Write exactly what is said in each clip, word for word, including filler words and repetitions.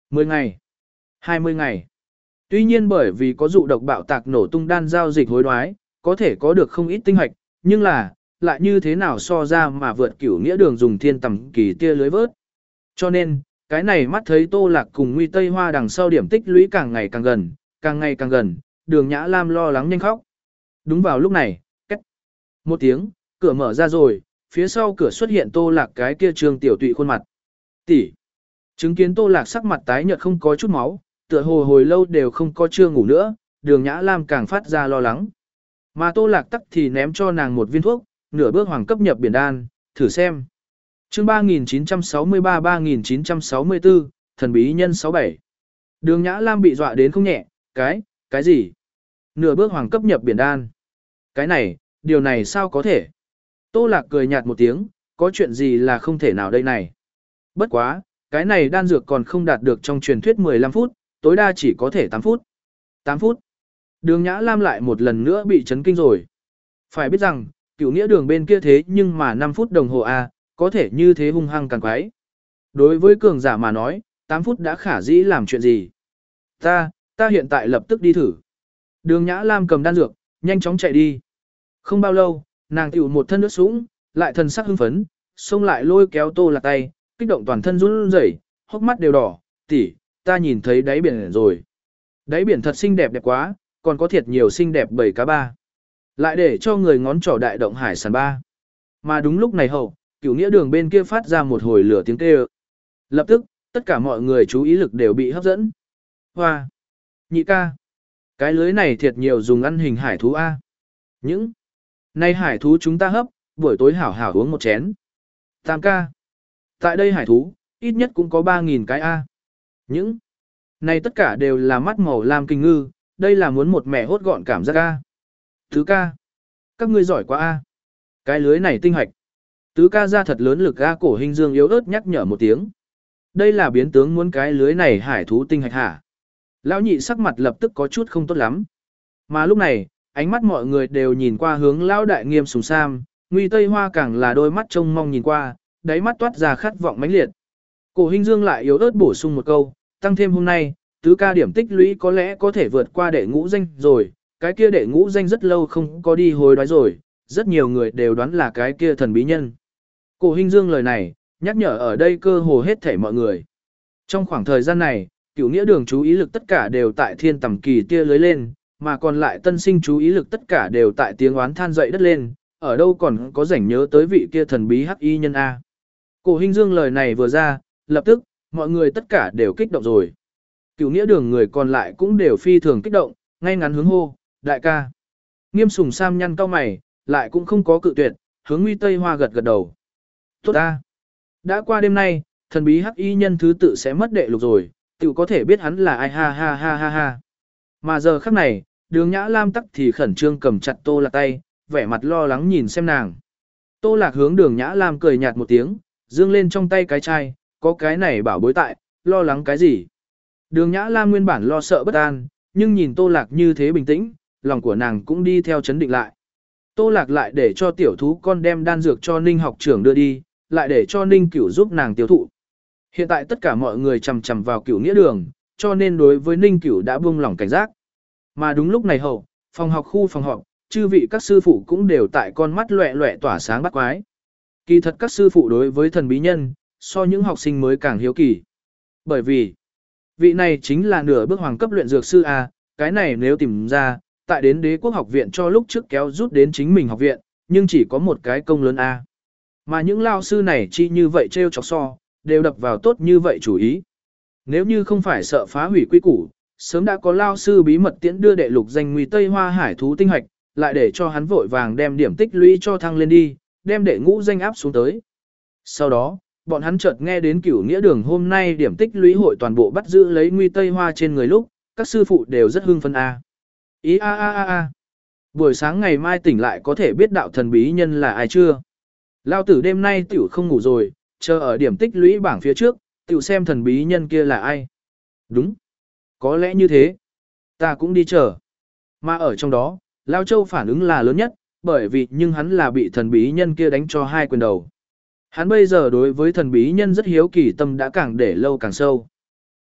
mười ngày, hai mươi ngày. Tuy nhiên bởi vì có dụ độc bạo tạc nổ tung đan giao dịch hối đoái, có thể có được không ít tinh hạch, nhưng là, lại như thế nào so ra mà vượt cửu nghĩa đường dùng thiên tầm kỳ tia lưới vớt. Cho nên, cái này mắt thấy Tô Lạc cùng Nguy Tây Hoa đằng sau điểm tích lũy càng ngày càng gần, càng ngày càng gần, Đường Nhã Lam lo lắng nhanh khóc. Đúng vào lúc này, cách một tiếng, cửa mở ra rồi, phía sau cửa xuất hiện Tô Lạc cái kia trường tiểu tụy khuôn mặt. Tỷ. Chứng kiến Tô Lạc sắc mặt tái nhợt không có chút máu, tựa hồ hồi lâu đều không có chưa ngủ nữa, Đường Nhã Lam càng phát ra lo lắng. Mà Tô Lạc tắc thì ném cho nàng một viên thuốc, nửa bước hoàng cấp nhập biển đan, thử xem. Chương ba nghìn chín trăm sáu mươi ba ba nghìn chín trăm sáu mươi tư, thần bí nhân sáu bảy. Đường Nhã Lam bị dọa đến không nhẹ, cái, cái gì? Nửa bước hoàng cấp nhập biển đan. Cái này, điều này sao có thể? Tô Lạc cười nhạt một tiếng, có chuyện gì là không thể nào đây này? Bất quá, cái này đan dược còn không đạt được trong truyền thuyết mười lăm phút, tối đa chỉ có thể tám phút. tám phút. Đường Nhã Lam lại một lần nữa bị chấn kinh rồi. Phải biết rằng, cửu nghĩa đường bên kia thế nhưng mà năm phút đồng hồ A, có thể như thế hung hăng càng quái. Đối với cường giả mà nói, tám phút đã khả dĩ làm chuyện gì? Ta, ta hiện tại lập tức đi thử. Đường Nhã Lam cầm đan dược, nhanh chóng chạy đi. Không bao lâu, nàng tiểu một thân nước sũng, lại thần sắc hưng phấn, xông lại lôi kéo Tô Lạc tay, kích động toàn thân run rẩy, hốc mắt đều đỏ, tỷ, ta nhìn thấy đáy biển rồi. Đáy biển thật xinh đẹp đẹp quá, còn có thiệt nhiều xinh đẹp bảy cá ba. Lại để cho người ngón trỏ đại động hải sản ba. Mà đúng lúc này hậu, cửu nghĩa đường bên kia phát ra một hồi lửa tiếng kêu. Lập tức, tất cả mọi người chú ý lực đều bị hấp dẫn. Hoa! Nhị ca! Cái lưới này thiệt nhiều dùng ăn hình hải thú A. Những nay hải thú chúng ta hấp, buổi tối hảo hảo uống một chén. Tam ca! Tại đây hải thú, ít nhất cũng có ba nghìn cái A. Những này tất cả đều là mắt màu lam kinh ngư, đây là muốn một mẹ hốt gọn cảm giác A. Thứ ca! Các ngươi giỏi quá A. Cái lưới này tinh hoạch. Tứ ca ra thật lớn lực A. Cổ Hình Dương yếu ớt nhắc nhở một tiếng. Đây là biến tướng muốn cái lưới này hải thú tinh hạch hả? Lão nhị sắc mặt lập tức có chút không tốt lắm. Mà lúc này, ánh mắt mọi người đều nhìn qua hướng lão đại Nghiêm Sùng Sam, Nguy Tây Hoa càng là đôi mắt trông mong nhìn qua, đáy mắt toát ra khát vọng mãnh liệt. Cổ Hình Dương lại yếu ớt bổ sung một câu, tăng thêm hôm nay, tứ ca điểm tích lũy có lẽ có thể vượt qua đệ ngũ danh rồi, cái kia đệ ngũ danh rất lâu không có đi hối đoái rồi, rất nhiều người đều đoán là cái kia thần bí nhân. Cổ Hình Dương lời này, nhắc nhở ở đây cơ hồ hết thảy mọi người. Trong khoảng thời gian này, cửu nghĩa đường chú ý lực tất cả đều tại thiên tầm kỳ tia lưới lên, mà còn lại tân sinh chú ý lực tất cả đều tại tiếng oán than dậy đất lên, ở đâu còn có rảnh nhớ tới vị kia thần bí hắc y nhân A. Cổ Hình Dương lời này vừa ra, lập tức, mọi người tất cả đều kích động rồi. Cửu nghĩa đường người còn lại cũng đều phi thường kích động, ngay ngắn hướng hô, đại ca. Nghiêm Sùng Sam nhăn cau mày, lại cũng không có cự tuyệt, hướng Nguy Tây Hoa gật gật đầu. Tốt ta. Đã qua đêm nay, thần bí hắc y nhân thứ tự sẽ mất đệ lục rồi, tự có thể biết hắn là ai ha ha ha ha ha. Mà giờ khắc này, Đường Nhã Lam tắc thì khẩn trương cầm chặt Tô Lạc tay, vẻ mặt lo lắng nhìn xem nàng. Tô Lạc hướng Đường Nhã Lam cười nhạt một tiếng, dương lên trong tay cái chai, có cái này bảo bối tại, lo lắng cái gì. Đường Nhã Lam nguyên bản lo sợ bất an, nhưng nhìn Tô Lạc như thế bình tĩnh, lòng của nàng cũng đi theo chấn định lại. Tô Lạc lại để cho tiểu thú con đem đan dược cho Ninh học trưởng đưa đi, lại để cho Ninh Cửu giúp nàng tiêu thụ. Hiện tại tất cả mọi người chằm chằm vào Cửu nghĩa đường, cho nên đối với Ninh Cửu đã buông lỏng cảnh giác. Mà đúng lúc này hậu, phòng học khu phòng họp, chư vị các sư phụ cũng đều tại con mắt loẹ loẹ tỏa sáng bắt quái. Kỳ thật các sư phụ đối với thần bí nhân, so những học sinh mới càng hiếu kỳ. Bởi vì, vị này chính là nửa bước hoàng cấp luyện dược sư A, cái này nếu tìm ra, tại đến đế quốc học viện cho lúc trước kéo rút đến chính mình học viện, nhưng chỉ có một cái công lớn A. Mà những lao sư này chi như vậy trêu chọc so, đều đập vào tốt như vậy chủ ý. Nếu như không phải sợ phá hủy quy củ, sớm đã có lao sư bí mật tiễn đưa đệ lục danh Nguy Tây Hoa hải thú tinh hạch, lại để cho hắn vội vàng đem điểm tích lũy cho thăng lên đi, đem đệ ngũ danh áp xuống tới. Sau đó, bọn hắn chợt nghe đến Cửu nghĩa đường hôm nay điểm tích lũy hội toàn bộ bắt giữ lấy Nguy Tây Hoa trên người lúc, các sư phụ đều rất hưng phấn a. Ý a a a a. Buổi sáng ngày mai tỉnh lại có thể biết đạo thần bí nhân là ai chưa? Lao tử đêm nay tiểu không ngủ rồi, chờ ở điểm tích lũy bảng phía trước, tiểu xem thần bí nhân kia là ai. Đúng. Có lẽ như thế. Ta cũng đi chờ. Mà ở trong đó, Lao Châu phản ứng là lớn nhất, bởi vì nhưng hắn là bị thần bí nhân kia đánh cho hai quyền đầu. Hắn bây giờ đối với thần bí nhân rất hiếu kỳ, tâm đã càng để lâu càng sâu.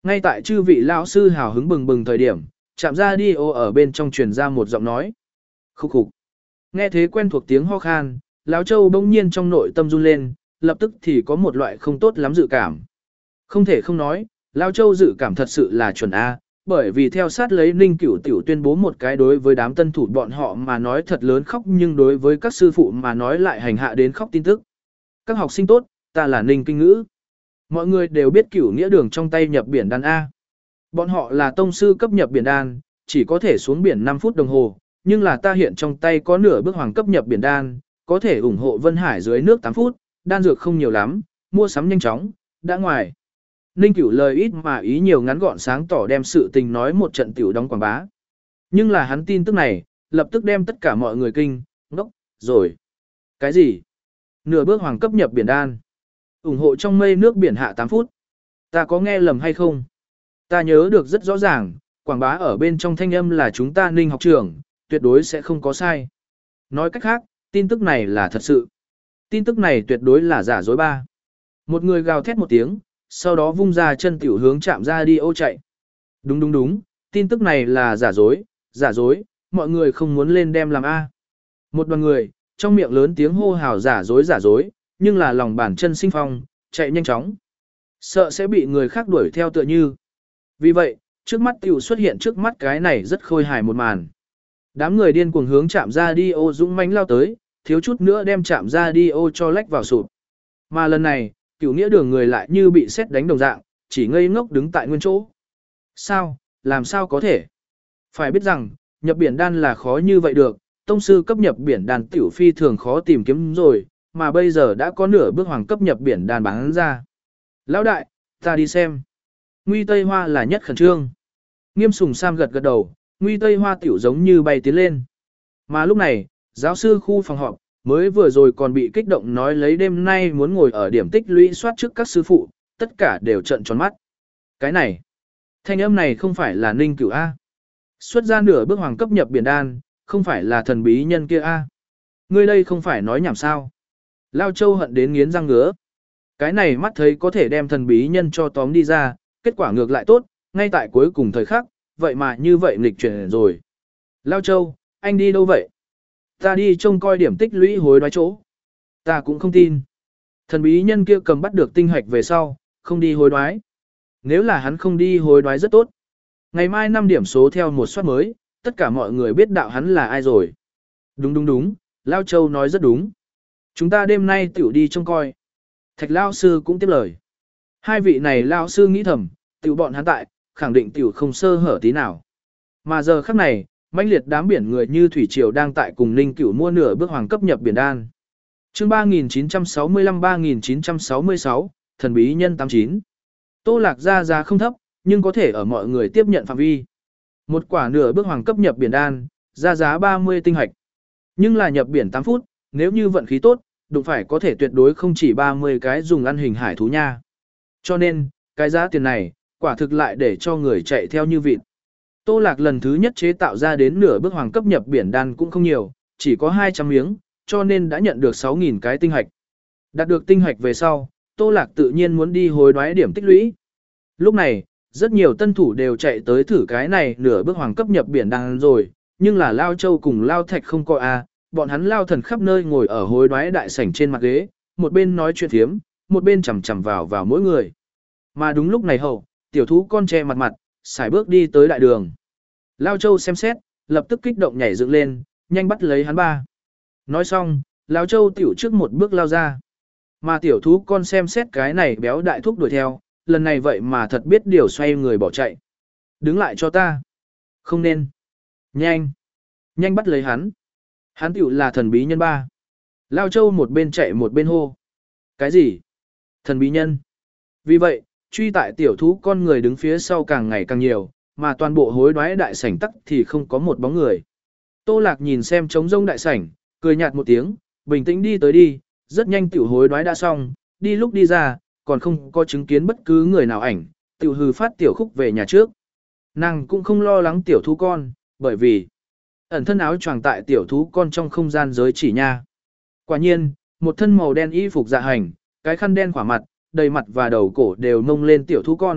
Ngay tại chư vị lão sư hào hứng bừng bừng thời điểm, chạm ra đi ô ở bên trong truyền ra một giọng nói. Khúc khục. Nghe thế quen thuộc tiếng ho khan, lão Châu bỗng nhiên trong nội tâm run lên, lập tức thì có một loại không tốt lắm dự cảm. Không thể không nói, lão Châu dự cảm thật sự là chuẩn A, bởi vì theo sát lấy Ninh Cửu Tiểu tuyên bố một cái đối với đám tân thủ bọn họ mà nói thật lớn khóc, nhưng đối với các sư phụ mà nói lại hành hạ đến khóc tin tức. Các học sinh tốt, ta là Ninh Kinh Ngữ. Mọi người đều biết Cửu Nghĩa Đường trong tay nhập biển đan A. Bọn họ là tông sư cấp nhập biển đan, chỉ có thể xuống biển năm phút đồng hồ, nhưng là ta hiện trong tay có nửa bước hoàng cấp nhập biển đan, có thể ủng hộ Vân Hải dưới nước tám phút, đan dược không nhiều lắm, mua sắm nhanh chóng, đã ngoài. Ninh Cửu lời ít mà ý nhiều, ngắn gọn sáng tỏ đem sự tình nói một trận tiểu đóng quảng bá. Nhưng là hắn tin tức này, lập tức đem tất cả mọi người kinh, ngốc, rồi. Cái gì? Nửa bước hoàng cấp nhập biển đan. Ủng hộ trong mây nước biển hạ tám phút. Ta có nghe lầm hay không? Ta nhớ được rất rõ ràng, quảng bá ở bên trong thanh âm là chúng ta Ninh học trưởng, tuyệt đối sẽ không có sai. Nói cách khác, tin tức này là thật sự. Tin tức này tuyệt đối là giả dối ba. Một người gào thét một tiếng, sau đó vung ra chân tiểu hướng chạm ra đi ô chạy. Đúng đúng đúng, tin tức này là giả dối, giả dối, mọi người không muốn lên đem làm A. Một đoàn người, trong miệng lớn tiếng hô hào giả dối giả dối, nhưng là lòng bàn chân sinh phong, chạy nhanh chóng. Sợ sẽ bị người khác đuổi theo tựa như. Vì vậy, trước mắt tiểu xuất hiện trước mắt cái này rất khôi hài một màn. Đám người điên cuồng hướng chạm ra đi ô dũng mãnh lao tới, thiếu chút nữa đem chạm ra đi ô cho lách vào sụp. Mà lần này, Cửu Nghĩa Đường người lại như bị sét đánh đồng dạng, chỉ ngây ngốc đứng tại nguyên chỗ. Sao, làm sao có thể? Phải biết rằng, nhập biển đan là khó như vậy được, tông sư cấp nhập biển đan tiểu phi thường khó tìm kiếm rồi, mà bây giờ đã có nửa bước hoàng cấp nhập biển đan bán ra. Lão đại, ta đi xem. Nguy Tây Hoa là nhất khẩn trương. Nghiêm Sùng Sam gật gật đầu, Nguy Tây Hoa tiểu giống như bay tiến lên. Mà lúc này, giáo sư khu phòng họp, mới vừa rồi còn bị kích động nói lấy đêm nay muốn ngồi ở điểm tích lũy soát trước các sư phụ, tất cả đều trợn tròn mắt. Cái này, thanh âm này không phải là Ninh Cửu A. Xuất ra nửa bước hoàng cấp nhập biển đan, không phải là thần bí nhân kia A. Ngươi đây không phải nói nhảm sao. Lao Châu hận đến nghiến răng ngứa. Cái này mắt thấy có thể đem thần bí nhân cho tóm đi ra, kết quả ngược lại tốt, ngay tại cuối cùng thời khắc, vậy mà như vậy nghịch chuyển rồi. Lao Châu, anh đi đâu vậy? Ta đi trông coi điểm tích lũy hối đoái chỗ. Ta cũng không tin. Thần bí nhân kia cầm bắt được tinh hạch về sau, không đi hối đoái. Nếu là hắn không đi hối đoái rất tốt. Ngày mai năm điểm số theo một soát mới, tất cả mọi người biết đạo hắn là ai rồi. Đúng đúng đúng, Lao Châu nói rất đúng. Chúng ta đêm nay tiểu đi trông coi. Thạch Lao Sư cũng tiếp lời. Hai vị này Lao Sư nghĩ thầm, tiểu bọn hắn tại, khẳng định tiểu không sơ hở tí nào. Mà giờ khắc này, mãnh liệt đám biển người như thủy triều đang tại cùng Ninh Cửu mua nửa bước hoàng cấp nhập biển đan. Chương ba nghìn chín trăm sáu mươi lăm ba nghìn chín trăm sáu mươi sáu, thần bí nhân tám chín. Tô Lạc ra giá không thấp, nhưng có thể ở mọi người tiếp nhận phạm vi. Một quả nửa bước hoàng cấp nhập biển đan, ra giá ba mươi tinh hạch. Nhưng là nhập biển tám phút, nếu như vận khí tốt, đụng phải có thể tuyệt đối không chỉ ba mươi cái dùng ăn hình hải thú nha. Cho nên, cái giá tiền này, quả thực lại để cho người chạy theo như vịt. Tô Lạc lần thứ nhất chế tạo ra đến nửa bước hoàng cấp nhập biển đan cũng không nhiều, chỉ có hai trăm miếng, cho nên đã nhận được sáu nghìn cái tinh hạch. Đạt được tinh hạch về sau, Tô Lạc tự nhiên muốn đi hối đoái điểm tích lũy. Lúc này, rất nhiều tân thủ đều chạy tới thử cái này nửa bước hoàng cấp nhập biển đan rồi, nhưng là Lao Châu cùng Lao Thạch không có a, bọn hắn lao thần khắp nơi ngồi ở hối đoái đại sảnh trên mặt ghế, một bên nói chuyện thiếm, một bên chằm chằm vào vào mỗi người. Mà đúng lúc này hậu, tiểu thú con che mặt mặt, xài bước đi tới đại đường. Lao Châu xem xét, lập tức kích động nhảy dựng lên, nhanh bắt lấy hắn ba. Nói xong, Lao Châu tiểu trước một bước lao ra. Mà tiểu thú con xem xét cái này béo đại thúc đuổi theo, lần này vậy mà thật biết điều xoay người bỏ chạy. Đứng lại cho ta. Không nên. Nhanh. Nhanh bắt lấy hắn. Hắn tiểu là thần bí nhân ba. Lao Châu một bên chạy một bên hô. Cái gì? Thần bí nhân. Vì vậy, truy tại tiểu thú con người đứng phía sau càng ngày càng nhiều, mà toàn bộ hối đoái đại sảnh tắc thì không có một bóng người. Tô Lạc nhìn xem trống rông đại sảnh, cười nhạt một tiếng, bình tĩnh đi tới đi, rất nhanh tiểu hối đoái đã xong, đi lúc đi ra, còn không có chứng kiến bất cứ người nào ảnh, tiểu hừ phát tiểu khúc về nhà trước. Nàng cũng không lo lắng tiểu thú con, bởi vì ẩn thân áo choàng tại tiểu thú con trong không gian giới chỉ nha. Quả nhiên, một thân màu đen y phục dạ hành, cái khăn đen khỏa mặt, đầy mặt và đầu cổ đều nông lên tiểu thú con,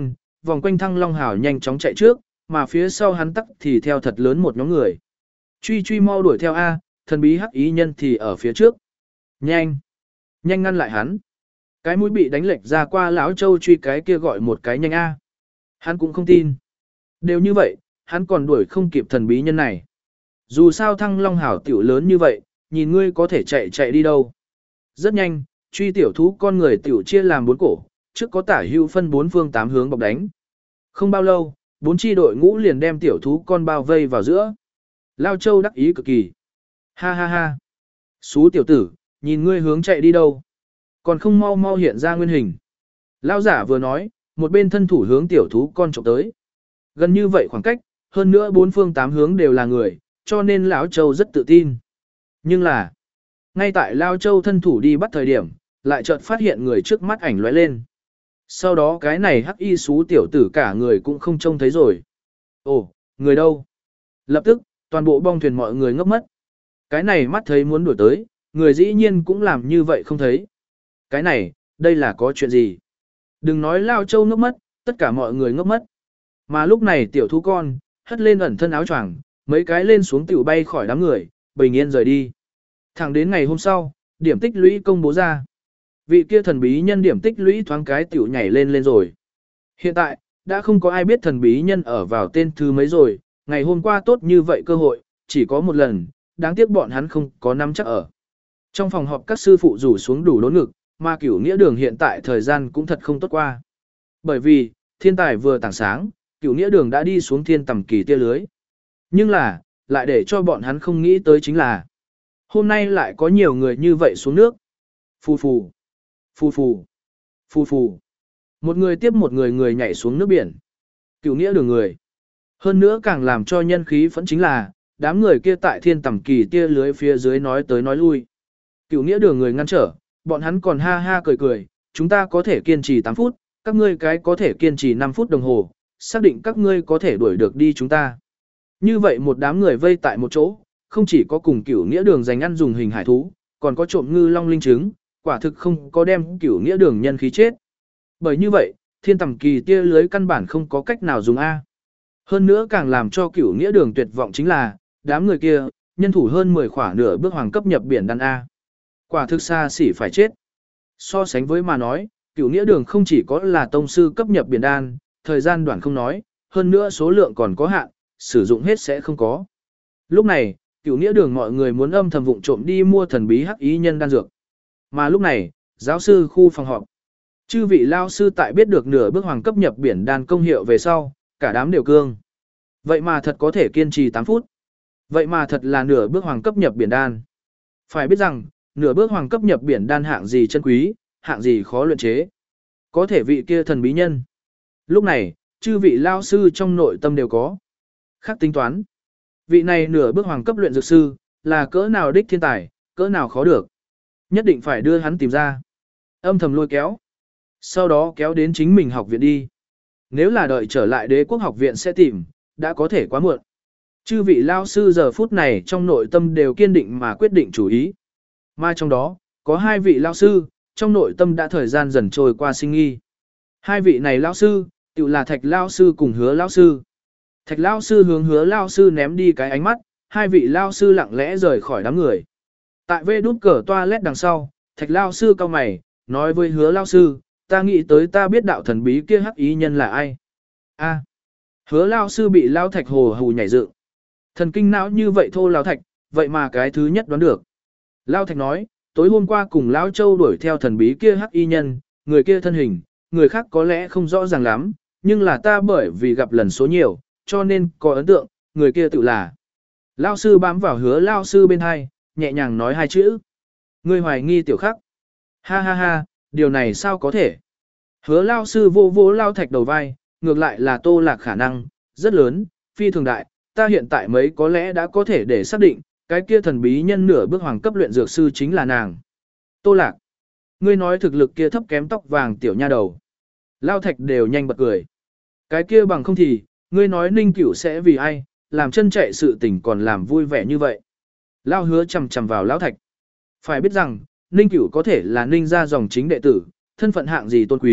vòng quanh Thăng Long Hảo nhanh chóng chạy trước, mà phía sau hắn tắc thì theo thật lớn một nhóm người. Truy truy mau đuổi theo A, thần bí hắc ý nhân thì ở phía trước. Nhanh! Nhanh ngăn lại hắn. Cái mũi bị đánh lệch ra qua lão Châu truy cái kia gọi một cái nhanh A. Hắn cũng không tin. Đều như vậy, hắn còn đuổi không kịp thần bí nhân này. Dù sao Thăng Long Hảo tiểu lớn như vậy, nhìn ngươi có thể chạy chạy đi đâu. Rất nhanh, truy tiểu thú con người tiểu chia làm bốn cổ, trước có tả hữu phân bốn phương tám hướng bọc đánh. Không bao lâu, bốn chi đội ngũ liền đem tiểu thú con bao vây vào giữa. Lao Châu đắc ý cực kỳ. Ha ha ha. Xú tiểu tử, nhìn ngươi hướng chạy đi đâu. Còn không mau mau hiện ra nguyên hình. Lao giả vừa nói, một bên thân thủ hướng tiểu thú con trộm tới. Gần như vậy khoảng cách, hơn nữa bốn phương tám hướng đều là người, cho nên lão Châu rất tự tin. Nhưng là, ngay tại Lao Châu thân thủ đi bắt thời điểm, lại chợt phát hiện người trước mắt ảnh lóe lên. Sau đó cái này hắc y xú tiểu tử cả người cũng không trông thấy rồi. Ồ, người đâu? Lập tức, toàn bộ bong thuyền mọi người ngốc mất. Cái này mắt thấy muốn đuổi tới, người dĩ nhiên cũng làm như vậy không thấy. Cái này, đây là có chuyện gì? Đừng nói Lao Châu ngốc mất, tất cả mọi người ngốc mất. Mà lúc này tiểu thú con, hất lên ẩn thân áo choàng, mấy cái lên xuống tiểu bay khỏi đám người, bình yên rời đi. Thẳng đến ngày hôm sau, điểm tích lũy công bố ra. Vị kia thần bí nhân điểm tích lũy thoáng cái tiểu nhảy lên lên rồi. Hiện tại, đã không có ai biết thần bí nhân ở vào tên thứ mấy rồi, ngày hôm qua tốt như vậy cơ hội, chỉ có một lần, đáng tiếc bọn hắn không có nắm chắc ở. Trong phòng họp các sư phụ rủ xuống đủ đốn ngực, mà cửu nghĩa đường hiện tại thời gian cũng thật không tốt qua. Bởi vì, thiên tài vừa tảng sáng, cửu nghĩa đường đã đi xuống thiên tầm kỳ tia lưới. Nhưng là, lại để cho bọn hắn không nghĩ tới chính là, hôm nay lại có nhiều người như vậy xuống nước. Phù phù, phù phù, phù phù. Một người tiếp một người người nhảy xuống nước biển. Cửu nghĩa đường người. Hơn nữa càng làm cho nhân khí phẫn chính là, đám người kia tại thiên tầm kỳ tia lưới phía dưới nói tới nói lui. Cửu nghĩa đường người ngăn trở, bọn hắn còn ha ha cười cười, chúng ta có thể kiên trì tám phút, các ngươi cái có thể kiên trì năm phút đồng hồ, xác định các ngươi có thể đuổi được đi chúng ta. Như vậy một đám người vây tại một chỗ, không chỉ có cùng cửu nghĩa đường dành ăn dùng hình hải thú, còn có trộm ngư long linh trứng, quả thực không có đem cửu nghĩa đường nhân khí chết. Bởi như vậy, thiên tầm kỳ tia lưới căn bản không có cách nào dùng A. Hơn nữa càng làm cho cửu nghĩa đường tuyệt vọng chính là, đám người kia, nhân thủ hơn mười khỏa nửa bước hoàng cấp nhập biển đan A. Quả thực xa xỉ phải chết. So sánh với mà nói, cửu nghĩa đường không chỉ có là tông sư cấp nhập biển đan, thời gian đoạn không nói, hơn nữa số lượng còn có hạn, sử dụng hết sẽ không có. Lúc này, cửu nghĩa đường mọi người muốn âm thầm vụng trộm đi mua thần bí hắc ý nhân đan dược. Mà lúc này, giáo sư khu phòng họp. Chư vị lao sư tại biết được nửa bước hoàng cấp nhập biển đan công hiệu về sau, cả đám đều cương. Vậy mà thật có thể kiên trì tám phút. Vậy mà thật là nửa bước hoàng cấp nhập biển đan. Phải biết rằng, nửa bước hoàng cấp nhập biển đan hạng gì chân quý, hạng gì khó luyện chế. Có thể vị kia thần bí nhân. Lúc này, chư vị lao sư trong nội tâm đều có khác tính toán. Vị này nửa bước hoàng cấp luyện dược sư, là cỡ nào đích thiên tài, cỡ nào khó được. Nhất định phải đưa hắn tìm ra. Âm thầm lôi kéo. Sau đó kéo đến chính mình học viện đi. Nếu là đợi trở lại đế quốc học viện sẽ tìm, đã có thể quá muộn. Chư vị lao sư giờ phút này trong nội tâm đều kiên định mà quyết định chủ ý. Mà trong đó, có hai vị lao sư, trong nội tâm đã thời gian dần trôi qua sinh nghi. Hai vị này lao sư, tự là Thạch lao sư cùng Hứa lao sư. Thạch lao sư hướng Hứa lao sư ném đi cái ánh mắt, hai vị lao sư lặng lẽ rời khỏi đám người. Tại vê đút cờ toilet đằng sau, Thạch lao sư cau mày, nói với Hứa lao sư, ta nghĩ tới ta biết đạo thần bí kia hắc ý nhân là ai. A. Hứa lao sư bị lao Thạch hồ hù nhảy dựng. Thần kinh não như vậy thô lao Thạch, vậy mà cái thứ nhất đoán được. Lao Thạch nói, tối hôm qua cùng Lao Châu đuổi theo thần bí kia hắc y nhân, người kia thân hình, người khác có lẽ không rõ ràng lắm, nhưng là ta bởi vì gặp lần số nhiều, cho nên có ấn tượng, người kia tự là. Lao sư bám vào Hứa Lao sư bên hai, nhẹ nhàng nói hai chữ. Ngươi hoài nghi tiểu khắc. Ha ha ha, điều này sao có thể? Hứa Lao sư vô vô Lao Thạch đầu vai, ngược lại là Tô Lạc khả năng, rất lớn, phi thường đại, ta hiện tại mấy có lẽ đã có thể để xác định, cái kia thần bí nhân nửa bước hoàng cấp luyện dược sư chính là nàng. Tô Lạc. Ngươi nói thực lực kia thấp kém tóc vàng tiểu nha đầu. Lao Thạch đều nhanh bật cười. Cái kia bằng không thì, ngươi nói Ninh Cửu sẽ vì ai, làm chân chạy sự tình còn làm vui vẻ như vậy. Lao Hứa chằm chằm vào Lão Thạch. Phải biết rằng, Ninh Cửu có thể là Ninh gia dòng chính đệ tử, thân phận hạng gì tôn quý,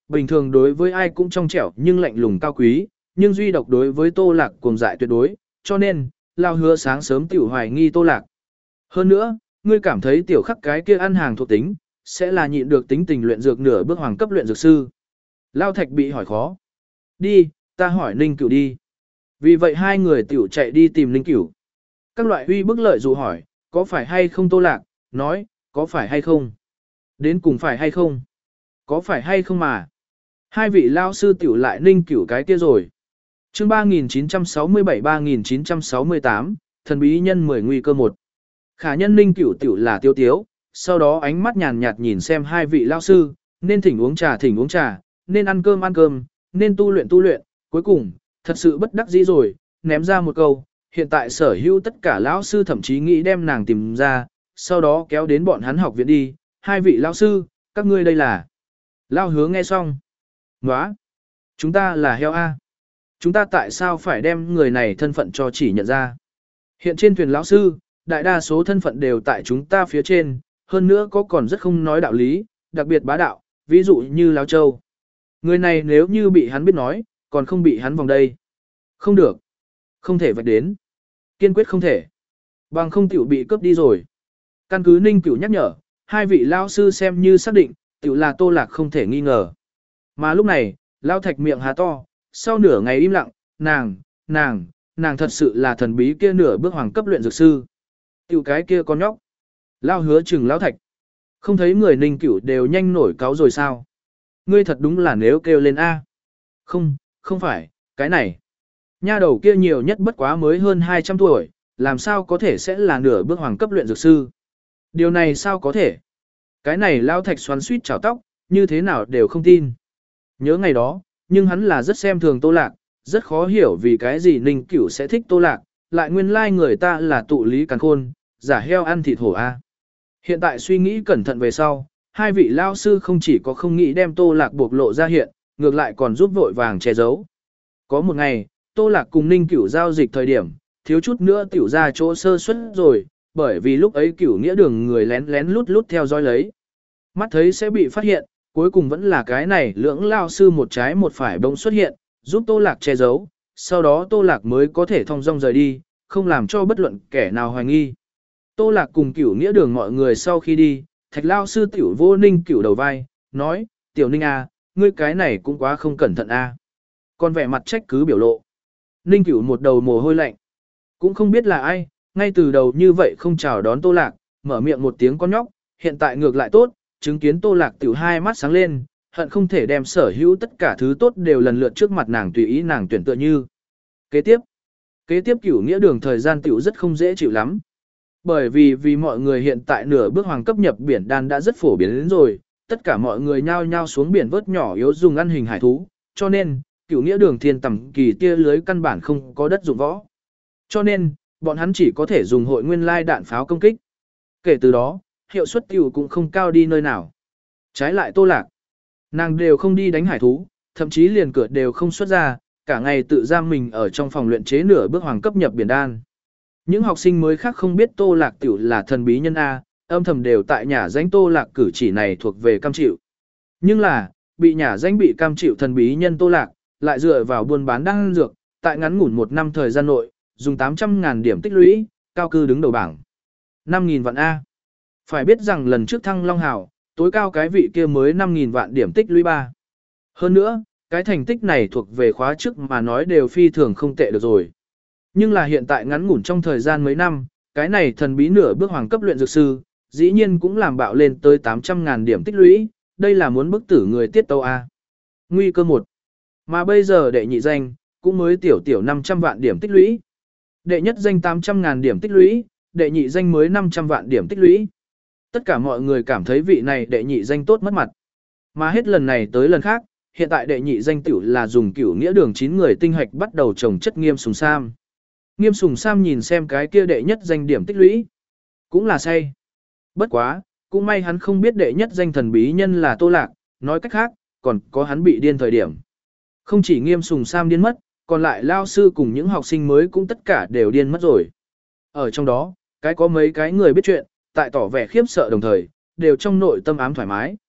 bình thường đối với ai cũng trong trẻo nhưng lạnh lùng cao quý, nhưng duy độc đối với Tô Lạc cuồng dại tuyệt đối, cho nên, Lao Hứa sáng sớm tiểu hoài nghi Tô Lạc. Hơn nữa, ngươi cảm thấy tiểu khắc cái kia ăn hàng thuộc tính, sẽ là nhịn được tính tình luyện dược nửa bước hoàng cấp luyện dược sư. Lao Thạch bị hỏi khó. Đi, ta hỏi Ninh Cửu đi. Vì vậy hai người tiểu chạy đi tìm Ninh Cửu. Các loại huy bức lợi dụ hỏi, có phải hay không Tô Lạc, nói, có phải hay không? Đến cùng phải hay không? Có phải hay không mà? Hai vị lao sư tiểu lại Ninh Cửu cái kia rồi. Chương ba nghìn chín trăm sáu mươi bảy ba nghìn chín trăm sáu mươi tám, thần bí nhân mười nguy cơ một. Khả nhân Ninh Cửu tiểu là tiêu tiếu, sau đó ánh mắt nhàn nhạt nhìn xem hai vị lao sư, nên thỉnh uống trà thỉnh uống trà, nên ăn cơm ăn cơm, nên tu luyện tu luyện, cuối cùng, thật sự bất đắc dĩ rồi, ném ra một câu, hiện tại sở hữu tất cả lão sư thậm chí nghĩ đem nàng tìm ra, sau đó kéo đến bọn hắn học viện đi, hai vị lão sư, các ngươi đây là. Lao Hứa nghe xong. Nóa, chúng ta là heo A. Chúng ta tại sao phải đem người này thân phận cho chỉ nhận ra? Hiện trên thuyền lão sư, đại đa số thân phận đều tại chúng ta phía trên, hơn nữa có còn rất không nói đạo lý, đặc biệt bá đạo, ví dụ như Lão Châu. Người này nếu như bị hắn biết nói, còn không bị hắn vòng đây. Không được. Không thể vạch đến. Kiên quyết không thể. Bằng không tiểu bị cướp đi rồi. Căn cứ Ninh Cửu nhắc nhở, hai vị lão sư xem như xác định, tiểu là Tô Lạc không thể nghi ngờ. Mà lúc này, Lão Thạch miệng há to, sau nửa ngày im lặng, nàng, nàng, nàng thật sự là thần bí kia nửa bước hoàng cấp luyện dược sư. Tiểu cái kia con nhóc. Lao Hứa chừng Lão Thạch. Không thấy người Ninh Cửu đều nhanh nổi cáu rồi sao? Ngươi thật đúng là nếu kêu lên A. Không, không phải, cái này. Nha đầu kia nhiều nhất bất quá mới hơn hai trăm tuổi, làm sao có thể sẽ là nửa bước hoàng cấp luyện dược sư? Điều này sao có thể? Cái này Lao Thạch xoắn suýt chảo tóc, như thế nào đều không tin. Nhớ ngày đó, nhưng hắn là rất xem thường Tô Lạc, rất khó hiểu vì cái gì Ninh Cửu sẽ thích Tô Lạc, lại nguyên lai like người ta là tụ lý càn khôn, giả heo ăn thịt hổ A. Hiện tại suy nghĩ cẩn thận về sau, hai vị lao sư không chỉ có không nghĩ đem Tô Lạc buộc lộ ra hiện, ngược lại còn giúp vội vàng che giấu. Có một ngày, Tô Lạc cùng Ninh Cửu giao dịch thời điểm, thiếu chút nữa tiểu ra chỗ sơ suất rồi, bởi vì lúc ấy Cửu Nghĩa Đường người lén lén lút lút theo dõi lấy. Mắt thấy sẽ bị phát hiện, cuối cùng vẫn là cái này lưỡng lao sư một trái một phải bỗng xuất hiện, giúp Tô Lạc che giấu, sau đó Tô Lạc mới có thể thong dong rời đi, không làm cho bất luận kẻ nào hoài nghi. Tô Lạc cùng Cửu Nghĩa Đường mọi người sau khi đi, Thạch lao sư tiểu vô Ninh Cửu đầu vai, nói, tiểu Ninh à, ngươi cái này cũng quá không cẩn thận a. À. Còn vẻ mặt trách cứ biểu lộ. Ninh Cửu một đầu mồ hôi lạnh. Cũng không biết là ai, ngay từ đầu như vậy không chào đón Tô Lạc, mở miệng một tiếng con nhóc, hiện tại ngược lại tốt, chứng kiến Tô Lạc tiểu hai mắt sáng lên, hận không thể đem sở hữu tất cả thứ tốt đều lần lượt trước mặt nàng tùy ý nàng tuyển tựa như. Kế tiếp, kế tiếp Cửu Nghĩa Đường thời gian tiểu rất không dễ chịu lắm. Bởi vì vì mọi người hiện tại nửa bước hoàng cấp nhập biển đan đã rất phổ biến đến rồi, tất cả mọi người nhao nhao xuống biển vớt nhỏ yếu dùng ăn hình hải thú, cho nên, Cửu Nghĩa Đường thiên tầm kỳ tia lưới căn bản không có đất dụng võ. Cho nên, bọn hắn chỉ có thể dùng hội nguyên lai đạn pháo công kích. Kể từ đó, hiệu suất tiểu cũng không cao đi nơi nào. Trái lại Tô Lạc, nàng đều không đi đánh hải thú, thậm chí liền cửa đều không xuất ra, cả ngày tự giam mình ở trong phòng luyện chế nửa bước hoàng cấp nhập biển đan. Những học sinh mới khác không biết Tô Lạc tiểu là thần bí nhân A, âm thầm đều tại nhà danh Tô Lạc cử chỉ này thuộc về cam chịu. Nhưng là, bị nhà danh bị cam chịu thần bí nhân Tô Lạc, lại dựa vào buôn bán đan dược, tại ngắn ngủn một năm thời gian nội, dùng tám trăm ngàn điểm tích lũy, cao cư đứng đầu bảng. năm nghìn vạn A. Phải biết rằng lần trước thăng Long Hào, tối cao cái vị kia mới năm nghìn vạn điểm tích lũy ba. Hơn nữa, cái thành tích này thuộc về khóa trước mà nói đều phi thường không tệ được rồi. Nhưng là hiện tại ngắn ngủn trong thời gian mấy năm, cái này thần bí nửa bước hoàng cấp luyện dược sư, dĩ nhiên cũng làm bạo lên tới tám trăm ngàn điểm tích lũy, đây là muốn bức tử người tiết tâu A. Nguy cơ một. Mà bây giờ đệ nhị danh, cũng mới tiểu tiểu năm trăm vạn điểm tích lũy. Đệ nhất danh tám trăm ngàn điểm tích lũy, đệ nhị danh mới năm trăm vạn điểm tích lũy. Tất cả mọi người cảm thấy vị này đệ nhị danh tốt mất mặt. Mà hết lần này tới lần khác, hiện tại đệ nhị danh tiểu là dùng Cửu Nghĩa Đường chín người tinh hạch bắt đầu trồng chất Nghiêm Sùng Sam. Nghiêm Sùng Sam nhìn xem cái kia đệ nhất danh điểm tích lũy, cũng là say. Bất quá, cũng may hắn không biết đệ nhất danh thần bí nhân là Tô Lạc, nói cách khác, còn có hắn bị điên thời điểm. Không chỉ Nghiêm Sùng Sam điên mất, còn lại lao sư cùng những học sinh mới cũng tất cả đều điên mất rồi. Ở trong đó, cái có mấy cái người biết chuyện, tại tỏ vẻ khiếp sợ đồng thời, đều trong nội tâm ám thoải mái.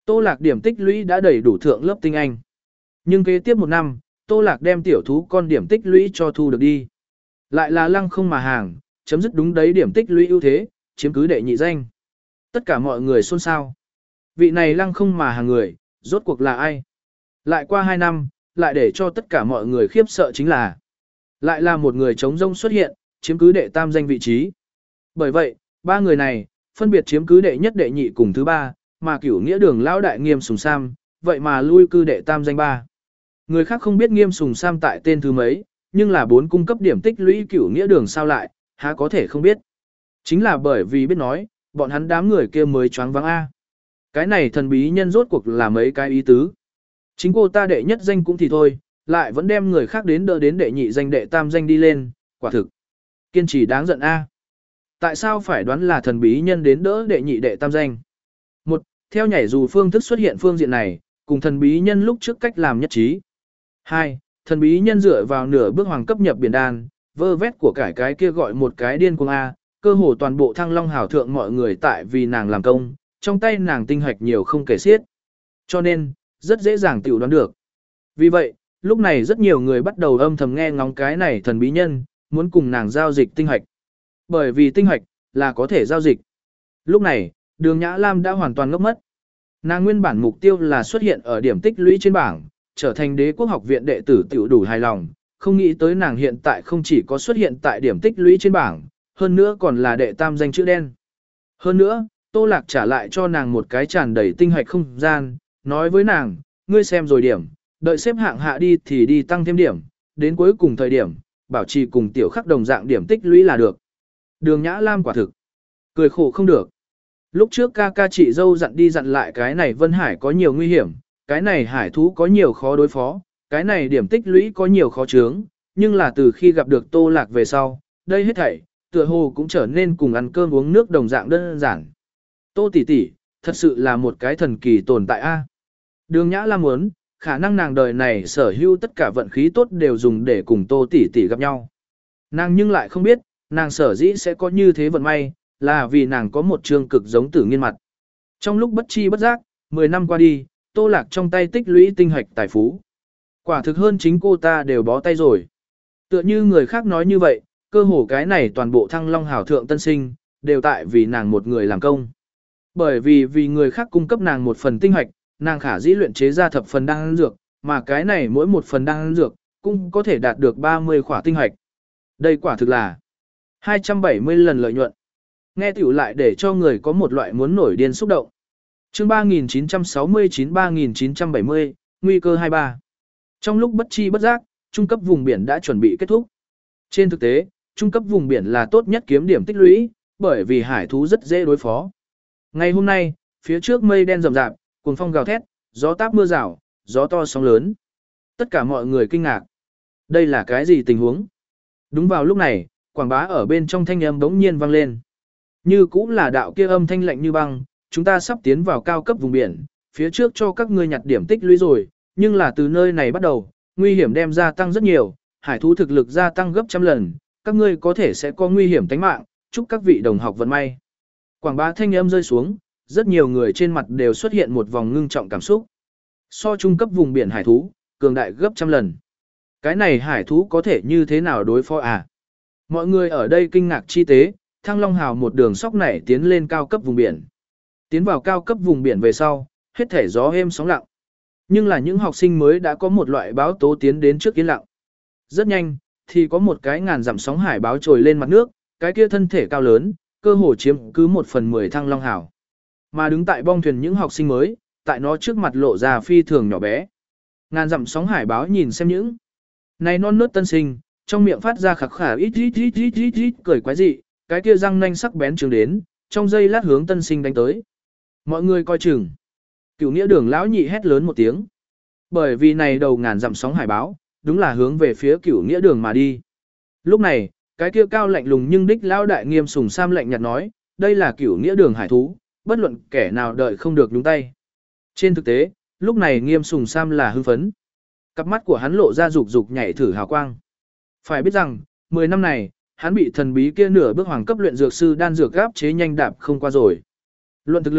Tô Lạc điểm tích lũy đã đầy đủ thượng lớp tinh anh. Nhưng kế tiếp một năm, Tô Lạc đem tiểu thú con điểm tích lũy cho thu được đi. Lại là lăng không mà hàng, chấm dứt đúng đấy điểm tích lũy ưu thế, chiếm cứ đệ nhị danh. Tất cả mọi người xôn xao. Vị này lăng không mà hàng người, rốt cuộc là ai? Lại qua hai năm, lại để cho tất cả mọi người khiếp sợ chính là lại là một người trống rông xuất hiện, chiếm cứ đệ tam danh vị trí. Bởi vậy, ba người này, phân biệt chiếm cứ đệ nhất đệ nhị cùng thứ ba, mà cửu nghĩa đường lão đại Nghiêm Sùng Sam, vậy mà lui cư đệ tam danh ba. Người khác không biết Nghiêm Sùng Sam tại tên thứ mấy, nhưng là bốn cung cấp điểm tích lũy cửu nghĩa đường sao lại, há có thể không biết. Chính là bởi vì biết nói, bọn hắn đám người kia mới choáng váng A. Cái này thần bí nhân rốt cuộc là mấy cái ý tứ. Chính cô ta đệ nhất danh cũng thì thôi, lại vẫn đem người khác đến đỡ đến đệ nhị danh đệ tam danh đi lên, quả thực. Kiên trì đáng giận A. Tại sao phải đoán là thần bí nhân đến đỡ đệ nhị đệ tam danh? Một, theo nhảy dù phương thức xuất hiện phương diện này, cùng thần bí nhân lúc trước cách làm nhất trí. Hai, thần bí nhân dựa vào nửa bước hoàng cấp nhập biển đan, vơ vét của cải cái kia gọi một cái điên cuồng A, cơ hồ toàn bộ thăng long hảo thượng mọi người tại vì nàng làm công, trong tay nàng tinh hoạch nhiều không kể xiết. Cho nên, rất dễ dàng tiểu đoán được. Vì vậy, lúc này rất nhiều người bắt đầu âm thầm nghe ngóng cái này thần bí nhân, muốn cùng nàng giao dịch tinh hoạch. Bởi vì tinh hoạch là có thể giao dịch. Lúc này, Đường Nhã Lam đã hoàn toàn ngốc mất. Nàng nguyên bản mục tiêu là xuất hiện ở điểm tích lũy trên bảng, trở thành Đế Quốc Học viện đệ tử tiểu đủ hài lòng, không nghĩ tới nàng hiện tại không chỉ có xuất hiện tại điểm tích lũy trên bảng, hơn nữa còn là đệ tam danh chữ đen. Hơn nữa, Tô Lạc trả lại cho nàng một cái tràn đầy tinh hoạch không gian, nói với nàng, ngươi xem rồi điểm, đợi xếp hạng hạ đi thì đi tăng thêm điểm, đến cuối cùng thời điểm, bảo trì cùng tiểu khắc đồng dạng điểm tích lũy là được. Đường Nhã Lam quả thực, cười khổ không được. Lúc trước ca ca chị dâu dặn đi dặn lại cái này Vân Hải có nhiều nguy hiểm, cái này hải thú có nhiều khó đối phó, cái này điểm tích lũy có nhiều khó chướng, nhưng là từ khi gặp được Tô Lạc về sau, đây hết thảy, tựa hồ cũng trở nên cùng ăn cơm uống nước đồng dạng đơn giản. Tô tỷ tỷ, thật sự là một cái thần kỳ tồn tại a. Đường Nhã Lam muốn, khả năng nàng đời này sở hữu tất cả vận khí tốt đều dùng để cùng Tô tỷ tỷ gặp nhau. Nàng nhưng lại không biết, nàng sở dĩ sẽ có như thế vận may, là vì nàng có một trương cực giống Tử Nghiên mặt. Trong lúc bất chi bất giác, mười năm qua đi, Tô Lạc trong tay tích lũy tinh hạch tài phú. Quả thực hơn chính cô ta đều bó tay rồi. Tựa như người khác nói như vậy, cơ hồ cái này toàn bộ Thăng Long hảo thượng tân sinh, đều tại vì nàng một người làm công. Bởi vì vì người khác cung cấp nàng một phần tinh hạch, nàng khả dĩ luyện chế ra thập phần đan dược, mà cái này mỗi một phần đan dược, cũng có thể đạt được ba mươi khỏa tinh hạch. Đây quả thực là hai trăm bảy mươi lần lợi nhuận. Nghe tiểu lại để cho người có một loại muốn nổi điên xúc động. Chương ba nghìn chín trăm sáu mươi chín ba nghìn chín trăm bảy mươi, nguy cơ hai mươi ba. Trong lúc bất chi bất giác, trung cấp vùng biển đã chuẩn bị kết thúc. Trên thực tế, trung cấp vùng biển là tốt nhất kiếm điểm tích lũy, bởi vì hải thú rất dễ đối phó. Ngày hôm nay, phía trước mây đen rậm rạp, cuồng phong gào thét, gió táp mưa rào, gió to sóng lớn. Tất cả mọi người kinh ngạc. Đây là cái gì tình huống? Đúng vào lúc này, quảng bá ở bên trong thanh âm bỗng nhiên vang lên. Như cũng là đạo kia âm thanh lạnh như băng, chúng ta sắp tiến vào cao cấp vùng biển, phía trước cho các ngươi nhặt điểm tích lũy rồi, nhưng là từ nơi này bắt đầu, nguy hiểm đem gia tăng rất nhiều, hải thú thực lực gia tăng gấp trăm lần, các ngươi có thể sẽ có nguy hiểm tính mạng, chúc các vị đồng học vận may. Quảng bá thanh âm rơi xuống, rất nhiều người trên mặt đều xuất hiện một vòng ngưng trọng cảm xúc. So trung cấp vùng biển hải thú, cường đại gấp trăm lần. Cái này hải thú có thể như thế nào đối phó à? Mọi người ở đây kinh ngạc chi tế, Thăng Long Hào một đường sóc nảy tiến lên cao cấp vùng biển. Tiến vào cao cấp vùng biển về sau, hết thể gió êm sóng lặng. Nhưng là những học sinh mới đã có một loại báo tố tiến đến trước yên lặng. Rất nhanh, thì có một cái ngàn dặm sóng hải báo trồi lên mặt nước, cái kia thân thể cao lớn, cơ hồ chiếm cứ một phần mười Thăng Long Hào. Mà đứng tại bong thuyền những học sinh mới, tại nó trước mặt lộ ra phi thường nhỏ bé. Ngàn dặm sóng hải báo nhìn xem những này non nớt tân sinh, trong miệng phát ra khạc khả ít ít ít ít ít ít cười quái dị, cái kia răng nanh sắc bén trường đến, trong giây lát hướng tân sinh đánh tới. Mọi người coi chừng. Cửu Nghĩa Đường lão nhị hét lớn một tiếng. Bởi vì này đầu ngàn dặm sóng hải báo, đúng là hướng về phía Cửu Nghĩa Đường mà đi. Lúc này, cái kia cao lạnh lùng nhưng đích lão đại Nghiêm Sùng Sam lạnh nhạt nói, đây là Cửu Nghĩa Đường hải thú, bất luận kẻ nào đợi không được nhúng tay. Trên thực tế, lúc này Nghiêm Sùng Sam là hưng phấn. Cặp mắt của hắn lộ ra rục rục nhảy thử hào quang. Phải biết rằng, mười năm này, hắn bị thần bí kia nửa bước hoàng cấp luyện dược sư đan dược gáp chế nhanh đạp không qua rồi. Luận thực lực,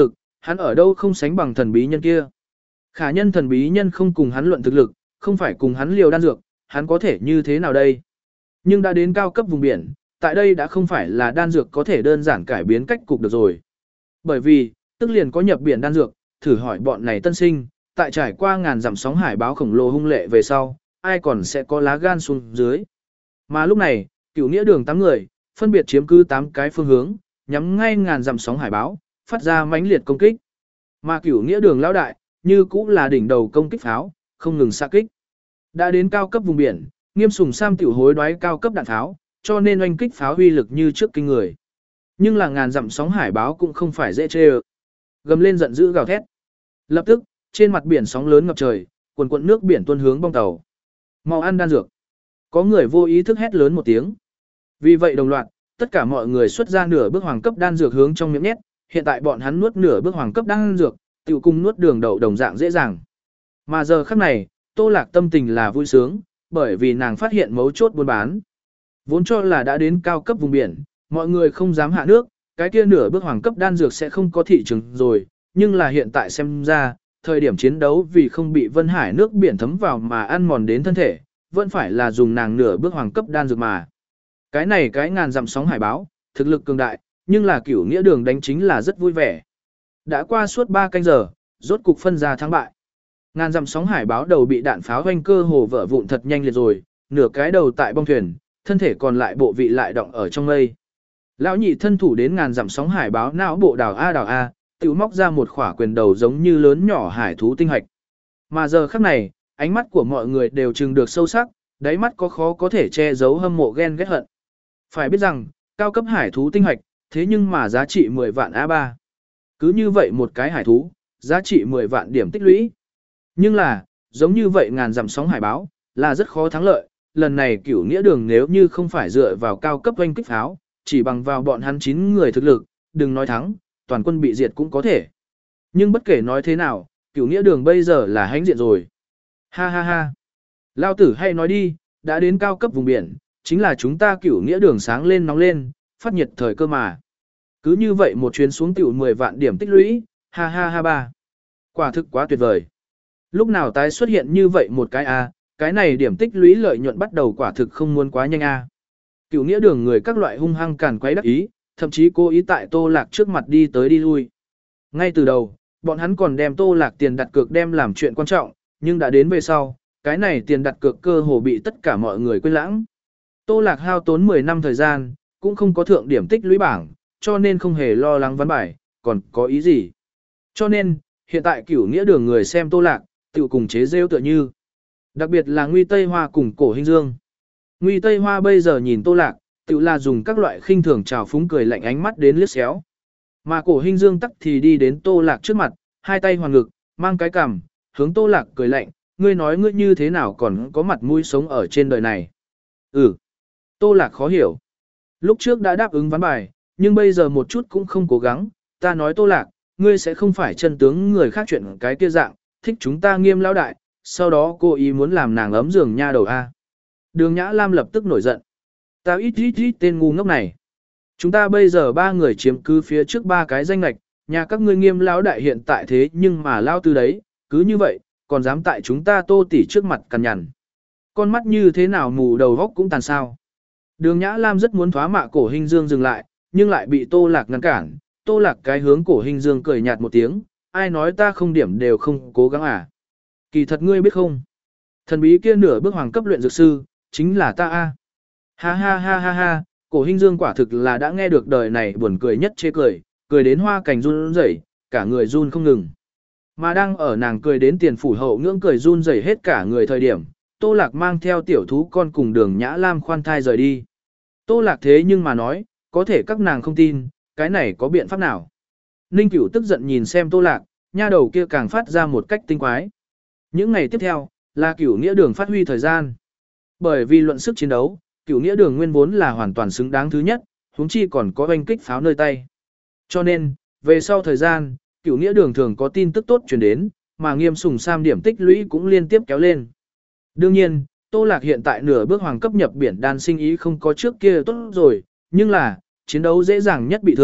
Hắn ở đâu không sánh bằng thần bí nhân kia. Khả nhân thần bí nhân không cùng hắn luận thực lực, không phải cùng hắn liều đan dược, hắn có thể như thế nào đây? Nhưng đã đến cao cấp vùng biển, tại đây đã không phải là đan dược có thể đơn giản cải biến cách cục được rồi. Bởi vì, tức liền có nhập biển đan dược, thử hỏi bọn này tân sinh, tại trải qua ngàn dặm sóng hải báo khổng lồ hung lệ về sau, ai còn sẽ có lá gan xuống dưới. Mà lúc này, cửu nghĩa đường tám người, phân biệt chiếm cứ tám cái phương hướng, nhắm ngay ngàn dặm sóng hải báo, phát ra mãnh liệt công kích. Mà cửu nghĩa đường lão đại, như cũng là đỉnh đầu công kích pháo, không ngừng xạ kích. Đã đến cao cấp vùng biển, Nghiêm Sùng Sam tiểu hối đoái cao cấp đạn pháo, cho nên oanh kích pháo uy lực như trước kinh người. Nhưng là ngàn dặm sóng hải báo cũng không phải dễ chê ơ. Gầm lên giận dữ gào thét. Lập tức, trên mặt biển sóng lớn ngập trời, cuồn cuộn nước biển tuôn hướng bong tàu. Mau ăn đan dược. Có người vô ý thức hét lớn một tiếng. Vì vậy đồng loạt, tất cả mọi người xuất ra nửa bước hoàng cấp đan dược hướng trong miệng nhét, hiện tại bọn hắn nuốt nửa bước hoàng cấp đan dược, tiểu cùng nuốt đường đậu đồng dạng dễ dàng. Mà giờ khắc này, Tô Lạc tâm tình là vui sướng, bởi vì nàng phát hiện mấu chốt buôn bán. Vốn cho là đã đến cao cấp vùng biển, mọi người không dám hạ nước, cái kia nửa bước hoàng cấp đan dược sẽ không có thị trường rồi, nhưng là hiện tại xem ra, thời điểm chiến đấu vì không bị Vân Hải nước biển thấm vào mà ăn mòn đến thân thể, vẫn phải là dùng nàng nửa bước hoàng cấp đan dược mà. Cái này cái ngàn dặm sóng hải báo, thực lực cường đại, nhưng là cửu nghĩa đường đánh chính là rất vui vẻ. Đã qua suốt ba canh giờ, rốt cục phân ra thắng bại. Ngàn dặm sóng hải báo đầu bị đạn pháo hoanh cơ hồ vỡ vụn thật nhanh liệt rồi, nửa cái đầu tại bong thuyền, thân thể còn lại bộ vị lại động ở trong mây. Lão nhị thân thủ đến ngàn dặm sóng hải báo não bộ đào a đào a, tự móc ra một khỏa quyền đầu giống như lớn nhỏ hải thú tinh hạch. Mà giờ khắc này, ánh mắt của mọi người đều trừng được sâu sắc, đáy mắt có khó có thể che giấu hâm mộ ghen ghét hận. Phải biết rằng, cao cấp hải thú tinh hạch, thế nhưng mà giá trị mười vạn a ba. Cứ như vậy một cái hải thú, giá trị mười vạn điểm tích lũy. Nhưng là, giống như vậy ngàn dặm sóng hải báo, là rất khó thắng lợi, lần này cửu nghĩa đường nếu như không phải dựa vào cao cấp oanh kích pháo, chỉ bằng vào bọn hắn chín người thực lực, đừng nói thắng, toàn quân bị diệt cũng có thể. Nhưng bất kể nói thế nào, cửu nghĩa đường bây giờ là hãnh diện rồi. Ha ha ha. Lao tử hay nói đi, đã đến cao cấp vùng biển, chính là chúng ta cửu nghĩa đường sáng lên nóng lên, phát nhiệt thời cơ mà. Cứ như vậy một chuyến xuống tiểu mười vạn điểm tích lũy, ha ha ha ba. Quả thực quá tuyệt vời. Lúc nào tái xuất hiện như vậy một cái A, cái này điểm tích lũy lợi nhuận bắt đầu quả thực không muốn quá nhanh A. Cửu nghĩa đường người các loại hung hăng càn quấy đắc ý, thậm chí cố ý tại Tô Lạc trước mặt đi tới đi lui. Ngay từ đầu, bọn hắn còn đem Tô Lạc tiền đặt cược đem làm chuyện quan trọng, nhưng đã đến về sau, cái này tiền đặt cược cơ hồ bị tất cả mọi người quên lãng. Tô Lạc hao tốn mười năm thời gian, cũng không có thượng điểm tích lũy bảng, cho nên không hề lo lắng ván bài, còn có ý gì. Cho nên, hiện tại cửu nghĩa đường người xem Tô Lạc, tự cùng chế rêu tựa như. Đặc biệt là Nguy Tây Hoa cùng Cổ Hinh Dương. Nguy Tây Hoa bây giờ nhìn Tô Lạc, tự là dùng các loại khinh thường trào phúng cười lạnh ánh mắt đến liếc xéo. Mà Cổ Hinh Dương tắc thì đi đến Tô Lạc trước mặt, hai tay hoàn ngực, mang cái cằm, hướng Tô Lạc cười lạnh, ngươi nói ngươi như thế nào còn có mặt mũi sống ở trên đời này. Ừ. Tô Lạc khó hiểu. Lúc trước đã đáp ứng ván bài, nhưng bây giờ một chút cũng không cố gắng, ta nói Tô Lạc, ngươi sẽ không phải chân tướng người khác chuyện cái kia dạng, thích chúng ta Nghiêm lão đại, sau đó cô ý muốn làm nàng ấm giường nha đầu a. Đường Nhã Lam lập tức nổi giận. Ta ít ít ít tên ngu ngốc này. Chúng ta bây giờ ba người chiếm cứ phía trước ba cái danh lệch, nhà các ngươi Nghiêm lão đại hiện tại thế nhưng mà lao tư đấy, cứ như vậy, còn dám tại chúng ta Tô tỷ trước mặt cằn nhằn. Con mắt như thế nào mù đầu góc cũng tàn sao. Đường Nhã Lam rất muốn thoá mạ Cổ Hinh Dương dừng lại, nhưng lại bị Tô Lạc ngăn cản. Tô Lạc cái hướng Cổ Hinh Dương cười nhạt một tiếng, ai nói ta không điểm đều không cố gắng à. Kỳ thật ngươi biết không? Thần bí kia nửa bước hoàng cấp luyện dược sư, chính là ta a. Ha ha ha ha ha, Cổ Hinh Dương quả thực là đã nghe được đời này buồn cười nhất chê cười, cười đến hoa cảnh run rẩy, cả người run không ngừng. Mà đang ở nàng cười đến tiền phủ hậu ngưỡng cười run rẩy hết cả người thời điểm, Tô Lạc mang theo tiểu thú con cùng Đường Nhã Lam khoan thai rời đi. Tô Lạc thế nhưng mà nói, có thể các nàng không tin, cái này có biện pháp nào? Ninh Cửu tức giận nhìn xem Tô Lạc, nha đầu kia càng phát ra một cách tinh quái. Những ngày tiếp theo, là Cửu Nghĩa Đường phát huy thời gian. Bởi vì luận sức chiến đấu, Cửu Nghĩa Đường nguyên vốn là hoàn toàn xứng đáng thứ nhất, huống chi còn có oanh kích pháo nơi tay. Cho nên, về sau thời gian, Cửu Nghĩa Đường thường có tin tức tốt truyền đến, mà Nghiêm Sùng Sam điểm tích lũy cũng liên tiếp kéo lên. Đương nhiên, Tô Lạc hiện tại nửa bước hoàng cấp nhập biển đan sinh ý không có trước kia tốt rồi, nhưng là, chiến đấu dễ dàng nhất bị thương,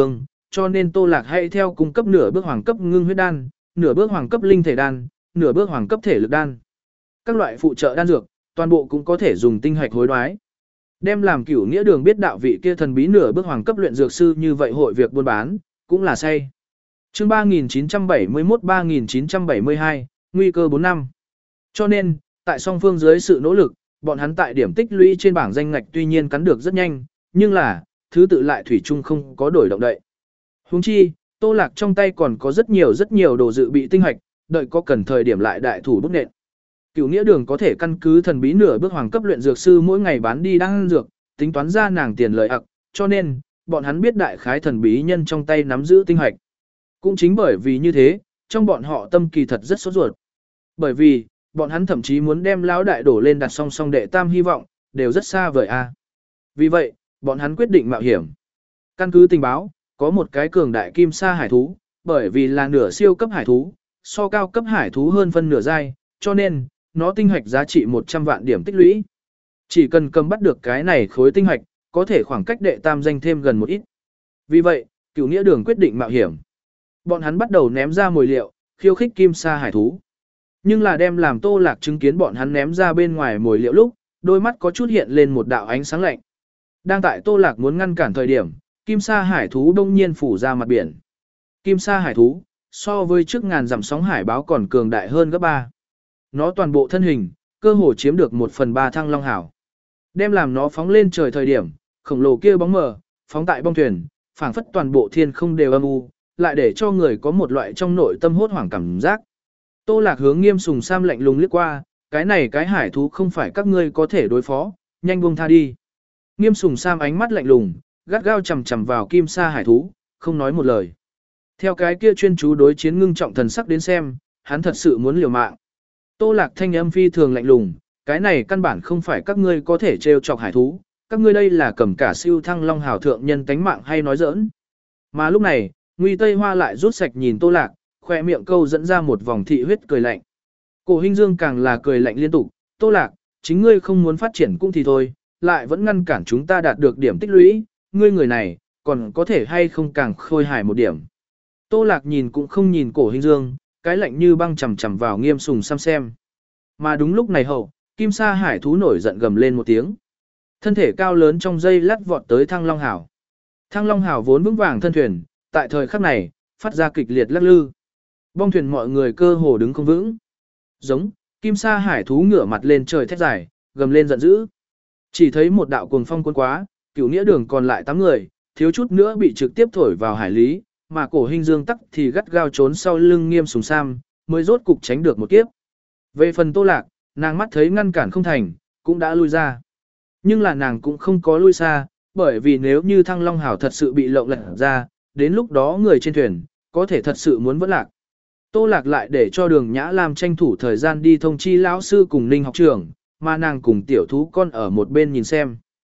cho nên Tô Lạc hãy theo cung cấp nửa bước hoàng cấp ngưng huyết đan, nửa bước hoàng cấp linh thể đan, nửa bước hoàng cấp thể lực đan. Các loại phụ trợ đan dược, toàn bộ cũng có thể dùng tinh hạch hối đoái. Đem làm Cửu Nghĩa Đường biết đạo vị kia thần bí nửa bước hoàng cấp luyện dược sư như vậy hội việc buôn bán, cũng là say. Chương ba nghìn chín trăm bảy mươi mốt ba nghìn chín trăm bảy mươi hai, nguy cơ bốn năm. Cho nên, tại song phương dưới sự nỗ lực, bọn hắn tại điểm tích lũy trên bảng danh ngạch tuy nhiên cắn được rất nhanh, nhưng là, thứ tự lại thủy chung không có đổi động đậy. Huống chi, Tô Lạc trong tay còn có rất nhiều rất nhiều đồ dự bị tinh hạch, đợi có cần thời điểm lại đại thủ bút nện. Cửu Nghĩa Đường có thể căn cứ thần bí nửa bước hoàng cấp luyện dược sư mỗi ngày bán đi đan dược, tính toán ra nàng tiền lợi ặc, cho nên, bọn hắn biết đại khái thần bí nhân trong tay nắm giữ tinh hạch. Cũng chính bởi vì như thế, trong bọn họ tâm kỳ thật rất sốt ruột. Bởi vì, bọn hắn thậm chí muốn đem lão đại đổ lên đặt song song đệ tam hy vọng, đều rất xa vời a. Vì vậy, bọn hắn quyết định mạo hiểm. Căn cứ tình báo, có một cái cường đại kim sa hải thú, bởi vì là nửa siêu cấp hải thú, so cao cấp hải thú hơn phân nửa giai, cho nên, nó tinh hạch giá trị một trăm vạn điểm tích lũy. Chỉ cần cầm bắt được cái này khối tinh hạch, có thể khoảng cách đệ tam danh thêm gần một ít. Vì vậy, Cửu Nghĩa Đường quyết định mạo hiểm. Bọn hắn bắt đầu ném ra mồi liệu, khiêu khích kim sa hải thú. Nhưng là đem làm Tô Lạc chứng kiến bọn hắn ném ra bên ngoài mồi liệu lúc, đôi mắt có chút hiện lên một đạo ánh sáng lạnh. Đang tại Tô Lạc muốn ngăn cản thời điểm, kim sa hải thú đông nhiên phủ ra mặt biển. Kim sa hải thú, so với trước ngàn dặm sóng hải báo còn cường đại hơn gấp ba. Nó toàn bộ thân hình, cơ hồ chiếm được một phần ba thăng long hảo. Đem làm nó phóng lên trời thời điểm, khổng lồ kia bóng mờ, phóng tại bong thuyền, phảng phất toàn bộ thiên không đều âm u, lại để cho người có một loại trong nội tâm hốt hoảng cảm giác. Tô Lạc hướng Nghiêm Sùng Sam lạnh lùng liếc qua, cái này cái hải thú không phải các ngươi có thể đối phó, nhanh buông tha đi. Nghiêm Sùng Sam ánh mắt lạnh lùng, gắt gao chằm chằm vào kim sa hải thú, không nói một lời. Theo cái kia chuyên chú đối chiến ngưng trọng thần sắc đến xem, hắn thật sự muốn liều mạng. Tô Lạc thanh âm phi thường lạnh lùng, cái này căn bản không phải các ngươi có thể trêu chọc hải thú, các ngươi đây là cầm cả siêu thăng long hào thượng nhân tánh mạng hay nói giỡn. Mà lúc này, Nguy Tây Hoa lại rút sạch nhìn Tô Lạc, khoe miệng câu dẫn ra một vòng thị huyết cười lạnh. Cổ Hinh Dương càng là cười lạnh liên tục, Tô Lạc, chính ngươi không muốn phát triển cũng thì thôi, lại vẫn ngăn cản chúng ta đạt được điểm tích lũy, ngươi người này, còn có thể hay không càng khôi hài một điểm. Tô Lạc nhìn cũng không nhìn Cổ Hinh Dương, cái lạnh như băng chầm chầm vào Nghiêm Sùng Sam xem. Mà đúng lúc này hậu, kim sa hải thú nổi giận gầm lên một tiếng. Thân thể cao lớn trong dây lát vọt tới Thăng Long Hảo. Thăng Long Hảo vốn vững vàng thân thuyền, tại thời khắc này, phát ra kịch liệt lắc lư. Bong thuyền mọi người cơ hồ đứng không vững. Giống, kim sa hải thú ngửa mặt lên trời thét dài, gầm lên giận dữ. Chỉ thấy một đạo cuồng phong cuốn quá, Cửu Nghĩa Đường còn lại tám người, thiếu chút nữa bị trực tiếp thổi vào hải lý, mà Cổ Hinh Dương tắc thì gắt gao trốn sau lưng Nghiêm Sùng Sam, mới rốt cục tránh được một kiếp. Về phần Tô Lạc, nàng mắt thấy ngăn cản không thành, cũng đã lui ra. Nhưng là nàng cũng không có lui xa, bởi vì nếu như Thăng Long Hảo thật sự bị lộng lật ra, đến lúc đó người trên thuyền, có thể thật sự muốn vẫn lạc. Tô Lạc lại để cho Đường Nhã Lam tranh thủ thời gian đi thông chi lão sư cùng Ninh học trưởng, mà nàng cùng tiểu thú con ở một bên nhìn xem.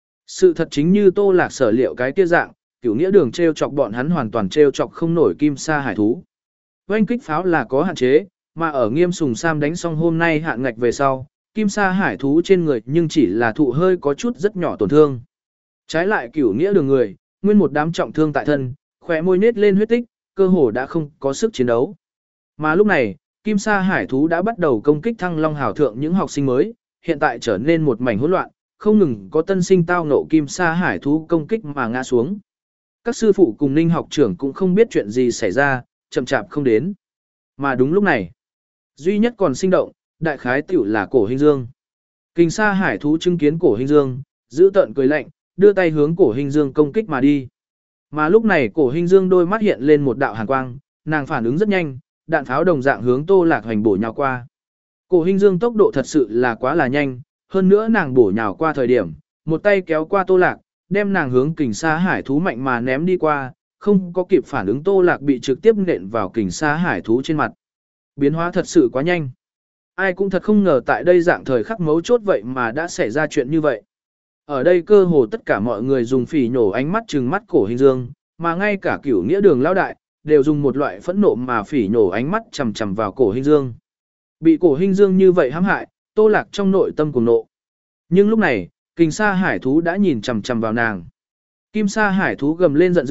Sự thật chính như Tô Lạc sở liệu cái kia dạng, Cửu Nghĩa Đường treo chọc bọn hắn hoàn toàn treo chọc không nổi kim sa hải thú. Oanh kích pháo là có hạn chế, mà ở Nghiêm Sùng Sam đánh xong hôm nay hạn ngạch về sau, kim sa hải thú trên người nhưng chỉ là thụ hơi có chút rất nhỏ tổn thương. Trái lại Cửu Nghĩa Đường người, nguyên một đám trọng thương tại thân, khỏe môi nết lên huyết tích, cơ hồ đã không có sức chiến đấu. Mà lúc này, kim sa hải thú đã bắt đầu công kích Thăng Long Hảo thượng những học sinh mới, hiện tại trở nên một mảnh hỗn loạn, không ngừng có tân sinh tao ngộ kim sa hải thú công kích mà ngã xuống. Các sư phụ cùng Ninh học trưởng cũng không biết chuyện gì xảy ra, chậm chạp không đến. Mà đúng lúc này, duy nhất còn sinh động, đại khái tiểu là Cổ Hinh Dương. Kình sa hải thú chứng kiến Cổ Hinh Dương, giữ tợn cười lạnh, đưa tay hướng Cổ Hinh Dương công kích mà đi. Mà lúc này Cổ Hinh Dương đôi mắt hiện lên một đạo hàn quang, nàng phản ứng rất nhanh, đạn pháo đồng dạng hướng Tô Lạc hoành bổ nhào qua. Cổ Hinh Dương tốc độ thật sự là quá là nhanh, hơn nữa nàng bổ nhào qua thời điểm, một tay kéo qua Tô Lạc, đem nàng hướng kình sa hải thú mạnh mà ném đi qua, không có kịp phản ứng Tô Lạc bị trực tiếp nện vào kình sa hải thú trên mặt. Biến hóa thật sự quá nhanh. Ai cũng thật không ngờ tại đây dạng thời khắc mấu chốt vậy mà đã xảy ra chuyện như vậy. Ở đây cơ hồ tất cả mọi người dùng phỉ nhổ ánh mắt trừng mắt Cổ Hinh Dương, mà ngay cả Cửu Nghĩa Đường lão đại, đều dùng một loại phẫn nộ mà phỉ nhổ ánh mắt chằm chằm vào Cổ Hinh Dương. Bị Cổ Hinh Dương như vậy hãm hại, Tô Lạc trong nội tâm cuồng nộ. Nhưng lúc này, kình sa hải thú đã nhìn chằm chằm vào nàng. Kim sa hải thú gầm lên giận dữ,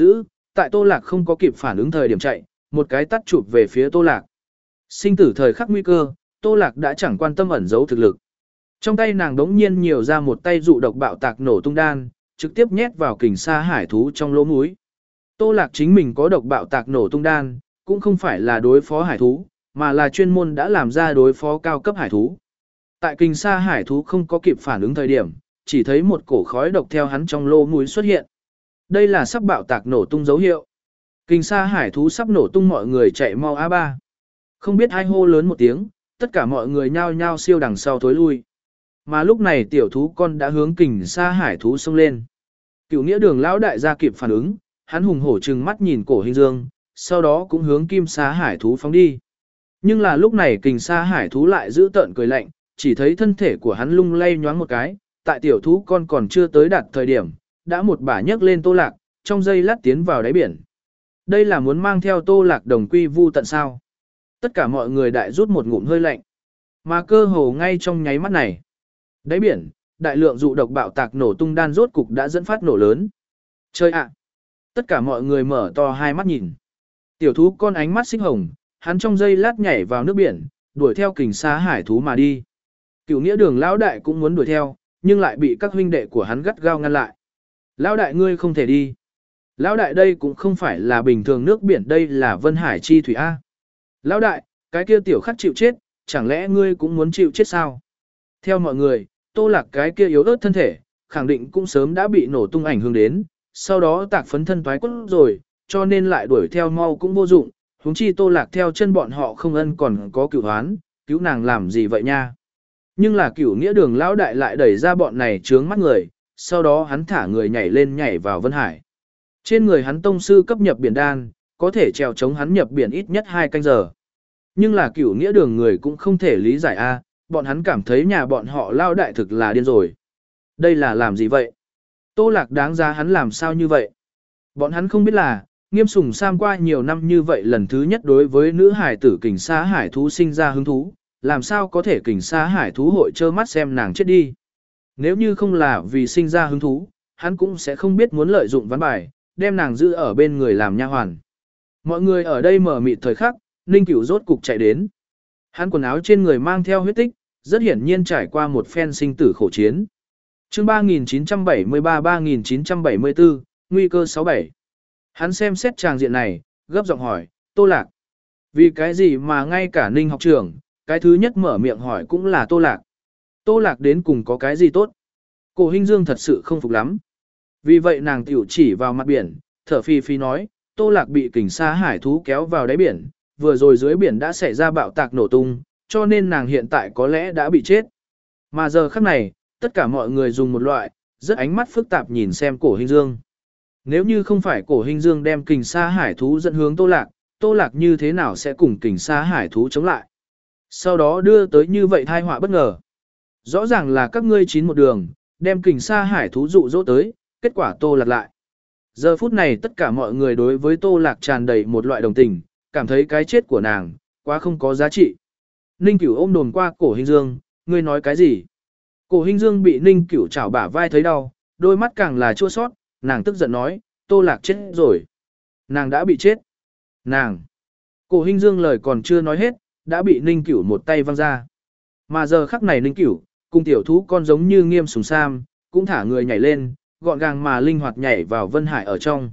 tại Tô Lạc không có kịp phản ứng thời điểm chạy, một cái tắt chụp về phía Tô Lạc. Sinh tử thời khắc nguy cơ, Tô Lạc đã chẳng quan tâm ẩn giấu thực lực. Trong tay nàng đống nhiên nhiều ra một tay dụ độc bạo tạc nổ tung đan, trực tiếp nhét vào kình sa hải thú trong lỗ mũi. Tô Lạc chính mình có độc bạo tạc nổ tung đan, cũng không phải là đối phó hải thú, mà là chuyên môn đã làm ra đối phó cao cấp hải thú. Tại kình sa hải thú không có kịp phản ứng thời điểm, chỉ thấy một cổ khói độc theo hắn trong lỗ mũi xuất hiện. Đây là sắp bạo tạc nổ tung dấu hiệu. Kình sa hải thú sắp nổ tung, mọi người chạy mau a ba. Không biết ai hô lớn một tiếng, tất cả mọi người nhao nhao siêu đằng sau thối lui. Mà lúc này tiểu thú con đã hướng kình sa hải thú xông lên. Cửu nghĩa đường lão đại gia kịp phản ứng, hắn hùng hổ trừng mắt nhìn Cổ Hình Dương, sau đó cũng hướng kim sa hải thú phóng đi. Nhưng là lúc này kình sa hải thú lại giữ tợn cười lạnh, chỉ thấy thân thể của hắn lung lay nhoáng một cái, tại tiểu thú con còn chưa tới đạt thời điểm, đã một bả nhấc lên Tô Lạc, trong giây lát tiến vào đáy biển. Đây là muốn mang theo Tô Lạc đồng quy vu tận sao? Tất cả mọi người đại rút một ngụm hơi lạnh. Mà cơ hồ ngay trong nháy mắt này, đáy biển, đại lượng dụ độc bạo tạc nổ tung đan rốt cục đã dẫn phát nổ lớn. Chơi ạ! Tất cả mọi người mở to hai mắt nhìn. Tiểu thú con ánh mắt xích hồng, hắn trong giây lát nhảy vào nước biển, đuổi theo kình sa hải thú mà đi. Cửu nghĩa đường lão đại cũng muốn đuổi theo, nhưng lại bị các huynh đệ của hắn gắt gao ngăn lại. Lão đại ngươi không thể đi. Lão đại đây cũng không phải là bình thường nước biển, đây là Vân Hải chi thủy A. Lão đại, cái kia tiểu khắc chịu chết, chẳng lẽ ngươi cũng muốn chịu chết sao? Theo mọi người, Tô Lạc cái kia yếu ớt thân thể, khẳng định cũng sớm đã bị nổ tung ảnh hưởng đến, sau đó tạc phấn thân toái quất rồi, cho nên lại đuổi theo mau cũng vô dụng, huống chi Tô Lạc theo chân bọn họ không ân còn có cửu hoán, cứu nàng làm gì vậy nha? Nhưng là cửu nghĩa đường lão đại lại đẩy ra bọn này trướng mắt người, sau đó hắn thả người nhảy lên nhảy vào Vân Hải. Trên người hắn tông sư cấp nhập biển đan, có thể trèo chống hắn nhập biển ít nhất hai canh giờ. Nhưng là cửu nghĩa đường người cũng không thể lý giải a, bọn hắn cảm thấy nhà bọn họ lao đại thực là điên rồi. Đây là làm gì vậy? Tô Lạc đáng giá hắn làm sao như vậy? Bọn hắn không biết là, Nghiêm Sùng Sam qua nhiều năm như vậy lần thứ nhất đối với nữ hải tử kình sa hải thú sinh ra hứng thú, làm sao có thể kình sa hải thú hội trơ mắt xem nàng chết đi. Nếu như không là vì sinh ra hứng thú, hắn cũng sẽ không biết muốn lợi dụng ván bài, đem nàng giữ ở bên người làm nha hoàn. Mọi người ở đây mở mịt thời khắc, Ninh Cửu rốt cục chạy đến. Hắn quần áo trên người mang theo huyết tích, rất hiển nhiên trải qua một phen sinh tử khổ chiến. Chương ba nghìn chín trăm bảy mươi ba ba nghìn chín trăm bảy mươi tư, nguy cơ sáu bảy. Hắn xem xét tràng diện này, gấp giọng hỏi, Tô Lạc. Vì cái gì mà ngay cả Ninh học trưởng, cái thứ nhất mở miệng hỏi cũng là Tô Lạc. Tô Lạc đến cùng có cái gì tốt? Cổ Hinh Dương thật sự không phục lắm. Vì vậy nàng tiểu chỉ vào mặt biển, thở phì phì nói, Tô Lạc bị kình sa hải thú kéo vào đáy biển, vừa rồi dưới biển đã xảy ra bạo tạc nổ tung, cho nên nàng hiện tại có lẽ đã bị chết. Mà giờ khắc này, tất cả mọi người dùng một loại, rất ánh mắt phức tạp nhìn xem Cổ Hinh Dương. Nếu như không phải Cổ Hinh Dương đem kình sa hải thú dẫn hướng Tô Lạc, Tô Lạc như thế nào sẽ cùng kình sa hải thú chống lại? Sau đó đưa tới như vậy tai họa bất ngờ. Rõ ràng là các ngươi chín một đường, đem kình sa hải thú dụ dỗ tới, kết quả Tô Lạc lại. Giờ phút này tất cả mọi người đối với Tô Lạc tràn đầy một loại đồng tình, cảm thấy cái chết của nàng, quá không có giá trị. Ninh Cửu ôm đồn qua Cổ Hinh Dương, ngươi nói cái gì? Cổ Hinh Dương bị Ninh Cửu chảo bả vai thấy đau, đôi mắt càng là chua xót, nàng tức giận nói, Tô Lạc chết rồi. Nàng đã bị chết. Nàng. Cổ Hinh Dương lời còn chưa nói hết, đã bị Ninh Cửu một tay văng ra. Mà giờ khắc này Ninh Cửu, cùng tiểu thú con giống như Nghiêm Sùng Sam, cũng thả người nhảy lên, gọn gàng mà linh hoạt nhảy vào Vân Hải ở trong.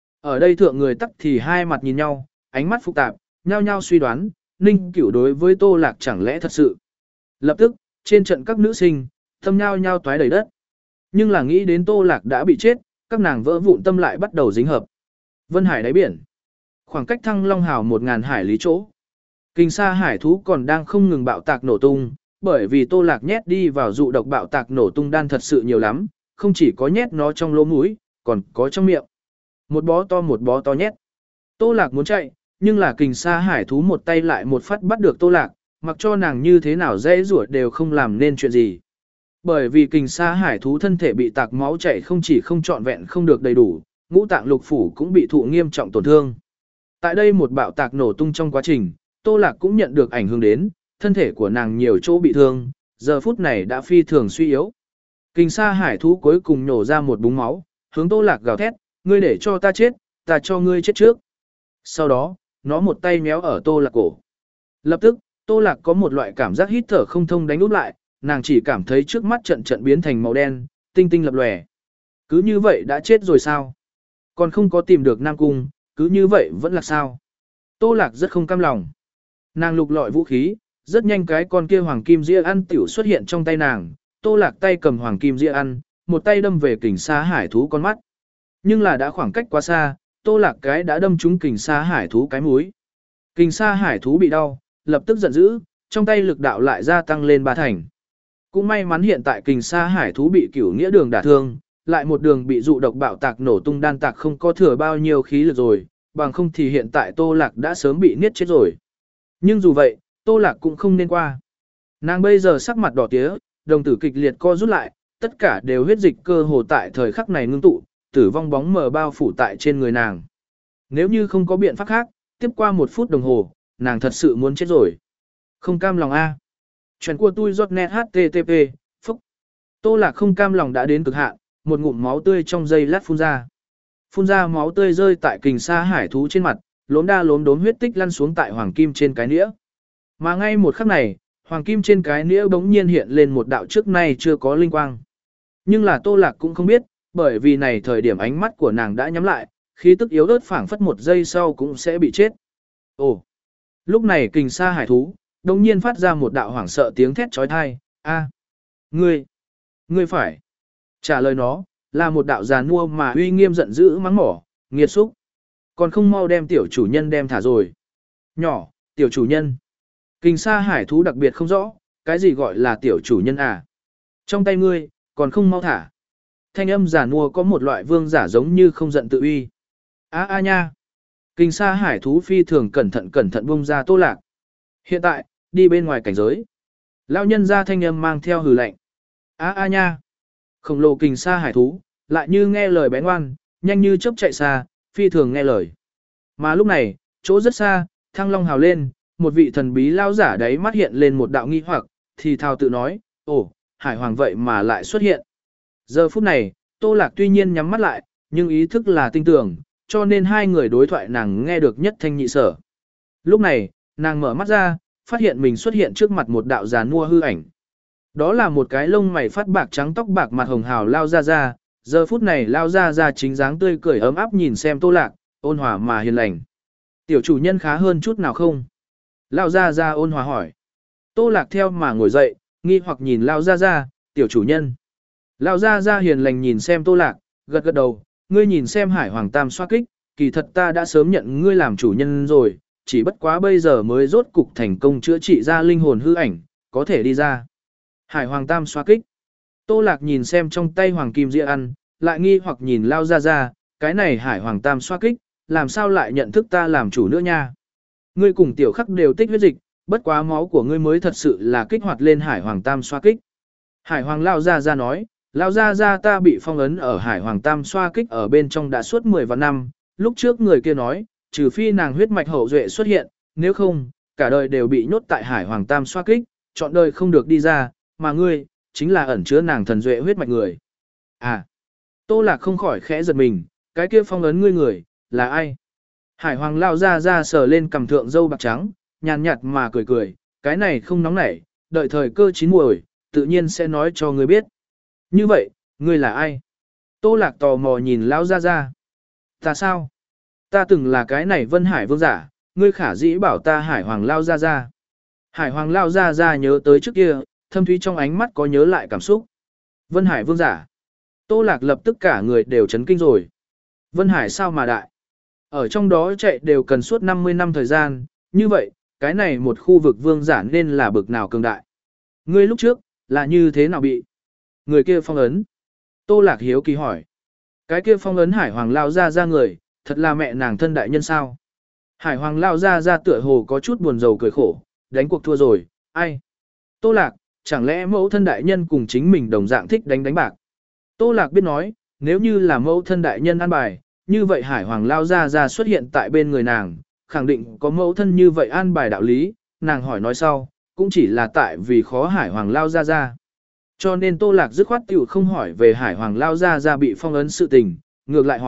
Ở đây thượng người tắc thì hai mặt nhìn nhau, ánh mắt phức tạp, nhao nhao suy đoán, Ninh Cửu đối với Tô Lạc chẳng lẽ thật sự. Lập tức, trên trận các nữ sinh, tâm nhao nhao toái đầy đất. Nhưng là nghĩ đến Tô Lạc đã bị chết, các nàng vỡ vụn tâm lại bắt đầu dính hợp. Vân Hải đáy biển. Khoảng cách Thăng Long Hào một nghìn hải lý chỗ. Kình sa hải thú còn đang không ngừng bạo tạc nổ tung, bởi vì Tô Lạc nhét đi vào dụ độc bạo tạc nổ tung đan thật sự nhiều lắm, không chỉ có nhét nó trong lỗ mũi, còn có trong miệng. Một bó to một bó to nhét. Tô Lạc muốn chạy, nhưng là kình sa hải thú một tay lại một phát bắt được Tô Lạc, mặc cho nàng như thế nào dễ rủa đều không làm nên chuyện gì. Bởi vì kình sa hải thú thân thể bị tạc máu chảy không chỉ không trọn vẹn không được đầy đủ, ngũ tạng lục phủ cũng bị thụ nghiêm trọng tổn thương. Tại đây một bạo tạc nổ tung trong quá trình, Tô Lạc cũng nhận được ảnh hưởng đến, thân thể của nàng nhiều chỗ bị thương, giờ phút này đã phi thường suy yếu. Kình sa hải thú cuối cùng nhổ ra một búng máu, hướng Tô Lạc gào thét, ngươi để cho ta chết, ta cho ngươi chết trước. Sau đó, nó một tay méo ở Tô Lạc cổ. Lập tức, Tô Lạc có một loại cảm giác hít thở không thông đánh úp lại, nàng chỉ cảm thấy trước mắt trận trận biến thành màu đen, tinh tinh lập lòe. Cứ như vậy đã chết rồi sao? Còn không có tìm được Nam Cung, cứ như vậy vẫn là sao? Tô Lạc rất không cam lòng. Nàng lục lọi vũ khí, rất nhanh cái con kia hoàng kim dĩa ăn tiểu xuất hiện trong tay nàng. Tô Lạc tay cầm hoàng kim dĩa ăn, một tay đâm về kình sa hải thú con mắt. Nhưng là đã khoảng cách quá xa, Tô Lạc cái đã đâm trúng kình sa hải thú cái mũi. Kình sa hải thú bị đau, lập tức giận dữ, trong tay lực đạo lại gia tăng lên ba thành. Cũng may mắn hiện tại kình sa hải thú bị cửu nghĩa đường đả thương, lại một đường bị dụ độc bạo tạc nổ tung đan tạc không có thừa bao nhiêu khí lực rồi, bằng không thì hiện tại Tô Lạc đã sớm bị niết chết rồi. Nhưng dù vậy, Tô Lạc cũng không nên qua. Nàng bây giờ sắc mặt đỏ tía, đồng tử kịch liệt co rút lại, tất cả đều huyết dịch cơ hồ tại thời khắc này ngưng tụ, tử vong bóng mờ bao phủ tại trên người nàng. Nếu như không có biện pháp khác, tiếp qua một phút đồng hồ, nàng thật sự muốn chết rồi. Không cam lòng a. Chuyện của tôi giọt net http, phúc. Tô Lạc không cam lòng đã đến cực hạn, một ngụm máu tươi trong giây lát phun ra. Phun ra máu tươi rơi tại kình sa hải thú trên mặt, lốm đa lốm đốm huyết tích lăn xuống tại hoàng kim trên cái nĩa. Mà ngay một khắc này, hoàng kim trên cái nĩa bỗng nhiên hiện lên một đạo trước nay chưa có linh quang. Nhưng là Tô Lạc cũng không biết, bởi vì này thời điểm ánh mắt của nàng đã nhắm lại, khí tức yếu ớt phảng phất một giây sau cũng sẽ bị chết. Ồ! Lúc này kình sa hải thú, đồng nhiên phát ra một đạo hoảng sợ tiếng thét trói thai, a, ngươi, ngươi phải. Trả lời nó, là một đạo giàn mua mà uy nghiêm giận dữ mắng mỏ, nghiệt xúc. Còn không mau đem tiểu chủ nhân đem thả rồi. Nhỏ, tiểu chủ nhân. Kình sa hải thú đặc biệt không rõ, cái gì gọi là tiểu chủ nhân à? Trong tay ngươi, còn không mau thả. Thanh âm giàn mua có một loại vương giả giống như không giận tự uy. A a nha. Kình sa hải thú phi thường cẩn thận cẩn thận buông ra Tô Lạc. Hiện tại, đi bên ngoài cảnh giới. Lão nhân ra thanh âm mang theo hừ lạnh. A a nha. Khổng lồ kình sa hải thú, lại như nghe lời bé ngoan, nhanh như chớp chạy xa, phi thường nghe lời. Mà lúc này, chỗ rất xa, thăng long hào lên, một vị thần bí lao giả đấy mắt hiện lên một đạo nghi hoặc, thì thào tự nói, ồ, hải hoàng vậy mà lại xuất hiện. Giờ phút này, Tô Lạc tuy nhiên nhắm mắt lại, nhưng ý thức là tinh tưởng, cho nên hai người đối thoại nàng nghe được nhất thanh nhị sở. Lúc này, nàng mở mắt ra, phát hiện mình xuất hiện trước mặt một đạo giàn mua hư ảnh. Đó là một cái lông mày phát bạc trắng tóc bạc mặt hồng hào lao ra ra, giờ phút này lao ra ra chính dáng tươi cười ấm áp nhìn xem Tô Lạc, ôn hòa mà hiền lành. Tiểu chủ nhân khá hơn chút nào không? Lao ra ra ôn hòa hỏi. Tô Lạc theo mà ngồi dậy, nghi hoặc nhìn lao ra ra, tiểu chủ nhân. Lao ra ra hiền lành nhìn xem Tô Lạc, gật gật đầu, ngươi nhìn xem hải hoàng tam xoa kích, kỳ thật ta đã sớm nhận ngươi làm chủ nhân rồi, chỉ bất quá bây giờ mới rốt cục thành công chữa trị ra linh hồn hư ảnh, có thể đi ra. Hải hoàng tam xoa kích. Tô Lạc nhìn xem trong tay hoàng kim dĩa ăn, lại nghi hoặc nhìn lao ra ra, cái này hải hoàng tam xoa kích, làm sao lại nhận thức ta làm chủ nữa nha. Ngươi cùng tiểu khắc đều tích huyết dịch, bất quá máu của ngươi mới thật sự là kích hoạt lên hải hoàng tam xoa kích. Hải hoàng lao ra ra nói, lao ra ra ta bị phong ấn ở hải hoàng tam xoa kích ở bên trong đã suốt mười vạn năm, lúc trước người kia nói, trừ phi nàng huyết mạch hậu duệ xuất hiện, nếu không, cả đời đều bị nhốt tại hải hoàng tam xoa kích, chọn đời không được đi ra, mà ngươi, chính là ẩn chứa nàng thần duệ huyết mạch người. À, Tô Lạc không khỏi khẽ giật mình, cái kia phong ấn ngươi người, là ai? Hải hoàng lao ra ra sờ lên cầm thượng dâu bạc trắng, nhàn nhạt mà cười cười, cái này không nóng nảy, đợi thời cơ chín muồi, tự nhiên sẽ nói cho ngươi biết. Như vậy, ngươi là ai? Tô Lạc tò mò nhìn lão ra ra. Ta sao? Ta từng là cái này Vân Hải vương giả, ngươi khả dĩ bảo ta Hải hoàng lao ra ra. Hải hoàng lao ra ra nhớ tới trước kia, thâm thúy trong ánh mắt có nhớ lại cảm xúc. Vân Hải vương giả. Tô Lạc lập tức cả người đều chấn kinh rồi. Vân Hải sao mà đại? Ở trong đó chạy đều cần suốt năm mươi năm thời gian, như vậy, cái này một khu vực vương giả nên là bực nào cường đại. Ngươi lúc trước, là như thế nào bị? Người kia phong ấn. Tô Lạc hiếu kỳ hỏi. Cái kia phong ấn Hải hoàng lao ra ra người, thật là mẹ nàng thân đại nhân sao? Hải hoàng lao ra ra tựa hồ có chút buồn rầu cười khổ, đánh cuộc thua rồi, ai? Tô Lạc, chẳng lẽ mẫu thân đại nhân cùng chính mình đồng dạng thích đánh đánh bạc? Tô Lạc biết nói, nếu như là mẫu thân đại nhân an bài, như vậy Hải hoàng lao ra ra xuất hiện tại bên người nàng, khẳng định có mẫu thân như vậy an bài đạo lý, nàng hỏi nói sau, cũng chỉ là tại vì khó Hải hoàng lao ra ra. Cho nên Tô Lạc dứt khoát tiểu không hỏi về Hải hoàng lao ra ra bị phong ấn sự tình, ngược lại hỏi,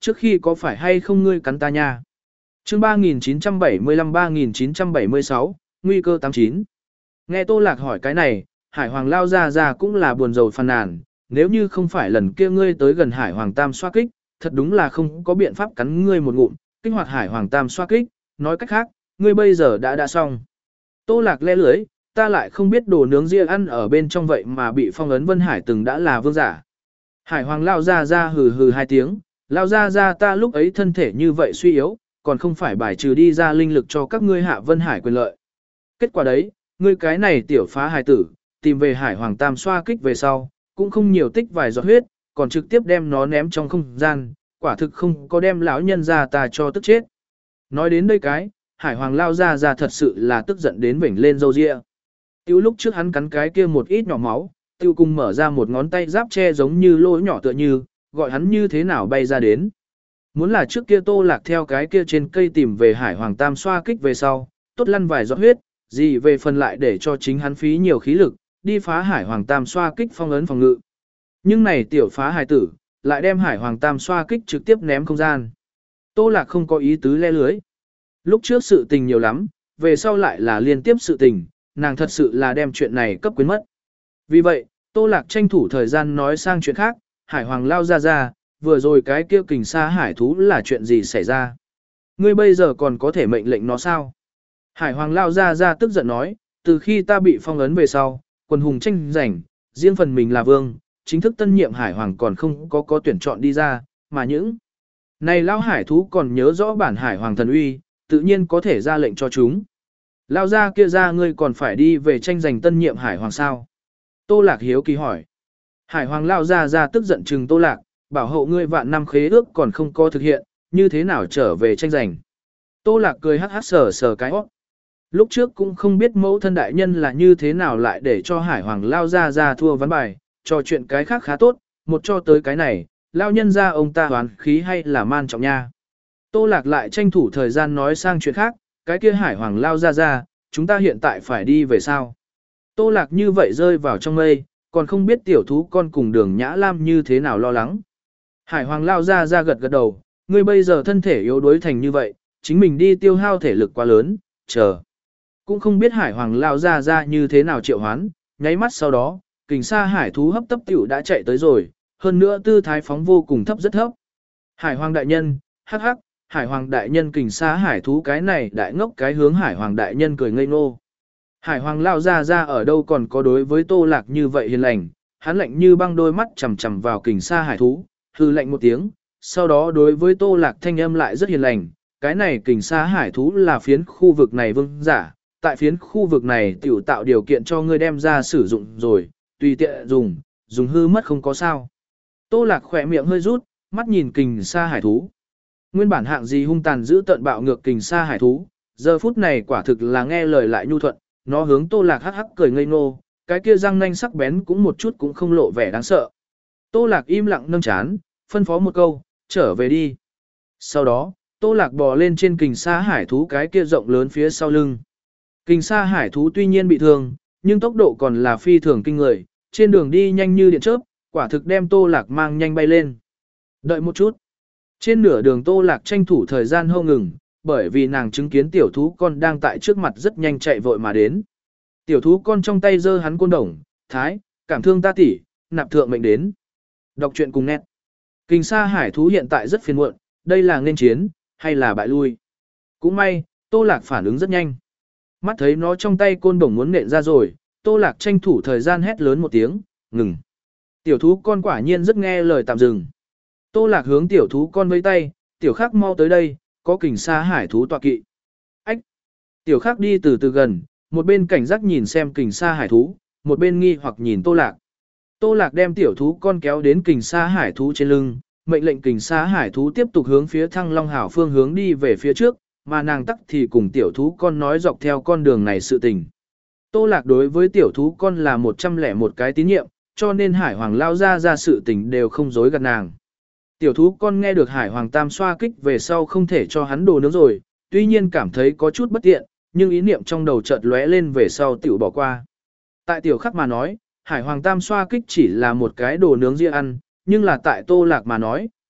trước khi có phải hay không ngươi cắn ta nha. Chương ba nghìn chín trăm bảy mươi lăm ba nghìn chín trăm bảy mươi sáu, nguy cơ tám chín. Nghe Tô Lạc hỏi cái này, Hải Hoàng lao ra ra cũng là buồn rầu phàn nàn, nếu như không phải lần kia ngươi tới gần Hải Hoàng Tam xoa kích, thật đúng là không có biện pháp cắn ngươi một ngụm, kích hoạt Hải Hoàng Tam xoa kích, nói cách khác, ngươi bây giờ đã đã xong. Tô Lạc le lưới, ta lại không biết đồ nướng ria ăn ở bên trong vậy mà bị phong ấn Vân Hải từng đã là vương giả. Hải Hoàng lao ra ra hừ hừ hai tiếng, lao ra ra ta lúc ấy thân thể như vậy suy yếu, còn không phải bài trừ đi ra linh lực cho các ngươi hạ Vân Hải quyền lợi. Kết quả đấy, ngươi cái này tiểu phá hài tử, tìm về Hải Hoàng Tam xoa kích về sau, cũng không nhiều tích vài giọt huyết, còn trực tiếp đem nó ném trong không gian, quả thực không có đem lão nhân ra ta cho tức chết. Nói đến đây cái, Hải Hoàng lao ra ra thật sự là tức giận đến vểnh lên râu ria. Tiêu lúc trước hắn cắn cái kia một ít nhỏ máu, tiêu cùng mở ra một ngón tay giáp che giống như lỗ nhỏ tựa như, gọi hắn như thế nào bay ra đến. Muốn là trước kia Tô Lạc theo cái kia trên cây tìm về Hải Hoàng Tam xoa kích về sau, tốt lăn vài giọt huyết, gì về phần lại để cho chính hắn phí nhiều khí lực, đi phá Hải Hoàng Tam xoa kích phong ấn phòng ngự. Nhưng này tiểu phá hài tử, lại đem Hải Hoàng Tam xoa kích trực tiếp ném không gian. Tô Lạc không có ý tứ le lưới. Lúc trước sự tình nhiều lắm, về sau lại là liên tiếp sự tình, nàng thật sự là đem chuyện này cấp quyến mất. Vì vậy, Tô Lạc tranh thủ thời gian nói sang chuyện khác, Hải Hoàng lao ra ra, vừa rồi cái kia kình sa hải thú là chuyện gì xảy ra. Ngươi bây giờ còn có thể mệnh lệnh nó sao? Hải Hoàng lao ra ra tức giận nói, từ khi ta bị phong ấn về sau, quần hùng tranh giành, riêng phần mình là vương, chính thức tân nhiệm Hải Hoàng còn không có có tuyển chọn đi ra, mà những này lao hải thú còn nhớ rõ bản Hải Hoàng thần uy, tự nhiên có thể ra lệnh cho chúng. Lao ra kia ra ngươi còn phải đi về tranh giành tân nhiệm Hải Hoàng sao? Tô Lạc hiếu kỳ hỏi. Hải Hoàng lao ra ra tức giận trừng Tô Lạc, bảo hộ ngươi vạn năm khế ước còn không có thực hiện, như thế nào trở về tranh giành. Tô Lạc cười hắc hắc sờ sờ cái óc. Lúc trước cũng không biết mẫu thân đại nhân là như thế nào lại để cho Hải Hoàng lao ra ra thua ván bài, trò chuyện cái khác khá tốt, một cho tới cái này, lao nhân ra ông ta hoán khí hay là man trọng nha. Tô Lạc lại tranh thủ thời gian nói sang chuyện khác, cái kia Hải Hoàng lao ra ra, chúng ta hiện tại phải đi về sao? Tô Lạc như vậy rơi vào trong mây, còn không biết tiểu thú con cùng Đường Nhã Lam như thế nào lo lắng. Hải Hoàng lao ra ra gật gật đầu, ngươi bây giờ thân thể yếu đuối thành như vậy, chính mình đi tiêu hao thể lực quá lớn, chờ. Cũng không biết Hải Hoàng lao ra ra như thế nào triệu hoán, nháy mắt sau đó, kình sa hải thú hấp tấp tiểu đã chạy tới rồi, hơn nữa tư thái phóng vô cùng thấp rất thấp. Hải Hoàng đại nhân, hắc hắc, Hải Hoàng đại nhân kình sa hải thú cái này đại ngốc cái hướng Hải Hoàng đại nhân cười ngây ngô. Hải Hoàng lao ra ra ở đâu còn có đối với Tô Lạc như vậy hiền lành, hắn lạnh như băng đôi mắt chằm chằm vào kình sa hải thú, hư lạnh một tiếng, sau đó đối với Tô Lạc thanh âm lại rất hiền lành, cái này kình sa hải thú là phiến khu vực này vương giả, tại phiến khu vực này tiểu tạo điều kiện cho ngươi đem ra sử dụng rồi, tùy tiện dùng, dùng hư mất không có sao. Tô Lạc khỏe miệng hơi rút, mắt nhìn kình sa hải thú. Nguyên bản hạng gì hung tàn giữ tận bạo ngược kình sa hải thú, giờ phút này quả thực là nghe lời lại nhu thuận, nó hướng Tô Lạc hắc hắc cười ngây ngô, cái kia răng nanh sắc bén cũng một chút cũng không lộ vẻ đáng sợ. Tô Lạc im lặng nâng chán, phân phó một câu, trở về đi. Sau đó, Tô Lạc bò lên trên kình sa hải thú cái kia rộng lớn phía sau lưng. Kình sa hải thú tuy nhiên bị thương, nhưng tốc độ còn là phi thường kinh người, trên đường đi nhanh như điện chớp, quả thực đem Tô Lạc mang nhanh bay lên. Đợi một chút. Trên nửa đường Tô Lạc tranh thủ thời gian hô ngừng, bởi vì nàng chứng kiến tiểu thú con đang tại trước mặt rất nhanh chạy vội mà đến. Tiểu thú con trong tay giơ hắn côn đồng, thái, cảm thương ta tỷ, nạp thượng mệnh đến. Đọc truyện cùng nét. Kình sa hải thú hiện tại rất phiền muộn, đây là nên chiến, hay là bại lui. Cũng may, Tô Lạc phản ứng rất nhanh. Mắt thấy nó trong tay côn đồng muốn nện ra rồi, Tô Lạc tranh thủ thời gian hét lớn một tiếng, ngừng. Tiểu thú con quả nhiên rất nghe lời tạm dừng. Tô Lạc hướng tiểu thú con vẫy tay, tiểu khắc mau tới đây, có kình sa hải thú tọa kỵ. Ách! Tiểu khắc đi từ từ gần, một bên cảnh giác nhìn xem kình sa hải thú, một bên nghi hoặc nhìn Tô Lạc. Tô Lạc đem tiểu thú con kéo đến kình sa hải thú trên lưng, mệnh lệnh kình sa hải thú tiếp tục hướng phía Thăng Long Hảo phương hướng đi về phía trước, mà nàng tắc thì cùng tiểu thú con nói dọc theo con đường này sự tình. Tô Lạc đối với tiểu thú con là một trăm lẻ một cái tín nhiệm, cho nên Hải Hoàng lao ra ra sự tình đều không dối gạt nàng. Tiểu thú con nghe được Hải Hoàng tam xoa kích về sau không thể cho hắn đồ nướng rồi, tuy nhiên cảm thấy có chút bất tiện, nhưng ý niệm trong đầu chợt lóe lên về sau tiểu bỏ qua. Tại tiểu khắc mà nói, Hải Hoàng tam xoa kích chỉ là một cái đồ nướng ria ăn, nhưng là tại Tô Lạc mà nói,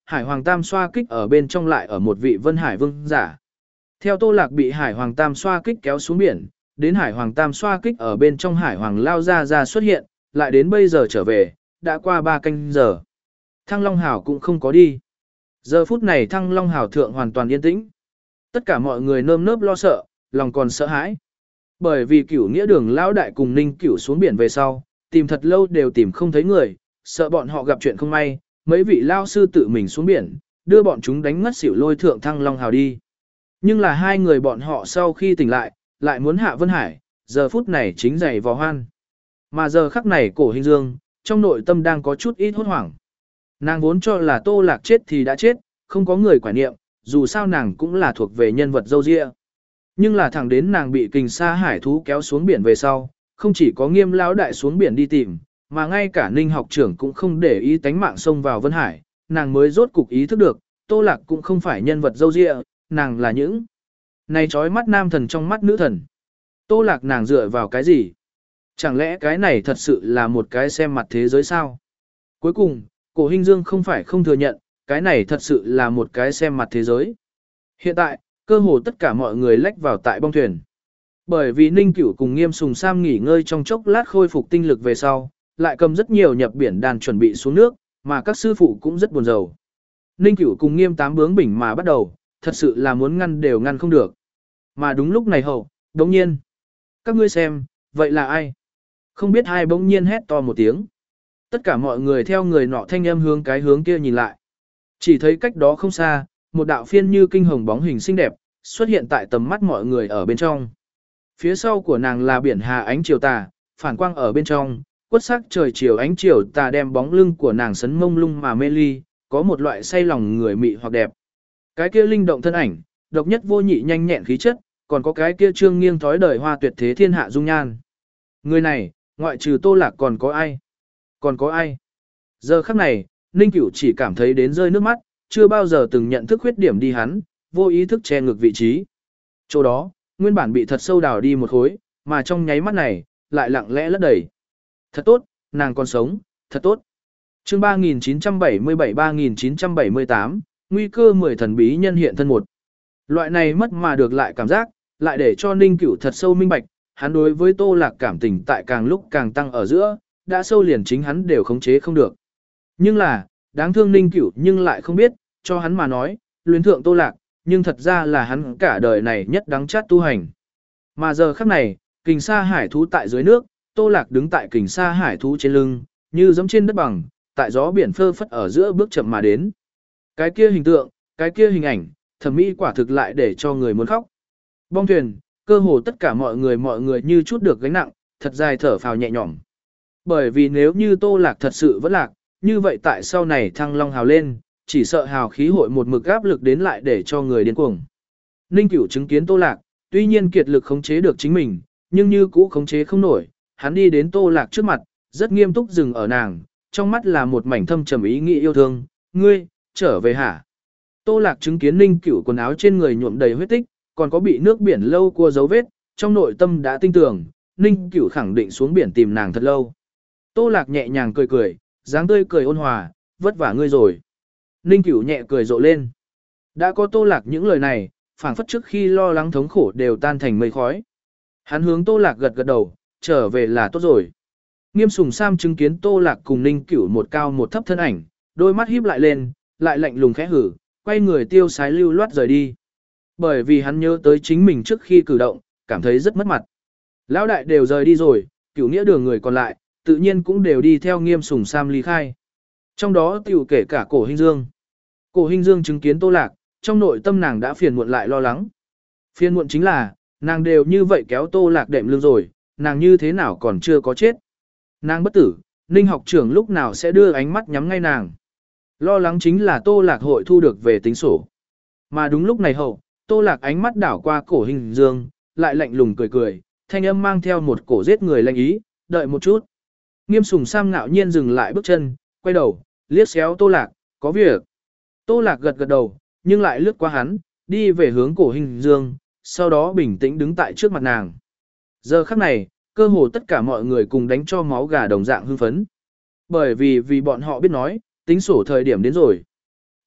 Hải Hoàng Tam xoa kích ở bên trong lại ở một vị Vân Hải Vương giả. Theo Tô Lạc bị Hải Hoàng Tam xoa kích kéo xuống biển, đến Hải Hoàng Tam xoa kích ở bên trong Hải Hoàng lao ra ra xuất hiện, lại đến bây giờ trở về, đã qua ba canh giờ. Thăng Long Hảo cũng không có đi. Giờ phút này Thăng Long Hảo thượng hoàn toàn yên tĩnh. Tất cả mọi người nơm nớp lo sợ, lòng còn sợ hãi. Bởi vì Cửu Nghĩa Đường lão đại cùng Ninh Cửu xuống biển về sau, tìm thật lâu đều tìm không thấy người, sợ bọn họ gặp chuyện không may, mấy vị lao sư tự mình xuống biển, đưa bọn chúng đánh ngất xỉu lôi thượng Thăng Long Hào đi. Nhưng là hai người bọn họ sau khi tỉnh lại, lại muốn hạ Vân Hải, giờ phút này chính giày vò hoan. Mà giờ khắc này Cổ Hình Dương, trong nội tâm đang có chút ít hốt hoảng. Nàng vốn cho là Tô Lạc chết thì đã chết, không có người quả niệm, dù sao nàng cũng là thuộc về nhân vật dâu dịa. Nhưng là thẳng đến nàng bị kình sa hải thú kéo xuống biển về sau, không chỉ có Nghiêm lão đại xuống biển đi tìm, mà ngay cả Ninh học trưởng cũng không để ý tánh mạng xông vào Vân Hải, nàng mới rốt cục ý thức được, Tô Lạc cũng không phải nhân vật dâu dịa, nàng là những này trói mắt nam thần trong mắt nữ thần. Tô Lạc nàng dựa vào cái gì? Chẳng lẽ cái này thật sự là một cái xem mặt thế giới sao? Cuối cùng, Cổ Hình Dương không phải không thừa nhận, cái này thật sự là một cái xem mặt thế giới. Hiện tại, cơ hồ tất cả mọi người lách vào tại bong thuyền. Bởi vì Ninh Cửu cùng Nghiêm Sùng Sam nghỉ ngơi trong chốc lát khôi phục tinh lực về sau, lại cầm rất nhiều nhập biển đàn chuẩn bị xuống nước, mà các sư phụ cũng rất buồn rầu. Ninh Cửu cùng Nghiêm Tám bướng bỉnh mà bắt đầu, thật sự là muốn ngăn đều ngăn không được. Mà đúng lúc này hậu, đống nhiên. Các ngươi xem, vậy là ai? Không biết hai bỗng nhiên hét to một tiếng. Tất cả mọi người theo người nọ thanh âm hướng cái hướng kia nhìn lại. Chỉ thấy cách đó không xa, một đạo phiên như kinh hồng bóng hình xinh đẹp, xuất hiện tại tầm mắt mọi người ở bên trong. Phía sau của nàng là biển hà ánh chiều tà, phản quang ở bên trong, quất sắc trời chiều ánh chiều tà đem bóng lưng của nàng sấn mông lung mà mê ly, có một loại say lòng người mị hoặc đẹp. Cái kia linh động thân ảnh, độc nhất vô nhị nhanh nhẹn khí chất, còn có cái kia trương nghiêng thói đời hoa tuyệt thế thiên hạ dung nhan. Người này, ngoại trừ Tô Lạc còn có ai? Còn có ai? Giờ khắc này, Ninh Cửu chỉ cảm thấy đến rơi nước mắt, chưa bao giờ từng nhận thức khuyết điểm đi hắn, vô ý thức che ngược vị trí. Chỗ đó, nguyên bản bị thật sâu đào đi một khối, mà trong nháy mắt này, lại lặng lẽ lấp đầy. Thật tốt, nàng còn sống, thật tốt. Chương ba nghìn chín trăm bảy mươi bảy ba nghìn chín trăm bảy mươi tám, nguy cơ mười thần bí nhân hiện thân một. Loại này mất mà được lại cảm giác, lại để cho Ninh Cửu thật sâu minh bạch, hắn đối với Tô Lạc cảm tình tại càng lúc càng tăng ở giữa, đã sâu liền chính hắn đều khống chế không được. Nhưng là, đáng thương Ninh Cửu nhưng lại không biết, cho hắn mà nói, luyến thượng Tô Lạc, nhưng thật ra là hắn cả đời này nhất đáng chát tu hành. Mà giờ khắc này, kình sa hải thú tại dưới nước, Tô Lạc đứng tại kình sa hải thú trên lưng, như giống trên đất bằng, tại gió biển phơ phất ở giữa bước chậm mà đến. Cái kia hình tượng, cái kia hình ảnh, thẩm mỹ quả thực lại để cho người muốn khóc. Bong thuyền, cơ hồ tất cả mọi người mọi người như chút được gánh nặng, thật dài thở phào nhẹ nhõm. Bởi vì nếu như Tô Lạc thật sự vẫn lạc, như vậy tại sau này Thăng Long hào lên, chỉ sợ hào khí hội một mực áp lực đến lại để cho người điên cuồng. Ninh Cửu chứng kiến Tô Lạc, tuy nhiên kiệt lực khống chế được chính mình, nhưng như cũ khống chế không nổi, hắn đi đến Tô Lạc trước mặt, rất nghiêm túc dừng ở nàng, trong mắt là một mảnh thâm trầm ý nghĩ yêu thương, ngươi, trở về hả? Tô Lạc chứng kiến Ninh Cửu quần áo trên người nhuộm đầy huyết tích, còn có bị nước biển lâu cua dấu vết, trong nội tâm đã tin tưởng, Ninh Cửu khẳng định xuống biển tìm nàng thật lâu. Tô Lạc nhẹ nhàng cười cười, dáng tươi cười ôn hòa, vất vả ngươi rồi. Ninh Cửu nhẹ cười rộ lên. Đã có Tô Lạc những lời này, phảng phất trước khi lo lắng thống khổ đều tan thành mây khói. Hắn hướng Tô Lạc gật gật đầu, trở về là tốt rồi. Nghiêm Sùng Sam chứng kiến Tô Lạc cùng Ninh Cửu một cao một thấp thân ảnh, đôi mắt híp lại lên, lại lạnh lùng khẽ hử, quay người tiêu sái lưu loát rời đi. Bởi vì hắn nhớ tới chính mình trước khi cử động, cảm thấy rất mất mặt. Lão đại đều rời đi rồi, Cửu Nghĩa Đường người còn lại, tự nhiên cũng đều đi theo Nghiêm Sùng Sam ly khai. Trong đó tiểu kể cả Cổ Hình Dương. Cổ Hình Dương chứng kiến Tô Lạc, trong nội tâm nàng đã phiền muộn lại lo lắng. Phiền muộn chính là, nàng đều như vậy kéo Tô Lạc đệm lưng rồi, nàng như thế nào còn chưa có chết. Nàng bất tử, Ninh học trưởng lúc nào sẽ đưa ánh mắt nhắm ngay nàng. Lo lắng chính là Tô Lạc hội thu được về tính sổ. Mà đúng lúc này hậu, Tô Lạc ánh mắt đảo qua Cổ Hình Dương, lại lạnh lùng cười cười, thanh âm mang theo một cổ giết người lạnh ý, đợi một chút. Nghiêm Sùng Sam ngạo nhiên dừng lại bước chân, quay đầu, liếc xéo Tô Lạc, có việc. Tô Lạc gật gật đầu, nhưng lại lướt qua hắn, đi về hướng Cổ Hình Dương, sau đó bình tĩnh đứng tại trước mặt nàng. Giờ khắc này, cơ hồ tất cả mọi người cùng đánh cho máu gà đồng dạng hưng phấn. Bởi vì vì bọn họ biết nói, tính sổ thời điểm đến rồi.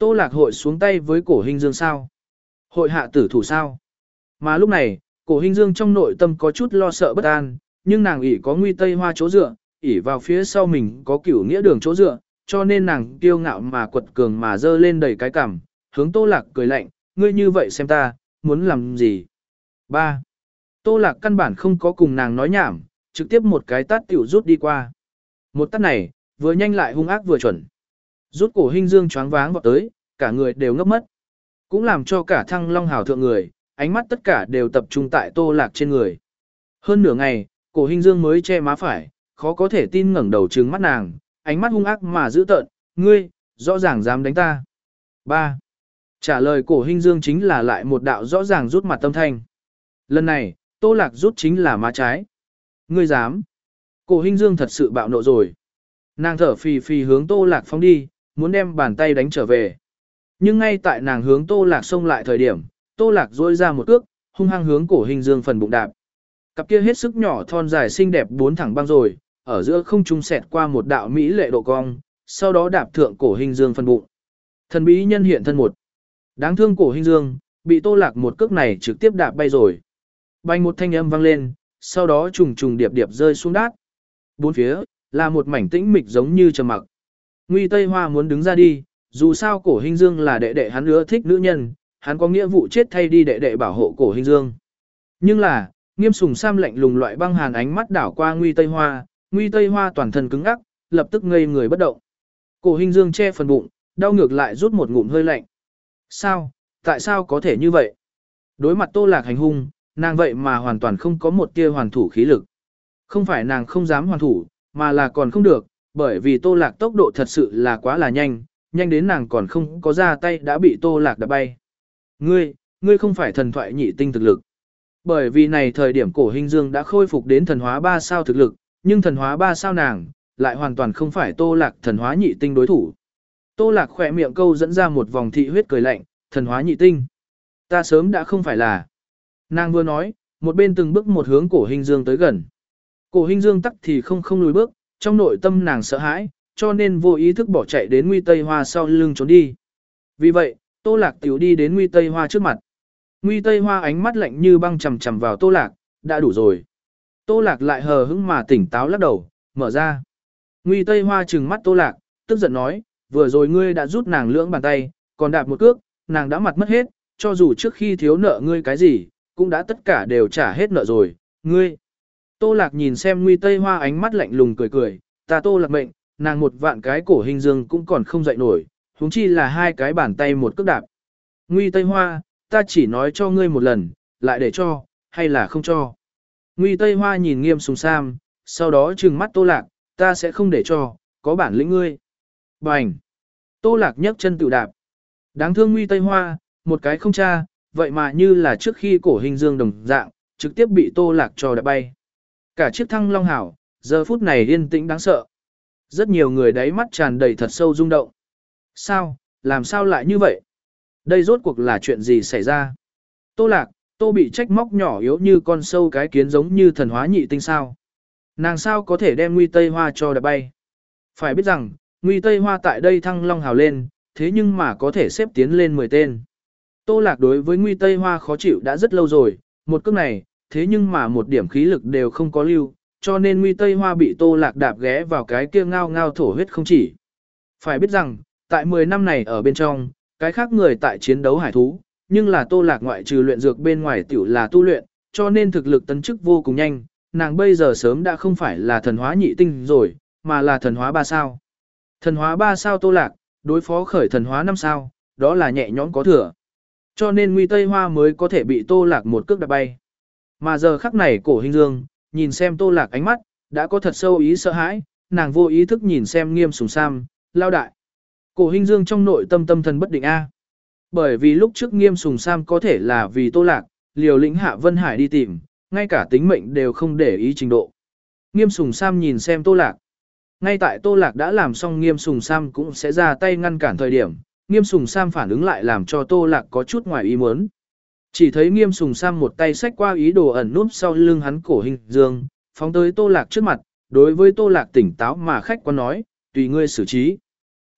Tô Lạc hội xuống tay với Cổ Hinh Dương sao? Hội hạ tử thủ sao? Mà lúc này, Cổ Hinh Dương trong nội tâm có chút lo sợ bất an, nhưng nàng ỷ có Nguy Tây Hoa chỗ dựa, ỷ vào phía sau mình có Cửu Nghĩa Đường chỗ dựa, cho nên nàng kiêu ngạo mà quật cường mà dơ lên đầy cái cằm, hướng Tô Lạc cười lạnh, ngươi như vậy xem ta, muốn làm gì? ba. Tô Lạc căn bản không có cùng nàng nói nhảm, trực tiếp một cái tát tiểu rút đi qua. Một tát này, vừa nhanh lại hung ác vừa chuẩn. Rút Cổ Hinh Dương choáng váng vọt tới, cả người đều ngốc mất. Cũng làm cho cả Thăng Long Hào thượng người, ánh mắt tất cả đều tập trung tại Tô Lạc trên người. Hơn nửa ngày, Cổ Hinh Dương mới che má phải, khó có thể tin ngẩng đầu trừng mắt nàng, ánh mắt hung ác mà dữ tợn, ngươi, rõ ràng dám đánh ta. ba. Trả lời Cổ Hinh Dương chính là lại một đạo rõ ràng rút mặt tâm thanh. Lần này, Tô Lạc rút chính là má trái. Ngươi dám. Cổ Hinh Dương thật sự bạo nộ rồi. Nàng thở phì phì hướng Tô Lạc phóng đi, muốn đem bàn tay đánh trở về. Nhưng ngay tại nàng hướng Tô Lạc xông lại thời điểm, Tô Lạc duỗi ra một cước, hung hăng hướng Cổ Hinh Dương phần bụng đạp. Cặp kia hết sức nhỏ thon dài xinh đẹp bốn thẳng băng rồi, ở giữa không trung xẹt qua một đạo mỹ lệ độ cong, sau đó đạp thượng Cổ Hinh Dương phần bụng. Thần bí nhân hiện thân một. Đáng thương Cổ Hinh Dương, bị Tô Lạc một cước này trực tiếp đạp bay rồi. Bay một thanh âm vang lên, sau đó trùng trùng điệp điệp rơi xuống đát. Bốn phía là một mảnh tĩnh mịch giống như trầm mặc. Nguy Tây Hoa muốn đứng ra đi, dù sao Cổ Hinh Dương là đệ đệ hắn ưa thích nữ nhân, hắn có nghĩa vụ chết thay đi đệ đệ bảo hộ Cổ Hinh Dương. Nhưng là, Nghiêm Sùng Sam lạnh lùng loại băng hàn ánh mắt đảo qua Nguy Tây Hoa, Nguy Tây Hoa toàn thân cứng ngắc, lập tức ngây người bất động. Cổ Hinh Dương che phần bụng, đau ngược lại rút một ngụm hơi lạnh. Sao, tại sao có thể như vậy? Đối mặt Tô Lạc hành hung, nàng vậy mà hoàn toàn không có một tia hoàn thủ khí lực. Không phải nàng không dám hoàn thủ, mà là còn không được, bởi vì Tô Lạc tốc độ thật sự là quá là nhanh, nhanh đến nàng còn không có ra tay đã bị Tô Lạc đập bay. Ngươi, ngươi không phải thần thoại nhị tinh thực lực. Bởi vì này thời điểm Cổ Hinh Dương đã khôi phục đến thần hóa ba sao thực lực, nhưng thần hóa ba sao nàng, lại hoàn toàn không phải Tô Lạc thần hóa nhị tinh đối thủ. Tô Lạc khỏe miệng câu dẫn ra một vòng thị huyết cười lạnh, thần hóa nhị tinh. Ta sớm đã không phải là. Nàng vừa nói, một bên từng bước một hướng Cổ Hinh Dương tới gần. Cổ Hinh Dương tắc thì không không lùi bước, trong nội tâm nàng sợ hãi, cho nên vô ý thức bỏ chạy đến Nguy Tây Hoa sau lưng trốn đi. Vì vậy, Tô Lạc tiểu đi đến Nguy Tây Hoa trước mặt. Nguy Tây Hoa ánh mắt lạnh như băng chằm chằm vào Tô Lạc, đã đủ rồi. Tô Lạc lại hờ hững mà tỉnh táo lắc đầu, mở ra. Nguy Tây Hoa trừng mắt Tô Lạc, tức giận nói, vừa rồi ngươi đã rút nàng lưỡng bàn tay, còn đạp một cước, nàng đã mặt mất hết, cho dù trước khi thiếu nợ ngươi cái gì, cũng đã tất cả đều trả hết nợ rồi, ngươi. Tô Lạc nhìn xem Nguy Tây Hoa ánh mắt lạnh lùng cười cười, ta Tô Lạc mệnh, nàng một vạn cái Cổ Hinh Dương cũng còn không dậy nổi, huống chi là hai cái bàn tay một cước đạp. Nguy Tây Hoa, ta chỉ nói cho ngươi một lần, lại để cho, hay là không cho. Nguy Tây Hoa nhìn Nghiêm Sùng Sam, sau đó trừng mắt Tô Lạc, ta sẽ không để cho, có bản lĩnh ngươi. Bành! Tô Lạc nhấc chân tự đạp. Đáng thương Nguy Tây Hoa, một cái không tra, vậy mà như là trước khi Cổ Hinh Dương đồng dạng, trực tiếp bị Tô Lạc cho đạp bay. Cả chiếc Thăng Long Hảo, giờ phút này yên tĩnh đáng sợ. Rất nhiều người đáy mắt tràn đầy thật sâu rung động. Sao, làm sao lại như vậy? Đây rốt cuộc là chuyện gì xảy ra? Tô Lạc, Tô bị trách móc nhỏ yếu như con sâu cái kiến giống như thần hóa nhị tinh sao? Nàng sao có thể đem Nguy Tây Hoa cho đạp bay? Phải biết rằng, Nguy Tây Hoa tại đây Thăng Long Hào lên, thế nhưng mà có thể xếp tiến lên mười tên. Tô Lạc đối với Nguy Tây Hoa khó chịu đã rất lâu rồi, một cước này, thế nhưng mà một điểm khí lực đều không có lưu, cho nên Nguy Tây Hoa bị Tô Lạc đạp ghé vào cái kia ngao ngao thổ huyết không chỉ. Phải biết rằng, tại mười năm này ở bên trong, cái khác người tại chiến đấu hải thú, nhưng là Tô Lạc ngoại trừ luyện dược bên ngoài tiểu là tu luyện, cho nên thực lực tấn chức vô cùng nhanh, nàng bây giờ sớm đã không phải là thần hóa nhị tinh rồi, mà là thần hóa ba sao. Thần hóa ba sao Tô Lạc, đối phó khởi thần hóa năm sao, đó là nhẹ nhõm có thừa. Cho nên Nguy Tây Hoa mới có thể bị Tô Lạc một cước đạp bay. Mà giờ khắc này Cổ Hinh Dương, nhìn xem Tô Lạc ánh mắt, đã có thật sâu ý sợ hãi, nàng vô ý thức nhìn xem Nghiêm Sùng Sam, lao đại. Cổ Hinh Dương trong nội tâm tâm thần bất định a. Bởi vì lúc trước Nghiêm Sùng Sam có thể là vì Tô Lạc, liều lĩnh Hạ Vân Hải đi tìm, ngay cả tính mệnh đều không để ý trình độ. Nghiêm Sùng Sam nhìn xem Tô Lạc. Ngay tại Tô Lạc đã làm xong Nghiêm Sùng Sam cũng sẽ ra tay ngăn cản thời điểm, Nghiêm Sùng Sam phản ứng lại làm cho Tô Lạc có chút ngoài ý muốn. Chỉ thấy Nghiêm Sùng Sam một tay xách qua ý đồ ẩn núp sau lưng hắn Cổ Hinh Dương, phóng tới Tô Lạc trước mặt, đối với Tô Lạc tỉnh táo mà khách quan nói, tùy ngươi xử trí.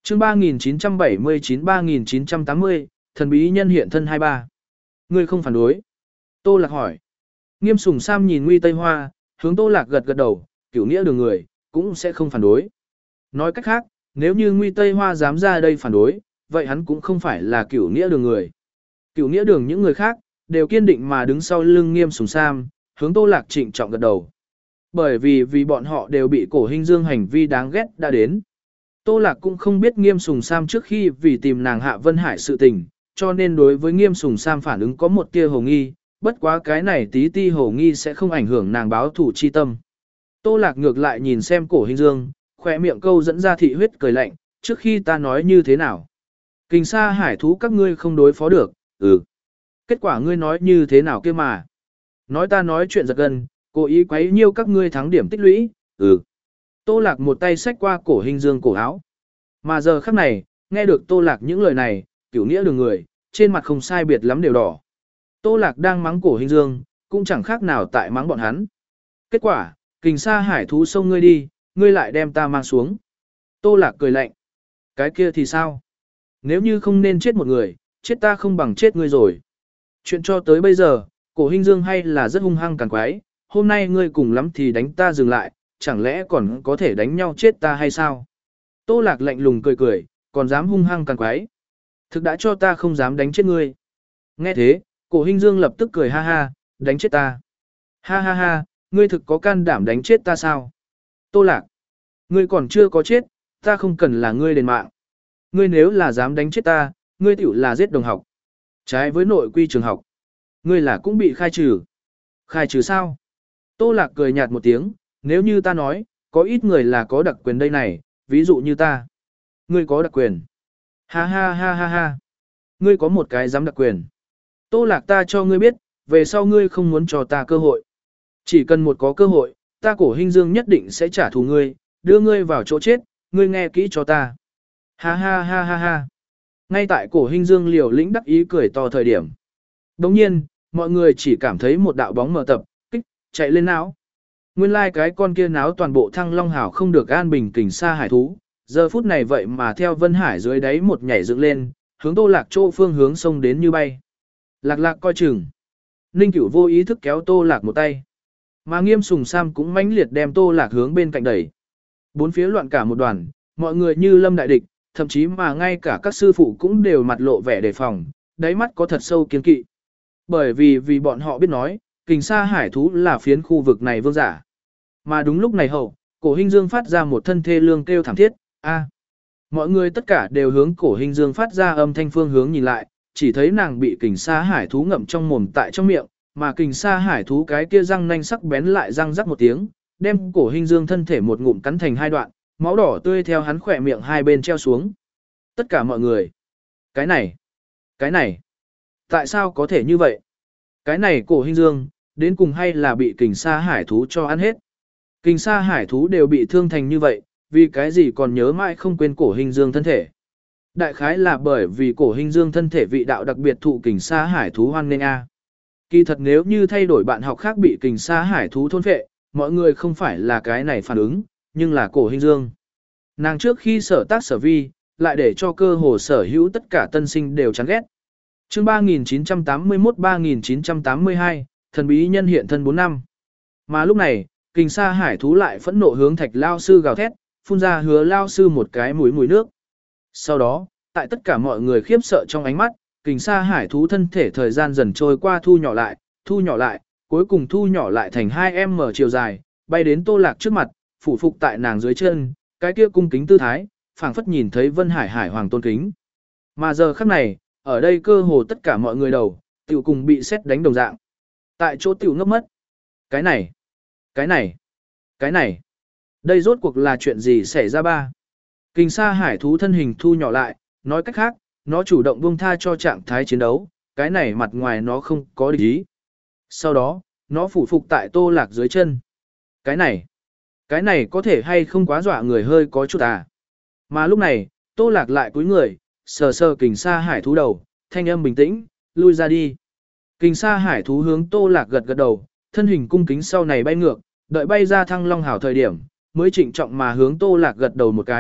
chương ba nghìn chín trăm bảy mươi chín ba nghìn chín trăm tám mươi, thần bí nhân hiện thân hai ba. Ngươi không phản đối. Tô Lạc hỏi. Nghiêm Sùng Sam nhìn Nguy Tây Hoa, hướng Tô Lạc gật gật đầu, cửu nghĩa đường người, cũng sẽ không phản đối. Nói cách khác, nếu như Nguy Tây Hoa dám ra đây phản đối, vậy hắn cũng không phải là cửu nghĩa đường người. Cửu nghĩa đường những người khác, đều kiên định mà đứng sau lưng Nghiêm Sùng Sam, hướng Tô Lạc trịnh trọng gật đầu. Bởi vì vì bọn họ đều bị Cổ Hinh Dương hành vi đáng ghét đã đến. Tô Lạc cũng không biết Nghiêm Sùng Sam trước khi vì tìm nàng Hạ Vân Hải sự tình, cho nên đối với Nghiêm Sùng Sam phản ứng có một tia hồ nghi, bất quá cái này tí ti hồ nghi sẽ không ảnh hưởng nàng báo thủ chi tâm. Tô Lạc ngược lại nhìn xem Cổ Hinh Dương, khỏe miệng câu dẫn ra thị huyết cười lạnh, trước khi ta nói như thế nào. Kình sa hải thú các ngươi không đối phó được, ừ. Kết quả ngươi nói như thế nào kia mà. Nói ta nói chuyện giật gân, cố ý quấy nhiêu các ngươi thắng điểm tích lũy, ừ. Tô Lạc một tay xách qua Cổ Hinh Dương cổ áo. Mà giờ khắc này, nghe được Tô Lạc những lời này, cửu nghĩa đường người, trên mặt không sai biệt lắm đều đỏ. Tô Lạc đang mắng Cổ Hinh Dương, cũng chẳng khác nào tại mắng bọn hắn. Kết quả, kình sa hải thú xông ngươi đi, ngươi lại đem ta mang xuống. Tô Lạc cười lạnh. Cái kia thì sao? Nếu như không nên chết một người, chết ta không bằng chết ngươi rồi. Chuyện cho tới bây giờ, Cổ Hinh Dương hay là rất hung hăng càng quái, hôm nay ngươi cùng lắm thì đánh ta dừng lại, chẳng lẽ còn có thể đánh nhau chết ta hay sao? Tô Lạc lạnh lùng cười cười, còn dám hung hăng càng quái. Thực đã cho ta không dám đánh chết ngươi. Nghe thế, Cổ Hinh Dương lập tức cười ha ha, đánh chết ta. Ha ha ha, ngươi thực có can đảm đánh chết ta sao? Tô Lạc, ngươi còn chưa có chết, ta không cần là ngươi đền mạng. Ngươi nếu là dám đánh chết ta, ngươi tiểu là giết đồng học. Trái với nội quy trường học. Ngươi là cũng bị khai trừ. Khai trừ sao? Tô Lạc cười nhạt một tiếng, nếu như ta nói, có ít người là có đặc quyền đây này, ví dụ như ta. Ngươi có đặc quyền. Ha ha ha ha ha. Ngươi có một cái dám đặc quyền. Tô Lạc ta cho ngươi biết, về sau ngươi không muốn cho ta cơ hội. Chỉ cần một có cơ hội, ta Cổ Hinh Dương nhất định sẽ trả thù ngươi, đưa ngươi vào chỗ chết, ngươi nghe kỹ cho ta. Ha ha ha ha ha. Ngay tại Cổ Hinh Dương liều lĩnh đắc ý cười to thời điểm. Đồng nhiên, mọi người chỉ cảm thấy một đạo bóng mở tập, kích, chạy lên não. Nguyên lai like cái con kia náo toàn bộ Thăng Long Hảo không được an bình kình sa hải thú, giờ phút này vậy mà theo Vân Hải dưới đáy một nhảy dựng lên, hướng Tô Lạc chỗ phương hướng sông đến như bay. Lạc Lạc coi chừng. Ninh Cửu vô ý thức kéo Tô Lạc một tay. Mà Nghiêm Sùng Sam cũng mãnh liệt đem Tô Lạc hướng bên cạnh đẩy. Bốn phía loạn cả một đoàn, mọi người như lâm đại địch, thậm chí mà ngay cả các sư phụ cũng đều mặt lộ vẻ đề phòng, đáy mắt có thật sâu kiên kỵ. Bởi vì vì bọn họ biết nói, kình sa hải thú là phiến khu vực này vương giả. Mà đúng lúc này hậu, Cổ Hinh Dương phát ra một thân thê lương kêu thảm thiết, a. Mọi người tất cả đều hướng Cổ Hinh Dương phát ra âm thanh phương hướng nhìn lại, chỉ thấy nàng bị kình sa hải thú ngậm trong mồm tại trong miệng, mà kình sa hải thú cái kia răng nanh sắc bén lại răng rắc một tiếng, đem Cổ Hinh Dương thân thể một ngụm cắn thành hai đoạn, máu đỏ tươi theo hắn khỏe miệng hai bên treo xuống. Tất cả mọi người. Cái này, cái này, tại sao có thể như vậy? Cái này Cổ Hinh Dương, đến cùng hay là bị kình sa hải thú cho ăn hết? Kình sa hải thú đều bị thương thành như vậy, vì cái gì còn nhớ mãi không quên Cổ Hinh Dương thân thể? Đại khái là bởi vì Cổ Hinh Dương thân thể vị đạo đặc biệt thụ kình sa hải thú hoan nên a. Kỳ thật nếu như thay đổi bạn học khác bị kình sa hải thú thôn phệ, mọi người không phải là cái này phản ứng, nhưng là Cổ Hinh Dương. Nàng trước khi sở tác sở vi, lại để cho cơ hồ sở hữu tất cả tân sinh đều chán ghét. Chương ba nghìn chín trăm tám mươi mốt ba nghìn chín trăm tám mươi hai, thần bí nhân hiện thân bốn năm. Mà lúc này, kình sa hải thú lại phẫn nộ hướng Thạch lao sư gào thét, phun ra Hứa lao sư một cái mũi mũi nước. Sau đó, tại tất cả mọi người khiếp sợ trong ánh mắt, kình sa hải thú thân thể thời gian dần trôi qua thu nhỏ lại, thu nhỏ lại, cuối cùng thu nhỏ lại thành hai mét chiều dài, bay đến Tô Lạc trước mặt, phủ phục tại nàng dưới chân, cái kia cung kính tư thái, phảng phất nhìn thấy Vân Hải Hải Hoàng tôn kính. Mà giờ khắc này, ở đây cơ hồ tất cả mọi người đầu, tiểu cùng bị sét đánh đồng dạng. Tại chỗ tiểu ngốc mất. Cái này, cái này, cái này. Đây rốt cuộc là chuyện gì xảy ra ba? Kình sa hải thú thân hình thu nhỏ lại, nói cách khác, nó chủ động buông tha cho trạng thái chiến đấu, cái này mặt ngoài nó không có địch ý. Sau đó, nó phủ phục tại Tô Lạc dưới chân. Cái này, cái này có thể hay không quá dọa người hơi có chút à. Mà lúc này, Tô Lạc lại cúi người, sờ sờ kình sa hải thú đầu, thanh âm bình tĩnh, lui ra đi. Kình sa hải thú hướng Tô Lạc gật gật đầu, thân hình cung kính sau này bay ngược, đợi bay ra Thăng Long Hảo thời điểm, mới trịnh trọng mà hướng Tô Lạc gật đầu một cái,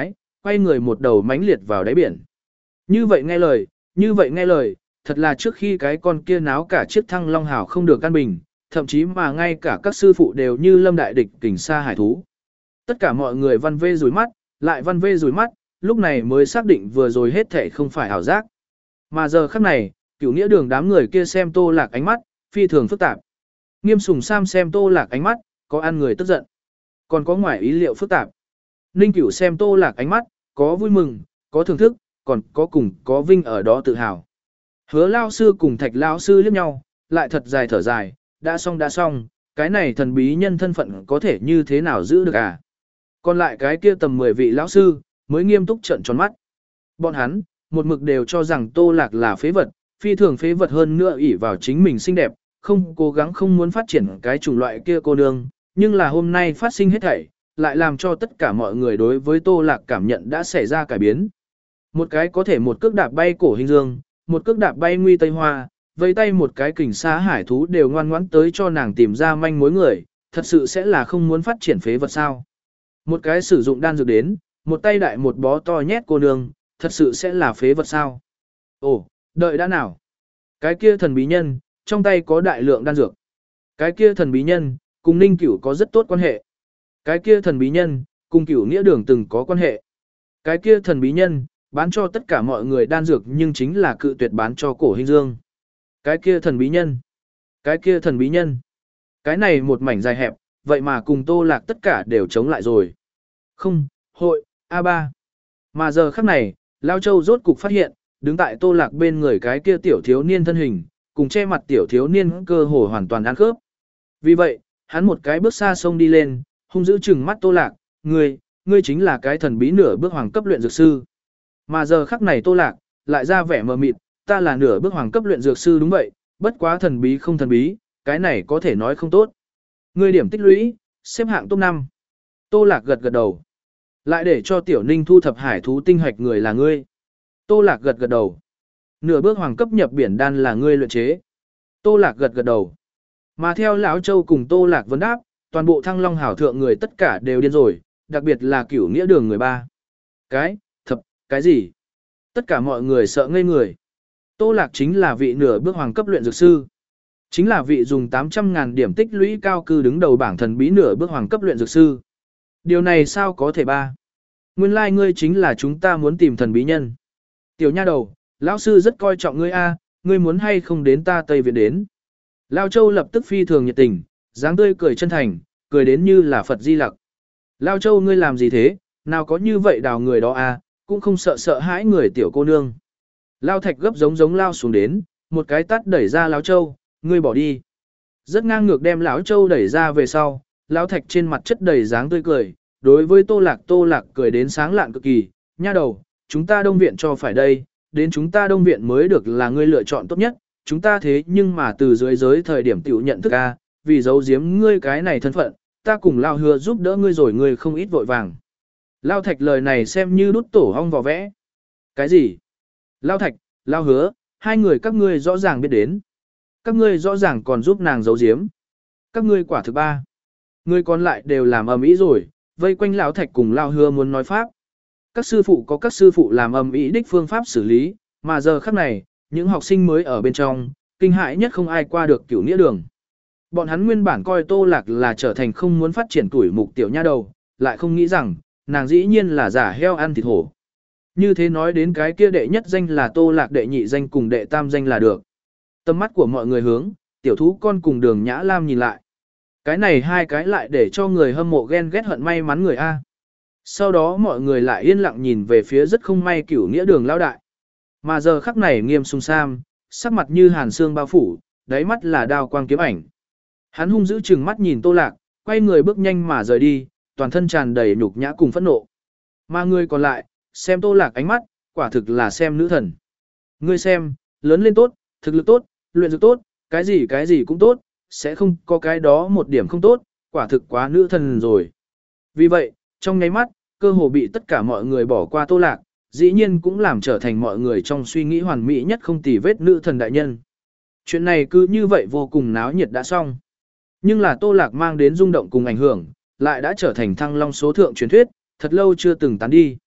quay người một đầu mãnh liệt vào đáy biển. Như vậy nghe lời, như vậy nghe lời, thật là trước khi cái con kia náo cả chiếc Thăng Long Hào không được căn bình, thậm chí mà ngay cả các sư phụ đều như lâm đại địch kình sa hải thú. Tất cả mọi người văn vê rủi mắt, lại văn vê rủi mắt, lúc này mới xác định vừa rồi hết thể không phải ảo giác. Mà giờ khắc này, Cửu Nghĩa Đường đám người kia xem Tô Lạc ánh mắt, phi thường phức tạp. Nghiêm Sùng Sam xem Tô Lạc ánh mắt, có ăn người tức giận, còn có ngoài ý liệu phức tạp. Ninh Cửu xem Tô Lạc ánh mắt, có vui mừng, có thưởng thức, còn có cùng có vinh ở đó tự hào. Hứa lao sư cùng Thạch lao sư liếc nhau, lại thật dài thở dài, đã xong đã xong, cái này thần bí nhân thân phận có thể như thế nào giữ được à? Còn lại cái kia tầm mười vị lão sư, mới nghiêm túc trợn tròn mắt. Bọn hắn, một mực đều cho rằng Tô Lạc là phế vật, phi thường phế vật hơn nữa ỷ vào chính mình xinh đẹp, không cố gắng không muốn phát triển cái chủng loại kia cô nương, nhưng là hôm nay phát sinh hết thảy, lại làm cho tất cả mọi người đối với Tô Lạc cảm nhận đã xảy ra cải biến. Một cái có thể một cước đạp bay cổ hình dương, một cước đạp bay nguy tây hoa, vây tay một cái kình xa hải thú đều ngoan ngoãn tới cho nàng tìm ra manh mối người, thật sự sẽ là không muốn phát triển phế vật sao. Một cái sử dụng đan dược đến, một tay đại một bó to nhét cô nương, thật sự sẽ là phế vật sao. Ồ, đợi đã nào. Cái kia thần bí nhân, trong tay có đại lượng đan dược. Cái kia thần bí nhân, cùng Ninh Cửu có rất tốt quan hệ. Cái kia thần bí nhân, cùng Cửu Nghĩa Đường từng có quan hệ. Cái kia thần bí nhân, bán cho tất cả mọi người đan dược nhưng chính là cự tuyệt bán cho cổ hình dương. Cái kia thần bí nhân. Cái kia thần bí nhân. Cái này một mảnh dài hẹp, vậy mà cùng Tô Lạc tất cả đều chống lại rồi. Không, hội, a ba. Mà giờ khắc này, Lao Châu rốt cục phát hiện, đứng tại Tô Lạc bên người cái kia tiểu thiếu niên thân hình, cùng che mặt tiểu thiếu niên cơ hồ hoàn toàn ăn khớp. Vì vậy, hắn một cái bước xa sông đi lên, hung dữ chừng mắt Tô Lạc, ngươi, ngươi chính là cái thần bí nửa bước hoàng cấp luyện dược sư. Mà giờ khắc này Tô Lạc, lại ra vẻ mờ mịt, ta là nửa bước hoàng cấp luyện dược sư đúng vậy, bất quá thần bí không thần bí, cái này có thể nói không tốt. Ngươi điểm tích lũy, xếp hạng top năm. Tô Lạc gật gật đầu. Lại để cho Tiểu Ninh thu thập hải thú tinh hạch người là ngươi. Tô Lạc gật gật đầu. Nửa bước hoàng cấp nhập biển đan là ngươi luyện chế. Tô Lạc gật gật đầu. Mà theo lão Châu cùng Tô Lạc vấn đáp, toàn bộ Thăng Long hảo thượng người tất cả đều điên rồi, đặc biệt là Cửu Nghĩa Đường người ba. Cái, thập, cái gì? Tất cả mọi người sợ ngây người. Tô Lạc chính là vị nửa bước hoàng cấp luyện dược sư. Chính là vị dùng tám trăm ngàn điểm tích lũy cao cư đứng đầu bảng thần bí nửa bước hoàng cấp luyện dược sư. Điều này sao có thể ba? Nguyên lai like ngươi chính là chúng ta muốn tìm thần bí nhân. Tiểu nha đầu, lão sư rất coi trọng ngươi a, ngươi muốn hay không đến ta Tây Viện đến. Lao Châu lập tức phi thường nhiệt tình, dáng tươi cười chân thành, cười đến như là Phật Di Lặc. Lao Châu ngươi làm gì thế, nào có như vậy đào người đó a, cũng không sợ sợ hãi người tiểu cô nương. Lao Thạch gấp giống giống lao xuống đến, một cái tát đẩy ra Lão Châu, ngươi bỏ đi. Rất ngang ngược đem Lão Châu đẩy ra về sau, Lão Thạch trên mặt chất đầy dáng tươi cười, đối với Tô Lạc Tô Lạc cười đến sáng lạn cực kỳ, nha đầu, chúng ta Đông Viện cho phải đây, đến chúng ta Đông Viện mới được là ngươi lựa chọn tốt nhất, chúng ta thế nhưng mà từ dưới giới thời điểm tiểu nhận thức a, vì giấu giếm ngươi cái này thân phận, ta cùng Lao Hứa giúp đỡ ngươi rồi ngươi không ít vội vàng. Lao Thạch lời này xem như đút tổ hong vò vẽ. Cái gì? Lao Thạch, Lao Hứa, hai người các ngươi rõ ràng biết đến. Các ngươi rõ ràng còn giúp nàng giấu giếm. Các ngươi quả thực ba. Ngươi còn lại đều làm ầm ĩ rồi, vây quanh Lão Thạch cùng Lao Hứa muốn nói pháp. Các sư phụ có các sư phụ làm ầm ĩ đích phương pháp xử lý, mà giờ khắc này, những học sinh mới ở bên trong, kinh hãi nhất không ai qua được Cửu Nghĩa Đường. Bọn hắn nguyên bản coi Tô Lạc là trở thành không muốn phát triển tuổi mục tiểu nha đầu, lại không nghĩ rằng, nàng dĩ nhiên là giả heo ăn thịt hổ. Như thế nói đến cái kia đệ nhất danh là Tô Lạc, đệ nhị danh cùng đệ tam danh là được. Tâm mắt của mọi người hướng, tiểu thú con cùng Đường Nhã Lam nhìn lại. Cái này hai cái lại để cho người hâm mộ ghen ghét hận may mắn người A. Sau đó mọi người lại yên lặng nhìn về phía rất không may Cửu Nghĩa Đường lao đại. Mà giờ khắc này Nghiêm Sùng Sam, sắc mặt như hàn xương bao phủ, đáy mắt là đao quang kiếm ảnh. Hắn hung dữ chừng mắt nhìn Tô Lạc, quay người bước nhanh mà rời đi, toàn thân tràn đầy nhục nhã cùng phẫn nộ. Mà người còn lại, xem Tô Lạc ánh mắt, quả thực là xem nữ thần. Ngươi xem, lớn lên tốt, thực lực tốt, luyện dược tốt, cái gì cái gì cũng tốt, sẽ không có cái đó một điểm không tốt, quả thực quá nữ thần rồi. Vì vậy, trong nháy mắt, cơ hồ bị tất cả mọi người bỏ qua Tô Lạc, dĩ nhiên cũng làm trở thành mọi người trong suy nghĩ hoàn mỹ nhất không tì vết nữ thần đại nhân. Chuyện này cứ như vậy vô cùng náo nhiệt đã xong. Nhưng là Tô Lạc mang đến rung động cùng ảnh hưởng, lại đã trở thành Thăng Long số thượng truyền thuyết, thật lâu chưa từng tán đi.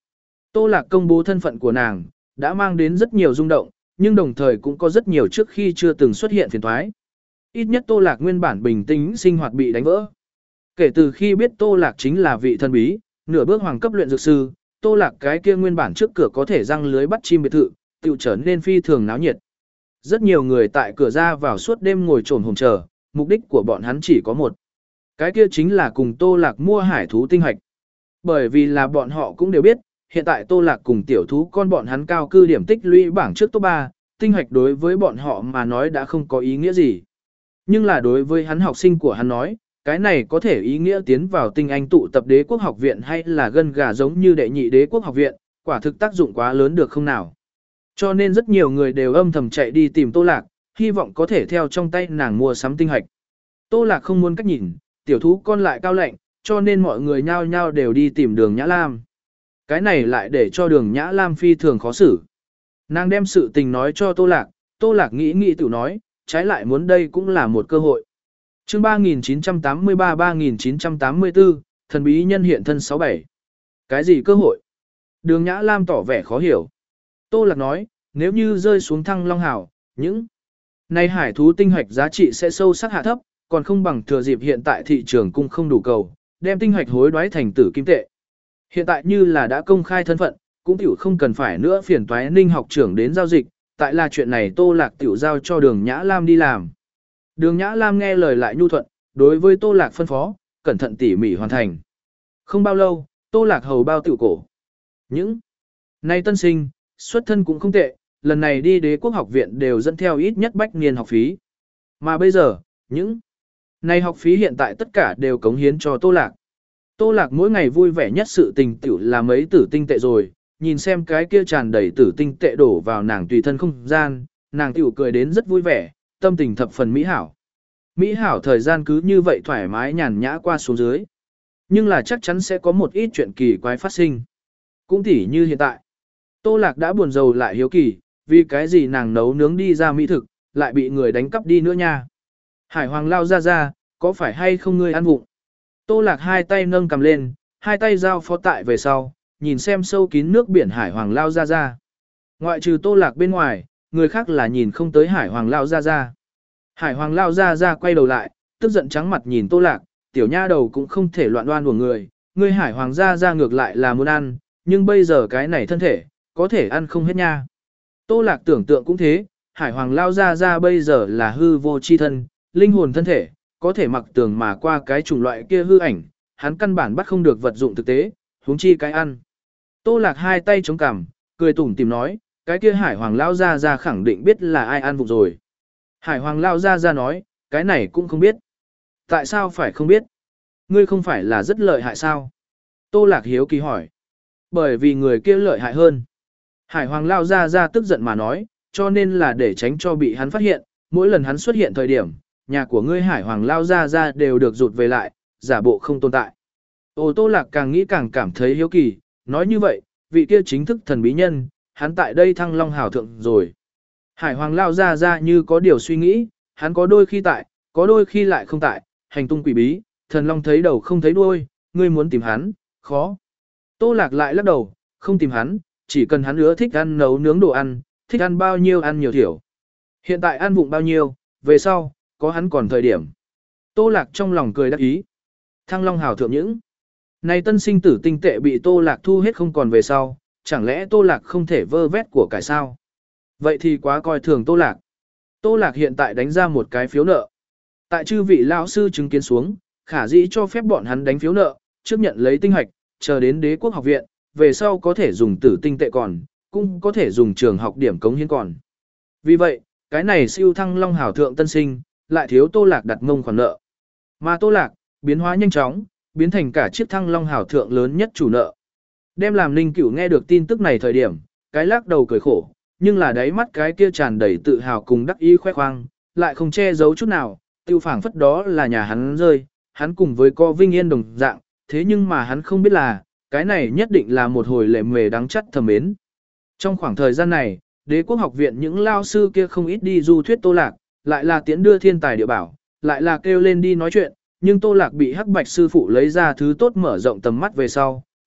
Tô Lạc công bố thân phận của nàng, đã mang đến rất nhiều rung động, nhưng đồng thời cũng có rất nhiều trước khi chưa từng xuất hiện phiền toái. Ít nhất Tô Lạc nguyên bản bình tĩnh sinh hoạt bị đánh vỡ. Kể từ khi biết Tô Lạc chính là vị thần bí, nửa bước hoàng cấp luyện dược sư, Tô Lạc cái kia nguyên bản trước cửa có thể răng lưới bắt chim biệt thự, tự trở nên phi thường náo nhiệt. Rất nhiều người tại cửa ra vào suốt đêm ngồi trồn hồn chờ, mục đích của bọn hắn chỉ có một. Cái kia chính là cùng Tô Lạc mua hải thú tinh hạch. Bởi vì là bọn họ cũng đều biết, hiện tại Tô Lạc cùng tiểu thú con bọn hắn cao cư điểm tích lũy bảng trước top ba, tinh hạch đối với bọn họ mà nói đã không có ý nghĩa gì. Nhưng là đối với hắn học sinh của hắn nói, cái này có thể ý nghĩa tiến vào tinh anh tụ tập đế quốc học viện hay là gân gà giống như đệ nhị đế quốc học viện, quả thực tác dụng quá lớn được không nào. Cho nên rất nhiều người đều âm thầm chạy đi tìm Tô Lạc, hy vọng có thể theo trong tay nàng mua sắm tinh hạch. Tô Lạc không muốn cách nhìn, tiểu thú con lại cao lạnh, cho nên mọi người nhao nhao đều đi tìm Đường Nhã Lam. Cái này lại để cho Đường Nhã Lam phi thường khó xử. Nàng đem sự tình nói cho Tô Lạc, Tô Lạc nghĩ nghĩ tự nói, trái lại muốn đây cũng là một cơ hội. Chương ba nghìn chín trăm tám mươi ba ba nghìn chín trăm tám mươi tư, thần bí nhân hiện thân sáu bảy. Cái gì cơ hội? Đường Nhã Lam tỏ vẻ khó hiểu. Tô Lạc nói, nếu như rơi xuống Thăng Long Hào, những nay hải thú tinh hạch giá trị sẽ sâu sắc hạ thấp, còn không bằng thừa dịp hiện tại thị trường cung không đủ cầu, đem tinh hạch hối đoái thành tử kim tệ. Hiện tại như là đã công khai thân phận, cũng tiểu không cần phải nữa phiền toái Ninh học trưởng đến giao dịch, tại là chuyện này Tô Lạc tiểu giao cho Đường Nhã Lam đi làm. Đường Nhã Lam nghe lời lại nhu thuận, đối với Tô Lạc phân phó, cẩn thận tỉ mỉ hoàn thành. Không bao lâu, Tô Lạc hầu bao tiểu cổ. Những nay tân sinh, xuất thân cũng không tệ, lần này đi đế quốc học viện đều dẫn theo ít nhất bách niên học phí. Mà bây giờ, những nay học phí hiện tại tất cả đều cống hiến cho Tô Lạc. Tô Lạc mỗi ngày vui vẻ nhất sự tình tiểu là mấy tử tinh tệ rồi, nhìn xem cái kia tràn đầy tử tinh tệ đổ vào nàng tùy thân không gian, nàng tiểu cười đến rất vui vẻ, tâm tình thập phần mỹ hảo. Mỹ hảo thời gian cứ như vậy thoải mái nhàn nhã qua xuống dưới. Nhưng là chắc chắn sẽ có một ít chuyện kỳ quái phát sinh. Cũng tỉ như hiện tại. Tô Lạc đã buồn rầu lại hiếu kỳ, vì cái gì nàng nấu nướng đi ra mỹ thực, lại bị người đánh cắp đi nữa nha. Hải Hoàng lao ra ra, có phải hay không ngươi ăn vụng? Tô Lạc hai tay nâng cầm lên, hai tay giao phó tại về sau, nhìn xem sâu kín nước biển Hải Hoàng lao ra ra. Ngoại trừ Tô Lạc bên ngoài, người khác là nhìn không tới Hải Hoàng lao ra ra. Hải Hoàng lao ra ra quay đầu lại, tức giận trắng mặt nhìn Tô Lạc, tiểu nha đầu cũng không thể loạn đoan của người, người Hải Hoàng ra ra ngược lại là muốn ăn, nhưng bây giờ cái này thân thể, có thể ăn không hết nha. Tô Lạc tưởng tượng cũng thế, Hải Hoàng lao ra ra bây giờ là hư vô chi thân, linh hồn thân thể, có thể mặc tường mà qua cái chủng loại kia hư ảnh, hắn căn bản bắt không được vật dụng thực tế, huống chi cái ăn. Tô Lạc hai tay chống cằm, cười tủm tỉm nói, cái kia Hải Hoàng lao ra ra khẳng định biết là ai ăn vụng rồi. Hải Hoàng lao ra ra nói, cái này cũng không biết. Tại sao phải không biết? Ngươi không phải là rất lợi hại sao? Tô Lạc hiếu kỳ hỏi. Bởi vì người kia lợi hại hơn. Hải Hoàng lao ra ra tức giận mà nói, cho nên là để tránh cho bị hắn phát hiện, mỗi lần hắn xuất hiện thời điểm, nhà của ngươi Hải Hoàng lao ra ra đều được rụt về lại, giả bộ không tồn tại. Ô Tô Lạc càng nghĩ càng cảm thấy hiếu kỳ, nói như vậy, vị kia chính thức thần bí nhân, hắn tại đây Thăng Long hào thượng rồi. Hải Hoàng lao ra ra như có điều suy nghĩ, hắn có đôi khi tại, có đôi khi lại không tại, hành tung quỷ bí, thần long thấy đầu không thấy đuôi, ngươi muốn tìm hắn, khó. Tô Lạc lại lắc đầu, không tìm hắn, chỉ cần hắn ưa thích ăn nấu nướng đồ ăn, thích ăn bao nhiêu ăn nhiều thiểu. Hiện tại ăn vụng bao nhiêu, về sau, có hắn còn thời điểm. Tô Lạc trong lòng cười đắc ý. Thăng Long hào thượng những. Này tân sinh tử tinh tệ bị Tô Lạc thu hết không còn về sau, chẳng lẽ Tô Lạc không thể vơ vét của cải sao? Vậy thì quá coi thường Tô Lạc. Tô Lạc hiện tại đánh ra một cái phiếu nợ. Tại chư vị lão sư chứng kiến xuống, khả dĩ cho phép bọn hắn đánh phiếu nợ, trước nhận lấy tinh hạch, chờ đến đế quốc học viện, về sau có thể dùng tử tinh tệ còn, cũng có thể dùng trường học điểm cống hiến còn. Vì vậy, cái này siêu Thăng Long hảo thượng tân sinh, lại thiếu Tô Lạc đặt mông khoản nợ. Mà Tô Lạc, biến hóa nhanh chóng, biến thành cả chiếc Thăng Long hảo thượng lớn nhất chủ nợ. Đem làm Ninh Cửu nghe được tin tức này thời điểm, cái lắc đầu cười khổ, nhưng là đáy mắt cái kia tràn đầy tự hào cùng đắc ý khoe khoang, lại không che giấu chút nào, tiêu phảng phất đó là nhà hắn rơi, hắn cùng với co vinh yên đồng dạng, thế nhưng mà hắn không biết là, cái này nhất định là một hồi lệ mề đắng chắt thầm mến. Trong khoảng thời gian này, đế quốc học viện những lao sư kia không ít đi du thuyết Tô Lạc, lại là tiễn đưa thiên tài địa bảo, lại là kêu lên đi nói chuyện, nhưng Tô Lạc bị hắc bạch sư phụ lấy ra thứ tốt mở rộng tầm mắt về sau,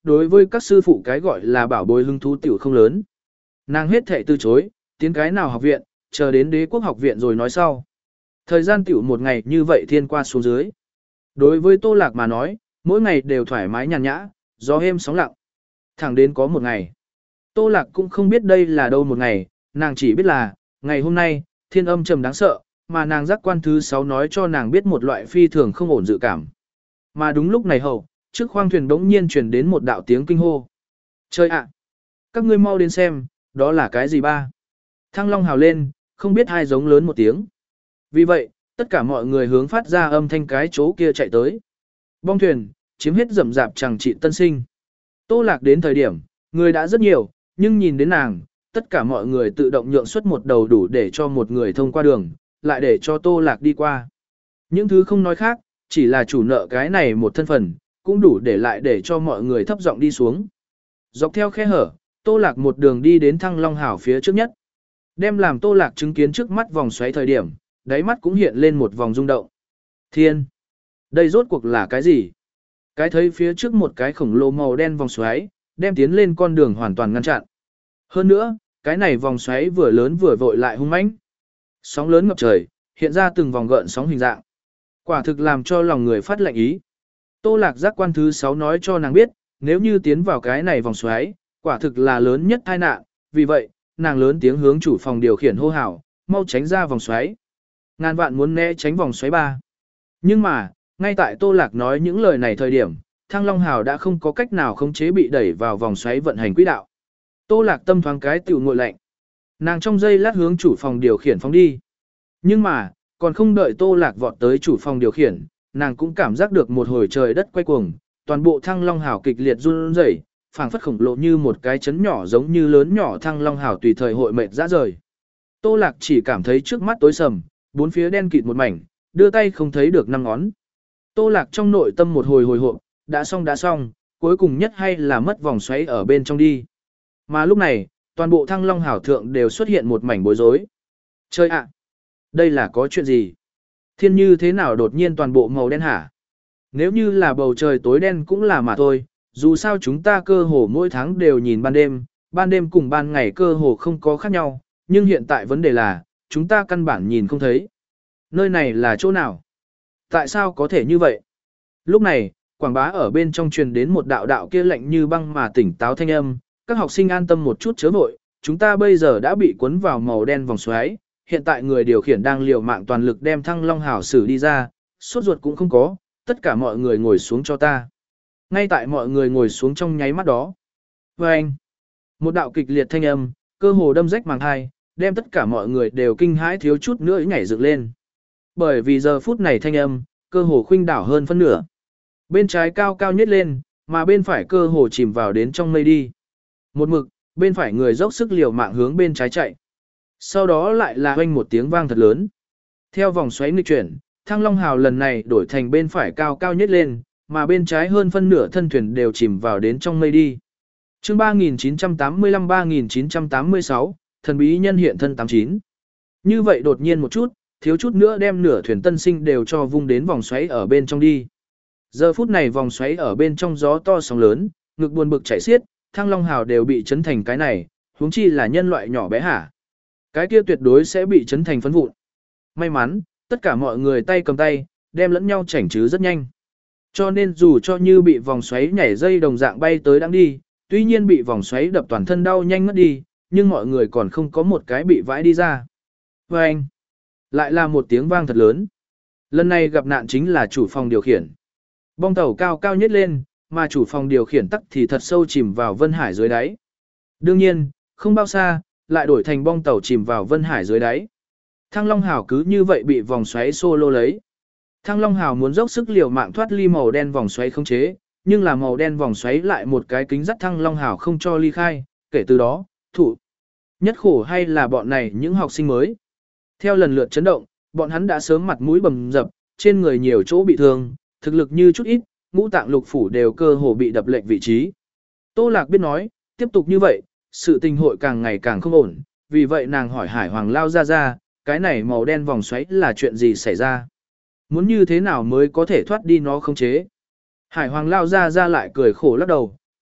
đối với các sư phụ cái gọi là bảo bối hứng thú tiểu không lớn. Nàng hết thệ từ chối, tiến cái nào học viện, chờ đến đế quốc học viện rồi nói sau. Thời gian tiểu một ngày như vậy thiên qua xuống dưới. Đối với Tô Lạc mà nói, mỗi ngày đều thoải mái nhàn nhã, gió êm sóng lặng. Thẳng đến có một ngày. Tô Lạc cũng không biết đây là đâu một ngày, nàng chỉ biết là, ngày hôm nay, thiên âm trầm đáng sợ, mà nàng giác quan thứ sáu nói cho nàng biết một loại phi thường không ổn dự cảm. Mà đúng lúc này hậu, trước khoang thuyền đống nhiên truyền đến một đạo tiếng kinh hô. Trời ạ! Các ngươi mau đến xem, đó là cái gì ba? Thăng Long hào lên, không biết ai giống lớn một tiếng. Vì vậy, tất cả mọi người hướng phát ra âm thanh cái chỗ kia chạy tới. Bong thuyền, chiếm hết rậm rạp chẳng trị tân sinh. Tô Lạc đến thời điểm, người đã rất nhiều, nhưng nhìn đến nàng, tất cả mọi người tự động nhượng xuất một đầu đủ để cho một người thông qua đường, lại để cho Tô Lạc đi qua. Những thứ không nói khác, chỉ là chủ nợ cái này một thân phần, cũng đủ để lại để cho mọi người thấp giọng đi xuống. Dọc theo khe hở, Tô Lạc một đường đi đến Thăng Long Hảo phía trước nhất. Đem làm Tô Lạc chứng kiến trước mắt vòng xoáy thời điểm, đáy mắt cũng hiện lên một vòng rung động. Thiên! Đây rốt cuộc là cái gì? Cái thấy phía trước một cái khổng lồ màu đen vòng xoáy, đem tiến lên con đường hoàn toàn ngăn chặn. Hơn nữa, cái này vòng xoáy vừa lớn vừa vội lại hung mãnh. Sóng lớn ngập trời, hiện ra từng vòng gợn sóng hình dạng. Quả thực làm cho lòng người phát lạnh ý. Tô Lạc giác quan thứ sáu nói cho nàng biết, nếu như tiến vào cái này vòng xoáy, quả thực là lớn nhất tai nạn, vì vậy, nàng lớn tiếng hướng chủ phòng điều khiển hô hào, mau tránh ra vòng xoáy. Ngàn vạn muốn né tránh vòng xoáy ba. Nhưng mà, ngay tại Tô Lạc nói những lời này thời điểm, Thăng Long Hào đã không có cách nào khống chế bị đẩy vào vòng xoáy vận hành quỹ đạo. Tô Lạc tâm thoáng cái tiểu ngội lạnh. Nàng trong giây lát hướng chủ phòng điều khiển phóng đi. Nhưng mà, còn không đợi Tô Lạc vọt tới chủ phòng điều khiển, nàng cũng cảm giác được một hồi trời đất quay cuồng, toàn bộ Thăng Long Hào kịch liệt run rẩy, phảng phất khổng lồ như một cái chấn nhỏ giống như lớn nhỏ Thăng Long Hào tùy thời hội mệt ra rời. Tô Lạc chỉ cảm thấy trước mắt tối sầm, bốn phía đen kịt một mảnh, đưa tay không thấy được năm ngón. Tô Lạc trong nội tâm một hồi hồi hộp, đã xong đã xong, cuối cùng nhất hay là mất vòng xoáy ở bên trong đi. Mà lúc này, toàn bộ Thăng Long Hào thượng đều xuất hiện một mảnh bối rối. Trời ạ! Đây là có chuyện gì? Thiên như thế nào đột nhiên toàn bộ màu đen hả? Nếu như là bầu trời tối đen cũng là mà thôi, dù sao chúng ta cơ hồ mỗi tháng đều nhìn ban đêm, ban đêm cùng ban ngày cơ hồ không có khác nhau, nhưng hiện tại vấn đề là, chúng ta căn bản nhìn không thấy. Nơi này là chỗ nào? Tại sao có thể như vậy? Lúc này, quảng bá ở bên trong truyền đến một đạo đạo kia lạnh như băng mà tỉnh táo thanh âm, các học sinh an tâm một chút chớ vội, chúng ta bây giờ đã bị cuốn vào màu đen vòng xoáy, hiện tại người điều khiển đang liều mạng toàn lực đem Thăng Long Hảo xử đi ra, sốt ruột cũng không có, tất cả mọi người ngồi xuống cho ta. Ngay tại mọi người ngồi xuống trong nháy mắt đó. Và anh, một đạo kịch liệt thanh âm, cơ hồ đâm rách màng hai, đem tất cả mọi người đều kinh hãi thiếu chút nữa nhảy dựng lên. Bởi vì giờ phút này thanh âm, cơ hồ khuynh đảo hơn phân nửa. Bên trái cao cao nhất lên, mà bên phải cơ hồ chìm vào đến trong mây đi. Một mực, bên phải người dốc sức liều mạng hướng bên trái chạy. Sau đó lại là hoanh một tiếng vang thật lớn. Theo vòng xoáy nghịch chuyển, Thăng Long Hào lần này đổi thành bên phải cao cao nhất lên, mà bên trái hơn phân nửa thân thuyền đều chìm vào đến trong mây đi. Chương ba nghìn chín trăm tám mươi lăm ba nghìn chín trăm tám mươi sáu, thần bí nhân hiện thân tám chín. Như vậy đột nhiên một chút, thiếu chút nữa đem nửa thuyền tân sinh đều cho vung đến vòng xoáy ở bên trong đi. Giờ phút này vòng xoáy ở bên trong gió to sóng lớn, ngực buồn bực chảy xiết, Thăng Long Hào đều bị chấn thành cái này, huống chi là nhân loại nhỏ bé hả. Cái kia tuyệt đối sẽ bị chấn thành phấn vụn. May mắn, tất cả mọi người tay cầm tay, đem lẫn nhau chảnh chứ rất nhanh. Cho nên dù cho như bị vòng xoáy nhảy dây đồng dạng bay tới đang đi, tuy nhiên bị vòng xoáy đập toàn thân đau nhanh ngất đi, nhưng mọi người còn không có một cái bị vãi đi ra. Và anh, lại là một tiếng vang thật lớn. Lần này gặp nạn chính là chủ phòng điều khiển. Bong tàu cao cao nhất lên, mà chủ phòng điều khiển tắc thì thật sâu chìm vào Vân Hải dưới đáy. Đương nhiên, không bao xa, lại đổi thành bong tàu chìm vào Vân Hải dưới đáy. Thăng Long Hào cứ như vậy bị vòng xoáy solo lấy. Thăng Long Hào muốn dốc sức liều mạng thoát ly màu đen vòng xoáy không chế, nhưng là màu đen vòng xoáy lại một cái kính dắt Thăng Long Hào không cho ly khai, kể từ đó, thủ. Nhất khổ hay là bọn này những học sinh mới. Theo lần lượt chấn động, bọn hắn đã sớm mặt mũi bầm dập, trên người nhiều chỗ bị thương, thực lực như chút ít, ngũ tạng lục phủ đều cơ hồ bị đập lệch vị trí. Tô Lạc biết nói, tiếp tục như vậy, sự tình hội càng ngày càng không ổn, vì vậy nàng hỏi Hải Hoàng lao ra ra, cái này màu đen vòng xoáy là chuyện gì xảy ra? Muốn như thế nào mới có thể thoát đi nó không chế? Hải Hoàng lao ra ra lại cười khổ lắc đầu,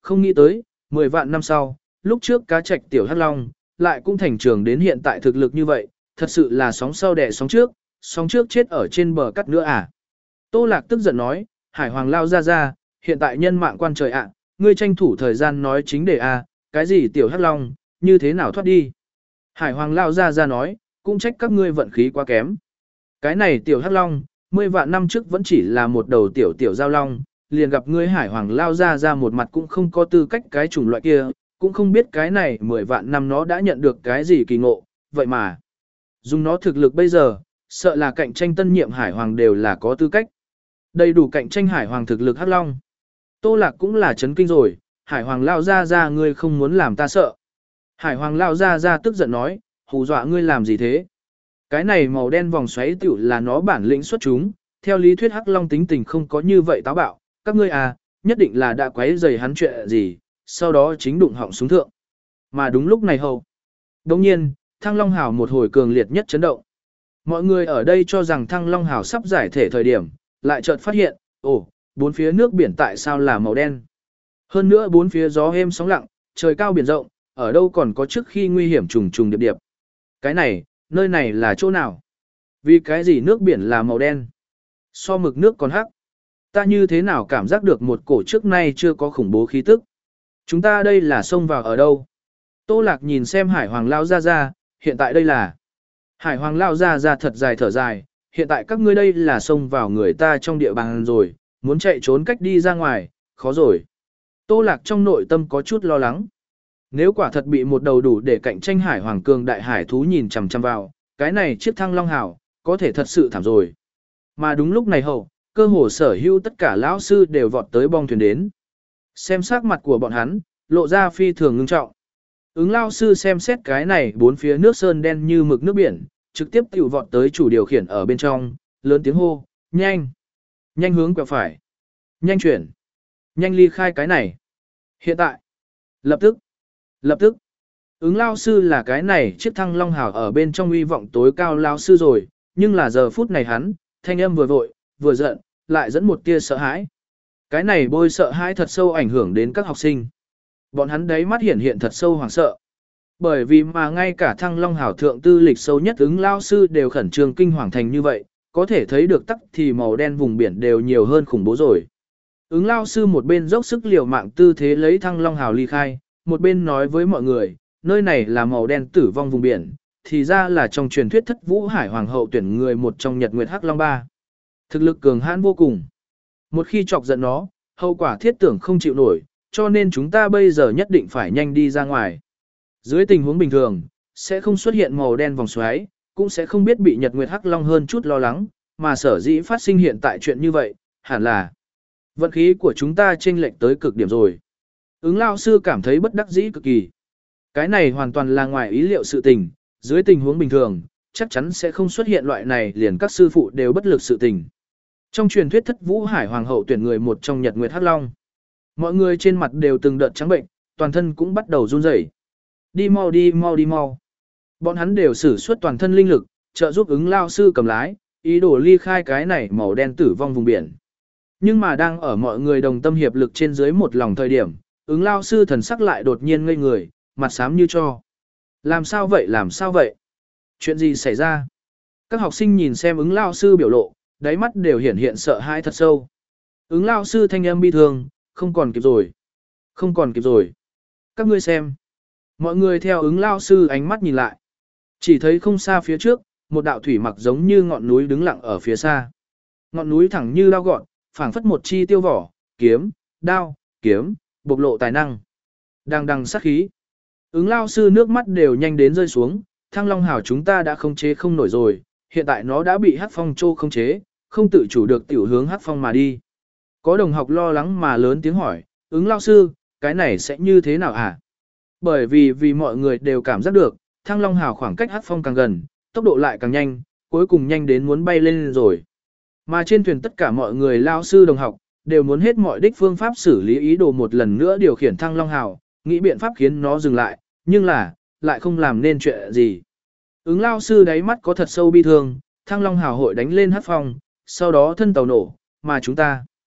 không nghĩ tới, mười vạn năm sau, lúc trước cá trạch tiểu hắc long, lại cũng thành trường đến hiện tại thực lực như vậy, thật sự là sóng sau đẻ sóng trước, sóng trước chết ở trên bờ cắt nữa à. Tô Lạc tức giận nói, Hải Hoàng lao ra ra, hiện tại nhân mạng quan trời ạ, ngươi tranh thủ thời gian nói chính đề a, cái gì tiểu hắc long, như thế nào thoát đi. Hải Hoàng lao ra ra nói, cũng trách các ngươi vận khí quá kém. Cái này tiểu hắc long, mười vạn năm trước vẫn chỉ là một đầu tiểu tiểu giao long, liền gặp ngươi Hải Hoàng lao ra ra một mặt cũng không có tư cách cái chủng loại kia, cũng không biết cái này mười vạn năm nó đã nhận được cái gì kỳ ngộ, vậy mà. Dùng nó thực lực bây giờ, sợ là cạnh tranh tân nhiệm Hải Hoàng đều là có tư cách. Đầy đủ cạnh tranh Hải Hoàng thực lực hắc long. Tô Lạc cũng là chấn kinh rồi, Hải Hoàng lao ra ra ngươi không muốn làm ta sợ. Hải Hoàng lao ra ra tức giận nói, hù dọa ngươi làm gì thế? Cái này màu đen vòng xoáy tiểu là nó bản lĩnh xuất chúng, theo lý thuyết hắc long tính tình không có như vậy táo bạo, các ngươi à, nhất định là đã quấy rầy hắn chuyện gì, sau đó chính đụng họng xuống thượng. Mà đúng lúc này hầu. Đồng nhiên, Thăng Long Hào một hồi cường liệt nhất chấn động. Mọi người ở đây cho rằng Thăng Long Hào sắp giải thể thời điểm, lại chợt phát hiện, ồ, bốn phía nước biển tại sao là màu đen. Hơn nữa bốn phía gió êm sóng lặng, trời cao biển rộng, ở đâu còn có trước khi nguy hiểm trùng trùng điệp điệp. Cái này, nơi này là chỗ nào? Vì cái gì nước biển là màu đen? So mực nước còn hắc. Ta như thế nào cảm giác được một cổ trước nay chưa có khủng bố khí tức? Chúng ta đây là xông vào ở đâu? Tô Lạc nhìn xem Hải Hoàng lao ra ra, hiện tại đây là. Hải Hoàng lao ra ra thật dài thở dài, hiện tại các ngươi đây là xông vào người ta trong địa bàn rồi, muốn chạy trốn cách đi ra ngoài, khó rồi. Tô Lạc trong nội tâm có chút lo lắng. Nếu quả thật bị một đầu đủ để cạnh tranh Hải Hoàng cường đại hải thú nhìn chằm chằm vào, cái này chiếc Thăng Long Hào, có thể thật sự thảm rồi. Mà đúng lúc này hậu, cơ hồ sở hữu tất cả lão sư đều vọt tới bong thuyền đến. Xem sắc mặt của bọn hắn, lộ ra phi thường ngưng trọng. Ứng lao sư xem xét cái này bốn phía nước sơn đen như mực nước biển, trực tiếp tiểu vọt tới chủ điều khiển ở bên trong, lớn tiếng hô, nhanh, nhanh hướng quẹo phải, nhanh chuyển, nhanh ly khai cái này. Hiện tại, lập tức, lập tức, ứng lao sư là cái này chiếc Thăng Long Hào ở bên trong uy vọng tối cao lao sư rồi, nhưng là giờ phút này hắn, thanh âm vừa vội, vừa giận, lại dẫn một tia sợ hãi. Cái này bôi sợ hãi thật sâu ảnh hưởng đến các học sinh. Bọn hắn đấy mắt hiện hiện thật sâu hoảng sợ. Bởi vì mà ngay cả Thăng Long Hào thượng tư lịch sâu nhất ứng lao sư đều khẩn trương kinh hoàng thành như vậy, có thể thấy được tắc thì màu đen vùng biển đều nhiều hơn khủng bố rồi. Ứng lao sư một bên dốc sức liều mạng tư thế lấy Thăng Long Hào ly khai, một bên nói với mọi người, nơi này là màu đen tử vong vùng biển, thì ra là trong truyền thuyết thất vũ hải hoàng hậu tuyển người một trong Nhật Nguyệt Hắc Long ba. Thực lực cường hãn vô cùng. Một khi chọc giận nó, hậu quả thiết tưởng không chịu nổi, cho nên chúng ta bây giờ nhất định phải nhanh đi ra ngoài. Dưới tình huống bình thường, sẽ không xuất hiện màu đen vòng xoáy, cũng sẽ không biết bị Nhật Nguyệt Hắc Long hơn chút lo lắng, mà sở dĩ phát sinh hiện tại chuyện như vậy, hẳn là vận khí của chúng ta chênh lệch tới cực điểm rồi. Ứng lao sư cảm thấy bất đắc dĩ cực kỳ. Cái này hoàn toàn là ngoài ý liệu sự tình, dưới tình huống bình thường, chắc chắn sẽ không xuất hiện loại này liền các sư phụ đều bất lực sự tình. Trong truyền thuyết thất vũ hải hoàng hậu tuyển người một trong Nhật Nguyệt Hắc Long. Mọi người trên mặt đều từng đợt trắng bệnh, toàn thân cũng bắt đầu run rẩy. Đi mau đi mau đi mau. Bọn hắn đều sử xuất toàn thân linh lực, trợ giúp ứng lao sư cầm lái, ý đồ ly khai cái này màu đen tử vong vùng biển. Nhưng mà đang ở mọi người đồng tâm hiệp lực trên dưới một lòng thời điểm, ứng lao sư thần sắc lại đột nhiên ngây người, mặt xám như cho. Làm sao vậy làm sao vậy? Chuyện gì xảy ra? Các học sinh nhìn xem ứng lao sư biểu lộ, đáy mắt đều hiển hiện sợ hãi thật sâu. Ứng lao sư thanh âm bi thương, không còn kịp rồi. Không còn kịp rồi. Các ngươi xem. Mọi người theo ứng lao sư ánh mắt nhìn lại. Chỉ thấy không xa phía trước, một đạo thủy mặc giống như ngọn núi đứng lặng ở phía xa. Ngọn núi thẳng như lao gọn, phảng phất một chi tiêu vỏ, kiếm, đao, kiếm, bộc lộ tài năng. Đang đằng sát khí. Ứng lao sư nước mắt đều nhanh đến rơi xuống, Thăng Long Hào chúng ta đã không chế không nổi rồi, hiện tại nó đã bị Hắc Phong Trô không chế, không tự chủ được tiểu hướng Hắc Phong mà đi. Có đồng học lo lắng mà lớn tiếng hỏi, ứng lao sư, cái này sẽ như thế nào hả? Bởi vì vì mọi người đều cảm giác được, Thăng Long Hào khoảng cách Hắc Phong càng gần, tốc độ lại càng nhanh, cuối cùng nhanh đến muốn bay lên rồi. Mà trên thuyền tất cả mọi người lao sư đồng học, đều muốn hết mọi đích phương pháp xử lý ý đồ một lần nữa điều khiển Thăng Long Hào, nghĩ biện pháp khiến nó dừng lại, nhưng là, lại không làm nên chuyện gì. Ứng lao sư đáy mắt có thật sâu bi thương, Thăng Long Hào hội đánh lên Hắc Phong, sau đó thân tàu nổ, mà chúng ta.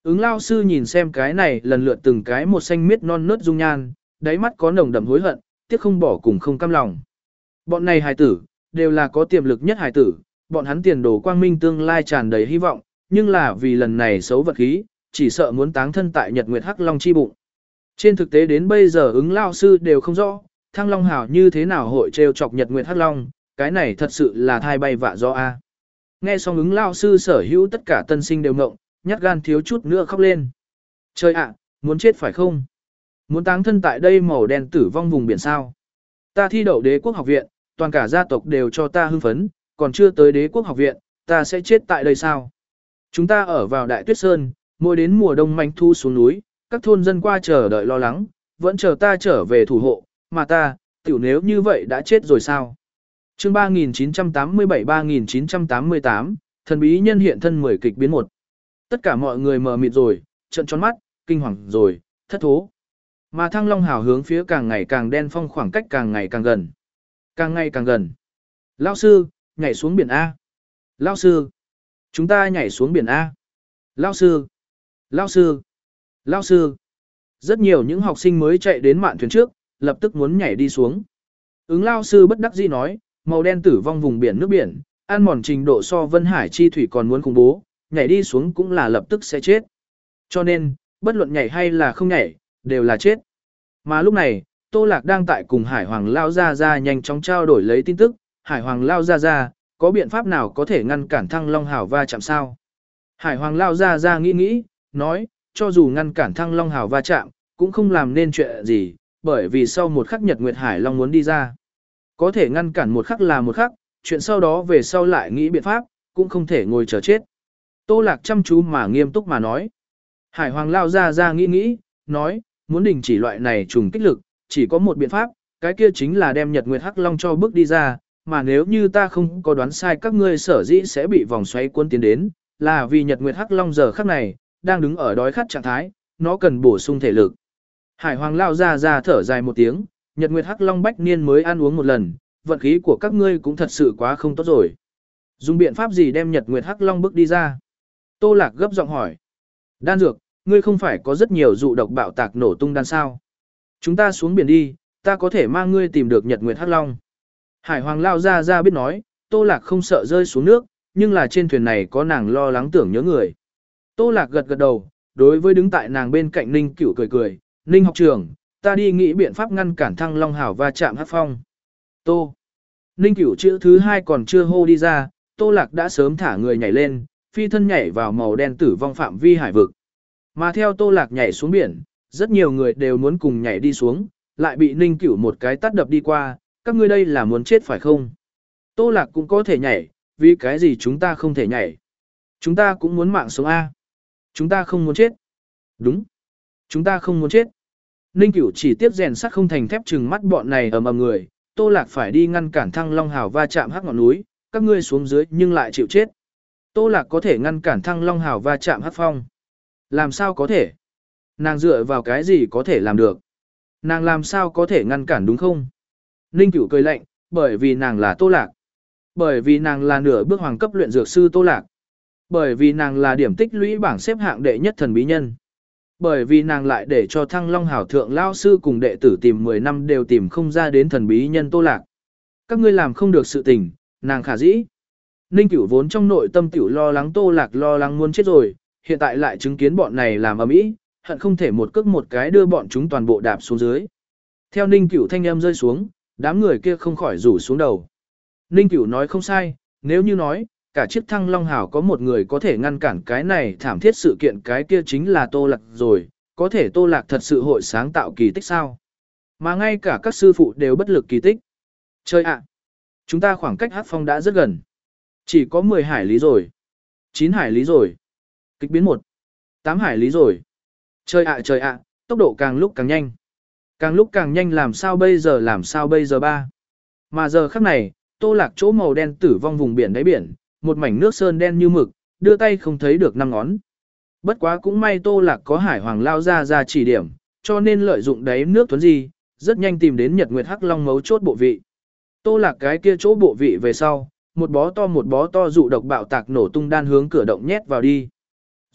Ứng lao sư nhìn xem cái này lần lượt từng cái một xanh miết non nớt dung nhan, đáy mắt có nồng đậm hối hận, tiếc không bỏ cùng không cam lòng. Bọn này hài tử, đều là có tiềm lực nhất hài tử, bọn hắn tiền đồ quang minh tương lai tràn đầy hy vọng, nhưng là vì lần này xấu vật khí, chỉ sợ muốn táng thân tại Nhật Nguyệt Hắc Long chi bụng. Trên thực tế đến bây giờ ứng lao sư đều không rõ, Thăng Long Hảo như thế nào hội trêu chọc Nhật Nguyệt Hắc Long, cái này thật sự là thai bay vạ gió a. Nghe xong ứng lao sư sở hữu tất cả tân sinh đều ngộng, nhát gan thiếu chút nữa khóc lên. Trời ạ, muốn chết phải không? Muốn táng thân tại đây màu đen tử vong vùng biển sao? Ta thi đậu đế quốc học viện, toàn cả gia tộc đều cho ta hưng phấn, còn chưa tới đế quốc học viện, ta sẽ chết tại đây sao? Chúng ta ở vào Đại Tuyết Sơn, mỗi đến mùa đông manh thu xuống núi, các thôn dân qua chờ đợi lo lắng, vẫn chờ ta trở về thủ hộ, mà ta, tiểu nếu như vậy đã chết rồi sao? Chương ba nghìn chín trăm tám mươi bảy ba nghìn chín trăm tám mươi tám, thần bí nhân hiện thân mười kịch biến một. Tất cả mọi người mờ mịt rồi, trợn tròn mắt, kinh hoàng rồi, thất thố. Mà Thăng Long Hào hướng phía càng ngày càng đen phong khoảng cách càng ngày càng gần. Càng ngày càng gần. Lao sư, nhảy xuống biển A. Lao sư. Chúng ta nhảy xuống biển A. Lao sư. Lao sư. Lao sư. Rất nhiều những học sinh mới chạy đến mạn thuyền trước, lập tức muốn nhảy đi xuống. Ứng Lao sư bất đắc dĩ nói, màu đen tử vong vùng biển nước biển, ăn mòn trình độ so Vân Hải chi thủy còn muốn khủng bố, nhảy đi xuống cũng là lập tức sẽ chết. Cho nên, bất luận nhảy hay là không nhảy, đều là chết. Mà lúc này, Tô Lạc đang tại cùng Hải Hoàng Lao Gia Gia nhanh chóng trao đổi lấy tin tức. Hải Hoàng Lao Gia Gia, có biện pháp nào có thể ngăn cản Thăng Long Hào va chạm sao? Hải Hoàng Lao Gia Gia nghĩ nghĩ, nói, cho dù ngăn cản Thăng Long Hào va chạm, cũng không làm nên chuyện gì, bởi vì sau một khắc Nhật Nguyệt Hải Long muốn đi ra. Có thể ngăn cản một khắc là một khắc, chuyện sau đó về sau lại nghĩ biện pháp, cũng không thể ngồi chờ chết. Tô Lạc chăm chú mà nghiêm túc mà nói. Hải Hoàng Lao Gia Gia nghĩ nghĩ, nói, muốn đình chỉ loại này trùng kích lực, chỉ có một biện pháp, cái kia chính là đem Nhật Nguyệt Hắc Long cho bước đi ra, mà nếu như ta không có đoán sai các ngươi sở dĩ sẽ bị vòng xoáy cuốn tiến đến, là vì Nhật Nguyệt Hắc Long giờ khắc này, đang đứng ở đói khát trạng thái, nó cần bổ sung thể lực. Hải Hoàng Lao Gia Gia thở dài một tiếng, Nhật Nguyệt Hắc Long bách niên mới ăn uống một lần, vận khí của các ngươi cũng thật sự quá không tốt rồi. Dùng biện pháp gì đem Nhật Nguyệt Hắc Long bước đi ra? Tô Lạc gấp giọng hỏi. Đan dược, ngươi không phải có rất nhiều dụ độc bạo tạc nổ tung đan sao? Chúng ta xuống biển đi, ta có thể mang ngươi tìm được Nhật Nguyệt Hắc Long. Hải Hoàng Lao Gia Gia biết nói, Tô Lạc không sợ rơi xuống nước, nhưng là trên thuyền này có nàng lo lắng tưởng nhớ người. Tô Lạc gật gật đầu, đối với đứng tại nàng bên cạnh Ninh Cửu cười cười, Ninh học trưởng, ta đi nghĩ biện pháp ngăn cản Thăng Long Hào va chạm Hắc Phong. Tô. Ninh Cửu chữ thứ hai còn chưa hô đi ra, Tô Lạc đã sớm thả người nhảy lên, phi thân nhảy vào màu đen tử vong phạm vi hải vực. Mà theo Tô Lạc nhảy xuống biển, rất nhiều người đều muốn cùng nhảy đi xuống, lại bị Ninh Cửu một cái tát đập đi qua, các ngươi đây là muốn chết phải không? Tô Lạc cũng có thể nhảy, vì cái gì chúng ta không thể nhảy? Chúng ta cũng muốn mạng sống A. Chúng ta không muốn chết. Đúng. Chúng ta không muốn chết. Ninh Cửu chỉ tiếp rèn sắt không thành thép trừng mắt bọn này ầm ầm người, Tô Lạc phải đi ngăn cản Thăng Long Hào va chạm hắc ngọn núi, các ngươi xuống dưới nhưng lại chịu chết. Tô Lạc có thể ngăn cản Thăng Long Hào va chạm hắc phong. Làm sao có thể? Nàng dựa vào cái gì có thể làm được? Nàng làm sao có thể ngăn cản đúng không? Ninh Cửu cười lạnh, bởi vì nàng là Tô Lạc. Bởi vì nàng là nửa bước hoàng cấp luyện dược sư Tô Lạc. Bởi vì nàng là điểm tích lũy bảng xếp hạng đệ nhất thần bí nhân. Bởi vì nàng lại để cho Thăng Long Hảo thượng lao sư cùng đệ tử tìm mười năm đều tìm không ra đến thần bí nhân Tô Lạc. Các ngươi làm không được sự tình, nàng khả dĩ. Ninh Cửu vốn trong nội tâm tiểu lo lắng Tô Lạc lo lắng muốn chết rồi, hiện tại lại chứng kiến bọn này làm ầm ĩ, hận không thể một cước một cái đưa bọn chúng toàn bộ đạp xuống dưới. Theo Ninh Cửu thanh âm rơi xuống, đám người kia không khỏi rủ xuống đầu. Ninh Cửu nói không sai, nếu như nói, cả chiếc Thăng Long Hào có một người có thể ngăn cản cái này thảm thiết sự kiện, cái kia chính là Tô Lạc rồi, có thể Tô Lạc thật sự hội sáng tạo kỳ tích sao? Mà ngay cả các sư phụ đều bất lực kỳ tích. Trời ạ! Chúng ta khoảng cách Hắc Phong đã rất gần. Chỉ có mười hải lý rồi. chín hải lý rồi. Kịch biến một. tám hải lý rồi. Trời ạ trời ạ, tốc độ càng lúc càng nhanh. Càng lúc càng nhanh làm sao bây giờ làm sao bây giờ ba. Mà giờ khắc này, Tô Lạc chỗ màu đen tử vong vùng biển đáy biển, một mảnh nước sơn đen như mực, đưa tay không thấy được năm ngón. Bất quá cũng may Tô Lạc có Hải Hoàng Lao Gia Gia chỉ điểm, cho nên lợi dụng đáy nước tuấn di, rất nhanh tìm đến Nhật Nguyệt Hắc Long mấu chốt bộ vị. Tô Lạc cái kia chỗ bộ vị về sau, một bó to một bó to dụ độc bạo tạc nổ tung đan hướng cửa động nhét vào đi.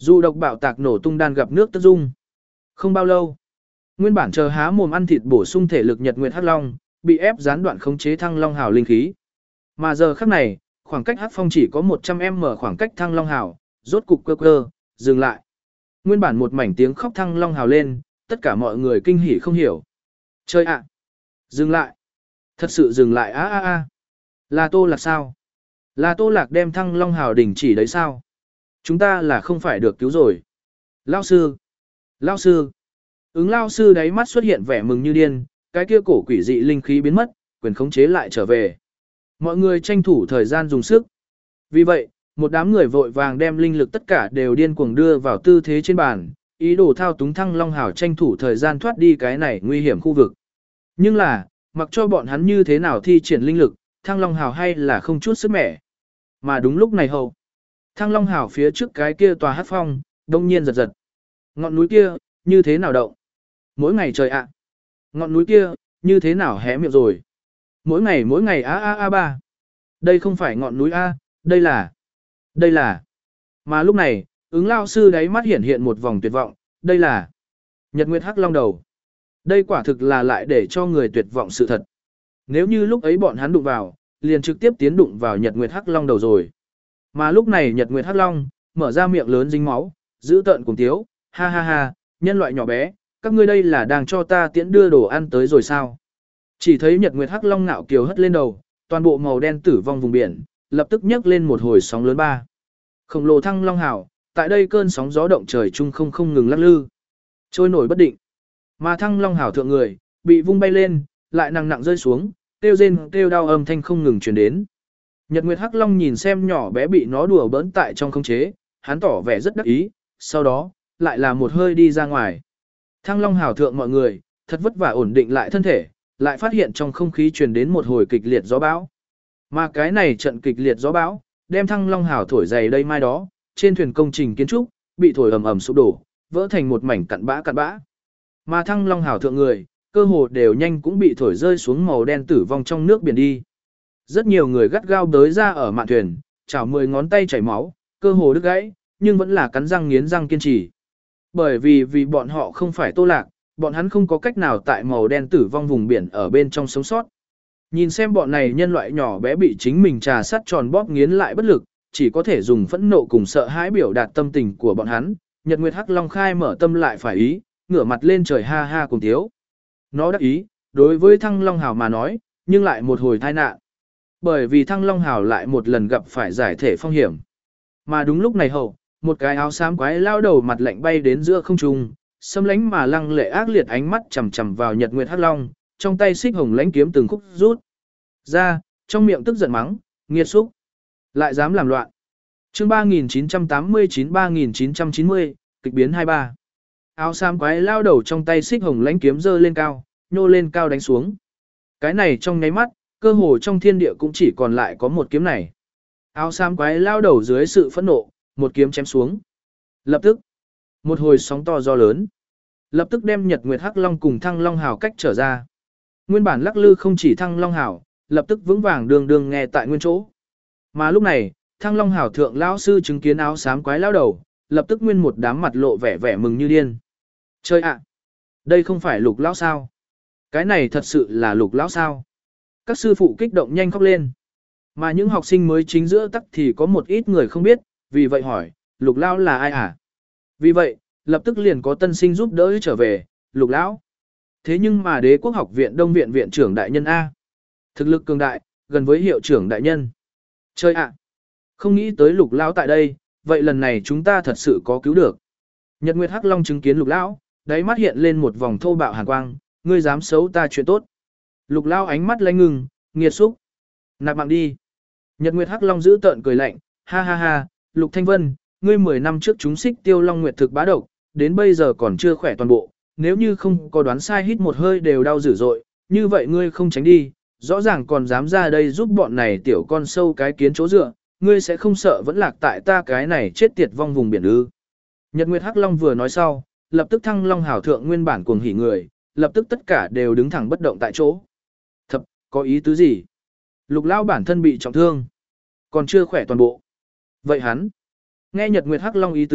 Dù độc bạo tạc nổ tung đan gặp nước tất dung. Không bao lâu, nguyên bản chờ há mồm ăn thịt bổ sung thể lực Nhật Nguyệt Hắc Long, bị ép gián đoạn khống chế Thăng Long Hào linh khí. Mà giờ khắc này, khoảng cách Hắc Phong chỉ có một trăm mét khoảng cách Thăng Long Hào, rốt cục cơ cơ, dừng lại. Nguyên bản một mảnh tiếng khóc Thăng Long Hào lên, tất cả mọi người kinh hỉ không hiểu. Chơi ạ! Dừng lại! Thật sự dừng lại a a a! Là Tô Lạc sao? Là Tô Lạc đem Thăng Long Hào đình chỉ đấy sao? Chúng ta là không phải được cứu rồi. Lao sư! Lao sư! Ứng Lao sư đáy mắt xuất hiện vẻ mừng như điên, cái kia cổ quỷ dị linh khí biến mất, quyền khống chế lại trở về. Mọi người tranh thủ thời gian dùng sức. Vì vậy, một đám người vội vàng đem linh lực tất cả đều điên cuồng đưa vào tư thế trên bàn, ý đồ thao túng Thăng Long Hào tranh thủ thời gian thoát đi cái này nguy hiểm khu vực. Nhưng là, mặc cho bọn hắn như thế nào thi triển linh lực, Thăng Long Hào hay là không chút sức mẻ. Mà đúng lúc này hầu, Thăng Long Hào phía trước cái kia tòa hát phong, đông nhiên giật giật. Ngọn núi kia, như thế nào động? Mỗi ngày trời ạ! Ngọn núi kia, như thế nào hé miệng rồi? Mỗi ngày mỗi ngày a a a ba. Đây không phải ngọn núi A, đây là... Đây là... Mà lúc này, ứng lao sư đáy mắt hiện hiện một vòng tuyệt vọng, đây là... Nhật Nguyệt Hắc Long đầu. Đây quả thực là lại để cho người tuyệt vọng sự thật. Nếu như lúc ấy bọn hắn đụng vào, liền trực tiếp tiến đụng vào Nhật Nguyệt Hắc Long đầu rồi. Mà lúc này Nhật Nguyệt Hắc Long, mở ra miệng lớn dính máu, giữ tợn cùng tiếu, ha ha ha, nhân loại nhỏ bé, các ngươi đây là đang cho ta tiễn đưa đồ ăn tới rồi sao? Chỉ thấy Nhật Nguyệt Hắc Long ngạo kiều hất lên đầu, toàn bộ màu đen tử vong vùng biển, lập tức nhấc lên một hồi sóng lớn ba. Khổng lồ Thăng Long Hào, tại đây cơn sóng gió động trời chung không không ngừng lắc lư, trôi nổi bất định. Mà Thăng Long Hào thượng người, bị vung bay lên, lại nặng nặng rơi xuống, kêu rên kêu đau âm thanh không ngừng truyền đến. Nhật Nguyệt Hắc Long nhìn xem nhỏ bé bị nó đùa bỡn tại trong khống chế, hắn tỏ vẻ rất đắc ý, sau đó, lại là một hơi đi ra ngoài. Thăng Long Hào thượng mọi người, thật vất vả ổn định lại thân thể, lại phát hiện trong không khí truyền đến một hồi kịch liệt gió bão. Mà cái này trận kịch liệt gió bão, đem Thăng Long Hào thổi dày đây mai đó, trên thuyền công trình kiến trúc, bị thổi ầm ầm sụp đổ, vỡ thành một mảnh cặn bã cặn bã. Mà Thăng Long Hào thượng người, cơ hồ đều nhanh cũng bị thổi rơi xuống màu đen tử vong trong nước biển đi. Rất nhiều người gắt gao đới ra ở mạn thuyền, chảo mười ngón tay chảy máu, cơ hồ đứt gãy, nhưng vẫn là cắn răng nghiến răng kiên trì. Bởi vì vì bọn họ không phải Tô Lạc, bọn hắn không có cách nào tại màu đen tử vong vùng biển ở bên trong sống sót. Nhìn xem bọn này nhân loại nhỏ bé bị chính mình trà sắt tròn bóp nghiến lại bất lực, chỉ có thể dùng phẫn nộ cùng sợ hãi biểu đạt tâm tình của bọn hắn. Nhật Nguyệt Hắc Long khai mở tâm lại phải ý, ngửa mặt lên trời ha ha cùng tiếu. Nó đắc ý, đối với Thăng Long Hào mà nói, nhưng lại một hồi tai nạn. Bởi vì Thăng Long Hào lại một lần gặp phải giải thể phong hiểm. Mà đúng lúc này hậu, một cái áo xám quái lao đầu mặt lạnh bay đến giữa không trung, xâm lánh mà lăng lệ ác liệt ánh mắt chằm chằm vào Nhật Nguyệt Hắc Long, trong tay xích hồng lãnh kiếm từng khúc rút ra, trong miệng tức giận mắng, nghiệt xúc, lại dám làm loạn. Chương ba nghìn chín trăm tám mươi chín ba nghìn chín trăm chín mươi, kịch biến hai ba. Áo xám quái lao đầu trong tay xích hồng lãnh kiếm giơ lên cao, nhô lên cao đánh xuống. Cái này trong nháy mắt, cơ hồ trong thiên địa cũng chỉ còn lại có một kiếm này. Áo xám quái lao đầu dưới sự phẫn nộ, một kiếm chém xuống. Lập tức, một hồi sóng to gió lớn, lập tức đem Nhật Nguyệt Hắc Long cùng Thăng Long Hào cách trở ra. Nguyên bản lắc lư không chỉ Thăng Long Hào, lập tức vững vàng đường đường nghe tại nguyên chỗ. Mà lúc này, Thăng Long Hào thượng lão sư chứng kiến áo xám quái lao đầu, lập tức nguyên một đám mặt lộ vẻ vẻ mừng như điên. Chơi ạ! Đây không phải Lục lão sao? Cái này thật sự là Lục lão sao? Các sư phụ kích động nhanh khóc lên. Mà những học sinh mới chính giữa tắc thì có một ít người không biết, vì vậy hỏi, Lục lão là ai à? Vì vậy, lập tức liền có tân sinh giúp đỡ trở về, Lục lão. Thế nhưng mà Đế Quốc Học viện Đông viện viện trưởng đại nhân A. Thực lực cường đại, gần với hiệu trưởng đại nhân. Chơi ạ! Không nghĩ tới Lục lão tại đây, vậy lần này chúng ta thật sự có cứu được. Nhật Nguyệt Hắc Long chứng kiến Lục lão, đáy mắt hiện lên một vòng thô bạo hàn quang, ngươi dám xấu ta chuyện tốt. Lục lão ánh mắt lanh ngừng, nghiệt xúc. Nạp mạng đi. Nhật Nguyệt Hắc Long giữ tợn cười lạnh, ha ha ha, Lục Thanh Vân, ngươi mười năm trước chúng xích tiêu long nguyệt thực bá độc, đến bây giờ còn chưa khỏe toàn bộ, nếu như không có đoán sai hít một hơi đều đau dữ dội, như vậy ngươi không tránh đi, rõ ràng còn dám ra đây giúp bọn này tiểu con sâu cái kiến chỗ dựa, ngươi sẽ không sợ vẫn lạc tại ta cái này chết tiệt vong vùng biển ư. Nhật Nguyệt Hắc Long vừa nói sau, lập tức Thăng Long Hào thượng nguyên bản cuồng hỉ người, lập tức tất cả đều đứng thẳng bất động tại chỗ. Thập, có ý tứ gì? Lục lão bản thân bị trọng thương, còn chưa khỏe toàn bộ. Vậy hắn, nghe Nhật Nguyệt Hắc Long ý tứ,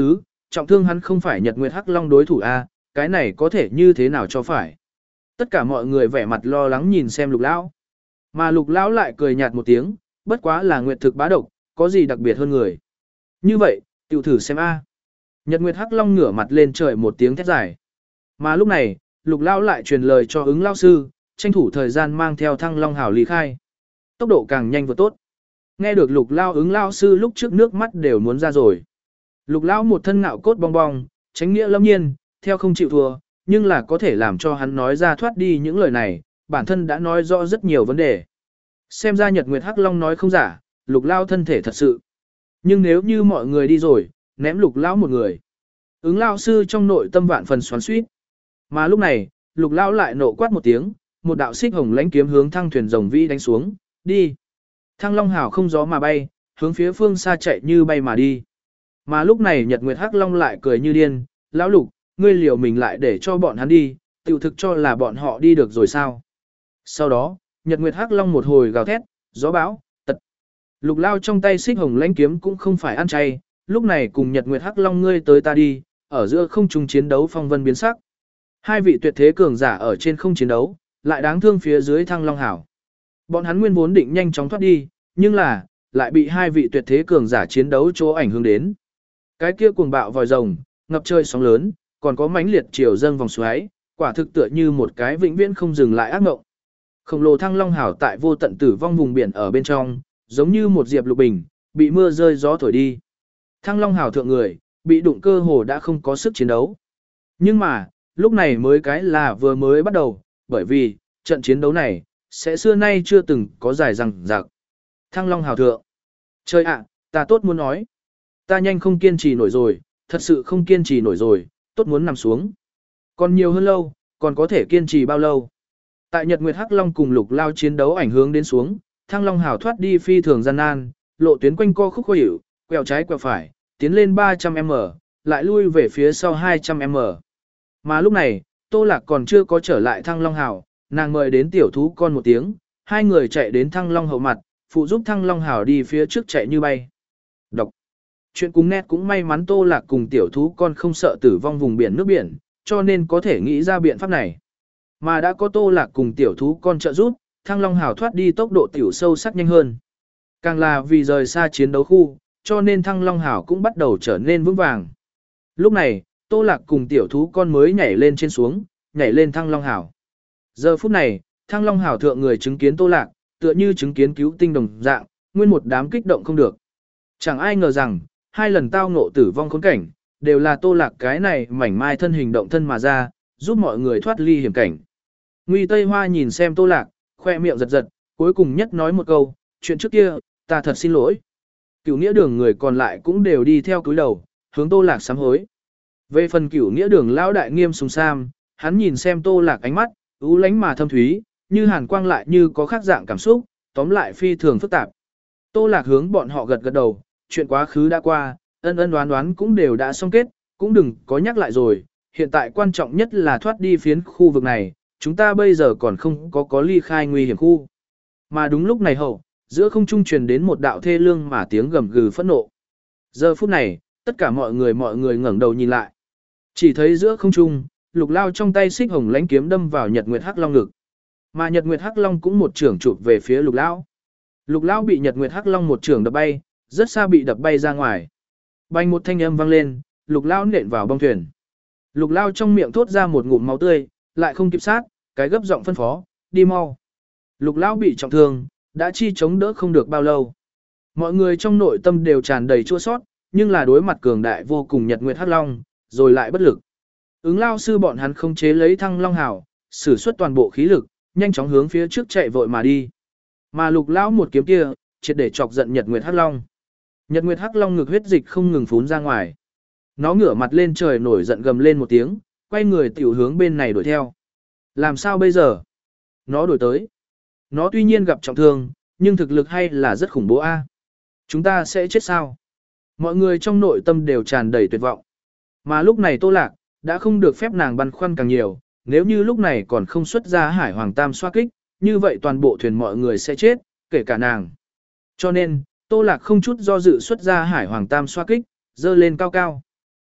trọng thương hắn không phải Nhật Nguyệt Hắc Long đối thủ a, cái này có thể như thế nào cho phải. Tất cả mọi người vẻ mặt lo lắng nhìn xem Lục lão. Mà Lục lão lại cười nhạt một tiếng, bất quá là nguyệt thực bá độc, có gì đặc biệt hơn người. Như vậy, tiểu thử xem a. Nhật Nguyệt Hắc Long ngửa mặt lên trời một tiếng thét dài. Mà lúc này, Lục lão lại truyền lời cho ứng lão sư, tranh thủ thời gian mang theo Thăng Long Hảo lý khai. Tốc độ càng nhanh vừa tốt. Nghe được Lục lão ứng lão sư lúc trước nước mắt đều muốn ra rồi. Lục lão một thân ngạo cốt bong bong, tránh nghĩa lâm nhiên, theo không chịu thua, nhưng là có thể làm cho hắn nói ra thoát đi những lời này, bản thân đã nói rõ rất nhiều vấn đề. Xem ra Nhật Nguyệt Hắc Long nói không giả, Lục lão thân thể thật sự. Nhưng nếu như mọi người đi rồi, ném Lục lão một người. Ứng lão sư trong nội tâm vạn phần xoắn xuýt. Mà lúc này, Lục lão lại nộ quát một tiếng, một đạo xích hồng lãnh kiếm hướng thăng thuyền rồng vĩ đánh xuống, đi. Thăng Long Hảo không gió mà bay, hướng phía phương xa chạy như bay mà đi. Mà lúc này Nhật Nguyệt Hắc Long lại cười như điên, lão Lục, ngươi liều mình lại để cho bọn hắn đi, tiểu thực cho là bọn họ đi được rồi sao. Sau đó, Nhật Nguyệt Hắc Long một hồi gào thét, gió bão, tật. Lục lao trong tay xích hồng lãnh kiếm cũng không phải ăn chay, lúc này cùng Nhật Nguyệt Hắc Long ngươi tới ta đi, ở giữa không trung chiến đấu phong vân biến sắc. Hai vị tuyệt thế cường giả ở trên không chiến đấu, lại đáng thương phía dưới Thăng Long Hảo. Bọn hắn nguyên vốn định nhanh chóng thoát đi, nhưng là, lại bị hai vị tuyệt thế cường giả chiến đấu chỗ ảnh hưởng đến. Cái kia cuồng bạo vòi rồng, ngập trời sóng lớn, còn có mãnh liệt chiều dâng vòng xoáy, quả thực tựa như một cái vĩnh viễn không dừng lại ác mộng. Khổng lồ Thăng Long Hảo tại vô tận tử vong vùng biển ở bên trong, giống như một diệp lục bình, bị mưa rơi gió thổi đi. Thăng Long Hảo thượng người, bị đụng cơ hồ đã không có sức chiến đấu. Nhưng mà, lúc này mới cái là vừa mới bắt đầu, bởi vì, trận chiến đấu này, sẽ xưa nay chưa từng có dài rằng rạc. Thăng Long Hảo thượng. Trời ạ, ta tốt muốn nói. Ta nhanh không kiên trì nổi rồi, thật sự không kiên trì nổi rồi, tốt muốn nằm xuống. Còn nhiều hơn lâu, còn có thể kiên trì bao lâu. Tại Nhật Nguyệt Hắc Long cùng Lục lao chiến đấu ảnh hưởng đến xuống, Thăng Long Hảo thoát đi phi thường gian nan, lộ tuyến quanh co khúc khuỷu, quẹo trái quẹo phải, tiến lên ba trăm mét, lại lui về phía sau hai trăm mét. Mà lúc này, Tô Lạc còn chưa có trở lại Thăng Long Hảo, nàng mời đến tiểu thú con một tiếng, hai người chạy đến Thăng Long hậu mặt, phụ giúp Thăng Long Hảo đi phía trước chạy như bay. Đọc. Chuyện cùng nét cũng may mắn Tô Lạc cùng tiểu thú con không sợ tử vong vùng biển nước biển, cho nên có thể nghĩ ra biện pháp này. Mà đã có Tô Lạc cùng tiểu thú con trợ giúp, Thăng Long Hảo thoát đi tốc độ tiểu sâu sắc nhanh hơn. Càng là vì rời xa chiến đấu khu, cho nên Thăng Long Hảo cũng bắt đầu trở nên vững vàng. Lúc này, Tô Lạc cùng tiểu thú con mới nhảy lên trên xuống, nhảy lên Thăng Long Hảo. Giờ phút này, Thăng Long Hảo thượng người chứng kiến Tô Lạc, tựa như chứng kiến cứu tinh đồng dạng, nguyên một đám kích động không được. Chẳng ai ngờ rằng, hai lần tao ngộ tử vong khốn cảnh, đều là Tô Lạc cái này mảnh mai thân hình động thân mà ra, giúp mọi người thoát ly hiểm cảnh. Nguy Tây Hoa nhìn xem Tô Lạc, khoe miệng giật giật, cuối cùng nhất nói một câu, chuyện trước kia, ta thật xin lỗi. Cửu nghĩa đường người còn lại cũng đều đi theo cúi đầu, hướng Tô Lạc sám hối. Về phần cửu nghĩa đường lão đại nghiêm sùng sam, hắn nhìn xem Tô Lạc ánh mắt, ú lánh mà thâm thúy, như hàn quang lại như có khác dạng cảm xúc, tóm lại phi thường phức tạp. Tô Lạc hướng bọn họ gật gật đầu, chuyện quá khứ đã qua, ân ân đoán đoán cũng đều đã xong kết, cũng đừng có nhắc lại rồi, hiện tại quan trọng nhất là thoát đi phiến khu vực này, chúng ta bây giờ còn không có có ly khai nguy hiểm khu. Mà đúng lúc này hậu, giữa không trung truyền đến một đạo thê lương mà tiếng gầm gừ phẫn nộ. Giờ phút này, tất cả mọi người mọi người ngẩng đầu nhìn lại. Chỉ thấy giữa không trung, Lục lao trong tay xích hồng lãnh kiếm đâm vào Nhật Nguyệt Hắc Long ngực. Mà Nhật Nguyệt Hắc Long cũng một trường chụp về phía Lục lão. Lục lão bị Nhật Nguyệt Hắc Long một trường đập bay, rất xa bị đập bay ra ngoài. Bành một thanh âm vang lên, Lục lão nện vào bong thuyền. Lục lao trong miệng thốt ra một ngụm máu tươi, lại không kịp sát, cái gấp giọng phân phó, đi mau. Lục lão bị trọng thương, đã chi chống đỡ không được bao lâu. Mọi người trong nội tâm đều tràn đầy chua sót, nhưng là đối mặt cường đại vô cùng Nhật Nguyệt Hắc Long, rồi lại bất lực. Ứng lao sư bọn hắn không chế lấy Thăng Long Hảo, sử xuất toàn bộ khí lực, nhanh chóng hướng phía trước chạy vội mà đi. Mà Lục lão một kiếm kia, triệt để chọc giận Nhật Nguyệt Hắc Long. Nhật Nguyệt Hắc Long ngực huyết dịch không ngừng phún ra ngoài. Nó ngửa mặt lên trời nổi giận gầm lên một tiếng, quay người tiểu hướng bên này đuổi theo. Làm sao bây giờ? Nó đuổi tới. Nó tuy nhiên gặp trọng thương, nhưng thực lực hay là rất khủng bố a. Chúng ta sẽ chết sao? Mọi người trong nội tâm đều tràn đầy tuyệt vọng. Mà lúc này Tô Lạc, đã không được phép nàng băn khoăn càng nhiều, nếu như lúc này còn không xuất ra Hải Hoàng Tam xoa kích, như vậy toàn bộ thuyền mọi người sẽ chết, kể cả nàng. Cho nên, Tô Lạc không chút do dự xuất ra Hải Hoàng Tam xoa kích, dơ lên cao cao.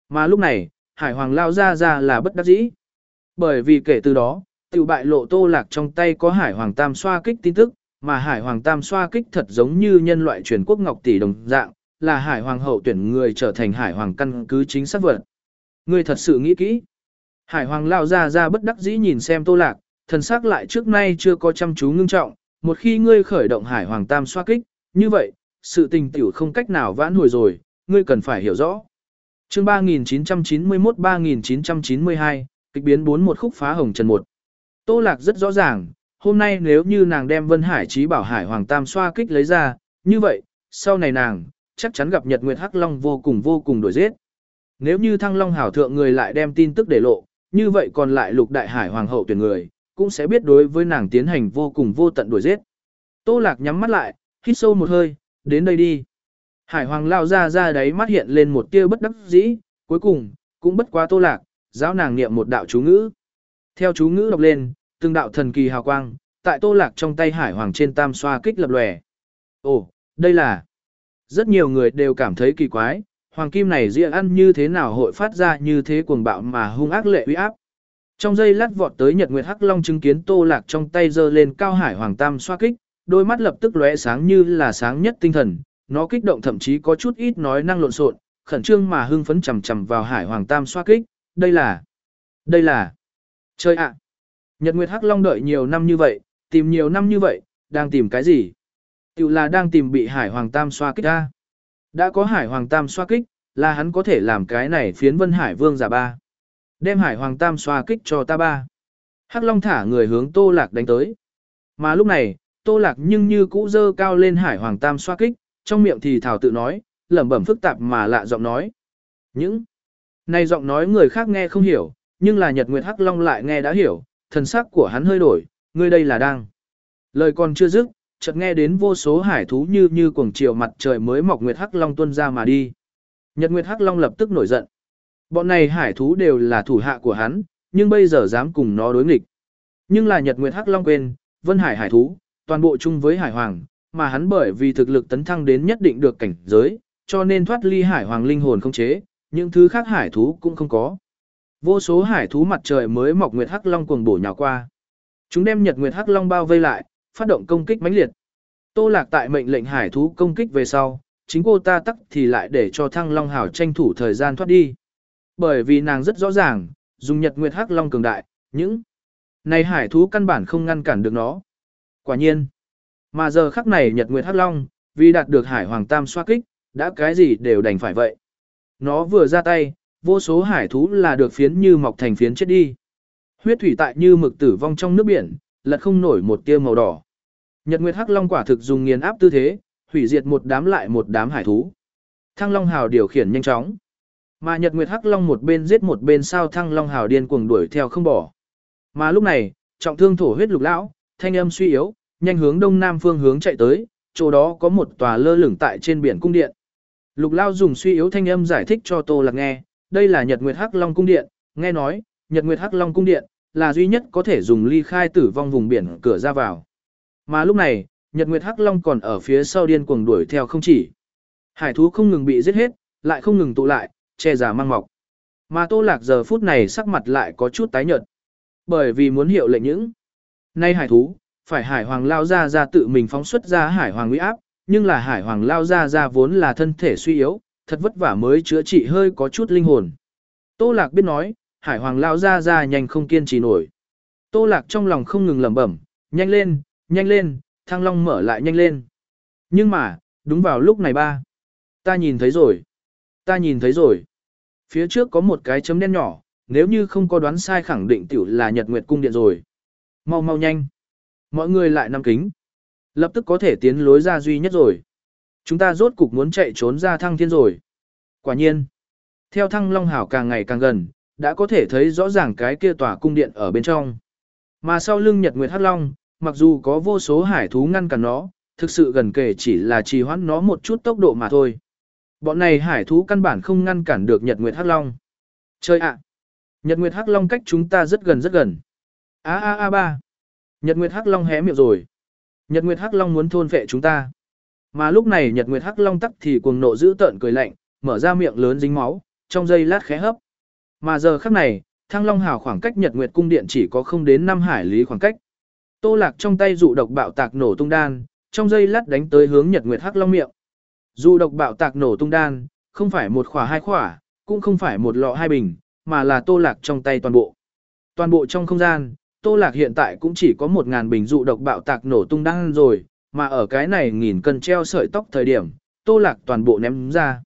Mà lúc này, Hải Hoàng lao ra ra là bất đắc dĩ. Bởi vì kể từ đó, tiểu bại lộ Tô Lạc trong tay có Hải Hoàng Tam xoa kích tin tức, mà Hải Hoàng Tam xoa kích thật giống như nhân loại truyền quốc ngọc tỷ đồng dạng, là Hải Hoàng hậu tuyển người trở thành Hải Hoàng căn cứ chính xác vật. Ngươi thật sự nghĩ kỹ. Hải Hoàng lao ra ra bất đắc dĩ nhìn xem Tô Lạc, thần sắc lại trước nay chưa có chăm chú ngưng trọng, một khi ngươi khởi động Hải Hoàng Tam xoa kích, như vậy, sự tình tiểu không cách nào vãn hồi rồi, ngươi cần phải hiểu rõ. Chương ba nghìn chín trăm chín mươi mốt ba nghìn chín trăm chín mươi hai, kịch biến bốn một khúc phá hồng trần một. Tô Lạc rất rõ ràng, hôm nay nếu như nàng đem Vân Hải Chí Bảo Hải Hoàng Tam xoa kích lấy ra, như vậy, sau này nàng chắc chắn gặp Nhật Nguyệt Hắc Long vô cùng vô cùng đổi giết. Nếu như Thăng Long hảo thượng người lại đem tin tức để lộ, như vậy còn lại Lục Đại Hải Hoàng hậu tuyển người, cũng sẽ biết đối với nàng tiến hành vô cùng vô tận đuổi giết. Tô Lạc nhắm mắt lại, hít sâu một hơi, đến đây đi. Hải Hoàng lao ra ra đấy mắt hiện lên một tia bất đắc dĩ, cuối cùng, cũng bất quá Tô Lạc, giáo nàng niệm một đạo chú ngữ. Theo chú ngữ đọc lên, từng đạo thần kỳ hào quang, tại Tô Lạc trong tay Hải Hoàng trên tam xoa kích lập lòe. Ồ, đây là... Rất nhiều người đều cảm thấy kỳ quái, hoàng kim này dĩa ăn như thế nào hội phát ra như thế cuồng bạo mà hung ác lệ uy áp. Trong giây lát vọt tới Nhật Nguyệt Hắc Long chứng kiến Tô Lạc trong tay giơ lên cao Hải Hoàng tam xoa kích, đôi mắt lập tức lóe sáng như là sáng nhất tinh thần, nó kích động thậm chí có chút ít nói năng lộn xộn, khẩn trương mà hưng phấn chầm chầm vào Hải Hoàng tam xoa kích, đây là, đây là, chơi ạ. Nhật Nguyệt Hắc Long đợi nhiều năm như vậy, tìm nhiều năm như vậy, đang tìm cái gì? Tiểu là đang tìm bị Hải Hoàng tam xoa kích ra. Đã có Hải Hoàng tam xoa kích, là hắn có thể làm cái này phiến Vân Hải Vương giả ba. Đem Hải Hoàng tam xoa kích cho ta ba. Hắc Long thả người hướng Tô Lạc đánh tới. Mà lúc này, Tô Lạc nhưng như cũ dơ cao lên Hải Hoàng tam xoa kích, trong miệng thì thảo tự nói, lẩm bẩm phức tạp mà lạ giọng nói. Những này giọng nói người khác nghe không hiểu, nhưng là Nhật Nguyệt Hắc Long lại nghe đã hiểu, thần sắc của hắn hơi đổi, ngươi đây là đang. Lời còn chưa dứt, chợt nghe đến vô số hải thú như như cuồng chiều mặt trời mới mọc Nguyệt Hắc Long tuôn ra mà đi. Nhật Nguyệt Hắc Long lập tức nổi giận. Bọn này hải thú đều là thủ hạ của hắn, nhưng bây giờ dám cùng nó đối nghịch. Nhưng là Nhật Nguyệt Hắc Long quên, Vân Hải hải thú, toàn bộ chung với Hải Hoàng, mà hắn bởi vì thực lực tấn thăng đến nhất định được cảnh giới, cho nên thoát ly Hải Hoàng linh hồn không chế, những thứ khác hải thú cũng không có. Vô số hải thú mặt trời mới mọc Nguyệt Hắc Long cuồng bổ nhào qua. Chúng đem Nhật Nguyệt Hắc Long bao vây lại, phát động công kích mãnh liệt. Tô Lạc tại mệnh lệnh hải thú công kích về sau, chính cô ta tắc thì lại để cho Thăng Long hảo tranh thủ thời gian thoát đi. Bởi vì nàng rất rõ ràng, dùng Nhật Nguyệt Hắc Long cường đại, những này hải thú căn bản không ngăn cản được nó. Quả nhiên, mà giờ khắc này Nhật Nguyệt Hắc Long, vì đạt được Hải Hoàng Tam xoa kích, đã cái gì đều đành phải vậy. Nó vừa ra tay, vô số hải thú là được phiến như mọc thành phiến chết đi. Huyết thủy tại như mực tử vong trong nước biển, lật không nổi một tia màu đỏ. Nhật Nguyệt Hắc Long quả thực dùng nghiền áp tư thế, hủy diệt một đám lại một đám hải thú. Thăng Long Hào điều khiển nhanh chóng. Mà Nhật Nguyệt Hắc Long một bên giết một bên sao Thăng Long Hào điên cuồng đuổi theo không bỏ. Mà lúc này, trọng thương thổ huyết lục lão, thanh âm suy yếu, nhanh hướng đông nam phương hướng chạy tới, chỗ đó có một tòa lơ lửng tại trên biển cung điện. Lục lão dùng suy yếu thanh âm giải thích cho Tô Lạc nghe, đây là Nhật Nguyệt Hắc Long cung điện, nghe nói, Nhật Nguyệt Hắc Long cung điện là duy nhất có thể dùng ly khai tử vong vùng biển cửa ra vào. Mà lúc này, Nhật Nguyệt Hắc Long còn ở phía sau điên cuồng đuổi theo không chỉ. Hải thú không ngừng bị giết hết, lại không ngừng tụ lại, che giả mang mọc. Mà Tô Lạc giờ phút này sắc mặt lại có chút tái nhợt. Bởi vì muốn hiệu lệnh những nay hải thú, phải Hải Hoàng lao ra ra tự mình phóng xuất ra Hải Hoàng uy áp, nhưng là Hải Hoàng lao ra ra vốn là thân thể suy yếu, thật vất vả mới chữa trị hơi có chút linh hồn. Tô Lạc biết nói, Hải Hoàng lao ra ra nhanh không kiên trì nổi. Tô Lạc trong lòng không ngừng lẩm bẩm, nhanh lên, nhanh lên, Thăng Long mở lại nhanh lên. Nhưng mà, đúng vào lúc này ba, ta nhìn thấy rồi, ta nhìn thấy rồi. Phía trước có một cái chấm đen nhỏ, nếu như không có đoán sai khẳng định tiểu là Nhật Nguyệt cung điện rồi. Mau mau nhanh. Mọi người lại nằm kính. Lập tức có thể tiến lối ra duy nhất rồi. Chúng ta rốt cục muốn chạy trốn ra Thăng Thiên rồi. Quả nhiên. Theo Thăng Long Hảo càng ngày càng gần, đã có thể thấy rõ ràng cái kia tòa cung điện ở bên trong. Mà sau lưng Nhật Nguyệt Hắc Long, mặc dù có vô số hải thú ngăn cản nó, thực sự gần kể chỉ là trì hoãn nó một chút tốc độ mà thôi. Bọn này hải thú căn bản không ngăn cản được Nhật Nguyệt Hắc Long. Chơi ạ! Nhật Nguyệt Hắc Long cách chúng ta rất gần rất gần. A a a ba! Nhật Nguyệt Hắc Long hé miệng rồi. Nhật Nguyệt Hắc Long muốn thôn phệ chúng ta. Mà lúc này Nhật Nguyệt Hắc Long tắc thì cuồng nộ dữ tợn cười lạnh, mở ra miệng lớn dính máu, trong giây lát khẽ hấp. Mà giờ khắc này, Thăng Long Hào khoảng cách Nhật Nguyệt cung điện chỉ có không đến năm hải lý khoảng cách. Tô Lạc trong tay dụ độc bạo tạc nổ tung đan, trong giây lát đánh tới hướng Nhật Nguyệt Hắc Long miệng. Dụ độc bạo tạc nổ tung đan, không phải một khỏa hai khỏa, cũng không phải một lọ hai bình, mà là Tô Lạc trong tay toàn bộ. Toàn bộ trong không gian, Tô Lạc hiện tại cũng chỉ có một ngàn bình dụ độc bạo tạc nổ tung đan rồi, mà ở cái này nghìn cân treo sợi tóc thời điểm, Tô Lạc toàn bộ ném ra.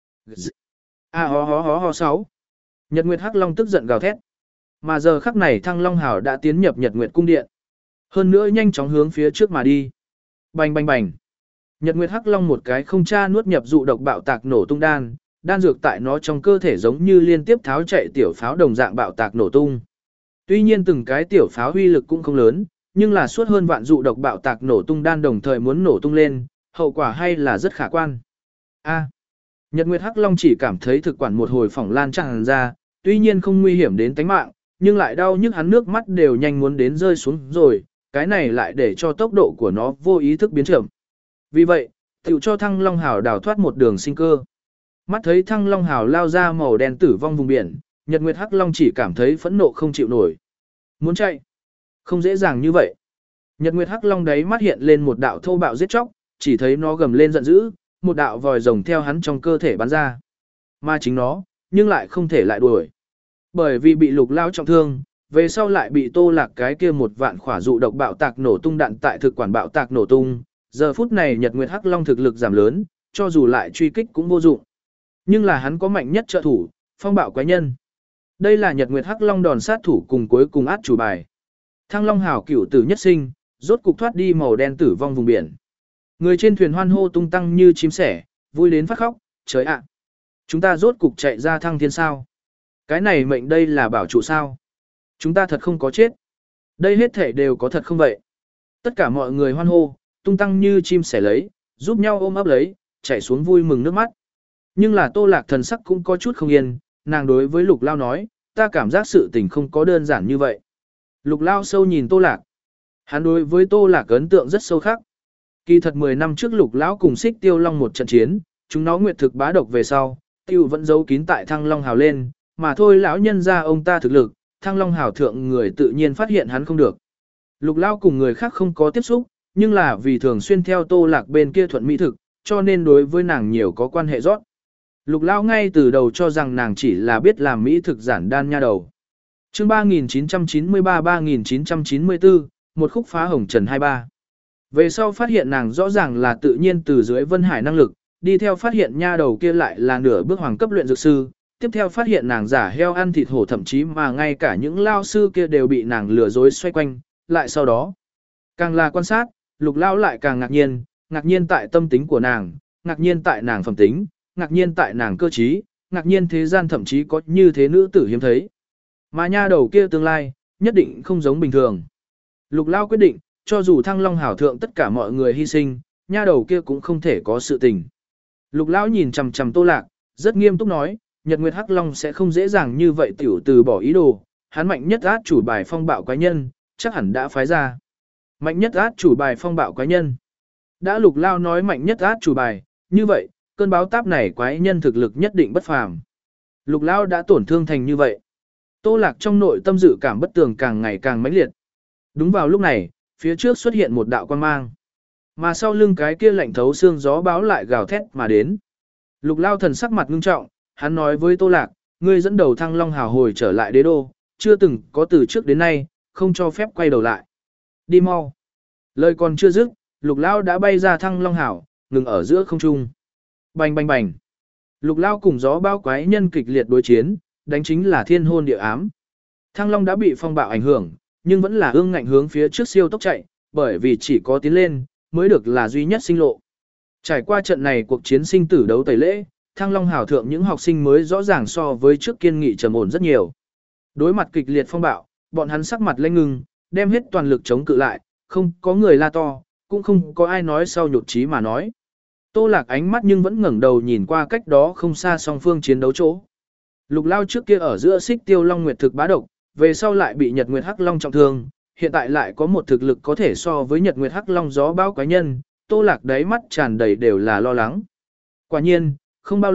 A ho ho ho ho sáu. Nhật Nguyệt Hắc Long tức giận gào thét. Mà giờ khắc này Thăng Long Hào đã tiến nhập Nhật Nguyệt cung điện. Hơn nữa nhanh chóng hướng phía trước mà đi. Bành bành bành. Nhật Nguyệt Hắc Long một cái không tra nuốt nhập dụ độc bạo tạc nổ tung đan, đan dược tại nó trong cơ thể giống như liên tiếp tháo chạy tiểu pháo đồng dạng bạo tạc nổ tung. Tuy nhiên từng cái tiểu pháo uy lực cũng không lớn, nhưng là suốt hơn vạn dụ độc bạo tạc nổ tung đan đồng thời muốn nổ tung lên, hậu quả hay là rất khả quan. A. Nhật Nguyệt Hắc Long chỉ cảm thấy thực quản một hồi phỏng lan tràn ra, tuy nhiên không nguy hiểm đến tính mạng, nhưng lại đau nhức hắn nước mắt đều nhanh muốn đến rơi xuống rồi, cái này lại để cho tốc độ của nó vô ý thức biến chậm. Vì vậy, tiểu cho Thăng Long Hào đào thoát một đường sinh cơ. Mắt thấy Thăng Long Hào lao ra màu đen tử vong vùng biển, Nhật Nguyệt Hắc Long chỉ cảm thấy phẫn nộ không chịu nổi. Muốn chạy, không dễ dàng như vậy. Nhật Nguyệt Hắc Long đấy mắt hiện lên một đạo thô bạo giết chóc, chỉ thấy nó gầm lên giận dữ, một đạo vòi rồng theo hắn trong cơ thể bắn ra. Mà chính nó, nhưng lại không thể lại đuổi. Bởi vì bị Lục Lao trọng thương, về sau lại bị Tô Lạc cái kia một vạn khỏa dụ độc bạo tạc nổ tung đạn tại thực quản bạo tạc nổ tung, giờ phút này Nhật Nguyệt Hắc Long thực lực giảm lớn, cho dù lại truy kích cũng vô dụng. Nhưng là hắn có mạnh nhất trợ thủ, phong bạo quái nhân. Đây là Nhật Nguyệt Hắc Long đòn sát thủ cùng cuối cùng át chủ bài. Thăng Long Hào cửu tử nhất sinh, rốt cục thoát đi màu đen tử vong vùng biển. Người trên thuyền hoan hô tung tăng như chim sẻ, vui đến phát khóc, trời ạ. Chúng ta rốt cục chạy ra thăng thiên sao. Cái này mệnh đây là bảo trụ sao. Chúng ta thật không có chết. Đây hết thể đều có thật không vậy. Tất cả mọi người hoan hô, tung tăng như chim sẻ lấy, giúp nhau ôm ấp lấy, chảy xuống vui mừng nước mắt. Nhưng là Tô Lạc thần sắc cũng có chút không yên, nàng đối với Lục Lao nói, ta cảm giác sự tình không có đơn giản như vậy. Lục Lao sâu nhìn Tô Lạc. Hắn đối với Tô Lạc ấn tượng rất sâu khắc. Kỳ thật mười năm trước Lục Lão cùng Xích Tiêu Long một trận chiến, chúng nó nguyệt thực bá độc về sau, tiêu vẫn giấu kín tại Thăng Long Hào lên, mà thôi lão nhân ra ông ta thực lực, Thăng Long Hào thượng người tự nhiên phát hiện hắn không được. Lục Lao cùng người khác không có tiếp xúc, nhưng là vì thường xuyên theo Tô Lạc bên kia thuận mỹ thực, cho nên đối với nàng nhiều có quan hệ rót. Lục Lao ngay từ đầu cho rằng nàng chỉ là biết làm mỹ thực giản đan nha đầu. Chương ba nghìn chín trăm chín mươi ba ba nghìn chín trăm chín mươi tư, một khúc phá hồng trần hai ba. Về sau phát hiện nàng rõ ràng là tự nhiên từ dưới Vân Hải năng lực, đi theo phát hiện nha đầu kia lại là nửa bước hoàng cấp luyện dược sư, tiếp theo phát hiện nàng giả heo ăn thịt hổ, thậm chí mà ngay cả những lao sư kia đều bị nàng lừa dối xoay quanh, lại sau đó. Càng là quan sát, Lục Lao lại càng ngạc nhiên, ngạc nhiên tại tâm tính của nàng, ngạc nhiên tại nàng phẩm tính, ngạc nhiên tại nàng cơ trí, ngạc nhiên thế gian thậm chí có như thế nữ tử hiếm thấy. Mà nha đầu kia tương lai, nhất định không giống bình thường. Lục Lao quyết định, cho dù Thăng Long Hảo thượng tất cả mọi người hy sinh, nha đầu kia cũng không thể có sự tình. Lục Lão nhìn chằm chằm Tô Lạc, rất nghiêm túc nói, Nhật Nguyệt Hắc Long sẽ không dễ dàng như vậy tiểu từ bỏ ý đồ, hắn mạnh nhất át chủ bài phong bạo quái nhân, chắc hẳn đã phái ra. Mạnh nhất át chủ bài phong bạo quái nhân. Đã Lục Lao nói mạnh nhất át chủ bài, như vậy, cơn báo táp này quái nhân thực lực nhất định bất phàm. Lục Lao đã tổn thương thành như vậy. Tô Lạc trong nội tâm dự cảm bất tường càng ngày càng mãnh liệt. Đúng vào lúc này, phía trước xuất hiện một đạo quan mang. Mà sau lưng cái kia lạnh thấu xương gió báo lại gào thét mà đến. Lục Lao thần sắc mặt ngưng trọng, hắn nói với Tô Lạc, ngươi dẫn đầu Thăng Long Hào hồi trở lại đế đô, chưa từng có từ trước đến nay, không cho phép quay đầu lại. Đi mau. Lời còn chưa dứt, Lục Lao đã bay ra Thăng Long Hào, ngừng ở giữa không trung. Bành bành bành. Lục Lao cùng gió báo quái nhân kịch liệt đối chiến, đánh chính là thiên hôn địa ám. Thăng Long đã bị phong bạo ảnh hưởng, nhưng vẫn là ương ngạnh hướng phía trước siêu tốc chạy, bởi vì chỉ có tiến lên, mới được là duy nhất sinh lộ. Trải qua trận này cuộc chiến sinh tử đấu tẩy lễ, Thăng Long Hào thượng những học sinh mới rõ ràng so với trước kiên nghị trầm ổn rất nhiều. Đối mặt kịch liệt phong bạo, bọn hắn sắc mặt lênh ngưng, đem hết toàn lực chống cự lại, không có người la to, cũng không có ai nói sau nhụt chí mà nói. Tô Lạc ánh mắt nhưng vẫn ngẩng đầu nhìn qua cách đó không xa song phương chiến đấu chỗ. Lục Lao trước kia ở giữa Xích Tiêu Long Nguyệt thực bá độc, về sau lại bị Nhật Nguyệt Hắc Long trọng thương, hiện tại lại có một thực lực có thể so với Nhật Nguyệt Hắc Long gió bão quái nhân, Tô Lạc đáy mắt tràn đầy đều là lo lắng. Quả nhiên, không bao lâu,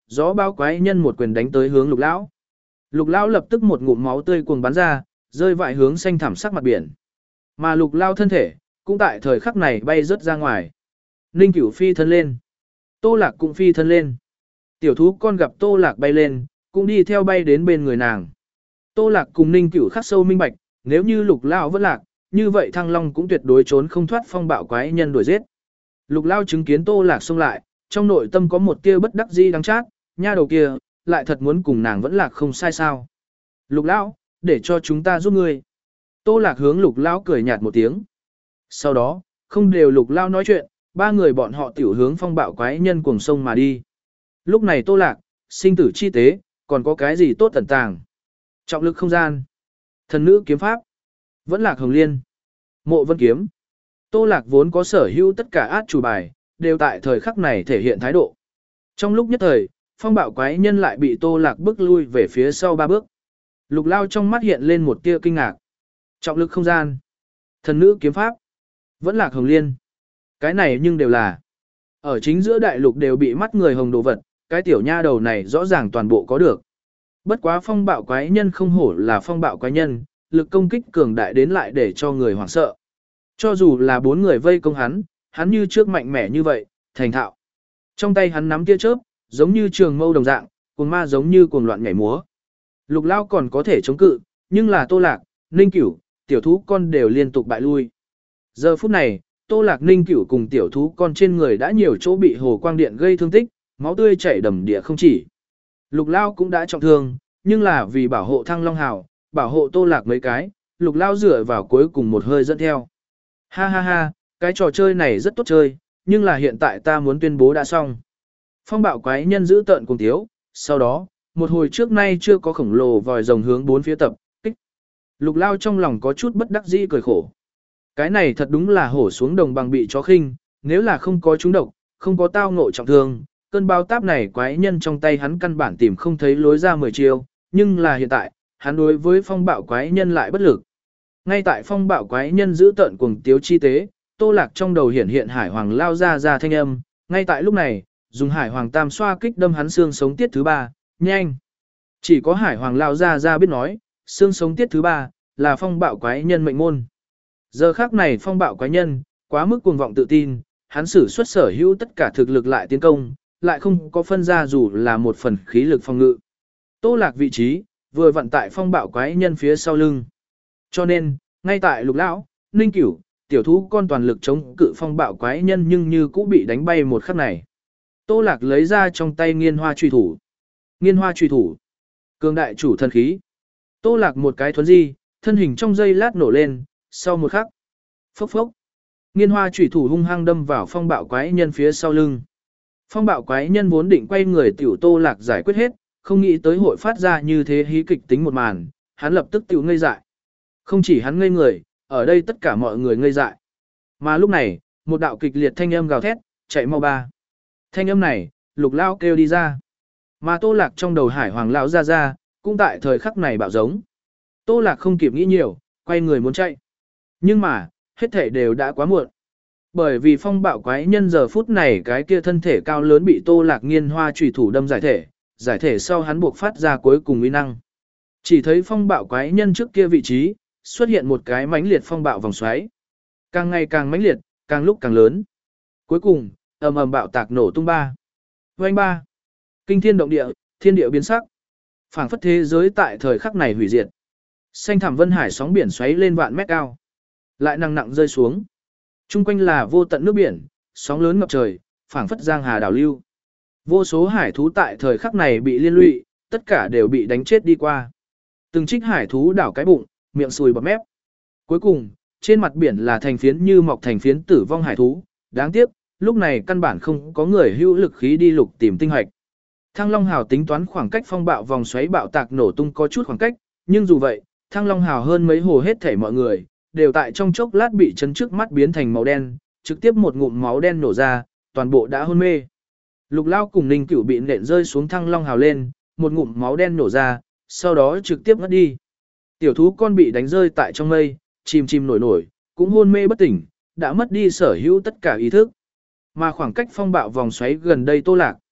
gió bão quái nhân một quyền đánh tới hướng Lục lão. Lục lão lập tức một ngụm máu tươi cuồng bắn ra, rơi vãi hướng xanh thẳm sắc mặt biển. Mà Lục lão thân thể cũng tại thời khắc này bay rớt ra ngoài. Ninh Cửu phi thân lên, Tô Lạc cũng phi thân lên. Tiểu thú con gặp Tô Lạc bay lên, cũng đi theo bay đến bên người nàng. Tô Lạc cùng Ninh Cửu khắc sâu minh bạch, nếu như Lục lão vẫn lạc, như vậy Thăng Long cũng tuyệt đối trốn không thoát phong bạo quái nhân đuổi giết. Lục lão chứng kiến Tô Lạc xông lại, trong nội tâm có một tia bất đắc dĩ đắng chát, nha đầu kia, lại thật muốn cùng nàng vẫn lạc không sai sao. Lục lão, để cho chúng ta giúp ngươi. Tô Lạc hướng Lục lão cười nhạt một tiếng. Sau đó, không đều Lục lão nói chuyện, ba người bọn họ tiểu hướng phong bạo quái nhân cuồng sông mà đi. Lúc này Tô Lạc, sinh tử chi tế, còn có cái gì tốt tẩn tàng. Trọng lực không gian, thần nữ kiếm pháp, vẫn lạc hồng liên, mộ vân kiếm. Tô Lạc vốn có sở hữu tất cả át chủ bài, đều tại thời khắc này thể hiện thái độ. Trong lúc nhất thời, phong bạo quái nhân lại bị Tô Lạc bước lui về phía sau ba bước. Lục lao trong mắt hiện lên một tia kinh ngạc. Trọng lực không gian, thần nữ kiếm pháp, vẫn lạc hồng liên. Cái này nhưng đều là ở chính giữa đại lục đều bị mắt người hồng đồ vật, cái tiểu nha đầu này rõ ràng toàn bộ có được. Bất quá phong bạo quái nhân không hổ là phong bạo quái nhân, lực công kích cường đại đến lại để cho người hoảng sợ. Cho dù là bốn người vây công hắn, hắn như trước mạnh mẽ như vậy, thành thạo. Trong tay hắn nắm tia chớp, giống như trường mâu đồng dạng, cuồng ma giống như cuồng loạn nhảy múa. Lục lao còn có thể chống cự, nhưng là Tô Lạc, Ninh Cửu, tiểu thú con đều liên tục bại lui. Giờ phút này, Tô Lạc, Ninh Cửu cùng tiểu thú con trên người đã nhiều chỗ bị hồ quang điện gây thương tích, máu tươi chảy đầm địa không chỉ. Lục lao cũng đã trọng thương, nhưng là vì bảo hộ Thăng Long Hào, bảo hộ Tô Lạc mấy cái, Lục lao dựa vào cuối cùng một hơi dẫn theo. Ha ha ha, cái trò chơi này rất tốt chơi, nhưng là hiện tại ta muốn tuyên bố đã xong. Phong bạo quái nhân giữ tợn cùng tiếu, sau đó, một hồi trước nay chưa có khổng lồ vòi rồng hướng bốn phía tập, kích. Lục lao trong lòng có chút bất đắc dĩ cười khổ. Cái này thật đúng là hổ xuống đồng bằng bị chó khinh, nếu là không có trúng độc, không có tao ngộ trọng thương, cơn bao táp này quái nhân trong tay hắn căn bản tìm không thấy lối ra mười chiêu, nhưng là hiện tại, hắn đối với phong bạo quái nhân lại bất lực. Ngay tại phong bạo quái nhân giữ tợn cuồng tiếu chi tế, Tô Lạc trong đầu hiển hiện hải hoàng lao ra ra thanh âm, ngay tại lúc này, dùng hải hoàng tam xoa kích đâm hắn xương sống tiết thứ ba, nhanh. Chỉ có hải hoàng lao ra ra biết nói, xương sống tiết thứ ba, là phong bạo quái nhân mệnh môn. Giờ khác này phong bạo quái nhân, quá mức cuồng vọng tự tin, hắn sử xuất sở hữu tất cả thực lực lại tiến công, lại không có phân ra dù là một phần khí lực phòng ngự. Tô Lạc vị trí, vừa vận tại phong bạo quái nhân phía sau lưng. Cho nên, ngay tại Lục lão, Ninh Cửu, tiểu thú con toàn lực chống cự phong bạo quái nhân nhưng như cũng bị đánh bay một khắc này. Tô Lạc lấy ra trong tay nghiên hoa truy thủ. Nghiên hoa truy thủ, cường đại chủ thần khí. Tô Lạc một cái thuấn di, thân hình trong giây lát nổ lên, sau một khắc. Phốc phốc. Nghiên hoa truy thủ hung hăng đâm vào phong bạo quái nhân phía sau lưng. Phong bạo quái nhân vốn định quay người tiểu Tô Lạc giải quyết hết, không nghĩ tới hội phát ra như thế hí kịch tính một màn, hắn lập tức tiểu ngây dại. Không chỉ hắn ngây người, ở đây tất cả mọi người ngây dại. Mà lúc này, một đạo kịch liệt thanh âm gào thét, chạy mau ba. Thanh âm này, Lục lao kêu đi ra. Mà Tô Lạc trong đầu hải hoàng lão ra ra, cũng tại thời khắc này bạo giống. Tô Lạc không kịp nghĩ nhiều, quay người muốn chạy. Nhưng mà, hết thể đều đã quá muộn. Bởi vì phong bạo quái nhân giờ phút này cái kia thân thể cao lớn bị Tô Lạc nghiên hoa chủy thủ đâm giải thể, giải thể sau hắn buộc phát ra cuối cùng uy năng. Chỉ thấy phong bạo quái nhân trước kia vị trí, xuất hiện một cái mãnh liệt phong bạo vòng xoáy. Càng ngày càng mãnh liệt, càng lúc càng lớn. Cuối cùng, ầm ầm bạo tạc nổ tung ba. Oanh ba. Kinh thiên động địa, thiên địa biến sắc. Phảng phất thế giới tại thời khắc này hủy diệt. Xanh thẳm vân hải sóng biển xoáy lên vạn mét cao, lại nặng nặng rơi xuống. Trung quanh là vô tận nước biển, sóng lớn ngập trời, phảng phất giang hà đảo lưu. Vô số hải thú tại thời khắc này bị liên lụy, tất cả đều bị đánh chết đi qua. Từng trích hải thú đảo cái bụng, miệng sùi bọt mép. Cuối cùng, trên mặt biển là thành phiến như mọc thành phiến tử vong hải thú, đáng tiếc, lúc này căn bản không có người hữu lực khí đi lục tìm tinh hạch. Thăng Long Hào tính toán khoảng cách phong bạo vòng xoáy bạo tạc nổ tung có chút khoảng cách, nhưng dù vậy, Thăng Long Hào hơn mấy hồ hết thảy mọi người, đều tại trong chốc lát bị chấn trước mắt biến thành màu đen, trực tiếp một ngụm máu đen nổ ra, toàn bộ đã hôn mê. Lục Lao cùng Ninh Cửu bị nện rơi xuống Thăng Long Hào lên, một ngụm máu đen nổ ra, sau đó trực tiếp ngất đi. Tiểu thú con bị đánh rơi tại trong mây, chìm chìm nổi nổi, cũng hôn mê bất tỉnh, đã mất đi sở hữu tất cả ý thức. Mà khoảng cách phong bạo vòng xoáy gần đây Tô Lạc.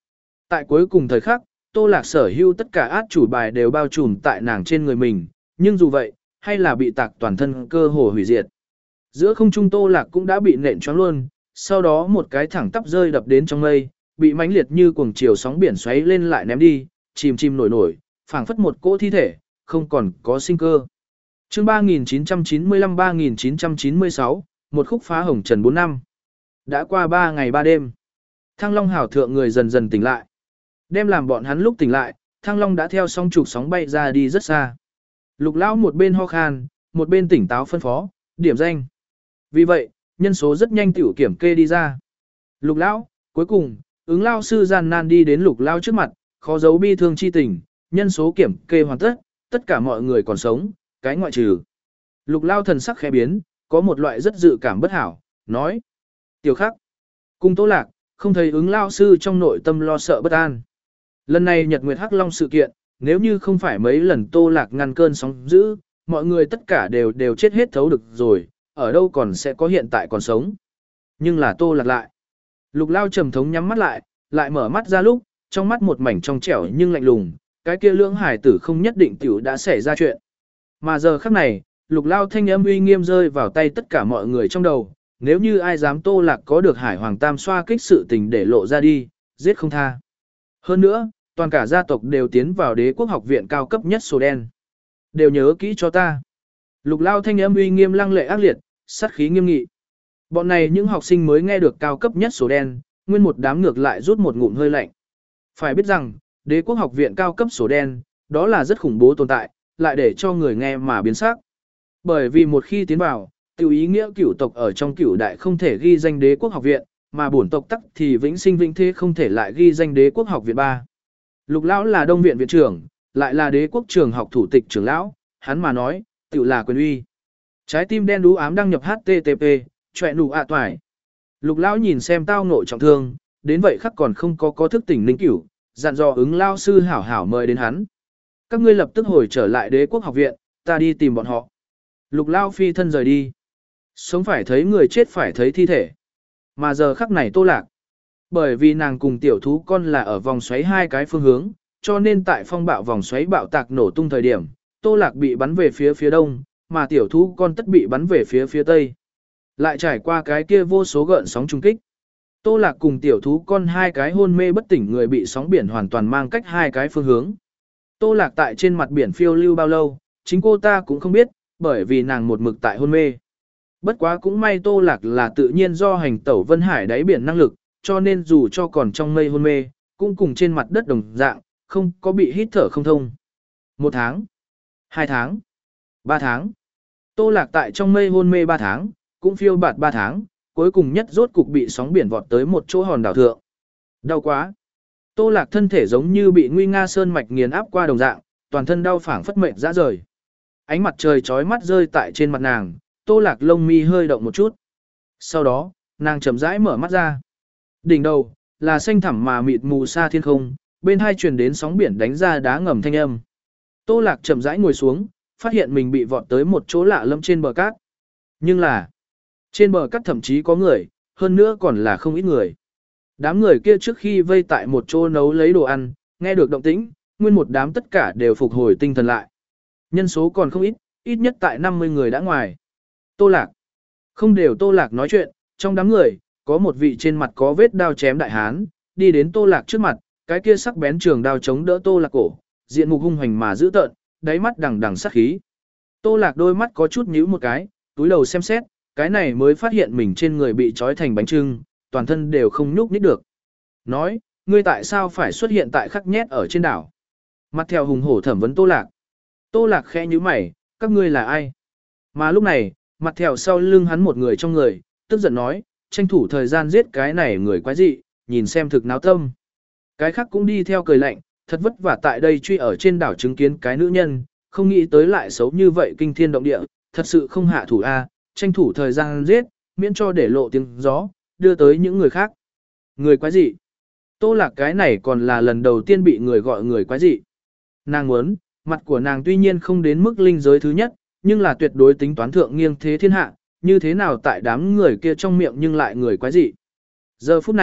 Tại cuối cùng thời khắc, Tô Lạc sở hữu tất cả át chủ bài đều bao trùm tại nàng trên người mình, nhưng dù vậy, hay là bị tạc toàn thân cơ hồ hủy diệt. Giữa không trung Tô Lạc cũng đã bị nện choáng luôn, sau đó một cái thẳng tắp rơi đập đến trong mây, bị mãnh liệt như cuồng chiều sóng biển xoáy lên lại ném đi, chìm chìm nổi nổi, phảng phất một cỗ thi thể, không còn có sinh cơ. Chương ba nghìn chín trăm chín mươi lăm ba nghìn chín trăm chín mươi sáu, một khúc phá hồng trần bốn năm. Đã qua ba ngày ba đêm, Thăng Long hảo thượng người dần dần tỉnh lại. Đem làm bọn hắn lúc tỉnh lại, Thăng Long đã theo sóng trục sóng bay ra đi rất xa. Lục lão một bên ho khan, một bên tỉnh táo phân phó, điểm danh. Vì vậy, nhân số rất nhanh tiểu kiểm kê đi ra. Lục lão, cuối cùng, ứng lao sư gian nan đi đến lục lão trước mặt, khó giấu bi thương chi tình, nhân số kiểm kê hoàn tất, tất cả mọi người còn sống, cái ngoại trừ. Lục lão thần sắc khẽ biến, có một loại rất dự cảm bất hảo, nói. Tiểu khắc, cùng Tô Lạc, không thấy ứng lao sư trong nội tâm lo sợ bất an. Lần này Nhật Nguyệt Hắc Long sự kiện, nếu như không phải mấy lần Tô Lạc ngăn cơn sóng dữ, mọi người tất cả đều đều chết hết thấu được rồi, ở đâu còn sẽ có hiện tại còn sống. Nhưng là Tô Lạc lại. Lục Lao trầm thống nhắm mắt lại, lại mở mắt ra lúc, trong mắt một mảnh trong trẻo nhưng lạnh lùng, cái kia lưỡng hải tử không nhất định tiểu đã xảy ra chuyện. Mà giờ khắc này, Lục Lao thanh âm uy nghiêm rơi vào tay tất cả mọi người trong đầu, nếu như ai dám Tô Lạc có được Hải Hoàng Tam xoa kích sự tình để lộ ra đi, giết không tha. Hơn nữa, toàn cả gia tộc đều tiến vào Đế quốc học viện cao cấp nhất sổ đen. Đều nhớ kỹ cho ta. Lục Lao thanh âm uy nghiêm lăng lệ ác liệt, sát khí nghiêm nghị. Bọn này những học sinh mới nghe được cao cấp nhất sổ đen, nguyên một đám ngược lại rút một ngụm hơi lạnh. Phải biết rằng, Đế quốc học viện cao cấp sổ đen, đó là rất khủng bố tồn tại, lại để cho người nghe mà biến sắc. Bởi vì một khi tiến vào, tiêu ý nghĩa cửu tộc ở trong cửu đại không thể ghi danh Đế quốc học viện, mà bổn tộc tắc thì vĩnh sinh vĩnh thế không thể lại ghi danh Đế quốc học viện ba. Lục lão là Đông viện viện trưởng, lại là Đế quốc trường học thủ tịch trưởng lão, hắn mà nói, tự là quyền uy. Trái tim đen đú ám đăng nhập hát tê tê pê, chọe nụ ạ toải. Lục lão nhìn xem tao ngộ trọng thương, đến vậy khắc còn không có có thức tỉnh linh cửu, dặn dò ứng lao sư hảo hảo mời đến hắn. Các ngươi lập tức hồi trở lại Đế quốc học viện, ta đi tìm bọn họ. Lục lao phi thân rời đi. Sống phải thấy người chết phải thấy thi thể. Mà giờ khắc này Tô Lạc. Bởi vì nàng cùng tiểu thú con là ở vòng xoáy hai cái phương hướng, cho nên tại phong bạo vòng xoáy bạo tạc nổ tung thời điểm, Tô Lạc bị bắn về phía phía đông, mà tiểu thú con tất bị bắn về phía phía tây. Lại trải qua cái kia vô số gợn sóng trung kích. Tô Lạc cùng tiểu thú con hai cái hôn mê bất tỉnh người bị sóng biển hoàn toàn mang cách hai cái phương hướng. Tô Lạc tại trên mặt biển phiêu lưu bao lâu, chính cô ta cũng không biết, bởi vì nàng một mực tại hôn mê. Bất quá cũng may Tô Lạc là tự nhiên do hành tẩu Vân Hải đáy biển năng lực, cho nên dù cho còn trong mây hôn mê, cũng cùng trên mặt đất đồng dạng, không có bị hít thở không thông. Một tháng, hai tháng, ba tháng. Tô Lạc tại trong mây hôn mê ba tháng, cũng phiêu bạt ba tháng, cuối cùng nhất rốt cục bị sóng biển vọt tới một chỗ hòn đảo thượng. Đau quá. Tô Lạc thân thể giống như bị nguy nga sơn mạch nghiền áp qua đồng dạng, toàn thân đau phảng phất mệt rã rời. Ánh mặt trời chói mắt rơi tại trên mặt nàng, Tô Lạc lông mi hơi động một chút. Sau đó, nàng chậm rãi mở mắt ra. Đỉnh đầu là xanh thẳm mà mịt mù xa thiên không, bên hai truyền đến sóng biển đánh ra đá ngầm thanh âm. Tô Lạc chậm rãi ngồi xuống, phát hiện mình bị vọt tới một chỗ lạ lẫm trên bờ cát. Nhưng là, trên bờ cát thậm chí có người, hơn nữa còn là không ít người. Đám người kia trước khi vây tại một chỗ nấu lấy đồ ăn, nghe được động tĩnh, nguyên một đám tất cả đều phục hồi tinh thần lại. Nhân số còn không ít, ít nhất tại năm mươi người đã ngoài. Tô Lạc. Không đều Tô Lạc nói chuyện, trong đám người, có một vị trên mặt có vết đao chém đại hán, đi đến Tô Lạc trước mặt, cái kia sắc bén trường đao chống đỡ Tô Lạc cổ, diện mục hung hoành mà dữ tợn, đáy mắt đằng đằng sát khí. Tô Lạc đôi mắt có chút nhíu một cái, túi đầu xem xét, cái này mới phát hiện mình trên người bị trói thành bánh trưng, toàn thân đều không nhúc nhích được. Nói, ngươi tại sao phải xuất hiện tại khắc nhét ở trên đảo? Mặt theo hùng hổ thẩm vấn Tô Lạc. Tô Lạc khẽ nhíu mày, các ngươi là ai? Mà lúc này, mặt theo sau lưng hắn một người trong người, tức giận nói, tranh thủ thời gian giết cái này người quái dị, nhìn xem thực náo tâm. Cái khác cũng đi theo cười lạnh, thật vất vả tại đây truy ở trên đảo chứng kiến cái nữ nhân, không nghĩ tới lại xấu như vậy kinh thiên động địa, thật sự không hạ thủ a, tranh thủ thời gian giết, miễn cho để lộ tiếng gió, đưa tới những người khác. Người quái dị. Tô Lạc cái này còn là lần đầu tiên bị người gọi người quái dị. Nàng muốn, mặt của nàng tuy nhiên không đến mức linh giới thứ nhất, nhưng là tuyệt đối tính toán thượng nghiêng thế thiên hạ, như thế nào tại đám người kia trong miệng nhưng lại người quái dị. Giờ phút này,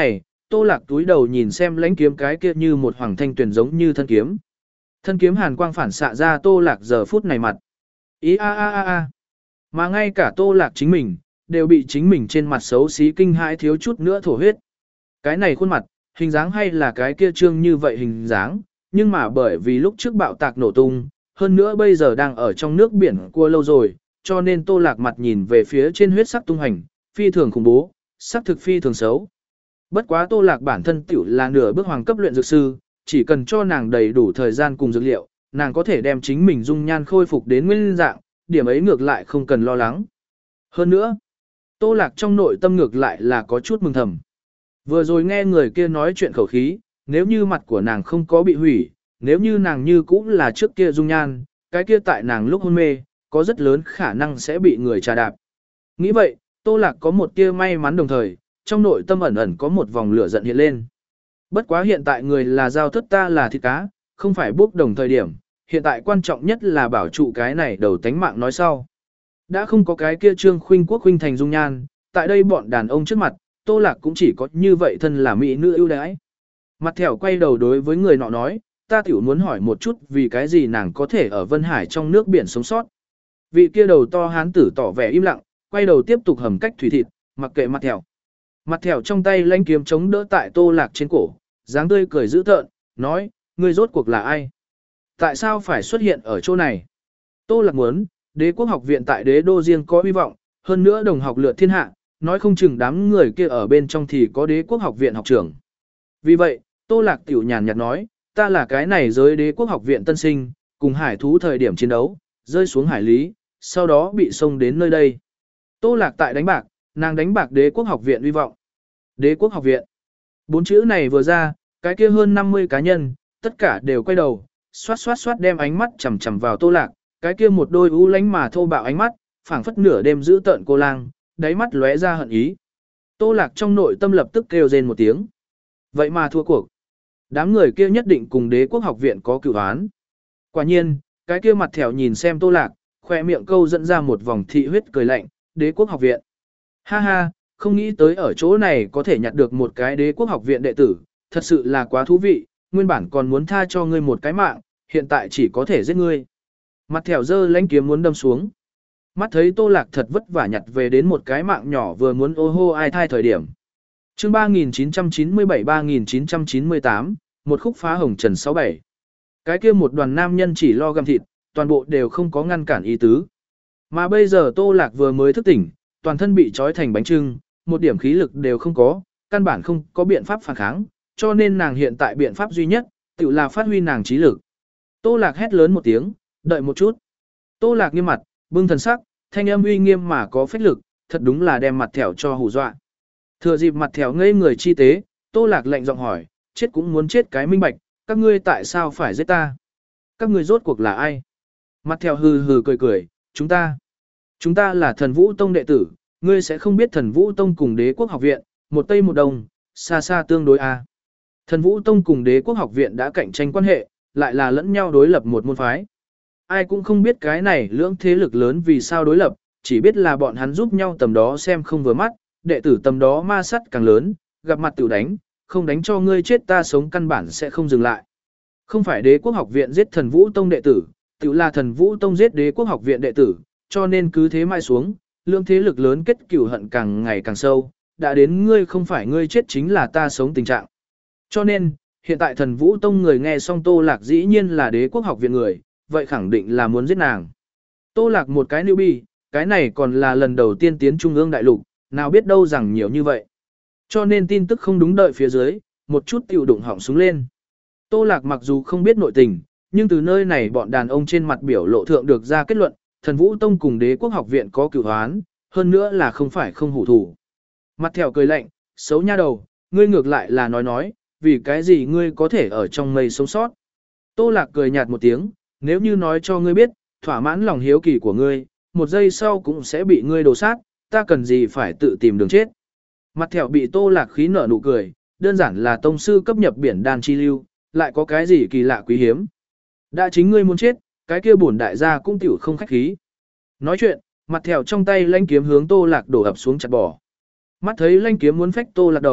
Tô Lạc túi đầu nhìn xem lãnh kiếm cái kia như một hoàng thanh tuyển giống như thân kiếm. Thân kiếm hàn quang phản xạ ra Tô Lạc giờ phút này mặt. Ý a a a a. Mà ngay cả Tô Lạc chính mình, đều bị chính mình trên mặt xấu xí kinh hãi thiếu chút nữa thổ huyết. Cái này khuôn mặt, hình dáng hay là cái kia trương như vậy hình dáng, nhưng mà bởi vì lúc trước bạo tạc nổ tung, hơn nữa bây giờ đang ở trong nước biển cua lâu rồi, cho nên Tô Lạc mặt nhìn về phía trên huyết sắc tung hành, phi thường khủng bố, sắc thực phi thường xấu. Bất quá Tô Lạc bản thân tiểu là nửa bước hoàng cấp luyện dược sư, chỉ cần cho nàng đầy đủ thời gian cùng dược liệu, nàng có thể đem chính mình dung nhan khôi phục đến nguyên dạng, điểm ấy ngược lại không cần lo lắng. Hơn nữa, Tô Lạc trong nội tâm ngược lại là có chút mừng thầm. Vừa rồi nghe người kia nói chuyện khẩu khí, nếu như mặt của nàng không có bị hủy, nếu như nàng như cũ là trước kia dung nhan, cái kia tại nàng lúc hôn mê, có rất lớn khả năng sẽ bị người trà đạp. Nghĩ vậy, Tô Lạc có một tia may mắn đồng thời, trong nội tâm ẩn ẩn có một vòng lửa giận hiện lên. Bất quá hiện tại người là giao thất ta là thịt cá, không phải bốc đồng thời điểm, hiện tại quan trọng nhất là bảo trụ cái này đầu tánh mạng nói sau. Đã không có cái kia Trương Khuynh Quốc huynh thành dung nhan, tại đây bọn đàn ông trước mặt, Tô Lạc cũng chỉ có như vậy thân là mỹ nữ ưu đãi. Mặt thẻo quay đầu đối với người nọ nói, ta tiểu muốn hỏi một chút vì cái gì nàng có thể ở Vân Hải trong nước biển sống sót. Vị kia đầu to hán tử tỏ vẻ im lặng, quay đầu tiếp tục hầm cách thủy thịt, mặc kệ mặt thẻo. Mặt thẻo trong tay lãnh kiếm chống đỡ tại Tô Lạc trên cổ, dáng tươi cười dữ tợn, nói, ngươi rốt cuộc là ai? Tại sao phải xuất hiện ở chỗ này? Tô Lạc muốn, Đế quốc học viện tại đế đô riêng có hy vọng, hơn nữa đồng học lượt thiên hạ, nói không chừng đám người kia ở bên trong thì có đế quốc học viện học trưởng. Vì vậy, Tô Lạc tiểu nhàn nhạt nói, ta là cái này giới đế quốc học viện tân sinh, cùng hải thú thời điểm chiến đấu, rơi xuống hải lý, sau đó bị xông đến nơi đây. Tô Lạc tại đánh bạc, nàng đánh bạc đế quốc học viện hy vọng. Đế quốc học viện. Bốn chữ này vừa ra, cái kia hơn năm mươi cá nhân, tất cả đều quay đầu, xoát xoát xoát đem ánh mắt chằm chằm vào Tô Lạc, cái kia một đôi u lánh mà thô bạo ánh mắt, phảng phất nửa đêm giữ tợn cô lang, đáy mắt lóe ra hận ý. Tô Lạc trong nội tâm lập tức kêu rên một tiếng. Vậy mà thua cuộc. Đám người kia nhất định cùng đế quốc học viện có cửu án. Quả nhiên, cái kia mặt thẻo nhìn xem Tô Lạc, khoe miệng câu dẫn ra một vòng thị huyết cười lạnh, đế quốc học viện. Ha ha, không nghĩ tới ở chỗ này có thể nhặt được một cái đế quốc học viện đệ tử, thật sự là quá thú vị, nguyên bản còn muốn tha cho ngươi một cái mạng, hiện tại chỉ có thể giết ngươi. Mặt thẻo dơ lãnh kiếm muốn đâm xuống. Mắt thấy Tô Lạc thật vất vả nhặt về đến một cái mạng nhỏ vừa muốn ô hô ai thai thời điểm. chương ba nghìn chín trăm chín mươi bảy ba nghìn chín trăm chín mươi tám, một khúc phá hồng trần sáu bảy. Cái kia một đoàn nam nhân chỉ lo găm thịt, toàn bộ đều không có ngăn cản ý tứ. Mà bây giờ Tô Lạc vừa mới thức tỉnh, toàn thân bị trói thành bánh trưng, một điểm khí lực đều không có, căn bản không có biện pháp phản kháng, cho nên nàng hiện tại biện pháp duy nhất, tự là phát huy nàng trí lực. Tô Lạc hét lớn một tiếng, đợi một chút. Tô Lạc nghiêm mặt, bưng thần sắc, thanh âm uy nghiêm mà có phách lực, thật đúng là đem mặt thẻo cho hù dọa. Thừa dịp mặt thẻo ngây người chi tế, Tô Lạc lạnh giọng hỏi, chết cũng muốn chết cái minh bạch, các ngươi tại sao phải giết ta? Các ngươi rốt cuộc là ai? Mặt thẻo hừ hừ cười cười, chúng ta. Chúng ta là thần vũ tông đệ tử, ngươi sẽ không biết thần vũ tông cùng đế quốc học viện, một tây một đông, xa xa tương đối a. Thần vũ tông cùng đế quốc học viện đã cạnh tranh quan hệ, lại là lẫn nhau đối lập một môn phái. Ai cũng không biết cái này lưỡng thế lực lớn vì sao đối lập, chỉ biết là bọn hắn giúp nhau tầm đó xem không vừa mắt, đệ tử tầm đó ma sắt càng lớn, gặp mặt tự đánh, không đánh cho ngươi chết ta sống căn bản sẽ không dừng lại. Không phải đế quốc học viện giết thần vũ tông đệ tử, tự là thần vũ tông giết đế quốc học viện đệ tử, cho nên cứ thế mai xuống, lưỡng thế lực lớn kết cửu hận càng ngày càng sâu, đã đến ngươi không phải ngươi chết chính là ta sống tình trạng. Cho nên, hiện tại thần vũ tông người nghe xong Tô Lạc dĩ nhiên là đế quốc học viện người, vậy khẳng định là muốn giết nàng. Tô Lạc một cái newbie, cái này còn là lần đầu tiên tiến trung ương đại lục, nào biết đâu rằng nhiều như vậy. Cho nên tin tức không đúng đợi phía dưới, một chút tiểu đụng họng súng lên. Tô Lạc mặc dù không biết nội tình, nhưng từ nơi này bọn đàn ông trên mặt biểu lộ thượng được ra kết luận, thần vũ tông cùng đế quốc học viện có cửu hoán, hơn nữa là không phải không hủ thủ. Mặt thẻo cười lạnh, xấu nha đầu, ngươi ngược lại là nói nói, vì cái gì ngươi có thể ở trong mây sống sót. Tô Lạc cười nhạt một tiếng, nếu như nói cho ngươi biết, thỏa mãn lòng hiếu kỳ của ngươi, một giây sau cũng sẽ bị ngươi đồ sát, ta cần gì phải tự tìm đường chết. Mặt thẻo bị Tô Lạc khí nở nụ cười, đơn giản là tông sư cấp nhập biển đan chi lưu, lại có cái gì kỳ lạ quý hiếm. Đã chính ngươi muốn chết, cái kia bổn đại gia cũng tiểu không khách khí. Nói chuyện, mặt thẻo trong tay lanh kiếm hướng Tô Lạc đổ ập xuống chặt bỏ. Mắt thấy lanh kiếm muốn phách Tô Lạc đầu,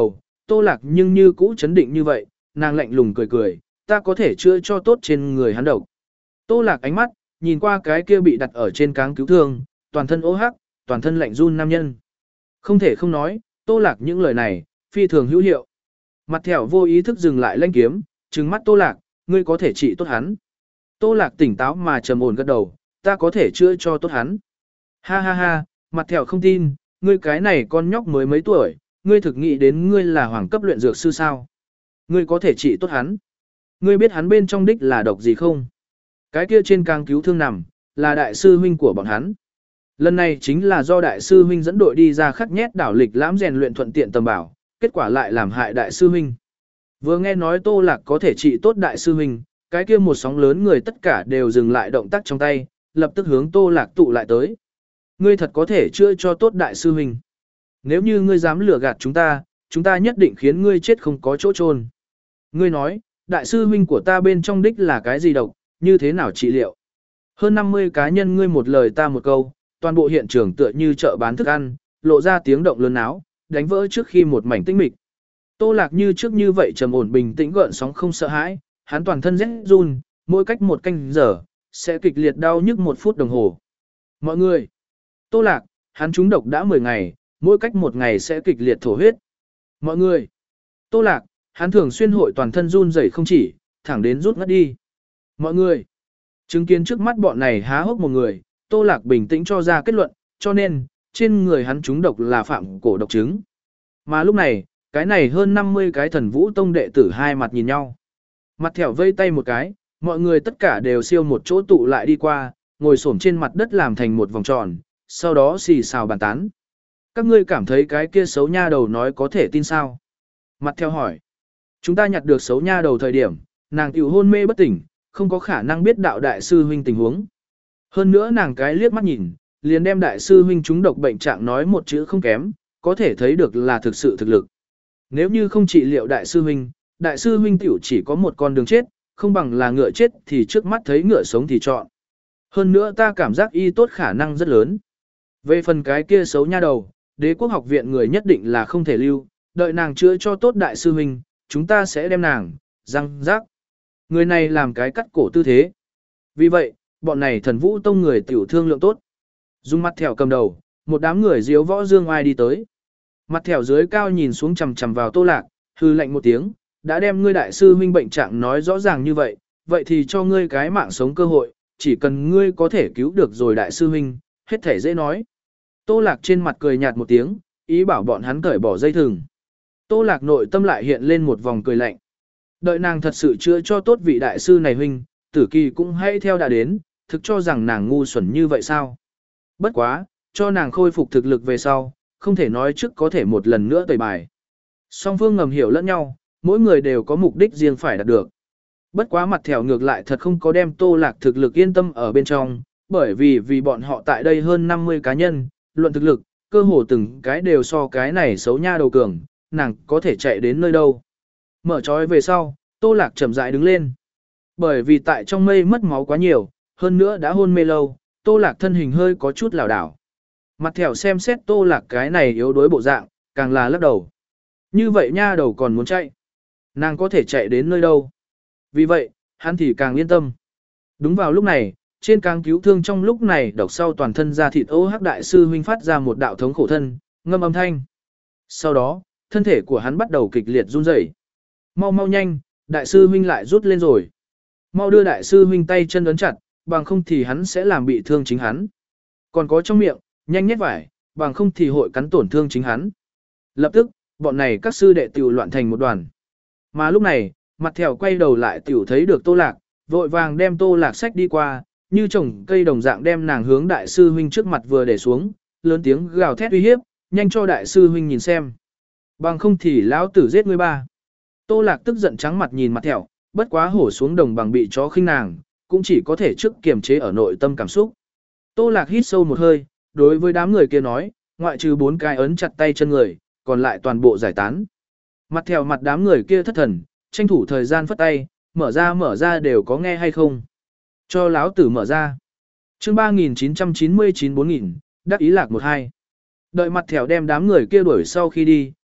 Tô Lạc nhưng như cũ chấn định như vậy, nàng lạnh lùng cười cười, ta có thể chữa cho tốt trên người hắn độc. Tô Lạc ánh mắt, nhìn qua cái kia bị đặt ở trên cáng cứu thương, toàn thân ố hắc, toàn thân lạnh run nam nhân. Không thể không nói, Tô Lạc những lời này, phi thường hữu hiệu. Mặt thẻo vô ý thức dừng lại lanh kiếm, trừng mắt Tô Lạc, ngươi có thể trị tốt hắn. Tô Lạc tỉnh táo mà trầm ổn gật đầu, ta có thể chữa cho tốt hắn. Ha ha ha, mặt thẻo không tin, ngươi cái này con nhóc mới mấy tuổi, ngươi thực nghĩ đến ngươi là hoàng cấp luyện dược sư sao. Ngươi có thể trị tốt hắn. Ngươi biết hắn bên trong đích là độc gì không? Cái kia trên càng cứu thương nằm, là đại sư huynh của bọn hắn. Lần này chính là do đại sư huynh dẫn đội đi ra khắc nhét đảo lịch lãm rèn luyện thuận tiện tầm bảo, kết quả lại làm hại đại sư huynh. Vừa nghe nói Tô Lạc có thể trị tốt đại sư huynh, cái kia một sóng lớn người tất cả đều dừng lại động tác trong tay, lập tức hướng Tô Lạc tụ lại tới. Ngươi thật có thể chữa cho tốt đại sư huynh. Nếu như ngươi dám lừa gạt chúng ta, chúng ta nhất định khiến ngươi chết không có chỗ chôn. Ngươi nói, đại sư huynh của ta bên trong đích là cái gì độc, như thế nào trị liệu? Hơn năm mươi cá nhân ngươi một lời ta một câu, toàn bộ hiện trường tựa như chợ bán thức ăn, lộ ra tiếng động lớn náo, đánh vỡ trước khi một mảnh tĩnh mịch. Tô Lạc như trước như vậy trầm ổn bình tĩnh gợn sóng không sợ hãi, hắn toàn thân rét run, mỗi cách một canh giờ, sẽ kịch liệt đau nhức một phút đồng hồ. Mọi người, Tô Lạc, hắn trúng độc đã mười ngày, mỗi cách một ngày sẽ kịch liệt thổ huyết. Mọi người, Tô Lạc, hắn thường xuyên hội toàn thân run rẩy không chỉ, thẳng đến rút ngất đi. Mọi người, chứng kiến trước mắt bọn này há hốc một người, Tô Lạc bình tĩnh cho ra kết luận, cho nên, trên người hắn trúng độc là phạm cổ độc chứng. Mà lúc này, cái này hơn năm mươi cái thần vũ tông đệ tử hai mặt nhìn nhau. Mặt thẻo vây tay một cái, mọi người tất cả đều siêu một chỗ tụ lại đi qua, ngồi xổm trên mặt đất làm thành một vòng tròn, sau đó xì xào bàn tán. Các ngươi cảm thấy cái kia xấu nha đầu nói có thể tin sao? Mặt theo hỏi. Chúng ta nhặt được xấu nha đầu thời điểm, nàng tiểu hôn mê bất tỉnh, không có khả năng biết đạo đại sư huynh tình huống. Hơn nữa nàng cái liếc mắt nhìn, liền đem đại sư huynh trúng độc bệnh trạng nói một chữ không kém, có thể thấy được là thực sự thực lực. Nếu như không trị liệu đại sư huynh, đại sư huynh tiểu chỉ có một con đường chết, không bằng là ngựa chết thì trước mắt thấy ngựa sống thì chọn. Hơn nữa ta cảm giác y tốt khả năng rất lớn. Về phần cái kia xấu nha đầu, đế quốc học viện người nhất định là không thể lưu, đợi nàng chữa cho tốt đại sư huynh, chúng ta sẽ đem nàng, răng rác. Người này làm cái cắt cổ tư thế. Vì vậy, bọn này thần vũ tông người tiểu thương lượng tốt. Dùng mặt thẻo cầm đầu, một đám người diếu võ dương ai đi tới. Mặt thẻo dưới cao nhìn xuống chằm chằm vào Tô Lạc, hư lạnh một tiếng, đã đem ngươi đại sư huynh bệnh trạng nói rõ ràng như vậy, vậy thì cho ngươi cái mạng sống cơ hội, chỉ cần ngươi có thể cứu được rồi đại sư huynh, hết thể dễ nói. Tô Lạc trên mặt cười nhạt một tiếng, ý bảo bọn hắn cởi bỏ dây thừng. Tô Lạc nội tâm lại hiện lên một vòng cười lạnh. Đợi nàng thật sự chữa cho tốt vị đại sư này huynh, tử kỳ cũng hãy theo đã đến, thực cho rằng nàng ngu xuẩn như vậy sao. Bất quá, cho nàng khôi phục thực lực về sau, không thể nói trước có thể một lần nữa tẩy bài. Song phương ngầm hiểu lẫn nhau, mỗi người đều có mục đích riêng phải đạt được. Bất quá mặt thẻo ngược lại thật không có đem Tô Lạc thực lực yên tâm ở bên trong, bởi vì vì bọn họ tại đây hơn năm mươi cá nhân, luận thực lực, cơ hồ từng cái đều so cái này xấu nha đầu cường, nàng có thể chạy đến nơi đâu. Mở trói về sau, Tô Lạc chậm rãi đứng lên. Bởi vì tại trong mây mất máu quá nhiều, hơn nữa đã hôn mê lâu, Tô Lạc thân hình hơi có chút lảo đảo. Mặt thẻo xem xét Tô Lạc cái này yếu đuối bộ dạng, càng là lắc đầu. Như vậy nha đầu còn muốn chạy. Nàng có thể chạy đến nơi đâu. Vì vậy, hắn thì càng yên tâm. Đúng vào lúc này, trên càng cứu thương trong lúc này độc sau toàn thân ra thịt ô hắc đại sư huynh phát ra một đạo thống khổ thân, ngâm âm thanh. Sau đó, thân thể của hắn bắt đầu kịch liệt run rẩy. Mau mau nhanh, đại sư huynh lại rút lên rồi. Mau đưa đại sư huynh tay chân ấn chặt, bằng không thì hắn sẽ làm bị thương chính hắn. Còn có trong miệng, nhanh nhét vải, bằng không thì hội cắn tổn thương chính hắn. Lập tức, bọn này các sư đệ tiểu loạn thành một đoàn. Mà lúc này, mặt thẻo quay đầu lại tiểu thấy được Tô Lạc, vội vàng đem Tô Lạc sách đi qua, như trồng cây đồng dạng đem nàng hướng đại sư huynh trước mặt vừa để xuống, lớn tiếng gào thét uy hiếp, nhanh cho đại sư huynh nhìn xem. Bằng không thì lão tử giết ngươi ba. Tô Lạc tức giận trắng mặt nhìn mặt thẻo, bất quá hổ xuống đồng bằng bị chó khinh nàng, cũng chỉ có thể trước kiềm chế ở nội tâm cảm xúc. Tô Lạc hít sâu một hơi, đối với đám người kia nói, ngoại trừ bốn cái ấn chặt tay chân người, còn lại toàn bộ giải tán. Mặt thẻo mặt đám người kia thất thần, tranh thủ thời gian phất tay, mở ra mở ra đều có nghe hay không. Cho láo tử mở ra. chương ba nghìn chín trăm chín mươi chín bốn nghìn, đắc ý lạc một hai. Đợi mặt thẻo đem đám người kia đuổi sau khi đi,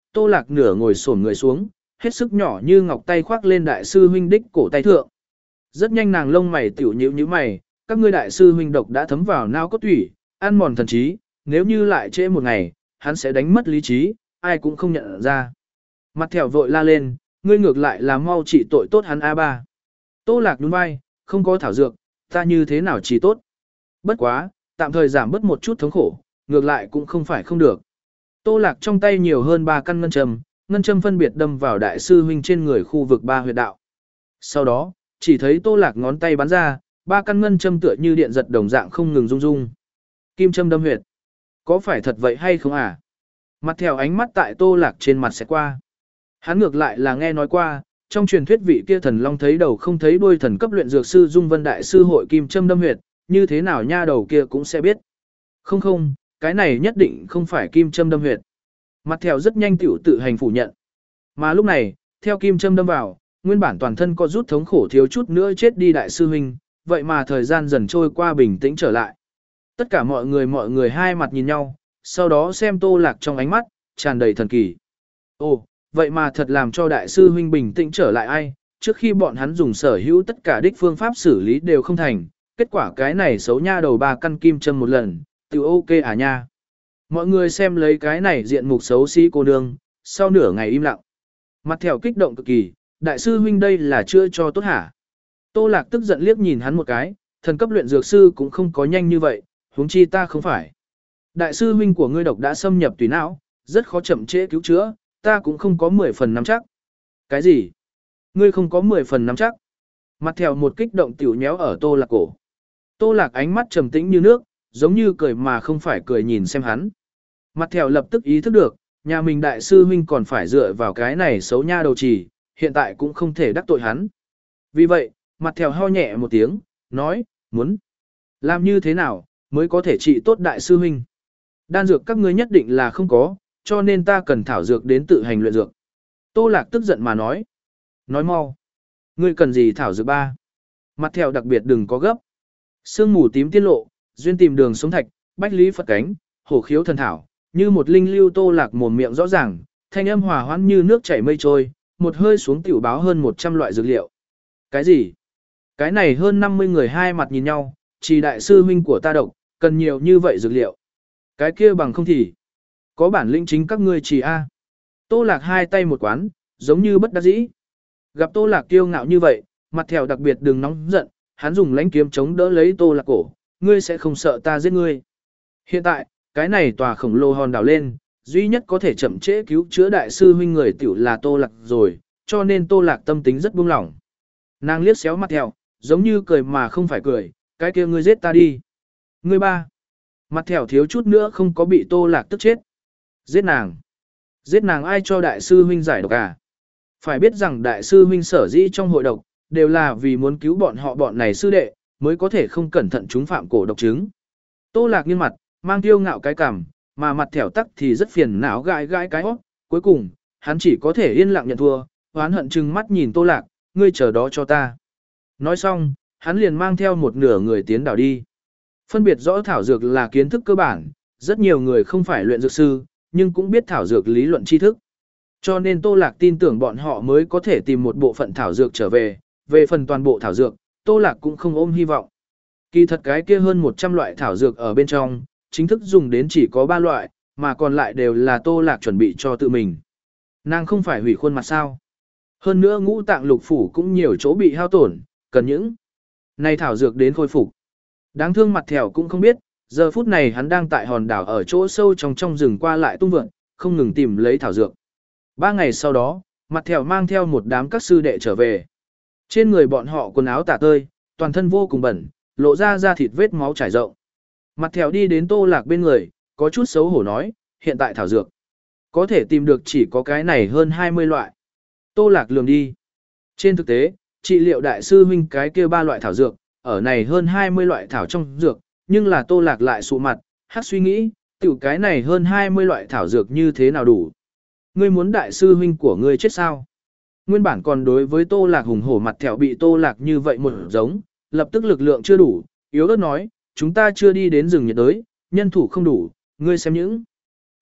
Tô Lạc nửa ngồi xổm người xuống, hết sức nhỏ như ngọc tay khoác lên đại sư huynh đích cổ tay thượng. Rất nhanh nàng lông mày tiểu nhíu nhíu mày, các ngươi đại sư huynh độc đã thấm vào não cốt thủy, ăn mòn thần trí, nếu như lại trễ một ngày, hắn sẽ đánh mất lý trí, ai cũng không nhận ra. Mặt thẻo vội la lên, ngươi ngược lại là mau trị tội tốt hắn a ba. Tô Lạc nhún vai, không có thảo dược, ta như thế nào trị tốt. Bất quá, tạm thời giảm bớt một chút thống khổ, ngược lại cũng không phải không được. Tô Lạc trong tay nhiều hơn ba căn ngân châm, ngân châm phân biệt đâm vào đại sư huynh trên người khu vực ba huyệt đạo. Sau đó, chỉ thấy Tô Lạc ngón tay bắn ra, ba căn ngân châm tựa như điện giật đồng dạng không ngừng rung rung. Kim châm đâm huyệt. Có phải thật vậy hay không à? Mặt theo ánh mắt tại Tô Lạc trên mặt sẽ qua. Hắn ngược lại là nghe nói qua, trong truyền thuyết vị kia thần long thấy đầu không thấy đuôi thần cấp luyện dược sư Dung Vân đại sư hội kim châm đâm huyệt, như thế nào nha đầu kia cũng sẽ biết. Không không, cái này nhất định không phải kim châm đâm huyệt. Mặt theo rất nhanh tiểu tự hành phủ nhận. Mà lúc này, theo kim châm đâm vào, nguyên bản toàn thân có rút thống khổ thiếu chút nữa chết đi đại sư huynh, vậy mà thời gian dần trôi qua bình tĩnh trở lại. Tất cả mọi người mọi người hai mặt nhìn nhau, sau đó xem Tô Lạc trong ánh mắt, tràn đầy thần kỳ. Ồ, vậy mà thật làm cho đại sư huynh bình tĩnh trở lại ai, trước khi bọn hắn dùng sở hữu tất cả đích phương pháp xử lý đều không thành, kết quả cái này xấu nha đầu ba căn kim châm một lần, tự ok à nha. Mọi người xem lấy cái này diện mục xấu xí cô nương, sau nửa ngày im lặng. Mặt theo kích động cực kỳ, đại sư huynh đây là chưa cho tốt hả? Tô Lạc tức giận liếc nhìn hắn một cái, thần cấp luyện dược sư cũng không có nhanh như vậy, huống chi ta không phải. Đại sư huynh của ngươi độc đã xâm nhập tùy não, rất khó chậm trễ cứu chữa, ta cũng không có mười phần nắm chắc. Cái gì? Ngươi không có mười phần nắm chắc? Mặt theo một kích động tiểu nhéo ở Tô Lạc cổ. Tô Lạc ánh mắt trầm tĩnh như nước, giống như cười mà không phải cười nhìn xem hắn. Mặt theo lập tức ý thức được, nhà mình đại sư huynh còn phải dựa vào cái này xấu nha đầu chỉ, hiện tại cũng không thể đắc tội hắn. Vì vậy, mặt theo ho nhẹ một tiếng, nói, muốn làm như thế nào mới có thể trị tốt đại sư huynh. Đan dược các ngươi nhất định là không có, cho nên ta cần thảo dược đến tự hành luyện dược. Tô Lạc tức giận mà nói. Nói mau. Ngươi cần gì thảo dược ba? Mặt theo đặc biệt đừng có gấp. Sương mù tím tiên lộ, duyên tìm đường sống thạch, bách lý Phật cánh, hổ khiếu thần thảo, như một linh lưu. Tô Lạc mồm miệng rõ ràng, thanh âm hòa hoãn như nước chảy mây trôi, một hơi xuống tiểu báo hơn một trăm loại dược liệu. Cái gì? Cái này hơn năm mươi người hai mặt nhìn nhau, chỉ đại sư huynh của ta độc, cần nhiều như vậy dược liệu. Cái kia bằng không thì có bản lĩnh chính các ngươi chỉ a. Tô Lạc hai tay một quán, giống như bất đắc dĩ. Gặp Tô Lạc kiêu ngạo như vậy, mặt theo đặc biệt đừng nóng giận, hắn dùng lãnh kiếm chống đỡ lấy Tô Lạc cổ, ngươi sẽ không sợ ta giết ngươi. Hiện tại, cái này tòa khổng lồ hòn đảo lên, duy nhất có thể chậm trễ cứu chữa đại sư huynh người tiểu là Tô Lạc rồi, cho nên Tô Lạc tâm tính rất buông lỏng. Nàng liếc xéo mặt theo, giống như cười mà không phải cười, cái kia ngươi giết ta đi. Ngươi ba. Mặt theo thiếu chút nữa không có bị Tô Lạc tức chết. Giết nàng. Giết nàng ai cho đại sư huynh giải độc à? Phải biết rằng đại sư huynh sở dĩ trong hội độc, đều là vì muốn cứu bọn họ bọn này sư đệ, mới có thể không cẩn thận chúng phạm cổ độc chứng. Tô Lạc nghiêng mặt, mang tiêu ngạo cái cằm, mà mặt thẻo tắc thì rất phiền não gãi gãi cái hót. Cuối cùng, hắn chỉ có thể yên lặng nhận thua, hoán hận chừng mắt nhìn Tô Lạc, ngươi chờ đó cho ta. Nói xong, hắn liền mang theo một nửa người tiến đảo đi. Phân biệt rõ thảo dược là kiến thức cơ bản, rất nhiều người không phải luyện dược sư, nhưng cũng biết thảo dược lý luận tri thức. Cho nên Tô Lạc tin tưởng bọn họ mới có thể tìm một bộ phận thảo dược trở về, về phần toàn bộ thảo dược, Tô Lạc cũng không ôm hy vọng. Kỳ thật cái kia hơn một trăm loại thảo dược ở bên trong, chính thức dùng đến chỉ có ba loại, mà còn lại đều là Tô Lạc chuẩn bị cho tự mình. Nàng không phải hủy khuôn mặt sao. Hơn nữa ngũ tạng lục phủ cũng nhiều chỗ bị hao tổn, cần những này thảo dược đến khôi phục. Đáng thương mặt thẻo cũng không biết, giờ phút này hắn đang tại hòn đảo ở chỗ sâu trong trong rừng qua lại tung vượn, không ngừng tìm lấy thảo dược. Ba ngày sau đó, mặt thẻo mang theo một đám các sư đệ trở về. Trên người bọn họ quần áo tả tơi, toàn thân vô cùng bẩn, lộ ra da thịt vết máu trải rộng. Mặt thẻo đi đến Tô Lạc bên người, có chút xấu hổ nói, hiện tại thảo dược có thể tìm được chỉ có cái này hơn hai mươi loại. Tô Lạc lườm đi. Trên thực tế, trị liệu đại sư huynh cái kia ba loại thảo dược, ở này hơn hai mươi loại thảo trong dược, nhưng là Tô Lạc lại sụ mặt, hát suy nghĩ, tiểu cái này hơn hai mươi loại thảo dược như thế nào đủ. Ngươi muốn đại sư huynh của ngươi chết sao? Nguyên bản còn đối với Tô Lạc hùng hổ mặt thẻo bị Tô Lạc như vậy một giống, lập tức lực lượng chưa đủ, yếu ớt nói, chúng ta chưa đi đến rừng nhiệt đới, nhân thủ không đủ, ngươi xem những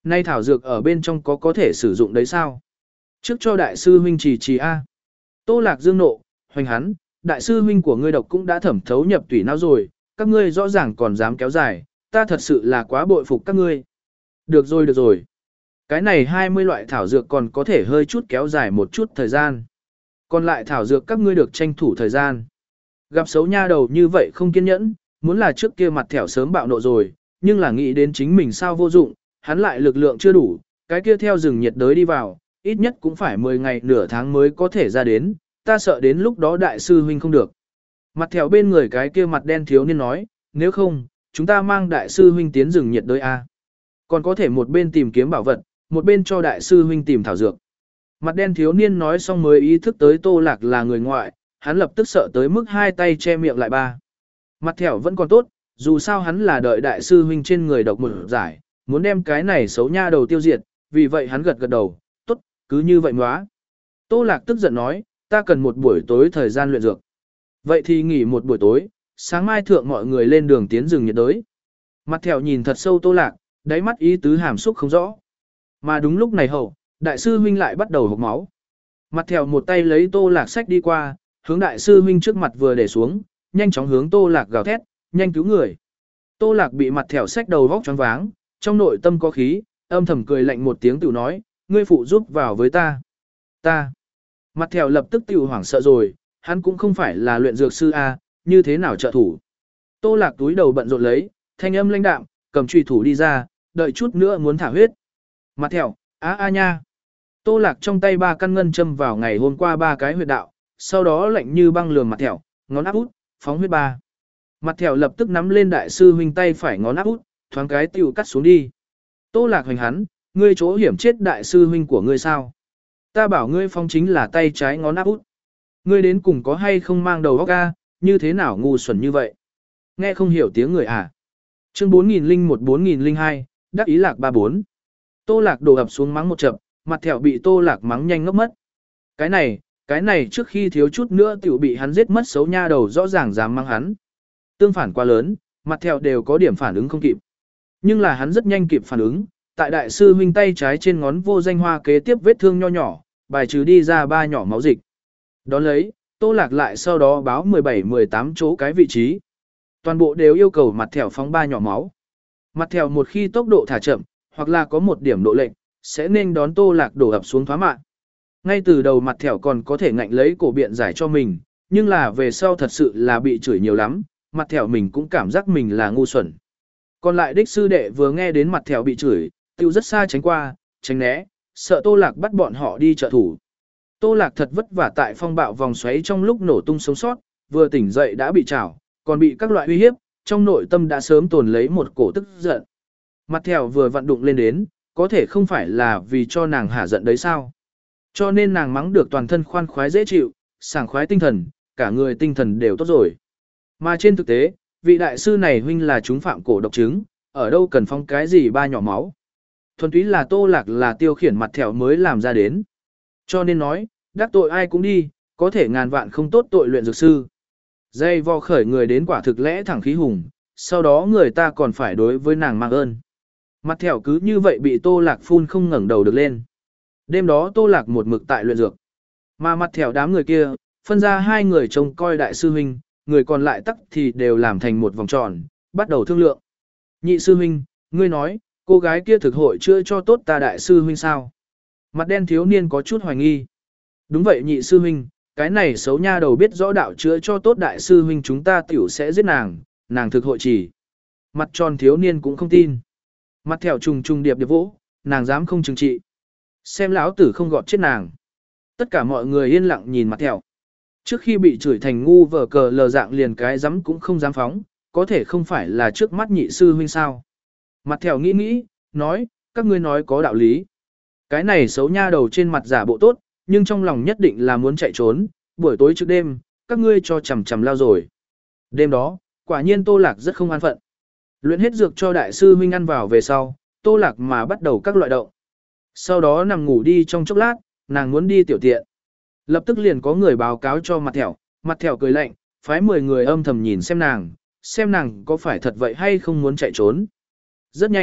Nay thảo dược ở bên trong có có thể sử dụng đấy sao? Trước cho đại sư huynh trì trì a. Tô Lạc Dương nộ, hoành hắn, đại sư huynh của ngươi độc cũng đã thẩm thấu nhập tủy não rồi, các ngươi rõ ràng còn dám kéo dài, ta thật sự là quá bội phục các ngươi. Được rồi được rồi. Cái này hai mươi loại thảo dược còn có thể hơi chút kéo dài một chút thời gian. Còn lại thảo dược các ngươi được tranh thủ thời gian. Gặp xấu nha đầu như vậy không kiên nhẫn, muốn là trước kia mặt thẻo sớm bạo nộ rồi, nhưng là nghĩ đến chính mình sao vô dụng, hắn lại lực lượng chưa đủ, cái kia theo rừng nhiệt đới đi vào, ít nhất cũng phải mười ngày nửa tháng mới có thể ra đến, ta sợ đến lúc đó đại sư huynh không được. Mặt thẻo bên người cái kia mặt đen thiếu niên nói, nếu không, chúng ta mang đại sư huynh tiến rừng nhiệt đới a. Còn có thể một bên tìm kiếm bảo vật, một bên cho đại sư huynh tìm thảo dược. Mặt đen thiếu niên nói xong mới ý thức tới Tô Lạc là người ngoại, hắn lập tức sợ tới mức hai tay che miệng lại ba. Mặt thẻo vẫn còn tốt, dù sao hắn là đợi đại sư huynh trên người độc một giải, muốn đem cái này xấu nha đầu tiêu diệt, vì vậy hắn gật gật đầu, tốt, cứ như vậy móa. Tô Lạc tức giận nói, ta cần một buổi tối thời gian luyện dược. Vậy thì nghỉ một buổi tối, sáng mai thượng mọi người lên đường tiến rừng nhiệt đới. Mặt thẻo nhìn thật sâu Tô Lạc, đáy mắt ý tứ hàm xúc không rõ. Mà đúng lúc này hậu, đại sư huynh lại bắt đầu hộc máu. Mặt thẻo một tay lấy Tô Lạc sách đi qua, hướng đại sư huynh trước mặt vừa để xuống, nhanh chóng hướng Tô Lạc gào thét, nhanh cứu người. Tô Lạc bị mặt thẻo sách đầu vóc choáng váng, trong nội tâm có khí, âm thầm cười lạnh một tiếng tự nói, ngươi phụ giúp vào với ta. Ta. Mặt thẻo lập tức tiểu hoảng sợ rồi, hắn cũng không phải là luyện dược sư A, như thế nào trợ thủ. Tô Lạc túi đầu bận rộn lấy, thanh âm lãnh đạm, cầm truy thủ đi ra, đợi chút nữa muốn thả huyết. Mặt thẻo, á a nha. Tô Lạc trong tay ba căn ngân châm vào ngày hôm qua ba cái huyệt đạo, sau đó lạnh như băng lườm mặt thẻo, ngón áp út, phóng huyết ba. Mặt thẻo lập tức nắm lên đại sư huynh tay phải ngón áp út, thoáng cái tiểu cắt xuống đi. Tô Lạc hoành hắn, ngươi chỗ hiểm chết đại sư huynh của ngươi sao? Ta bảo ngươi phong chính là tay trái ngón áp út. Ngươi đến cùng có hay không mang đầu óc ga, như thế nào ngu xuẩn như vậy? Nghe không hiểu tiếng người à? Chương bốn nghìn lẻ một bốn nghìn lẻ hai, đắc ý lạc ba bốn. Tô Lạc đổ ập xuống mắng một chập, mặt thẻo bị Tô Lạc mắng nhanh ngốc mất. Cái này, cái này trước khi thiếu chút nữa tiểu bị hắn giết mất xấu nha đầu rõ ràng dám mắng hắn. Tương phản quá lớn, mặt thẻo đều có điểm phản ứng không kịp. Nhưng là hắn rất nhanh kịp phản ứng, tại đại sư huynh tay trái trên ngón vô danh hoa kế tiếp vết thương nho nhỏ, bài trừ đi ra ba nhỏ máu dịch. Đón lấy, Tô Lạc lại sau đó báo mười bảy mười tám chỗ cái vị trí. Toàn bộ đều yêu cầu mặt thẻo phóng ba nhỏ máu. Mặt thẻo một khi tốc độ thả chậm, hoặc là có một điểm độ lệnh, sẽ nên đón Tô Lạc đổ ập xuống thoá mạng. Ngay từ đầu mặt thẻo còn có thể ngạnh lấy cổ biện giải cho mình, nhưng là về sau thật sự là bị chửi nhiều lắm, mặt thẻo mình cũng cảm giác mình là ngu xuẩn. Còn lại đích sư đệ vừa nghe đến mặt thẻo bị chửi, tiêu rất xa tránh qua, tránh né, sợ Tô Lạc bắt bọn họ đi trợ thủ. Tô Lạc thật vất vả tại phong bạo vòng xoáy trong lúc nổ tung sống sót, vừa tỉnh dậy đã bị trảo, còn bị các loại uy hiếp, trong nội tâm đã sớm tồn lấy một cổ tức giận. Mặt thẻo vừa vặn đụng lên đến, có thể không phải là vì cho nàng hả giận đấy sao? Cho nên nàng mắng được toàn thân khoan khoái dễ chịu, sảng khoái tinh thần, cả người tinh thần đều tốt rồi. Mà trên thực tế, vị đại sư này huynh là chúng phạm cổ độc chứng, ở đâu cần phong cái gì ba nhỏ máu. Thuần túy là Tô Lạc là tiêu khiển mặt thẻo mới làm ra đến. Cho nên nói, đắc tội ai cũng đi, có thể ngàn vạn không tốt tội luyện dược sư. Dây vò khởi người đến quả thực lẽ thẳng khí hùng, sau đó người ta còn phải đối với nàng mang ơn. Mặt thẻo cứ như vậy bị Tô Lạc phun không ngẩng đầu được lên. Đêm đó Tô Lạc một mực tại luyện dược. Mà mặt thẻo đám người kia, phân ra hai người trông coi đại sư huynh, người còn lại tắc thì đều làm thành một vòng tròn, bắt đầu thương lượng. Nhị sư huynh, ngươi nói, cô gái kia thực hội chưa cho tốt ta đại sư huynh sao? Mặt đen thiếu niên có chút hoài nghi. Đúng vậy nhị sư huynh, cái này xấu nha đầu biết rõ đạo chữa cho tốt đại sư huynh chúng ta tiểu sẽ giết nàng, nàng thực hội chỉ. Mặt tròn thiếu niên cũng không tin. Mặt thẻo trùng trùng điệp điệp vỗ, nàng dám không trừng trị. Xem lão tử không gọt chết nàng. Tất cả mọi người yên lặng nhìn mặt thẻo. Trước khi bị chửi thành ngu vờ cờ lờ dạng liền cái dám cũng không dám phóng, có thể không phải là trước mắt nhị sư huynh sao. Mặt thẻo nghĩ nghĩ, nói, các ngươi nói có đạo lý. Cái này xấu nha đầu trên mặt giả bộ tốt, nhưng trong lòng nhất định là muốn chạy trốn, buổi tối trước đêm, các ngươi cho chầm chầm lao rồi. Đêm đó, quả nhiên Tô Lạc rất không an phận. Luyện hết dược cho đại sư huynh ăn vào về sau, Tô Lạc mà bắt đầu các loại động. Sau đó nằm ngủ đi trong chốc lát, nàng muốn đi tiểu tiện. Lập tức liền có người báo cáo cho mặt thẻo, mặt thẻo cười lạnh, phái mười người âm thầm nhìn xem nàng, xem nàng có phải thật vậy hay không muốn chạy trốn. Rất nhanh,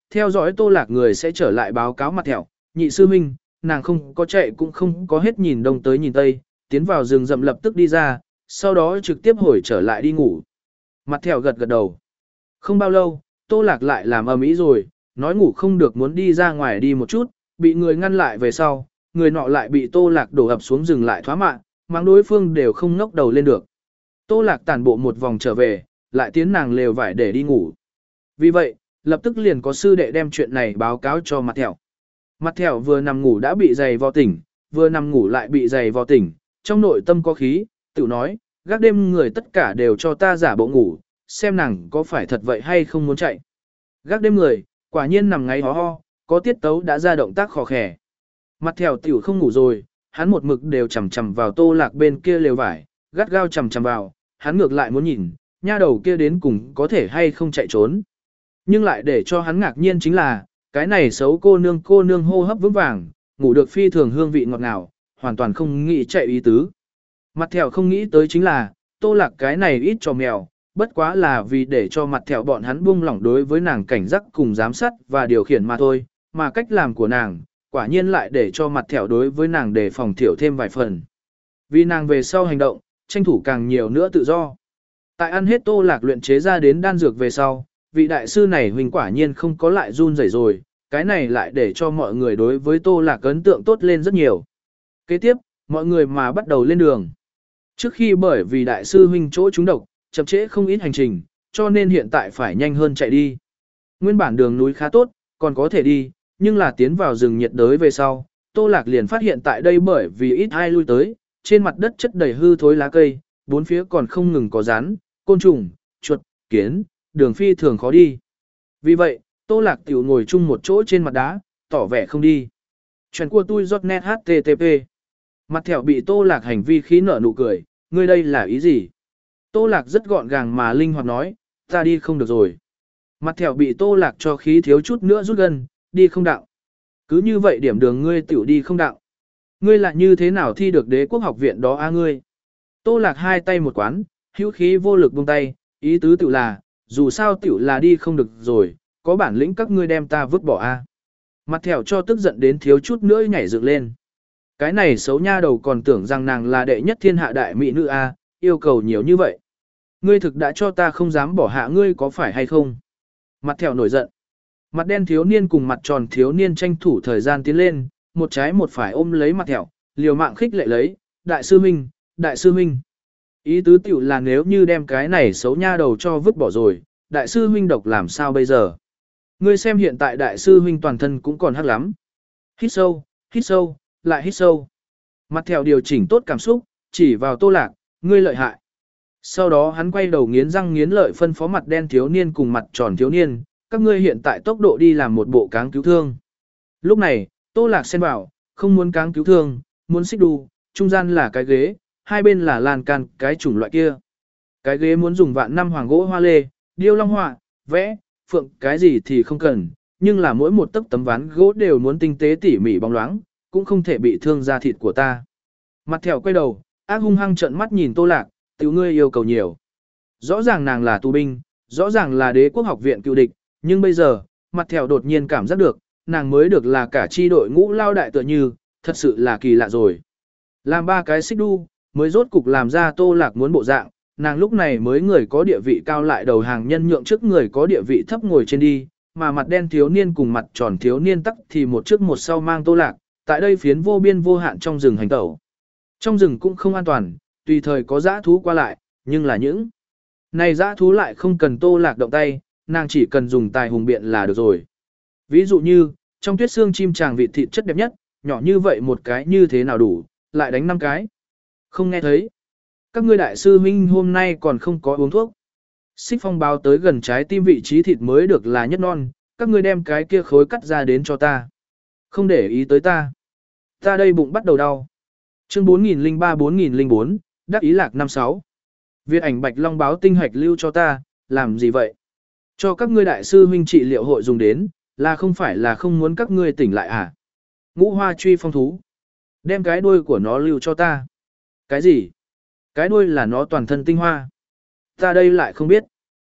theo dõi Tô Lạc người sẽ trở lại báo cáo mặt thẹo, nhị sư huynh, nàng không có chạy cũng không có hết nhìn đông tới nhìn tây, tiến vào rừng rậm lập tức đi ra, sau đó trực tiếp hồi trở lại đi ngủ. Mặt thẹo gật gật đầu. Không bao lâu, Tô Lạc lại làm ầm ĩ rồi, nói ngủ không được muốn đi ra ngoài đi một chút, bị người ngăn lại về sau, người nọ lại bị Tô Lạc đổ ập xuống rừng lại thoá mạng, mang đối phương đều không ngóc đầu lên được. Tô Lạc tản bộ một vòng trở về, lại tiến nàng lều vải để đi ngủ. Vì vậy, lập tức liền có sư đệ đem chuyện này báo cáo cho mặt thẹo. Mặt thẹo vừa nằm ngủ đã bị giày vò tỉnh, vừa nằm ngủ lại bị giày vò tỉnh, trong nội tâm có khí, tự nói, gác đêm người tất cả đều cho ta giả bộ ngủ, xem nàng có phải thật vậy hay không muốn chạy. Gác đêm người, quả nhiên nằm ngáy ho ho, có tiết tấu đã ra động tác khò khè. Mặt thẹo tiểu không ngủ rồi, hắn một mực đều chầm chầm vào Tô Lạc bên kia lều vải, gắt gao chầm chầm vào, hắn ngược lại muốn nhìn, nha đầu kia đến cùng có thể hay không chạy trốn. Nhưng lại để cho hắn ngạc nhiên chính là, cái này xấu cô nương cô nương hô hấp vững vàng, ngủ được phi thường hương vị ngọt ngào, hoàn toàn không nghĩ chạy ý tứ. Mặt thẹo không nghĩ tới chính là, Tô Lạc cái này ít cho mèo, bất quá là vì để cho mặt thẹo bọn hắn buông lỏng đối với nàng cảnh giác cùng giám sát và điều khiển mà thôi, mà cách làm của nàng, quả nhiên lại để cho mặt thẹo đối với nàng đề phòng thiểu thêm vài phần. Vì nàng về sau hành động, tranh thủ càng nhiều nữa tự do. Tại ăn hết Tô Lạc luyện chế ra đến đan dược về sau, vị đại sư này huynh quả nhiên không có lại run rẩy rồi, cái này lại để cho mọi người đối với Tô Lạc ấn tượng tốt lên rất nhiều. Kế tiếp, mọi người mà bắt đầu lên đường. Trước khi bởi vì đại sư huynh chỗ trúng độc, chậm trễ không ít hành trình, cho nên hiện tại phải nhanh hơn chạy đi. Nguyên bản đường núi khá tốt, còn có thể đi, nhưng là tiến vào rừng nhiệt đới về sau, Tô Lạc liền phát hiện tại đây bởi vì ít ai lui tới, trên mặt đất chất đầy hư thối lá cây, bốn phía còn không ngừng có rắn, côn trùng, chuột, kiến, đường phi thường khó đi. Vì vậy, Tô Lạc tiểu ngồi chung một chỗ trên mặt đá, tỏ vẻ không đi. Chuyện của tôi giọt net hát tê tê pê. Mặt thẹo bị Tô Lạc hành vi khí nở nụ cười, ngươi đây là ý gì? Tô Lạc rất gọn gàng mà linh hoạt nói, ta đi không được rồi. Mặt thẹo bị Tô Lạc cho khí thiếu chút nữa rút gần, đi không đạo. Cứ như vậy điểm đường ngươi tiểu đi không đạo. Ngươi lại như thế nào thi được đế quốc học viện đó a ngươi? Tô Lạc hai tay một quán, hữu khí vô lực buông tay, ý tứ tiểu là, dù sao tiểu là đi không được rồi, có bản lĩnh các ngươi đem ta vứt bỏ a. Mặt thẹo cho tức giận đến thiếu chút nữa nhảy dựng lên. Cái này xấu nha đầu còn tưởng rằng nàng là đệ nhất thiên hạ đại mỹ nữ a, yêu cầu nhiều như vậy. Ngươi thực đã cho ta không dám bỏ hạ ngươi có phải hay không? Mặt thẹo nổi giận. Mặt đen thiếu niên cùng mặt tròn thiếu niên tranh thủ thời gian tiến lên, một trái một phải ôm lấy mặt thẹo, liều mạng khích lệ lấy, đại sư minh, đại sư minh. Ý tứ tiểu là nếu như đem cái này xấu nha đầu cho vứt bỏ rồi, đại sư huynh độc làm sao bây giờ? Ngươi xem hiện tại đại sư huynh toàn thân cũng còn hắc lắm. Hít sâu, hít sâu, lại hít sâu. Mặt thẹo điều chỉnh tốt cảm xúc, chỉ vào Tô Lạc, ngươi lợi hại. Sau đó hắn quay đầu nghiến răng nghiến lợi phân phó mặt đen thiếu niên cùng mặt tròn thiếu niên, các ngươi hiện tại tốc độ đi làm một bộ cáng cứu thương. Lúc này, Tô Lạc xen vào, không muốn cáng cứu thương, muốn xích đu, trung gian là cái ghế, hai bên là lan can cái chủng loại kia. Cái ghế muốn dùng vạn năm hoàng gỗ hoa lê, điêu long họa, vẽ, phượng cái gì thì không cần, nhưng là mỗi một tấc tấm ván gỗ đều muốn tinh tế tỉ mỉ bóng loáng, cũng không thể bị thương da thịt của ta. Mặt thẹo quay đầu, ác hung hăng trợn mắt nhìn Tô Lạc, tiểu ngươi yêu cầu nhiều. Rõ ràng nàng là tù binh, rõ ràng là đế quốc học viện cựu địch, nhưng bây giờ, mặt thẹo đột nhiên cảm giác được, nàng mới được là cả chi đội ngũ lao đại tựa như, thật sự là kỳ lạ rồi. Làm ba cái xích đu, mới rốt cục làm ra Tô Lạc muốn bộ dạng, nàng lúc này mới người có địa vị cao lại đầu hàng nhân nhượng trước người có địa vị thấp ngồi trên đi, mà mặt đen thiếu niên cùng mặt tròn thiếu niên tắc thì một trước một sau mang Tô Lạc, tại đây phiến vô biên vô hạn trong rừng hành tẩu. Trong rừng cũng không an toàn, tùy thời có dã thú qua lại, nhưng là những này dã thú lại không cần Tô Lạc động tay, nàng chỉ cần dùng tài hùng biện là được rồi. Ví dụ như, trong tuyết xương chim chàng vịt thịt chất đẹp nhất, nhỏ như vậy một cái như thế nào đủ, lại đánh năm cái. Không nghe thấy. Các ngươi đại sư huynh hôm nay còn không có uống thuốc. Xích phong báo tới gần trái tim vị trí thịt mới được là nhất non, các ngươi đem cái kia khối cắt ra đến cho ta. Không để ý tới ta. Ta đây bụng bắt đầu đau. Chương bốn nghìn lẻ ba bốn nghìn lẻ bốn, đắc ý lạc năm sáu. Việt ảnh bạch long báo tinh hạch lưu cho ta, làm gì vậy? Cho các ngươi đại sư huynh trị liệu hội dùng đến, là không phải là không muốn các ngươi tỉnh lại à? Ngũ hoa truy phong thú. Đem cái đuôi của nó lưu cho ta. Cái gì? Cái đuôi là nó toàn thân tinh hoa. Ta đây lại không biết.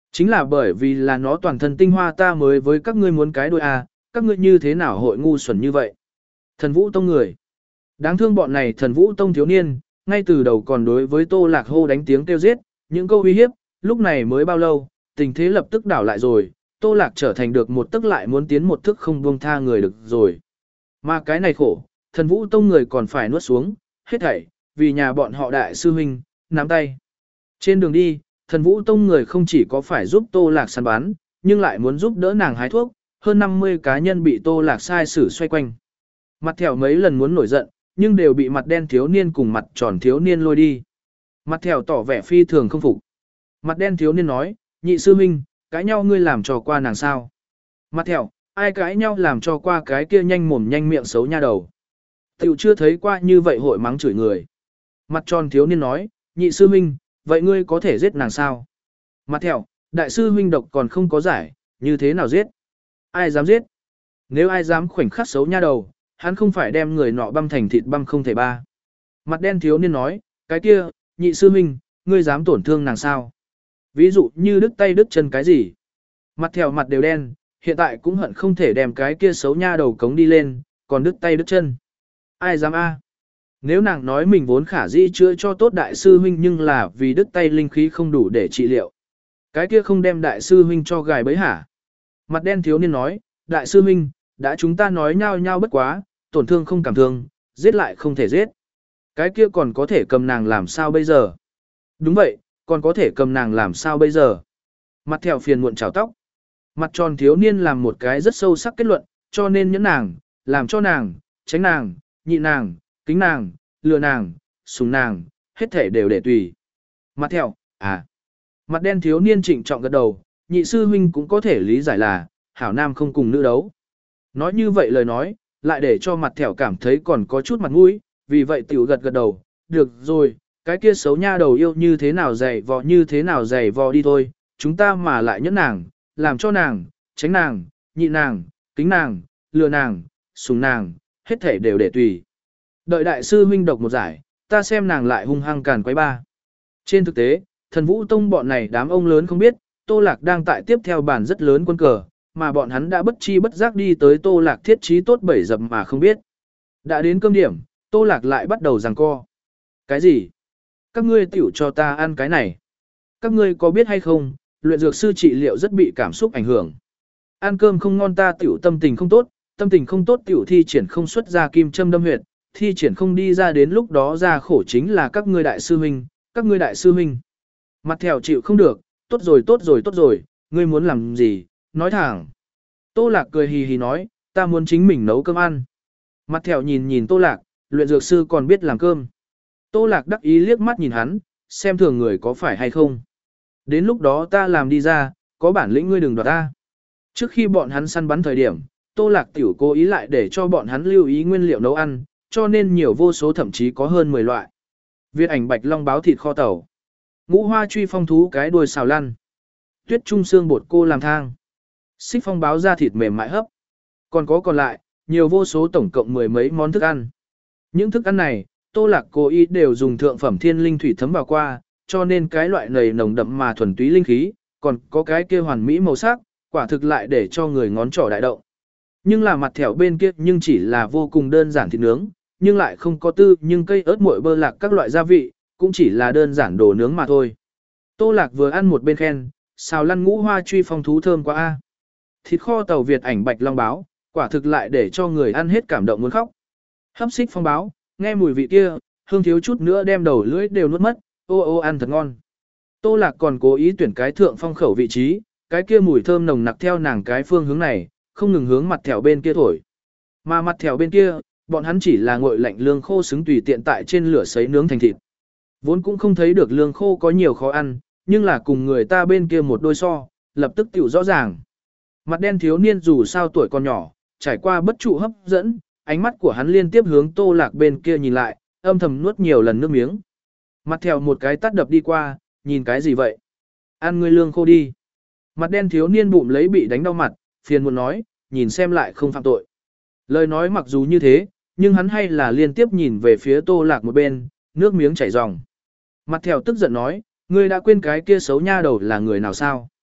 Chính là bởi vì là nó toàn thân tinh hoa ta mới với các ngươi muốn cái đôi à, các ngươi như thế nào hội ngu xuẩn như vậy. Thần Vũ Tông người. Đáng thương bọn này Thần Vũ Tông thiếu niên, ngay từ đầu còn đối với Tô Lạc hô đánh tiếng kêu giết, những câu uy hiếp, lúc này mới bao lâu, tình thế lập tức đảo lại rồi, Tô Lạc trở thành được một tức lại muốn tiến một thức không buông tha người được rồi. Mà cái này khổ, Thần Vũ Tông người còn phải nuốt xuống, hết thảy, vì nhà bọn họ đại sư huynh, nắm tay. Trên đường đi, Thần Vũ Tông người không chỉ có phải giúp Tô Lạc săn bán, nhưng lại muốn giúp đỡ nàng hái thuốc, hơn năm mươi cá nhân bị Tô Lạc sai xử xoay quanh. Mặt thẻo mấy lần muốn nổi giận, nhưng đều bị mặt đen thiếu niên cùng mặt tròn thiếu niên lôi đi. Mặt thẻo tỏ vẻ phi thường không phục. Mặt đen thiếu niên nói, nhị sư huynh, cãi nhau ngươi làm cho qua nàng sao? Mặt thẻo, ai cãi nhau làm cho qua cái kia nhanh mồm nhanh miệng xấu nha đầu. Tiểu chưa thấy qua như vậy hội mắng chửi người. Mặt tròn thiếu niên nói, nhị sư huynh, vậy ngươi có thể giết nàng sao? Mặt thẻo, đại sư huynh độc còn không có giải, như thế nào giết? Ai dám giết? Nếu ai dám khoảnh khắc xấu nha đầu, hắn không phải đem người nọ băm thành thịt băm không thể ba. Mặt đen thiếu niên nói, cái kia, nhị sư huynh, ngươi dám tổn thương nàng sao? Ví dụ như đứt tay đứt chân cái gì? Mặt thẻo mặt đều đen, hiện tại cũng hận không thể đem cái kia xấu nha đầu cống đi lên, còn đứt tay đứt chân. Ai dám a? Nếu nàng nói mình vốn khả dĩ chữa cho tốt đại sư huynh nhưng là vì đứt tay linh khí không đủ để trị liệu. Cái kia không đem đại sư huynh cho gài bấy hả? Mặt đen thiếu niên nói, đại sư huynh, đã chúng ta nói nhau nhau bất quá, tổn thương không cảm thương, giết lại không thể giết. Cái kia còn có thể cầm nàng làm sao bây giờ? Đúng vậy, còn có thể cầm nàng làm sao bây giờ? Mặt thẻo phiền muộn trào tóc. Mặt tròn thiếu niên làm một cái rất sâu sắc kết luận, cho nên nhẫn nàng, làm cho nàng, tránh nàng, nhị nàng, kính nàng, lừa nàng, sùng nàng, hết thể đều để tùy. Mặt thẻo, à. Mặt đen thiếu niên trịnh trọng gật đầu, nhị sư huynh cũng có thể lý giải là, hảo nam không cùng nữ đấu. Nói như vậy lời nói, lại để cho mặt thẻo cảm thấy còn có chút mặt mũi, vì vậy tiểu gật gật đầu, được rồi, cái kia xấu nha đầu yêu như thế nào dày vò như thế nào dày vò đi thôi, chúng ta mà lại nhẫn nàng, làm cho nàng, tránh nàng, nhị nàng, kính nàng, lừa nàng, sùng nàng, hết thể đều để tùy. Đợi đại sư huynh độc một giải, ta xem nàng lại hung hăng càn quấy ba. Trên thực tế, Thần Vũ Tông bọn này đám ông lớn không biết, Tô Lạc đang tại tiếp theo bản rất lớn quân cờ, mà bọn hắn đã bất chi bất giác đi tới Tô Lạc thiết trí tốt bảy dập mà không biết. Đã đến cơm điểm, Tô Lạc lại bắt đầu giằng co. Cái gì? Các ngươi tiểu cho ta ăn cái này. Các ngươi có biết hay không, luyện dược sư trị liệu rất bị cảm xúc ảnh hưởng. Ăn cơm không ngon ta tiểu tâm tình không tốt, tâm tình không tốt tiểu thi triển không xuất ra kim châm đâm huyệt, thi triển không đi ra đến lúc đó ra khổ chính là các ngươi đại sư huynh, các ngươi đại sư huynh. Mặt thẻo chịu không được, tốt rồi tốt rồi tốt rồi, ngươi muốn làm gì, nói thẳng. Tô Lạc cười hì hì nói, ta muốn chính mình nấu cơm ăn. Mặt thẻo nhìn nhìn Tô Lạc, luyện dược sư còn biết làm cơm. Tô Lạc đắc ý liếc mắt nhìn hắn, xem thường người có phải hay không. Đến lúc đó ta làm đi ra, có bản lĩnh ngươi đừng đoạt ta. Trước khi bọn hắn săn bắn thời điểm, Tô Lạc tiểu cố ý lại để cho bọn hắn lưu ý nguyên liệu nấu ăn, cho nên nhiều vô số thậm chí có hơn mười loại. Việt ảnh bạch long báo thịt kho tàu. Ngũ hoa truy phong thú cái đuôi xào lăn. Tuyết trung xương bột cô làm thang. Xích phong báo da thịt mềm mại hấp. Còn có còn lại, nhiều vô số tổng cộng mười mấy món thức ăn. Những thức ăn này, Tô Lạc cố ý đều dùng thượng phẩm thiên linh thủy thấm vào qua, cho nên cái loại này nồng đậm mà thuần túy linh khí, còn có cái kia hoàn mỹ màu sắc, quả thực lại để cho người ngón trỏ đại động. Nhưng là mặt thẻo bên kia nhưng chỉ là vô cùng đơn giản thịt nướng, nhưng lại không có tư nhưng cây ớt muội bơ lạc các loại gia vị, cũng chỉ là đơn giản đồ nướng mà thôi. Tô Lạc vừa ăn một bên khen, xào lăn ngũ hoa truy phong thú thơm quá a. Thịt kho tàu Việt ảnh bạch long báo, quả thực lại để cho người ăn hết cảm động muốn khóc. Hấp xích phong báo, nghe mùi vị kia, hương thiếu chút nữa đem đầu lưỡi đều nuốt mất, ô ô ăn thật ngon. Tô Lạc còn cố ý tuyển cái thượng phong khẩu vị trí, cái kia mùi thơm nồng nặc theo nàng cái phương hướng này, không ngừng hướng mặt thẻo bên kia thổi. Mà mặt thẻo bên kia, bọn hắn chỉ là nguội lạnh lương khô xứng tùy tiện tại trên lửa sấy nướng thành thịt. Vốn cũng không thấy được lương khô có nhiều khó ăn, nhưng là cùng người ta bên kia một đôi so, lập tức tiểu rõ ràng. Mặt đen thiếu niên dù sao tuổi còn nhỏ, trải qua bất trụ hấp dẫn, ánh mắt của hắn liên tiếp hướng Tô Lạc bên kia nhìn lại, âm thầm nuốt nhiều lần nước miếng. Mặt thèo một cái tát đập đi qua, nhìn cái gì vậy? Ăn ngươi lương khô đi. Mặt đen thiếu niên bụng lấy bị đánh đau mặt, phiền muốn nói, nhìn xem lại không phạm tội. Lời nói mặc dù như thế, nhưng hắn hay là liên tiếp nhìn về phía Tô Lạc một bên, nước miếng chảy ròng. Mặt thèo tức giận nói, ngươi đã quên cái kia xấu nha đầu là người nào sao?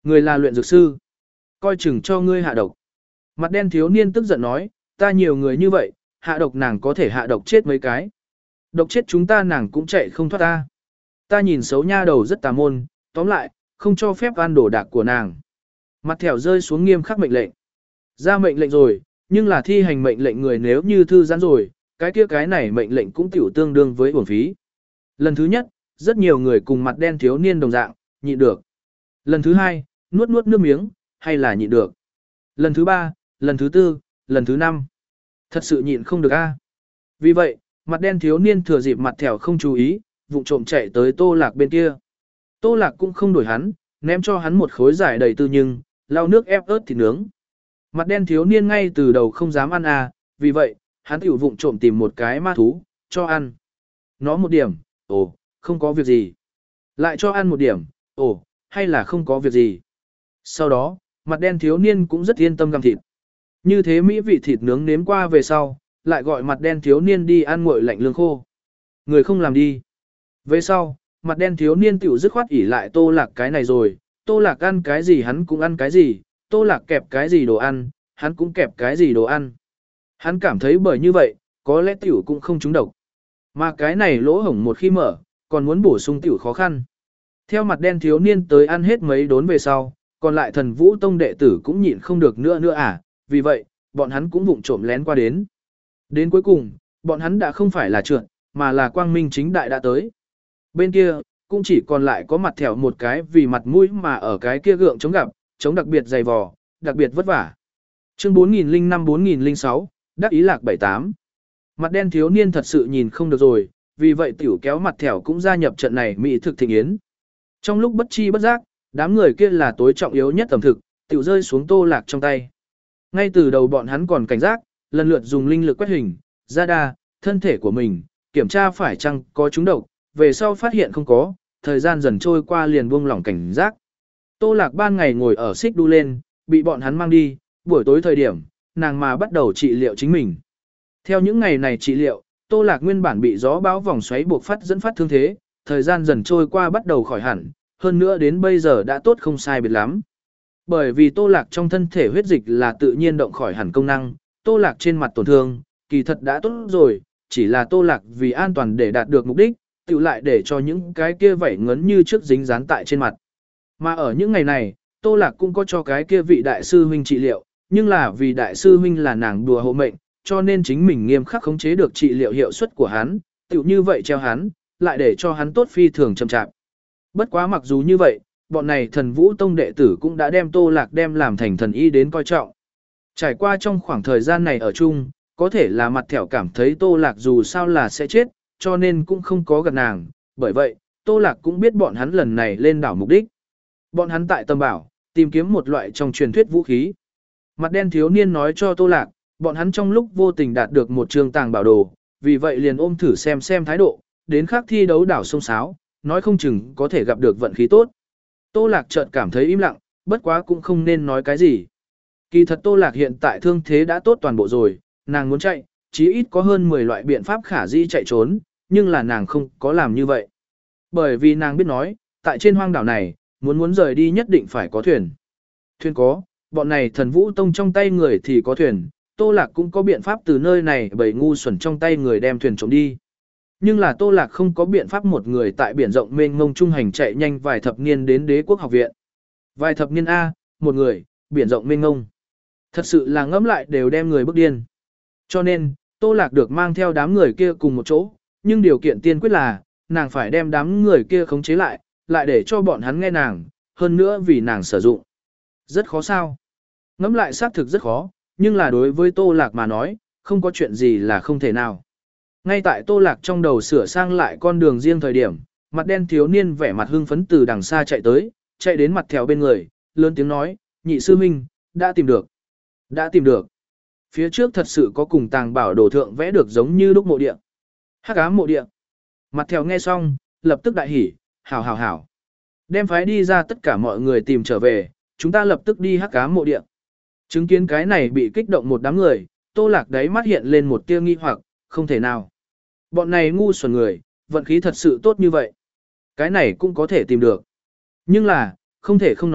Người là luyện dược sư. Coi chừng cho ngươi hạ độc. Mặt đen thiếu niên tức giận nói, ta nhiều người như vậy, hạ độc nàng có thể hạ độc chết mấy cái. Độc chết chúng ta nàng cũng chạy không thoát ta. Ta nhìn xấu nha đầu rất tà môn, tóm lại, không cho phép ăn đồ đạc của nàng. Mặt thẻo rơi xuống nghiêm khắc mệnh lệnh. Ra mệnh lệnh rồi, nhưng là thi hành mệnh lệnh người nếu như thư giãn rồi, cái kia cái này mệnh lệnh cũng tiểu tương đương với uổng phí. Lần thứ nhất, rất nhiều người cùng mặt đen thiếu niên đồng dạng, nhịn được. Lần thứ hai, nuốt nuốt nước miếng, hay là nhịn được. Lần thứ ba, lần thứ tư, lần thứ năm. Thật sự nhịn không được a. Vì vậy, mặt đen thiếu niên thừa dịp mặt thẻo không chú ý, vụng trộm chạy tới Tô Lạc bên kia. Tô Lạc cũng không đổi hắn, ném cho hắn một khối giải đầy tư nhưng, lau nước ép ớt thịt nướng. Mặt đen thiếu niên ngay từ đầu không dám ăn à, vì vậy, hắn tiểu vụng trộm tìm một cái ma thú, cho ăn. Nó một điểm, ồ, không có việc gì. Lại cho ăn một điểm, ồ, hay là không có việc gì. Sau đó, mặt đen thiếu niên cũng rất yên tâm gặm thịt. Như thế mỹ vị thịt nướng nếm qua về sau, lại gọi mặt đen thiếu niên đi ăn nguội lạnh lương khô. Người không làm đi. Về sau, mặt đen thiếu niên tiểu dứt khoát ỉ lại Tô Lạc cái này rồi, Tô Lạc ăn cái gì hắn cũng ăn cái gì, Tô Lạc kẹp cái gì đồ ăn, hắn cũng kẹp cái gì đồ ăn. Hắn cảm thấy bởi như vậy, có lẽ tiểu cũng không trúng độc. Mà cái này lỗ hổng một khi mở, còn muốn bổ sung tiểu khó khăn. Theo mặt đen thiếu niên tới ăn hết mấy đốn về sau, còn lại thần vũ tông đệ tử cũng nhịn không được nữa nữa à, vì vậy, bọn hắn cũng vụng trộm lén qua đến. Đến cuối cùng, bọn hắn đã không phải là trượt, mà là quang minh chính đại đã tới. Bên kia, cũng chỉ còn lại có mặt thẻo một cái vì mặt mũi mà ở cái kia gượng chống gặp, chống đặc biệt dày vò, đặc biệt vất vả. Chương bốn nghìn lẻ năm bốn nghìn lẻ sáu, đắc ý lạc bảy tám. Mặt đen thiếu niên thật sự nhìn không được rồi, vì vậy tiểu kéo mặt thẻo cũng gia nhập trận này mỹ thực thịnh yến. Trong lúc bất chi bất giác, đám người kia là tối trọng yếu nhất ẩm thực, tiểu rơi xuống Tô Lạc trong tay. Ngay từ đầu bọn hắn còn cảnh giác, lần lượt dùng linh lực quét hình, ra đa, thân thể của mình, kiểm tra phải chăng có trúng độc, về sau phát hiện không có, thời gian dần trôi qua liền buông lỏng cảnh giác. Tô Lạc ban ngày ngồi ở xích đu lên, bị bọn hắn mang đi, buổi tối thời điểm, nàng mà bắt đầu trị liệu chính mình. Theo những ngày này trị liệu, Tô Lạc nguyên bản bị gió bão vòng xoáy buộc phát dẫn phát thương thế, thời gian dần trôi qua bắt đầu khỏi hẳn, hơn nữa đến bây giờ đã tốt không sai biệt lắm. Bởi vì Tô Lạc trong thân thể huyết dịch là tự nhiên động khỏi hẳn công năng, Tô Lạc trên mặt tổn thương, kỳ thật đã tốt rồi, chỉ là Tô Lạc vì an toàn để đạt được mục đích, tự lại để cho những cái kia vảy ngấn như trước dính dán tại trên mặt. Mà ở những ngày này, Tô Lạc cũng có cho cái kia vị đại sư huynh trị liệu, nhưng là vì đại sư huynh là nàng đùa hộ mệnh, cho nên chính mình nghiêm khắc khống chế được trị liệu hiệu suất của hắn, tự như vậy treo hắn, lại để cho hắn tốt phi thường chậm chạp. Bất quá mặc dù như vậy, bọn này thần vũ tông đệ tử cũng đã đem Tô Lạc đem làm thành thần y đến coi trọng. Trải qua trong khoảng thời gian này ở chung, có thể là mặt thẻo cảm thấy Tô Lạc dù sao là sẽ chết, cho nên cũng không có gặp nàng, bởi vậy, Tô Lạc cũng biết bọn hắn lần này lên đảo mục đích. Bọn hắn tại Tâm Bảo, tìm kiếm một loại trong truyền thuyết vũ khí. Mặt đen thiếu niên nói cho Tô Lạc, bọn hắn trong lúc vô tình đạt được một trường tàng bảo đồ, vì vậy liền ôm thử xem xem thái độ, đến khác thi đấu đảo sông Sáo, nói không chừng có thể gặp được vận khí tốt. Tô Lạc chợt cảm thấy im lặng, bất quá cũng không nên nói cái gì. Kỳ thật Tô Lạc hiện tại thương thế đã tốt toàn bộ rồi, nàng muốn chạy, chí ít có hơn mười loại biện pháp khả dĩ chạy trốn, nhưng là nàng không có làm như vậy. Bởi vì nàng biết nói, tại trên hoang đảo này, muốn muốn rời đi nhất định phải có thuyền. Thuyền có, bọn này thần vũ tông trong tay người thì có thuyền, Tô Lạc cũng có biện pháp từ nơi này bầy ngu xuẩn trong tay người đem thuyền trộm đi. Nhưng là Tô Lạc không có biện pháp một người tại biển rộng mênh mông trung hành chạy nhanh vài thập niên đến Đế quốc học viện. Vài thập niên A, một người, biển rộng mênh mông. Thật sự là ngẫm lại đều đem người bức điên. Cho nên, Tô Lạc được mang theo đám người kia cùng một chỗ, nhưng điều kiện tiên quyết là, nàng phải đem đám người kia khống chế lại, lại để cho bọn hắn nghe nàng, hơn nữa vì nàng sử dụng. Rất khó sao? Ngẫm lại xác thực rất khó, nhưng là đối với Tô Lạc mà nói, không có chuyện gì là không thể nào. Ngay tại Tô Lạc trong đầu sửa sang lại con đường riêng thời điểm, mặt đen thiếu niên vẻ mặt hưng phấn từ đằng xa chạy tới, chạy đến mặt thèo bên người, lớn tiếng nói, nhị sư minh, đã tìm được. Đã tìm được. Phía trước thật sự có cùng tàng bảo đồ thượng vẽ được giống như lúc mộ địa. Hắc ám mộ địa. Mặt thèo nghe xong, lập tức đại hỉ, hảo hảo hảo. Đem phái đi ra tất cả mọi người tìm trở về, chúng ta lập tức đi hắc ám mộ địa. Chứng kiến cái này bị kích động một đám người, Tô Lạc đáy mắt hiện lên một tia nghi hoặc, không thể nào. Bọn này ngu xuẩn người, vận khí thật sự tốt như vậy. Cái này cũng có thể tìm được. Nhưng là, không thể không nói,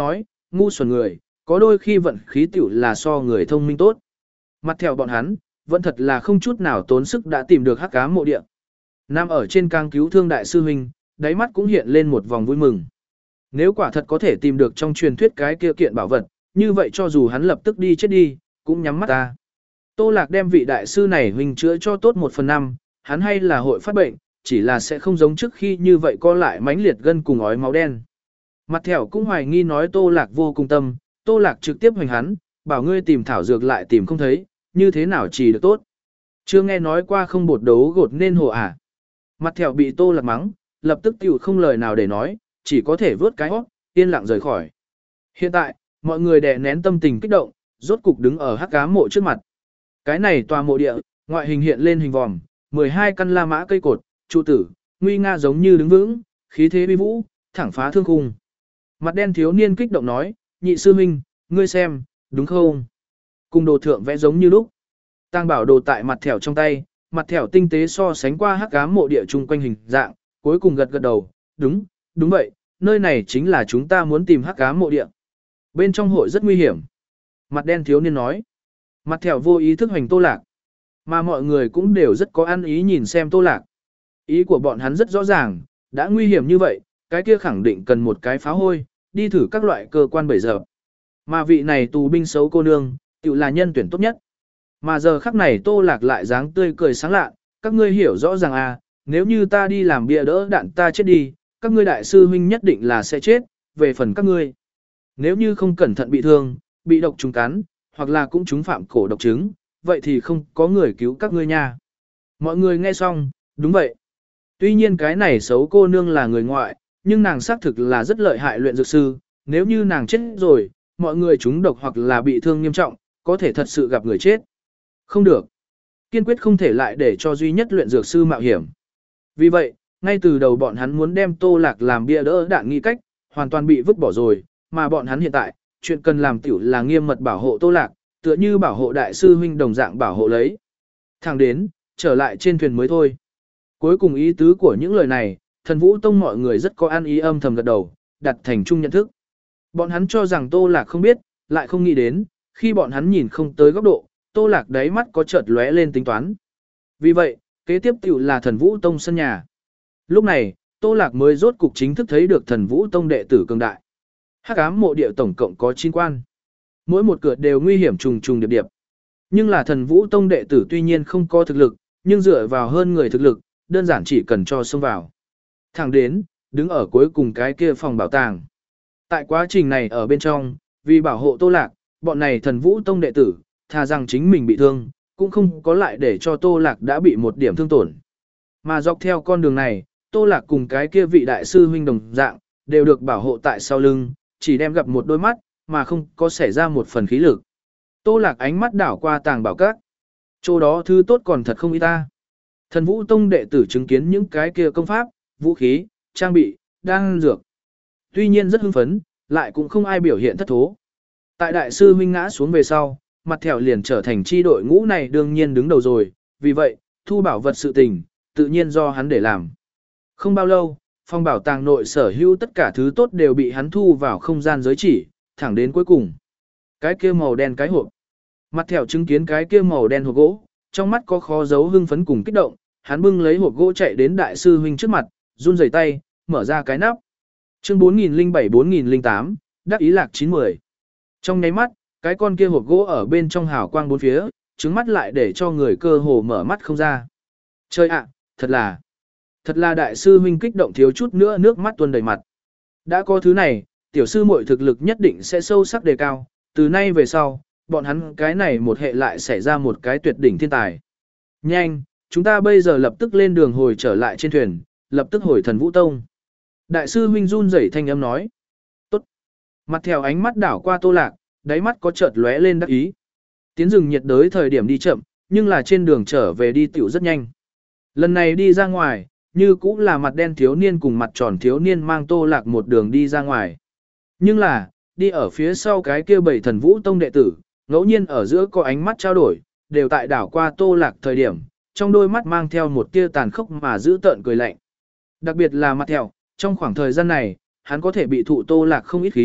ngu xuẩn người, có đôi khi vận khí tiểu là so người thông minh tốt. Mặt theo bọn hắn, vẫn thật là không chút nào tốn sức đã tìm được hắc ám mộ địa. Nam ở trên cang cứu thương đại sư huynh, đáy mắt cũng hiện lên một vòng vui mừng. Nếu quả thật có thể tìm được trong truyền thuyết cái kia kiện bảo vật, như vậy cho dù hắn lập tức đi chết đi, cũng nhắm mắt ta. Tô Lạc đem vị đại sư này huynh chữa cho tốt một phần năm, hắn hay là hội phát bệnh, chỉ là sẽ không giống trước khi như vậy co lại mãnh liệt gân cùng ói máu đen. Mặt thẻo cũng hoài nghi nói Tô Lạc vô cùng tâm, Tô Lạc trực tiếp hoành hắn, bảo ngươi tìm thảo dược lại tìm không thấy, như thế nào chỉ được tốt. Chưa nghe nói qua không bột đấu gột nên hồ à. Mặt thẻo bị Tô Lạc mắng, lập tức tiểu không lời nào để nói, chỉ có thể vớt cái hót, yên lặng rời khỏi. Hiện tại, mọi người đè nén tâm tình kích động, rốt cục đứng ở hắc ám mộ trước mặt. Cái này tòa mộ địa, ngoại hình hiện lên hình vòm, mười hai căn la mã cây cột, trụ tử, nguy nga giống như đứng vững, khí thế uy vũ, thẳng phá thương khung. Mặt đen thiếu niên kích động nói, nhị sư huynh, ngươi xem, đúng không? Cùng đồ thượng vẽ giống như lúc. Tang bảo đồ tại mặt thẻo trong tay, mặt thẻo tinh tế so sánh qua hắc ám mộ địa chung quanh hình dạng, cuối cùng gật gật đầu, đúng, đúng vậy, nơi này chính là chúng ta muốn tìm hắc ám mộ địa. Bên trong hội rất nguy hiểm. Mặt đen thiếu niên nói. Mặt thẻo vô ý thức hành Tô Lạc. Mà mọi người cũng đều rất có ăn ý nhìn xem Tô Lạc. Ý của bọn hắn rất rõ ràng, đã nguy hiểm như vậy, cái kia khẳng định cần một cái pháo hôi, đi thử các loại cơ quan bấy giờ. Mà vị này tù binh xấu cô nương, tự là nhân tuyển tốt nhất. Mà giờ khắc này Tô Lạc lại dáng tươi cười sáng lạ, các ngươi hiểu rõ ràng à, nếu như ta đi làm bia đỡ đạn ta chết đi, các ngươi đại sư huynh nhất định là sẽ chết, về phần các ngươi. Nếu như không cẩn thận bị thương, bị độc trùng cắn, hoặc là cũng trúng phạm cổ độc chứng, vậy thì không có người cứu các ngươi nha. Mọi người nghe xong, đúng vậy. Tuy nhiên cái này xấu cô nương là người ngoại, nhưng nàng xác thực là rất lợi hại luyện dược sư, nếu như nàng chết rồi, mọi người trúng độc hoặc là bị thương nghiêm trọng, có thể thật sự gặp người chết. Không được. Kiên quyết không thể lại để cho duy nhất luyện dược sư mạo hiểm. Vì vậy, ngay từ đầu bọn hắn muốn đem Tô Lạc làm bia đỡ đạn nghĩ cách, hoàn toàn bị vứt bỏ rồi, mà bọn hắn hiện tại, chuyện cần làm tiểu là nghiêm mật bảo hộ Tô Lạc, tựa như bảo hộ đại sư huynh đồng dạng bảo hộ lấy. Thẳng đến, trở lại trên thuyền mới thôi. Cuối cùng ý tứ của những lời này, Thần Vũ Tông mọi người rất có an ý âm thầm gật đầu, đặt thành chung nhận thức. Bọn hắn cho rằng Tô Lạc không biết, lại không nghĩ đến, khi bọn hắn nhìn không tới góc độ, Tô Lạc đáy mắt có chợt lóe lên tính toán. Vì vậy, kế tiếp tiểu là Thần Vũ Tông sân nhà. Lúc này, Tô Lạc mới rốt cục chính thức thấy được Thần Vũ Tông đệ tử cường đại. Hắc ám mộ địa tổng cộng có chín quan. Mỗi một cửa đều nguy hiểm trùng trùng điệp điệp. Nhưng là Thần Vũ Tông đệ tử tuy nhiên không có thực lực, nhưng dựa vào hơn người thực lực, đơn giản chỉ cần cho xông vào. Thẳng đến, đứng ở cuối cùng cái kia phòng bảo tàng. Tại quá trình này ở bên trong, vì bảo hộ Tô Lạc, bọn này Thần Vũ Tông đệ tử, thà rằng chính mình bị thương, cũng không có lại để cho Tô Lạc đã bị một điểm thương tổn. Mà dọc theo con đường này, Tô Lạc cùng cái kia vị đại sư huynh đồng dạng, đều được bảo hộ tại sau lưng, chỉ đem gặp một đôi mắt, mà không có xảy ra một phần khí lực. Tô Lạc ánh mắt đảo qua tàng bảo các. Chỗ đó thứ tốt còn thật không ít ta. Thần Vũ Tông đệ tử chứng kiến những cái kia công pháp, vũ khí, trang bị, đan dược. Tuy nhiên rất hưng phấn, lại cũng không ai biểu hiện thất thố. Tại đại sư huynh ngã xuống về sau, mặt thẻo liền trở thành chi đội ngũ này đương nhiên đứng đầu rồi, vì vậy, thu bảo vật sự tình, tự nhiên do hắn để làm. Không bao lâu, phòng bảo tàng nội sở hữu tất cả thứ tốt đều bị hắn thu vào không gian giới chỉ, thẳng đến cuối cùng. Cái kia màu đen cái hộp. Mặt thẻo chứng kiến cái kia màu đen hộp gỗ, trong mắt có khó giấu hưng phấn cùng kích động, hắn bưng lấy hộp gỗ chạy đến đại sư huynh trước mặt, run rẩy tay, mở ra cái nắp. Chương bốn nghìn lẻ bảy bốn nghìn lẻ tám, đắc ý lạc chín mươi. Trong nháy mắt, cái con kia hộp gỗ ở bên trong hào quang bốn phía, trứng mắt lại để cho người cơ hồ mở mắt không ra. Trời ạ, thật là, thật là đại sư huynh kích động thiếu chút nữa nước mắt tuôn đầy mặt. Đã có thứ này, tiểu sư muội thực lực nhất định sẽ sâu sắc đề cao, từ nay về sau, bọn hắn cái này một hệ lại xảy ra một cái tuyệt đỉnh thiên tài. Nhanh, chúng ta bây giờ lập tức lên đường hồi trở lại trên thuyền, lập tức hồi Thần Vũ Tông. Đại sư huynh run rẩy thanh âm nói. Tốt. Mặt theo ánh mắt đảo qua Tô Lạc, đáy mắt có chợt lóe lên đắc ý. Tiến rừng nhiệt đới thời điểm đi chậm, nhưng là trên đường trở về đi tiểu rất nhanh. Lần này đi ra ngoài, như cũng là mặt đen thiếu niên cùng mặt tròn thiếu niên mang Tô Lạc một đường đi ra ngoài. Nhưng là, đi ở phía sau cái kia bảy Thần Vũ Tông đệ tử, ngẫu nhiên ở giữa có ánh mắt trao đổi, đều tại đảo qua Tô Lạc thời điểm, trong đôi mắt mang theo một tia tàn khốc mà giữ tợn cười lạnh. Đặc biệt là mặt theo, trong khoảng thời gian này, hắn có thể bị thụ Tô Lạc không ít khí,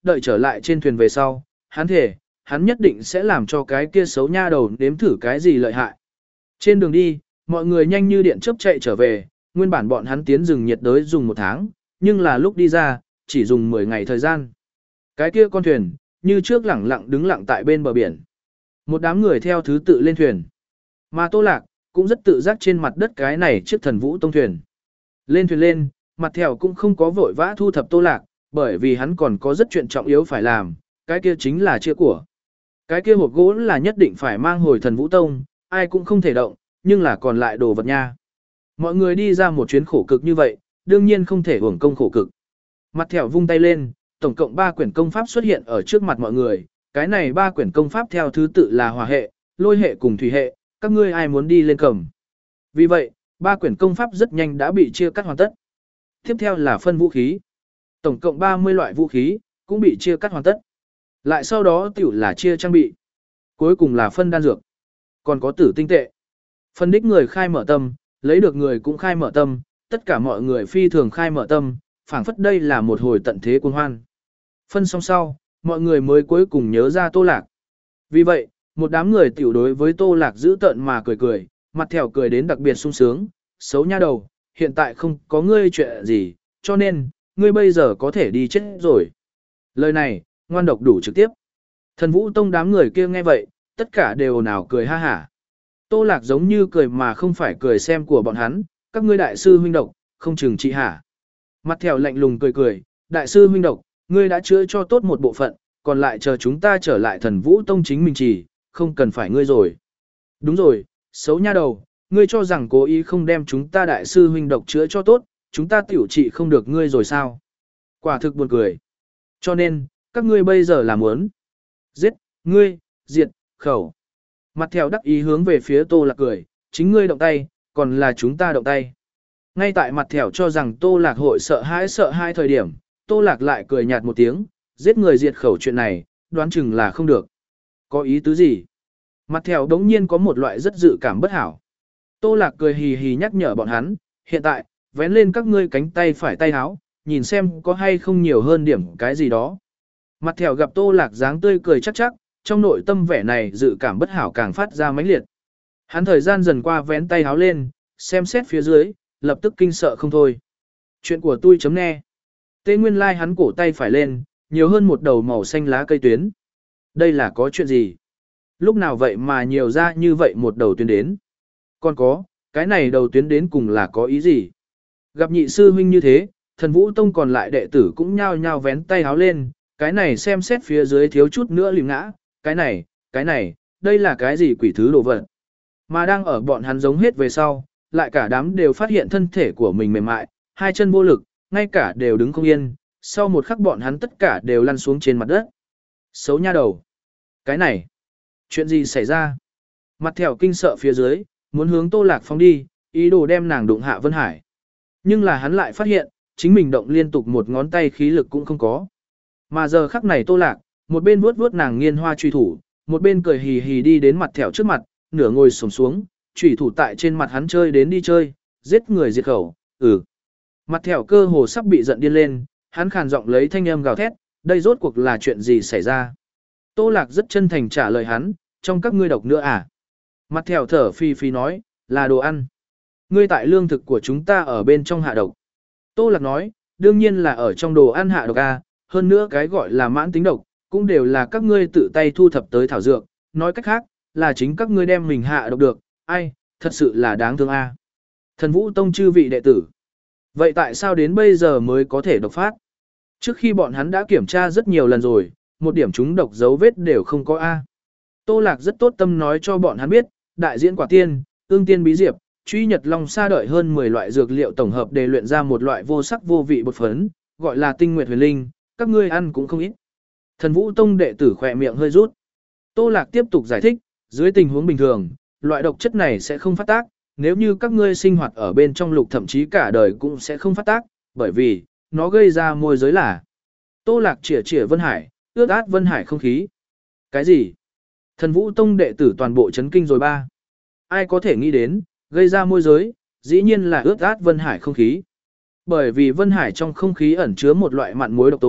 đợi trở lại trên thuyền về sau, hắn thề, hắn nhất định sẽ làm cho cái kia xấu nha đầu nếm thử cái gì lợi hại. Trên đường đi, mọi người nhanh như điện chớp chạy trở về, nguyên bản bọn hắn tiến rừng nhiệt đới dùng một tháng, nhưng là lúc đi ra, chỉ dùng mười ngày thời gian. Cái kia con thuyền, như trước lẳng lặng đứng lặng tại bên bờ biển. Một đám người theo thứ tự lên thuyền. Mà Tô Lạc, cũng rất tự giác trên mặt đất cái này chiếc thần vũ tông thuyền. Lên thuyền lên, mặt thèo cũng không có vội vã thu thập Tô Lạc, bởi vì hắn còn có rất chuyện trọng yếu phải làm, cái kia chính là chia của. Cái kia hộp gỗ là nhất định phải mang hồi thần vũ tông, ai cũng không thể động, nhưng là còn lại đồ vật nha. Mọi người đi ra một chuyến khổ cực như vậy, đương nhiên không thể hưởng công khổ cực. Mặt thèo vung tay lên, tổng cộng ba quyển công pháp xuất hiện ở trước mặt mọi người, cái này ba quyển công pháp theo thứ tự là hỏa hệ, lôi hệ cùng thủy hệ, các ngươi ai muốn đi lên cầm. Vì vậy, ba quyển công pháp rất nhanh đã bị chia cắt hoàn tất. Tiếp theo là phân vũ khí. Tổng cộng ba mươi loại vũ khí, cũng bị chia cắt hoàn tất. Lại sau đó tiểu là chia trang bị. Cuối cùng là phân đan dược. Còn có tử tinh tệ. Phân đích người khai mở tâm, lấy được người cũng khai mở tâm, tất cả mọi người phi thường khai mở tâm, phảng phất đây là một hồi tận thế cuồng hoan. Phân xong sau, mọi người mới cuối cùng nhớ ra Tô Lạc. Vì vậy, một đám người tiểu đối với Tô Lạc giữ tợn mà cười cười, mặt thèo cười đến đặc biệt sung sướng, xấu nha đầu, hiện tại không có ngươi chuyện gì, cho nên, ngươi bây giờ có thể đi chết rồi. Lời này, ngoan độc đủ trực tiếp. Thần Vũ Tông đám người kia nghe vậy, tất cả đều nào cười ha hả. Tô Lạc giống như cười mà không phải cười xem của bọn hắn, các ngươi đại sư huynh độc, không chừng trị hả. Mặt thèo lạnh lùng cười cười, đại sư huynh độc, ngươi đã chữa cho tốt một bộ phận, còn lại chờ chúng ta trở lại thần Vũ Tông chính mình chỉ, không cần phải ngươi rồi. Đúng rồi, xấu nha đầu, ngươi cho rằng cố ý không đem chúng ta đại sư huynh độc chữa cho tốt, chúng ta tiểu trị không được ngươi rồi sao? Quả thực buồn cười. Cho nên, các ngươi bây giờ làm muốn giết, ngươi, diệt, khẩu. Mặt thèo đắc ý hướng về phía Tô Lạc cười, chính ngươi động tay, còn là chúng ta động tay. Ngay tại mặt thèo cho rằng Tô Lạc hội sợ hãi sợ hai thời điểm, Tô Lạc lại cười nhạt một tiếng, giết người diệt khẩu chuyện này, đoán chừng là không được. Có ý tứ gì? Mặt thèo đống nhiên có một loại rất dự cảm bất hảo. Tô Lạc cười hì hì nhắc nhở bọn hắn, hiện tại, vén lên các ngươi cánh tay phải tay áo, nhìn xem có hay không nhiều hơn điểm cái gì đó. Mặt thèo gặp Tô Lạc dáng tươi cười chắc chắc, trong nội tâm vẻ này dự cảm bất hảo càng phát ra mãnh liệt. Hắn thời gian dần qua vén tay áo lên, xem xét phía dưới, lập tức kinh sợ không thôi. Chuyện của tôi chấm nghe. Tê nguyên lai like hắn cổ tay phải lên, nhiều hơn một đầu màu xanh lá cây tuyến. Đây là có chuyện gì? Lúc nào vậy mà nhiều ra như vậy một đầu tuyến đến? Còn có, cái này đầu tuyến đến cùng là có ý gì? Gặp nhị sư huynh như thế, thần vũ tông còn lại đệ tử cũng nhao nhao vén tay háo lên, cái này xem xét phía dưới thiếu chút nữa lìm ngã, cái này, cái này, đây là cái gì quỷ thứ đồ vật? Mà đang ở bọn hắn giống hết về sau, lại cả đám đều phát hiện thân thể của mình mềm mại, hai chân vô lực, ngay cả đều đứng không yên, sau một khắc bọn hắn tất cả đều lăn xuống trên mặt đất. Xấu nha đầu. Cái này, chuyện gì xảy ra? Mặt thèo kinh sợ phía dưới, muốn hướng Tô Lạc phóng đi, ý đồ đem nàng đụng hạ Vân Hải. Nhưng là hắn lại phát hiện, chính mình động liên tục một ngón tay khí lực cũng không có. Mà giờ khắc này Tô Lạc, một bên vuốt vuốt nàng nghiên hoa truy thủ, một bên cười hì hì đi đến mặt thèo trước mặt, nửa ngồi xổm xuống, truy thủ tại trên mặt hắn chơi đến đi chơi, giết người diệt khẩu, ừ. Mặt thèo cơ hồ sắp bị giận điên lên, hắn khàn giọng lấy thanh âm gào thét, đây rốt cuộc là chuyện gì xảy ra? Tô Lạc rất chân thành trả lời hắn, trong các ngươi độc nữa à? Mặt thèo thở phi phi nói, là đồ ăn. Ngươi tại lương thực của chúng ta ở bên trong hạ độc. Tô Lạc nói, đương nhiên là ở trong đồ ăn hạ độc a, hơn nữa cái gọi là mãn tính độc, cũng đều là các ngươi tự tay thu thập tới thảo dược, nói cách khác, là chính các ngươi đem mình hạ độc được, ai, thật sự là đáng thương a. Thần Vũ Tông chư vị đệ tử. Vậy tại sao đến bây giờ mới có thể độc phát? Trước khi bọn hắn đã kiểm tra rất nhiều lần rồi, một điểm chúng độc dấu vết đều không có a. Tô Lạc rất tốt tâm nói cho bọn hắn biết, đại diễn quả tiên, ương tiên bí diệp, truy nhật long sa đợi hơn mười loại dược liệu tổng hợp để luyện ra một loại vô sắc vô vị bột phấn, gọi là tinh nguyệt huyền linh, các ngươi ăn cũng không ít. Thần Vũ Tông đệ tử khỏe miệng hơi rút. Tô Lạc tiếp tục giải thích, dưới tình huống bình thường, loại độc chất này sẽ không phát tác, nếu như các ngươi sinh hoạt ở bên trong lục thậm chí cả đời cũng sẽ không phát tác, bởi vì, nó gây ra môi giới là. Tô Lạc chỉa chỉa Vân Hải, ướt át Vân Hải không khí. Cái gì? Thần Vũ Tông đệ tử toàn bộ chấn kinh rồi ba. Ai có thể nghĩ đến, gây ra môi giới, dĩ nhiên là ướt át Vân Hải không khí. Bởi vì Vân Hải trong không khí ẩn chứa một loại mặn muối độc tố,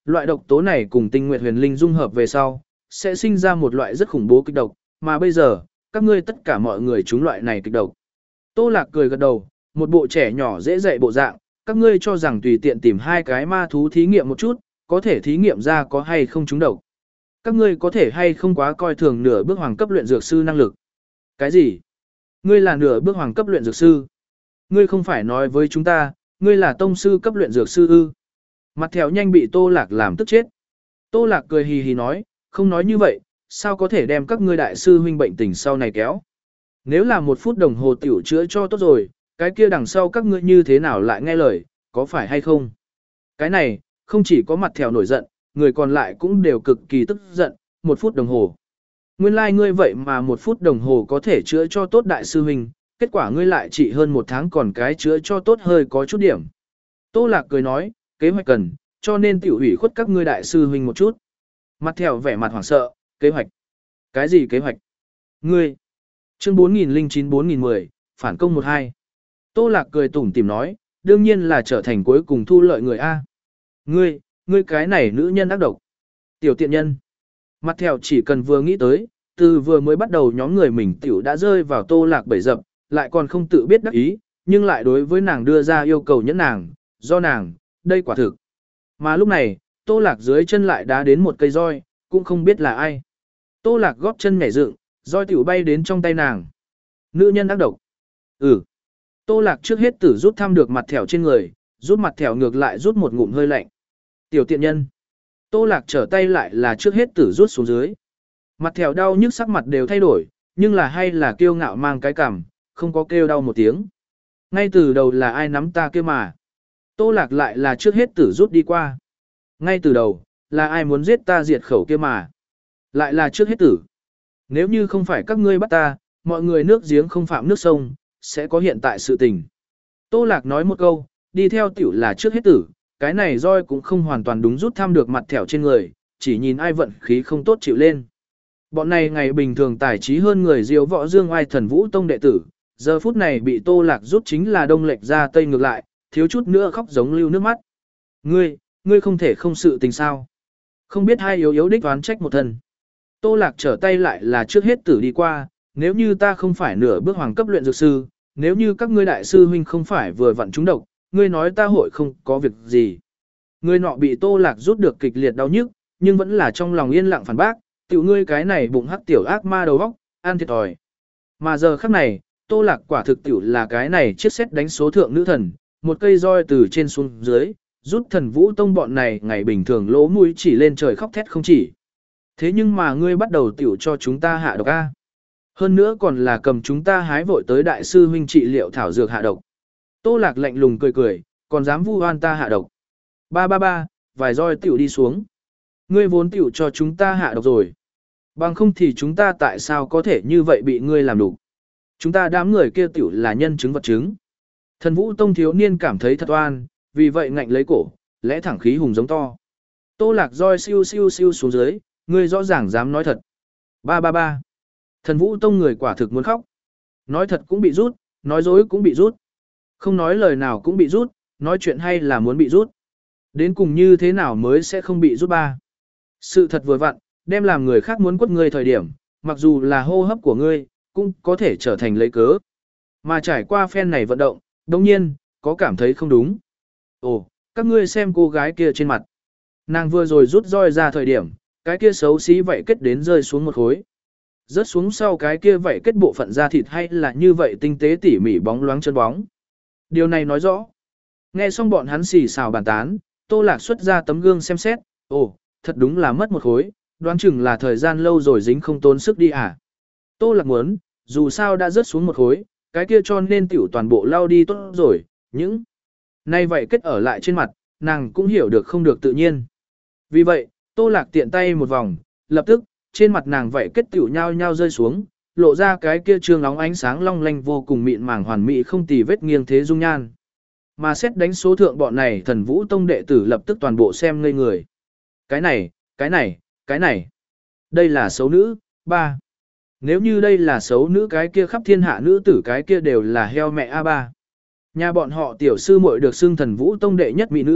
loại độc tố này cùng tinh nguyệt huyền linh dung hợp về sau, sẽ sinh ra một loại rất khủng bố kịch độc, mà bây giờ, các ngươi tất cả mọi người trúng loại này kịch độc. Tô Lạc cười gật đầu, một bộ trẻ nhỏ dễ dạy bộ dạng, các ngươi cho rằng tùy tiện tìm hai cái ma thú thí nghiệm một chút, có thể thí nghiệm ra có hay không trúng độc. Các ngươi có thể hay không quá coi thường nửa bước hoàng cấp luyện dược sư năng lực. Cái gì? Ngươi là nửa bước hoàng cấp luyện dược sư? Ngươi không phải nói với chúng ta, ngươi là tông sư cấp luyện dược sư ư? Mặt thèo nhanh bị Tô Lạc làm tức chết. Tô Lạc cười hì hì nói, không nói như vậy, sao có thể đem các ngươi đại sư huynh bệnh tình sau này kéo? Nếu là một phút đồng hồ tiểu chữa cho tốt rồi, cái kia đằng sau các ngươi như thế nào lại nghe lời, có phải hay không? Cái này, không chỉ có mặt thèo nổi giận, người còn lại cũng đều cực kỳ tức giận, một phút đồng hồ. Nguyên lai like ngươi vậy mà một phút đồng hồ có thể chữa cho tốt đại sư huynh, kết quả ngươi lại trị hơn một tháng còn cái chữa cho tốt hơi có chút điểm. Tô Lạc cười nói, kế hoạch cần, cho nên tiểu ủy khuất các ngươi đại sư huynh một chút. Mặt thèo vẻ mặt hoảng sợ, kế hoạch. Cái gì kế hoạch? Ngươi. Chương bốn nghìn lẻ chín bốn nghìn mười, phản công một hai. Tô Lạc cười tủm tỉm nói, đương nhiên là trở thành cuối cùng thu lợi người A. Ngươi, ngươi cái này nữ nhân ác độc. Tiểu tiện nhân. Mặt thèo chỉ cần vừa nghĩ tới, từ vừa mới bắt đầu nhóm người mình tiểu đã rơi vào Tô Lạc bẫy dập, lại còn không tự biết đắc ý, nhưng lại đối với nàng đưa ra yêu cầu nhẫn nàng, do nàng, đây quả thực. Mà lúc này, Tô Lạc dưới chân lại đá đến một cây roi, cũng không biết là ai. Tô Lạc góp chân nhảy dựng, roi tiểu bay đến trong tay nàng. Nữ nhân ác độc. Ừ. Tô Lạc trước hết tử rút thăm được mặt thẻo trên người, rút mặt thẻo ngược lại rút một ngụm hơi lạnh. Tiểu tiện nhân. Tô Lạc trở tay lại là trước hết tử rút xuống dưới. Mặt thẻo đau nhức sắc mặt đều thay đổi, nhưng là hay là kiêu ngạo mang cái cằm, không có kêu đau một tiếng. Ngay từ đầu là ai nắm ta kia mà. Tô Lạc lại là trước hết tử rút đi qua. Ngay từ đầu, là ai muốn giết ta diệt khẩu kia mà. Lại là trước hết tử. Nếu như không phải các ngươi bắt ta, mọi người nước giếng không phạm nước sông, sẽ có hiện tại sự tình. Tô Lạc nói một câu, đi theo tiểu là trước hết tử, cái này roi cũng không hoàn toàn đúng rút thăm được mặt thẻo trên người, chỉ nhìn ai vận khí không tốt chịu lên. Bọn này ngày bình thường tài trí hơn người diêu võ dương oai thần vũ tông đệ tử, giờ phút này bị Tô Lạc rút chính là đông lệch ra tây ngược lại, thiếu chút nữa khóc giống lưu nước mắt. Ngươi, ngươi không thể không sự tình sao. Không biết hai yếu yếu đích oán trách một thân. Tô Lạc trở tay lại là trước hết tử đi qua, nếu như ta không phải nửa bước hoàng cấp luyện dược sư, nếu như các ngươi đại sư huynh không phải vừa vặn trúng độc, ngươi nói ta hội không có việc gì. Ngươi nọ bị Tô Lạc rút được kịch liệt đau nhức, nhưng vẫn là trong lòng yên lặng phản bác, tiểu ngươi cái này bụng hắc tiểu ác ma đầu óc, ăn thiệt thòi. Mà giờ khắc này, Tô Lạc quả thực tiểu là cái này chiếc xét đánh số thượng nữ thần, một cây roi từ trên xuống dưới, rút thần vũ tông bọn này ngày bình thường lỗ mũi chỉ lên trời khóc thét không chỉ. Thế nhưng mà ngươi bắt đầu tiểu cho chúng ta hạ độc A. Hơn nữa còn là cầm chúng ta hái vội tới đại sư huynh trị liệu thảo dược hạ độc. Tô Lạc lạnh lùng cười cười, còn dám vu oan ta hạ độc. Ba ba ba, vài roi tiểu đi xuống. Ngươi vốn tiểu cho chúng ta hạ độc rồi. Bằng không thì chúng ta tại sao có thể như vậy bị ngươi làm đủ. Chúng ta đám người kia tiểu là nhân chứng vật chứng. Thần vũ tông thiếu niên cảm thấy thật oan, vì vậy ngạnh lấy cổ, lẽ thẳng khí hùng giống to. Tô Lạc roi siêu siêu siêu xuống dưới, ngươi rõ ràng dám nói thật. Ba ba ba. Thần vũ tông người quả thực muốn khóc. Nói thật cũng bị rút, nói dối cũng bị rút. Không nói lời nào cũng bị rút, nói chuyện hay là muốn bị rút. Đến cùng như thế nào mới sẽ không bị rút ba. Sự thật vừa vặn, đem làm người khác muốn quất ngươi thời điểm, mặc dù là hô hấp của ngươi, cũng có thể trở thành lấy cớ. Mà trải qua phen này vận động, đồng nhiên, có cảm thấy không đúng. Ồ, các ngươi xem cô gái kia trên mặt. Nàng vừa rồi rút roi ra thời điểm, cái kia xấu xí vậy kết đến rơi xuống một khối. Rớt xuống sau cái kia vậy kết bộ phận da thịt hay là như vậy tinh tế tỉ mỉ bóng loáng chân bóng. Điều này nói rõ. Nghe xong bọn hắn xì xào bàn tán, Tô Lạc xuất ra tấm gương xem xét, ồ, thật đúng là mất một khối, đoán chừng là thời gian lâu rồi dính không tốn sức đi à. Tô Lạc muốn, dù sao đã rớt xuống một khối, cái kia cho nên tiểu toàn bộ lau đi tốt rồi, những nay vậy kết ở lại trên mặt, nàng cũng hiểu được không được tự nhiên. Vì vậy, Tô Lạc tiện tay một vòng, lập tức, trên mặt nàng vậy kết tiểu nhau nhau rơi xuống, lộ ra cái kia trương óng ánh sáng long lanh vô cùng mịn màng hoàn mỹ không tì vết nghiêng thế dung nhan. Mà xét đánh số thượng bọn này thần vũ tông đệ tử lập tức toàn bộ xem ngây người. Cái này, cái này, cái này. Đây là xấu nữ, ba. Nếu như đây là xấu nữ cái kia khắp thiên hạ nữ tử cái kia đều là heo mẹ a ba. Nhà bọn họ tiểu sư muội được xưng thần vũ tông đệ nhất mỹ nữ,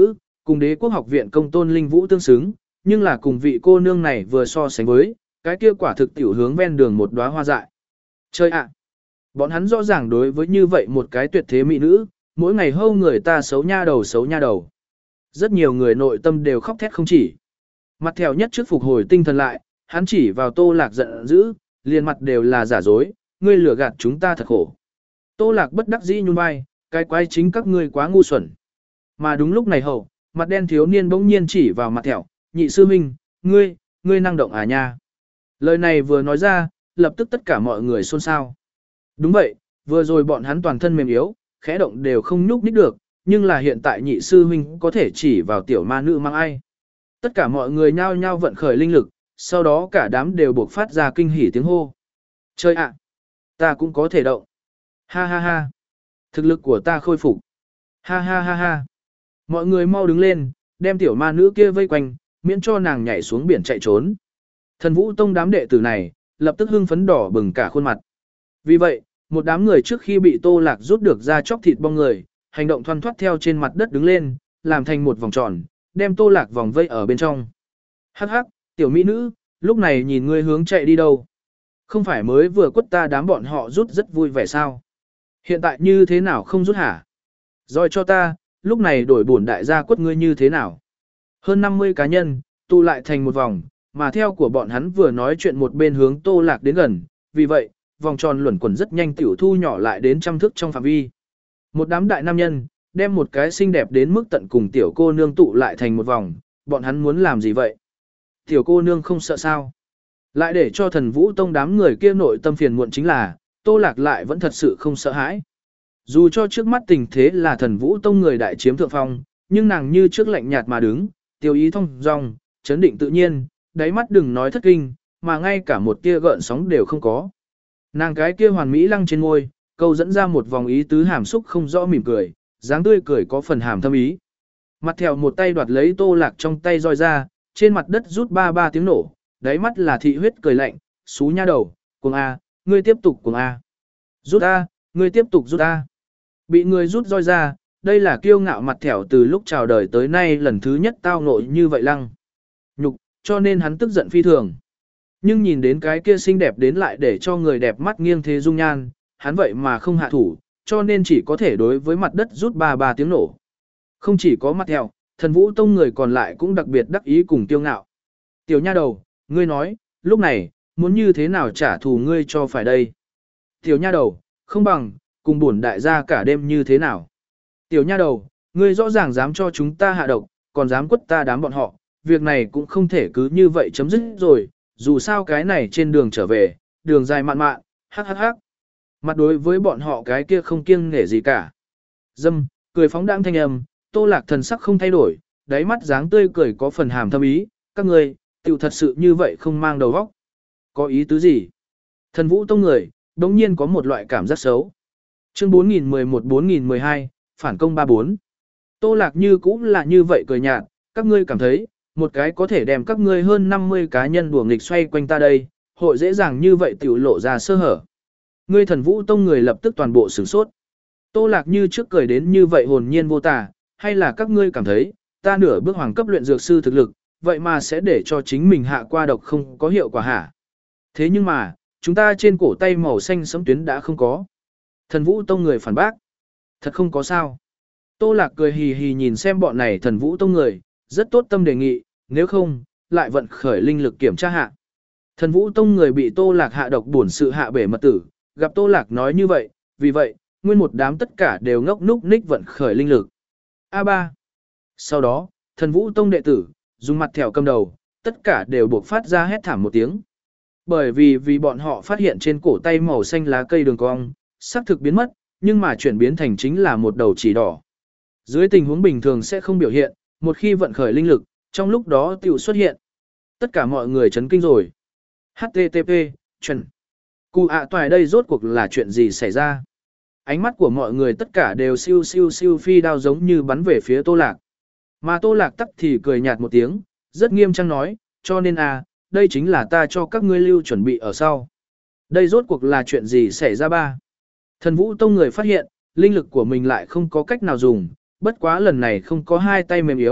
Cùng Đế Quốc Học viện công tôn linh vũ tương xứng, nhưng là cùng vị cô nương này vừa so sánh với, cái kia quả thực tiểu hướng ven đường một đóa hoa dại. Chơi ạ! Bọn hắn rõ ràng đối với như vậy một cái tuyệt thế mỹ nữ, mỗi ngày hâu người ta xấu nha đầu xấu nha đầu. Rất nhiều người nội tâm đều khóc thét không chỉ. Mặt theo nhất trước phục hồi tinh thần lại, hắn chỉ vào Tô Lạc giận dữ, liền mặt đều là giả dối, ngươi lừa gạt chúng ta thật khổ. Tô Lạc bất đắc dĩ nhún vai, cái quái chính các ngươi quá ngu xuẩn. Mà đúng lúc này hậu, mặt đen thiếu niên bỗng nhiên chỉ vào mặt thẻo, nhị sư huynh, ngươi, ngươi năng động à nha. Lời này vừa nói ra, lập tức tất cả mọi người xôn xao. Đúng vậy, vừa rồi bọn hắn toàn thân mềm yếu, khẽ động đều không nhúc nhích được, nhưng là hiện tại nhị sư huynh có thể chỉ vào tiểu ma nữ mang ai. Tất cả mọi người nhao nhao vận khởi linh lực, sau đó cả đám đều buộc phát ra kinh hỉ tiếng hô. Chơi ạ! Ta cũng có thể động. Ha ha ha! Thực lực của ta khôi phục. Ha ha ha ha! Mọi người mau đứng lên, đem tiểu ma nữ kia vây quanh, miễn cho nàng nhảy xuống biển chạy trốn. Thần Vũ Tông đám đệ tử này, lập tức hưng phấn đỏ bừng cả khuôn mặt. Vì vậy, một đám người trước khi bị Tô Lạc rút được ra chóc thịt bong người, hành động thoăn thoắt theo trên mặt đất đứng lên, làm thành một vòng tròn, đem Tô Lạc vòng vây ở bên trong. Hắc hắc, tiểu mỹ nữ, lúc này nhìn ngươi hướng chạy đi đâu? Không phải mới vừa quất ta đám bọn họ rút rất vui vẻ sao? Hiện tại như thế nào không rút hả? Rồi cho ta, lúc này đổi bổn đại gia quất ngươi như thế nào? Hơn năm mươi cá nhân, tụ lại thành một vòng, mà theo của bọn hắn vừa nói chuyện một bên hướng Tô Lạc đến gần, vì vậy, vòng tròn luẩn quẩn rất nhanh tiểu thu nhỏ lại đến trăm thước trong phạm vi. Một đám đại nam nhân, đem một cái xinh đẹp đến mức tận cùng tiểu cô nương tụ lại thành một vòng, bọn hắn muốn làm gì vậy? Tiểu cô nương không sợ sao? Lại để cho Thần Vũ Tông đám người kia nội tâm phiền muộn chính là, Tô Lạc lại vẫn thật sự không sợ hãi. Dù cho trước mắt tình thế là Thần Vũ Tông người đại chiếm thượng phong, nhưng nàng như trước lạnh nhạt mà đứng, tiêu ý thông dong, chấn định tự nhiên, đáy mắt đừng nói thất kinh, mà ngay cả một tia gợn sóng đều không có. Nàng cái kia hoàn mỹ lăng trên môi, câu dẫn ra một vòng ý tứ hàm xúc không rõ mỉm cười, dáng tươi cười có phần hàm thâm ý. Mặt theo một tay đoạt lấy Tô Lạc trong tay roi ra, trên mặt đất rút ba ba tiếng nổ, đáy mắt là thị huyết cười lạnh, xú nha đầu, cuồng A, ngươi tiếp tục cuồng A. Rút A, ngươi tiếp tục rút A. Bị người rút roi ra, đây là kiêu ngạo mặt thẻo từ lúc chào đời tới nay lần thứ nhất tao nội như vậy lăng. Nhục, cho nên hắn tức giận phi thường. Nhưng nhìn đến cái kia xinh đẹp đến lại để cho người đẹp mắt nghiêng thế dung nhan, hắn vậy mà không hạ thủ, cho nên chỉ có thể đối với mặt đất rút ba ba tiếng nổ. Không chỉ có mặt thẻo, Thần Vũ Tông người còn lại cũng đặc biệt đắc ý cùng kiêu ngạo. Tiểu nha đầu, ngươi nói, lúc này, muốn như thế nào trả thù ngươi cho phải đây? Tiểu nha đầu, không bằng, cùng bổn đại gia cả đêm như thế nào? Tiểu nha đầu, ngươi rõ ràng dám cho chúng ta hạ độc, còn dám quất ta đám bọn họ, việc này cũng không thể cứ như vậy chấm dứt rồi, dù sao cái này trên đường trở về, đường dài mạn mạn, hắc hắc hắc. Mặt đối với bọn họ cái kia không kiêng nể gì cả. Dâm, cười phóng đãng thanh âm, Tô Lạc thần sắc không thay đổi, đáy mắt dáng tươi cười có phần hàm thâm ý, các ngươi, tiểu thật sự như vậy không mang đầu óc. Có ý tứ gì? Thần Vũ Tông người, đống nhiên có một loại cảm giác xấu. Chương bốn nghìn mười một bốn nghìn mười hai, phản công ba bốn. Tô Lạc như cũng là như vậy cười nhạt, các ngươi cảm thấy, một cái có thể đem các ngươi hơn năm mươi cá nhân đùa nghịch xoay quanh ta đây, hội dễ dàng như vậy tiểu lộ ra sơ hở. Ngươi Thần Vũ Tông người lập tức toàn bộ sửng sốt. Tô Lạc như trước cười đến như vậy hồn nhiên vô tả, hay là các ngươi cảm thấy, ta nửa bước hoàng cấp luyện dược sư thực lực, vậy mà sẽ để cho chính mình hạ qua độc không có hiệu quả hả? Thế nhưng mà, chúng ta trên cổ tay màu xanh sẫm tuyến đã không có. Thần Vũ Tông người phản bác. Thật không có sao. Tô Lạc cười hì hì nhìn xem bọn này Thần Vũ Tông người, rất tốt tâm đề nghị, nếu không, lại vận khởi linh lực kiểm tra hạ. Thần Vũ Tông người bị Tô Lạc hạ độc buồn sự hạ bể mật tử, gặp Tô Lạc nói như vậy, vì vậy, nguyên một đám tất cả đều ngốc núc ních vận khởi linh lực. A ba. Sau đó, Thần Vũ Tông đệ tử, dùng mặt thẻo cầm đầu, tất cả đều buộc phát ra hét thảm một tiếng. Bởi vì vì bọn họ phát hiện trên cổ tay màu xanh lá cây đường cong, xác thực biến mất, nhưng mà chuyển biến thành chính là một đầu chỉ đỏ. Dưới tình huống bình thường sẽ không biểu hiện, một khi vận khởi linh lực, trong lúc đó tiểu xuất hiện. Tất cả mọi người chấn kinh rồi. hát tê tê pê, chuẩn. Cụ ạ toài đây rốt cuộc là chuyện gì xảy ra? Ánh mắt của mọi người tất cả đều siêu siêu siêu phi đao giống như bắn về phía Tô Lạc. Mà Tô Lạc tắc thì cười nhạt một tiếng, rất nghiêm trang nói, cho nên à, đây chính là ta cho các ngươi lưu chuẩn bị ở sau. Đây rốt cuộc là chuyện gì xảy ra ba? Thần Vũ Tông người phát hiện, linh lực của mình lại không có cách nào dùng, bất quá lần này không có hai tay mềm yếu,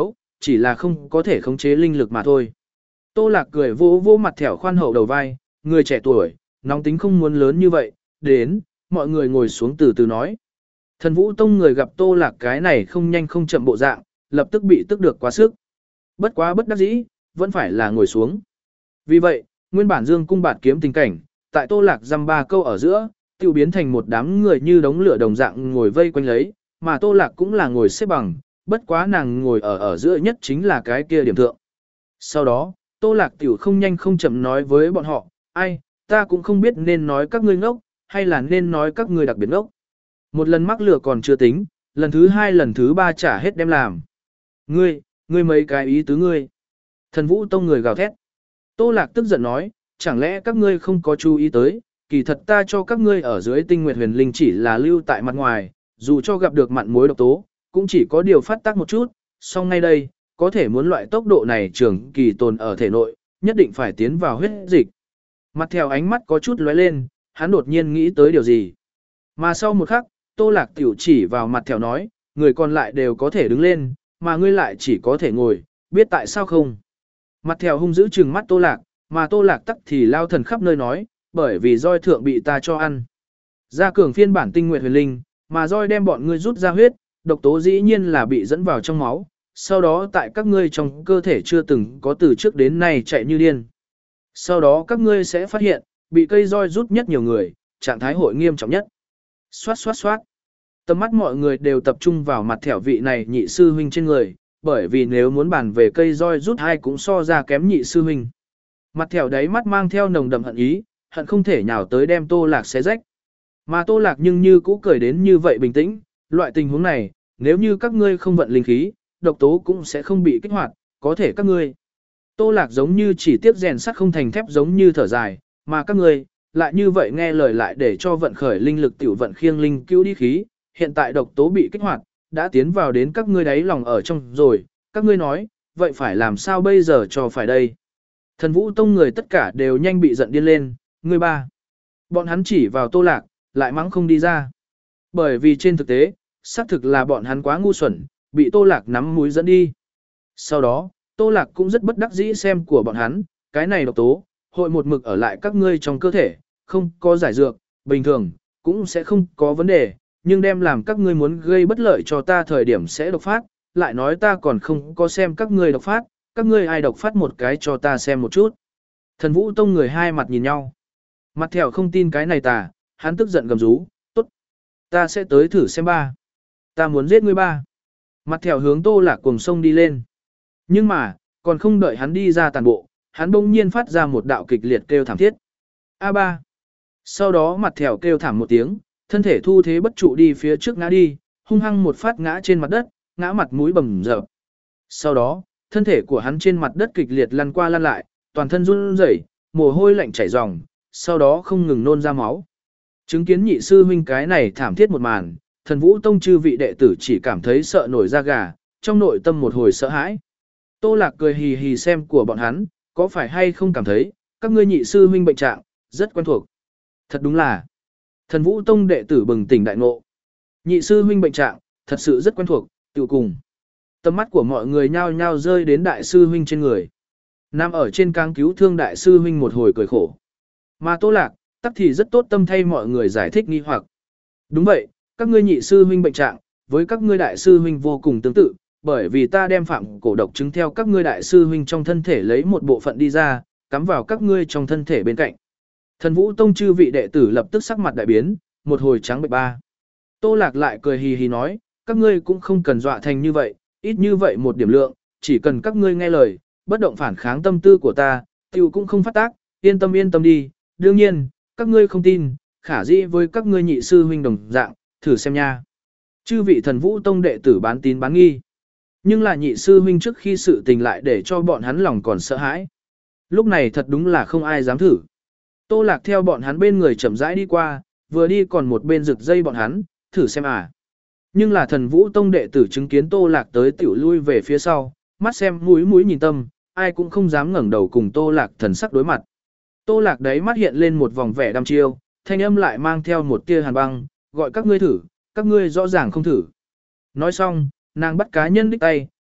chỉ là không có thể khống chế linh lực mà thôi. Tô Lạc cười vô vô mặt thẻo khoan hậu đầu vai, người trẻ tuổi, nóng tính không muốn lớn như vậy, đến, mọi người ngồi xuống từ từ nói. Thần Vũ Tông người gặp Tô Lạc cái này không nhanh không chậm bộ dạng, lập tức bị tức được quá sức. Bất quá bất đắc dĩ, vẫn phải là ngồi xuống. Vì vậy, nguyên bản Dương cung bạt kiếm tình cảnh, tại Tô Lạc dăm ba câu ở giữa, tiêu biến thành một đám người như đống lửa đồng dạng ngồi vây quanh lấy, mà Tô Lạc cũng là ngồi xếp bằng, bất quá nàng ngồi ở ở giữa nhất chính là cái kia điểm thượng. Sau đó, Tô Lạc tiểu không nhanh không chậm nói với bọn họ, ai, ta cũng không biết nên nói các ngươi ngốc, hay là nên nói các ngươi đặc biệt ngốc. Một lần mắc lửa còn chưa tính, lần thứ hai lần thứ ba trả hết đem làm. Ngươi, ngươi mấy cái ý tứ ngươi. Thần Vũ Tông người gào thét. Tô Lạc tức giận nói, chẳng lẽ các ngươi không có chú ý tới, kỳ thật ta cho các ngươi ở dưới tinh nguyệt huyền linh chỉ là lưu tại mặt ngoài, dù cho gặp được mặn muối độc tố, cũng chỉ có điều phát tác một chút, song ngay đây, có thể muốn loại tốc độ này trường kỳ tồn ở thể nội, nhất định phải tiến vào huyết dịch. Mặt theo ánh mắt có chút lóe lên, hắn đột nhiên nghĩ tới điều gì. Mà sau một khắc, Tô Lạc tiểu chỉ vào mặt theo nói, người còn lại đều có thể đứng lên, mà ngươi lại chỉ có thể ngồi, biết tại sao không? Mặt theo hung dữ trừng mắt Tô Lạc, mà Tô Lạc tắc thì lao thần khắp nơi nói, bởi vì roi thượng bị ta cho ăn. Gia cường phiên bản tinh nguyệt huyền linh, mà roi đem bọn ngươi rút ra huyết, độc tố dĩ nhiên là bị dẫn vào trong máu, sau đó tại các ngươi trong cơ thể chưa từng có từ trước đến nay chạy như điên. Sau đó các ngươi sẽ phát hiện, bị cây roi rút nhất nhiều người, trạng thái hội nghiêm trọng nhất. Xoát xoát xoát. Tầm mắt mọi người đều tập trung vào mặt thẻo vị này nhị sư huynh trên người, bởi vì nếu muốn bàn về cây roi rút hai cũng so ra kém nhị sư huynh. Mặt thẻo đáy mắt mang theo nồng đậm hận ý, hận không thể nhào tới đem Tô Lạc xé rách. Mà Tô Lạc nhưng như cũ cười đến như vậy bình tĩnh, loại tình huống này, nếu như các ngươi không vận linh khí, độc tố cũng sẽ không bị kích hoạt, có thể các ngươi. Tô Lạc giống như chỉ tiếp rèn sắt không thành thép giống như thở dài, mà các ngươi, lại như vậy nghe lời lại để cho vận khởi linh lực tiểu vận khiêng linh cứu đi khí, hiện tại độc tố bị kích hoạt, đã tiến vào đến các ngươi đáy lòng ở trong rồi, các ngươi nói, vậy phải làm sao bây giờ cho phải đây? Thần Vũ Tông người tất cả đều nhanh bị giận điên lên, ngươi ba. Bọn hắn chỉ vào Tô Lạc, lại mắng không đi ra. Bởi vì trên thực tế, xác thực là bọn hắn quá ngu xuẩn, bị Tô Lạc nắm mũi dẫn đi. Sau đó, Tô Lạc cũng rất bất đắc dĩ xem của bọn hắn, cái này độc tố, hội một mực ở lại các ngươi trong cơ thể, không có giải dược, bình thường, cũng sẽ không có vấn đề, nhưng đem làm các ngươi muốn gây bất lợi cho ta thời điểm sẽ độc phát, lại nói ta còn không có xem các ngươi độc phát, các ngươi ai độc phát một cái cho ta xem một chút. Thần Vũ Tông người hai mặt nhìn nhau. Mặt thẻo không tin cái này tà, hắn tức giận gầm rú, tốt. Ta sẽ tới thử xem ba. Ta muốn giết ngươi ba. Mặt thẻo hướng Tô Lạc cùng sông đi lên. Nhưng mà, còn không đợi hắn đi ra tàn bộ, hắn bỗng nhiên phát ra một đạo kịch liệt kêu thảm thiết. A ba. Sau đó mặt thẻo kêu thảm một tiếng, thân thể thu thế bất trụ đi phía trước ngã đi, hung hăng một phát ngã trên mặt đất, ngã mặt mũi bầm dập. Sau đó, thân thể của hắn trên mặt đất kịch liệt lăn qua lăn lại, toàn thân run rẩy, mồ hôi lạnh chảy ròng, sau đó không ngừng nôn ra máu. Chứng kiến nhị sư huynh cái này thảm thiết một màn, Thần Vũ Tông chư vị đệ tử chỉ cảm thấy sợ nổi da gà, trong nội tâm một hồi sợ hãi. Tô Lạc cười hì hì xem của bọn hắn, có phải hay không cảm thấy, các ngươi nhị sư huynh bệnh trạng, rất quen thuộc. Thật đúng là, Thần Vũ Tông đệ tử bừng tỉnh đại ngộ. Nhị sư huynh bệnh trạng, thật sự rất quen thuộc, tự cùng. Tầm mắt của mọi người nhao nhao rơi đến đại sư huynh trên người. Nam ở trên cáng cứu thương đại sư huynh một hồi cười khổ. Mà Tô Lạc, tắc thì rất tốt tâm thay mọi người giải thích nghi hoặc. Đúng vậy, các ngươi nhị sư huynh bệnh trạng, với các ngươi đại sư huynh vô cùng tương tự, bởi vì ta đem phạm cổ độc chứng theo các ngươi đại sư huynh trong thân thể lấy một bộ phận đi ra, cắm vào các ngươi trong thân thể bên cạnh. Thần Vũ Tông chư vị đệ tử lập tức sắc mặt đại biến, một hồi trắng bệch ba. Tô Lạc lại cười hì hì nói, các ngươi cũng không cần dọa thành như vậy, ít như vậy một điểm lượng, chỉ cần các ngươi nghe lời, bất động phản kháng tâm tư của ta, tiểu cũng không phát tác, yên tâm yên tâm đi, đương nhiên, các ngươi không tin, khả dĩ với các ngươi nhị sư huynh đồng dạng, thử xem nha. Chư vị Thần Vũ Tông đệ tử bán tín bán nghi. Nhưng là nhị sư huynh trước khi sự tình lại để cho bọn hắn lòng còn sợ hãi. Lúc này thật đúng là không ai dám thử. Tô Lạc theo bọn hắn bên người chậm rãi đi qua, vừa đi còn một bên rực dây bọn hắn, thử xem à. Nhưng là Thần Vũ Tông đệ tử chứng kiến Tô Lạc tới tiểu lui về phía sau, mắt xem mũi mũi nhìn tâm, ai cũng không dám ngẩng đầu cùng Tô Lạc thần sắc đối mặt. Tô Lạc đấy mắt hiện lên một vòng vẻ đăm chiêu, thanh âm lại mang theo một tia hàn băng, gọi các ngươi thử, các ngươi rõ ràng không thử. Nói xong, nàng bắt cá nhân đích tay,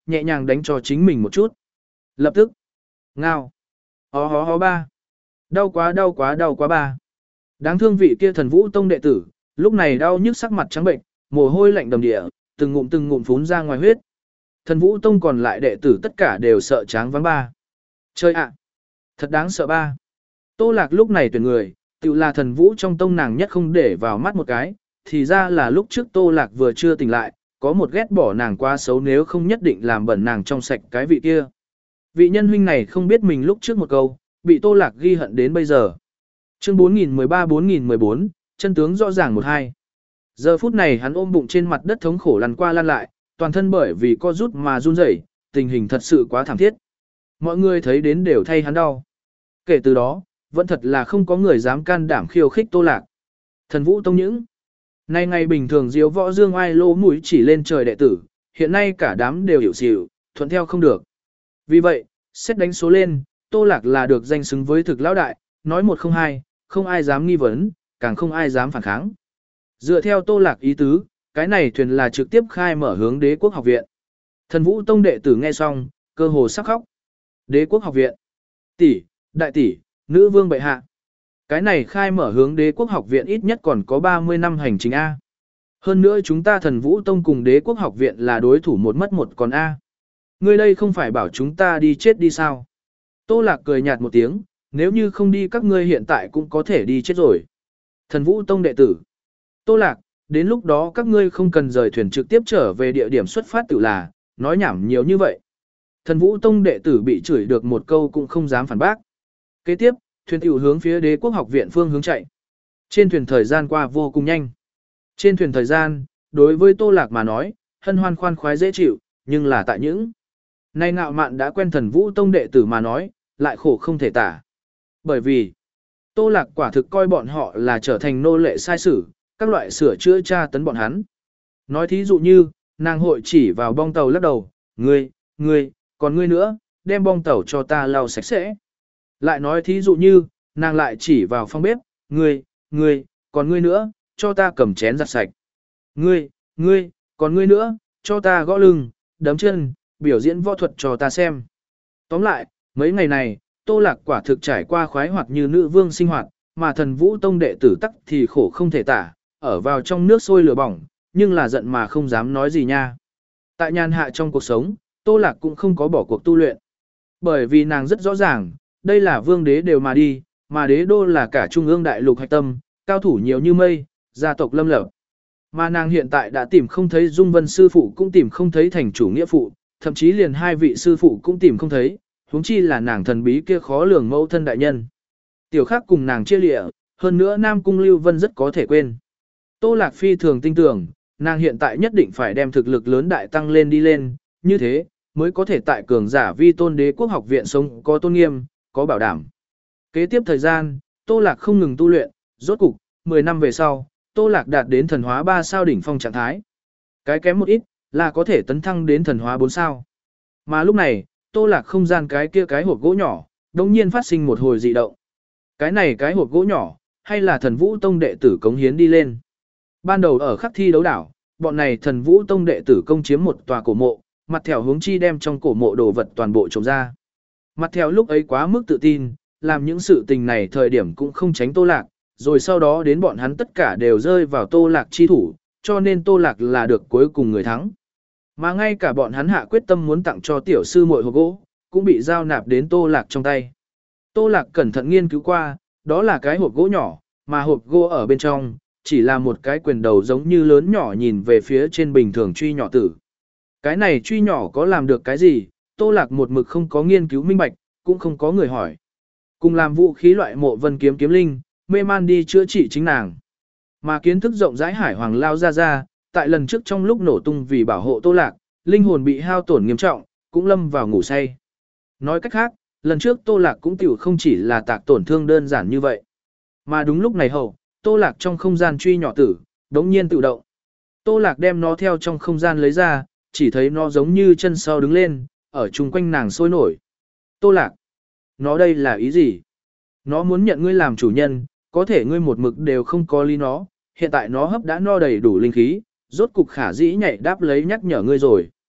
nhẹ nhàng đánh cho chính mình một chút. Lập tức, ngao, hó hó hó ba. Đau quá đau quá đau quá ba. Đáng thương vị kia Thần Vũ Tông đệ tử, lúc này đau nhức sắc mặt trắng bệnh, mồ hôi lạnh đầm địa, từng ngụm từng ngụm phún ra ngoài huyết. Thần Vũ Tông còn lại đệ tử tất cả đều sợ tráng vắng ba. Chơi ạ, thật đáng sợ ba. Tô Lạc lúc này tuyển người, tự là Thần Vũ trong tông nàng nhất không để vào mắt một cái, thì ra là lúc trước Tô Lạc vừa chưa tỉnh lại, có một ghét bỏ nàng quá xấu nếu không nhất định làm bẩn nàng trong sạch cái vị kia. Vị nhân huynh này không biết mình lúc trước một câu, bị Tô Lạc ghi hận đến bây giờ. Chương bốn nghìn mười ba bốn nghìn mười bốn, chân tướng rõ ràng một hai. Giờ phút này hắn ôm bụng trên mặt đất thống khổ lăn qua lăn lại, toàn thân bởi vì co rút mà run rẩy, tình hình thật sự quá thảm thiết. Mọi người thấy đến đều thay hắn đau. Kể từ đó, vẫn thật là không có người dám can đảm khiêu khích Tô Lạc. Thần Vũ Tông những nay ngày bình thường diếu võ dương oai lô mũi chỉ lên trời đệ tử, hiện nay cả đám đều hiểu xỉu, thuận theo không được. Vì vậy, xét đánh số lên, Tô Lạc là được danh xứng với thực lão đại, nói một không hai, không ai dám nghi vấn, càng không ai dám phản kháng. Dựa theo Tô Lạc ý tứ, cái này thuyền là trực tiếp khai mở hướng Đế Quốc Học viện. Thần Vũ Tông đệ tử nghe xong, cơ hồ sắp khóc. Đế Quốc Học viện, tỷ, đại tỷ, nữ vương bệ hạ. Cái này khai mở hướng Đế Quốc Học viện ít nhất còn có ba mươi năm hành trình A. Hơn nữa chúng ta Thần Vũ Tông cùng Đế Quốc Học viện là đối thủ một mất một còn A. Ngươi đây không phải bảo chúng ta đi chết đi sao? Tô Lạc cười nhạt một tiếng, nếu như không đi các ngươi hiện tại cũng có thể đi chết rồi. Thần Vũ Tông đệ tử. Tô Lạc, đến lúc đó các ngươi không cần rời thuyền trực tiếp trở về địa điểm xuất phát tự là, nói nhảm nhiều như vậy. Thần Vũ Tông đệ tử bị chửi được một câu cũng không dám phản bác. Kế tiếp, thuyền tiểu hướng phía Đế Quốc Học viện phương hướng chạy. Trên thuyền thời gian qua vô cùng nhanh. Trên thuyền thời gian, đối với Tô Lạc mà nói, hân hoan khoan khoái dễ chịu, nhưng là tại những nay ngạo mạn đã quen Thần Vũ Tông đệ tử mà nói, lại khổ không thể tả. Bởi vì, Tô Lạc quả thực coi bọn họ là trở thành nô lệ sai sử, các loại sửa chữa tra tấn bọn hắn. Nói thí dụ như, nàng hội chỉ vào bong tàu lắc đầu, ngươi, ngươi, còn ngươi nữa, đem bong tàu cho ta lau sạch sẽ. Lại nói thí dụ như, nàng lại chỉ vào phòng bếp, ngươi, ngươi, còn ngươi nữa, cho ta cầm chén giặt sạch. Ngươi, ngươi, còn ngươi nữa, cho ta gõ lưng, đấm chân, biểu diễn võ thuật cho ta xem. Tóm lại, mấy ngày này, Tô Lạc quả thực trải qua khoái hoạt như nữ vương sinh hoạt, mà Thần Vũ Tông đệ tử tắc thì khổ không thể tả, ở vào trong nước sôi lửa bỏng, nhưng là giận mà không dám nói gì nha. Tại nhàn hạ trong cuộc sống, Tô Lạc cũng không có bỏ cuộc tu luyện. Bởi vì nàng rất rõ ràng, đây là vương đế đều mà đi, mà đế đô là cả trung ương đại lục hạch tâm, cao thủ nhiều như mây, gia tộc lâm lập. Mà nàng hiện tại đã tìm không thấy Dung Vân sư phụ cũng tìm không thấy thành chủ nghĩa phụ, thậm chí liền hai vị sư phụ cũng tìm không thấy, huống chi là nàng thần bí kia khó lường mẫu thân đại nhân. Tiểu Khắc cùng nàng chia lịa, hơn nữa Nam Cung Lưu Vân rất có thể quên. Tô Lạc phi thường tin tưởng, nàng hiện tại nhất định phải đem thực lực lớn đại tăng lên đi lên, như thế, mới có thể tại cường giả vi tôn Đế Quốc Học viện sống có tôn nghiêm, có bảo đảm. Kế tiếp thời gian, Tô Lạc không ngừng tu luyện, rốt cục, mười năm về sau, Tô Lạc đạt đến thần hóa ba sao đỉnh phong trạng thái. Cái kém một ít, là có thể tấn thăng đến thần hóa bốn sao. Mà lúc này, Tô Lạc không gian cái kia cái hộp gỗ nhỏ, đồng nhiên phát sinh một hồi dị động. Cái này cái hộp gỗ nhỏ, hay là Thần Vũ Tông đệ tử cống hiến đi lên. Ban đầu ở khắc thi đấu đảo, bọn này Thần Vũ Tông đệ tử công chiếm một tòa cổ mộ, mặt theo hướng chi đem trong cổ mộ đồ vật toàn bộ trộm ra. Mặt theo lúc ấy quá mức tự tin, làm những sự tình này thời điểm cũng không tránh Tô Lạc, rồi sau đó đến bọn hắn tất cả đều rơi vào Tô Lạc chi thủ, cho nên Tô Lạc là được cuối cùng người thắng. Mà ngay cả bọn hắn hạ quyết tâm muốn tặng cho tiểu sư muội hộp gỗ, cũng bị giao nạp đến Tô Lạc trong tay. Tô Lạc cẩn thận nghiên cứu qua, đó là cái hộp gỗ nhỏ, mà hộp gỗ ở bên trong, chỉ là một cái quyền đầu giống như lớn nhỏ nhìn về phía trên bình thường truy nhỏ tử. Cái này truy nhỏ có làm được cái gì, Tô Lạc một mực không có nghiên cứu minh bạch, cũng không có người hỏi. Cùng làm vũ khí loại mộ vân kiếm kiếm linh, mê man đi chữa trị chính nàng. Mà kiến thức rộng rãi Hải Hoàng lao ra ra, tại lần trước trong lúc nổ tung vì bảo hộ Tô Lạc, linh hồn bị hao tổn nghiêm trọng, cũng lâm vào ngủ say. Nói cách khác, lần trước Tô Lạc cũng tiểu không chỉ là tạc tổn thương đơn giản như vậy. Mà đúng lúc này hậu, Tô Lạc trong không gian truy nhỏ tử, đống nhiên tự động. Tô Lạc đem nó theo trong không gian lấy ra, chỉ thấy nó giống như chân sau đứng lên, ở chung quanh nàng sôi nổi. Tô Lạc, nó đây là ý gì? Nó muốn nhận ngươi làm chủ nhân, có thể ngươi một mực đều không có lý nó, hiện tại nó hấp đã no đầy đủ linh khí, rốt cục khả dĩ nhảy đáp lấy nhắc nhở ngươi rồi.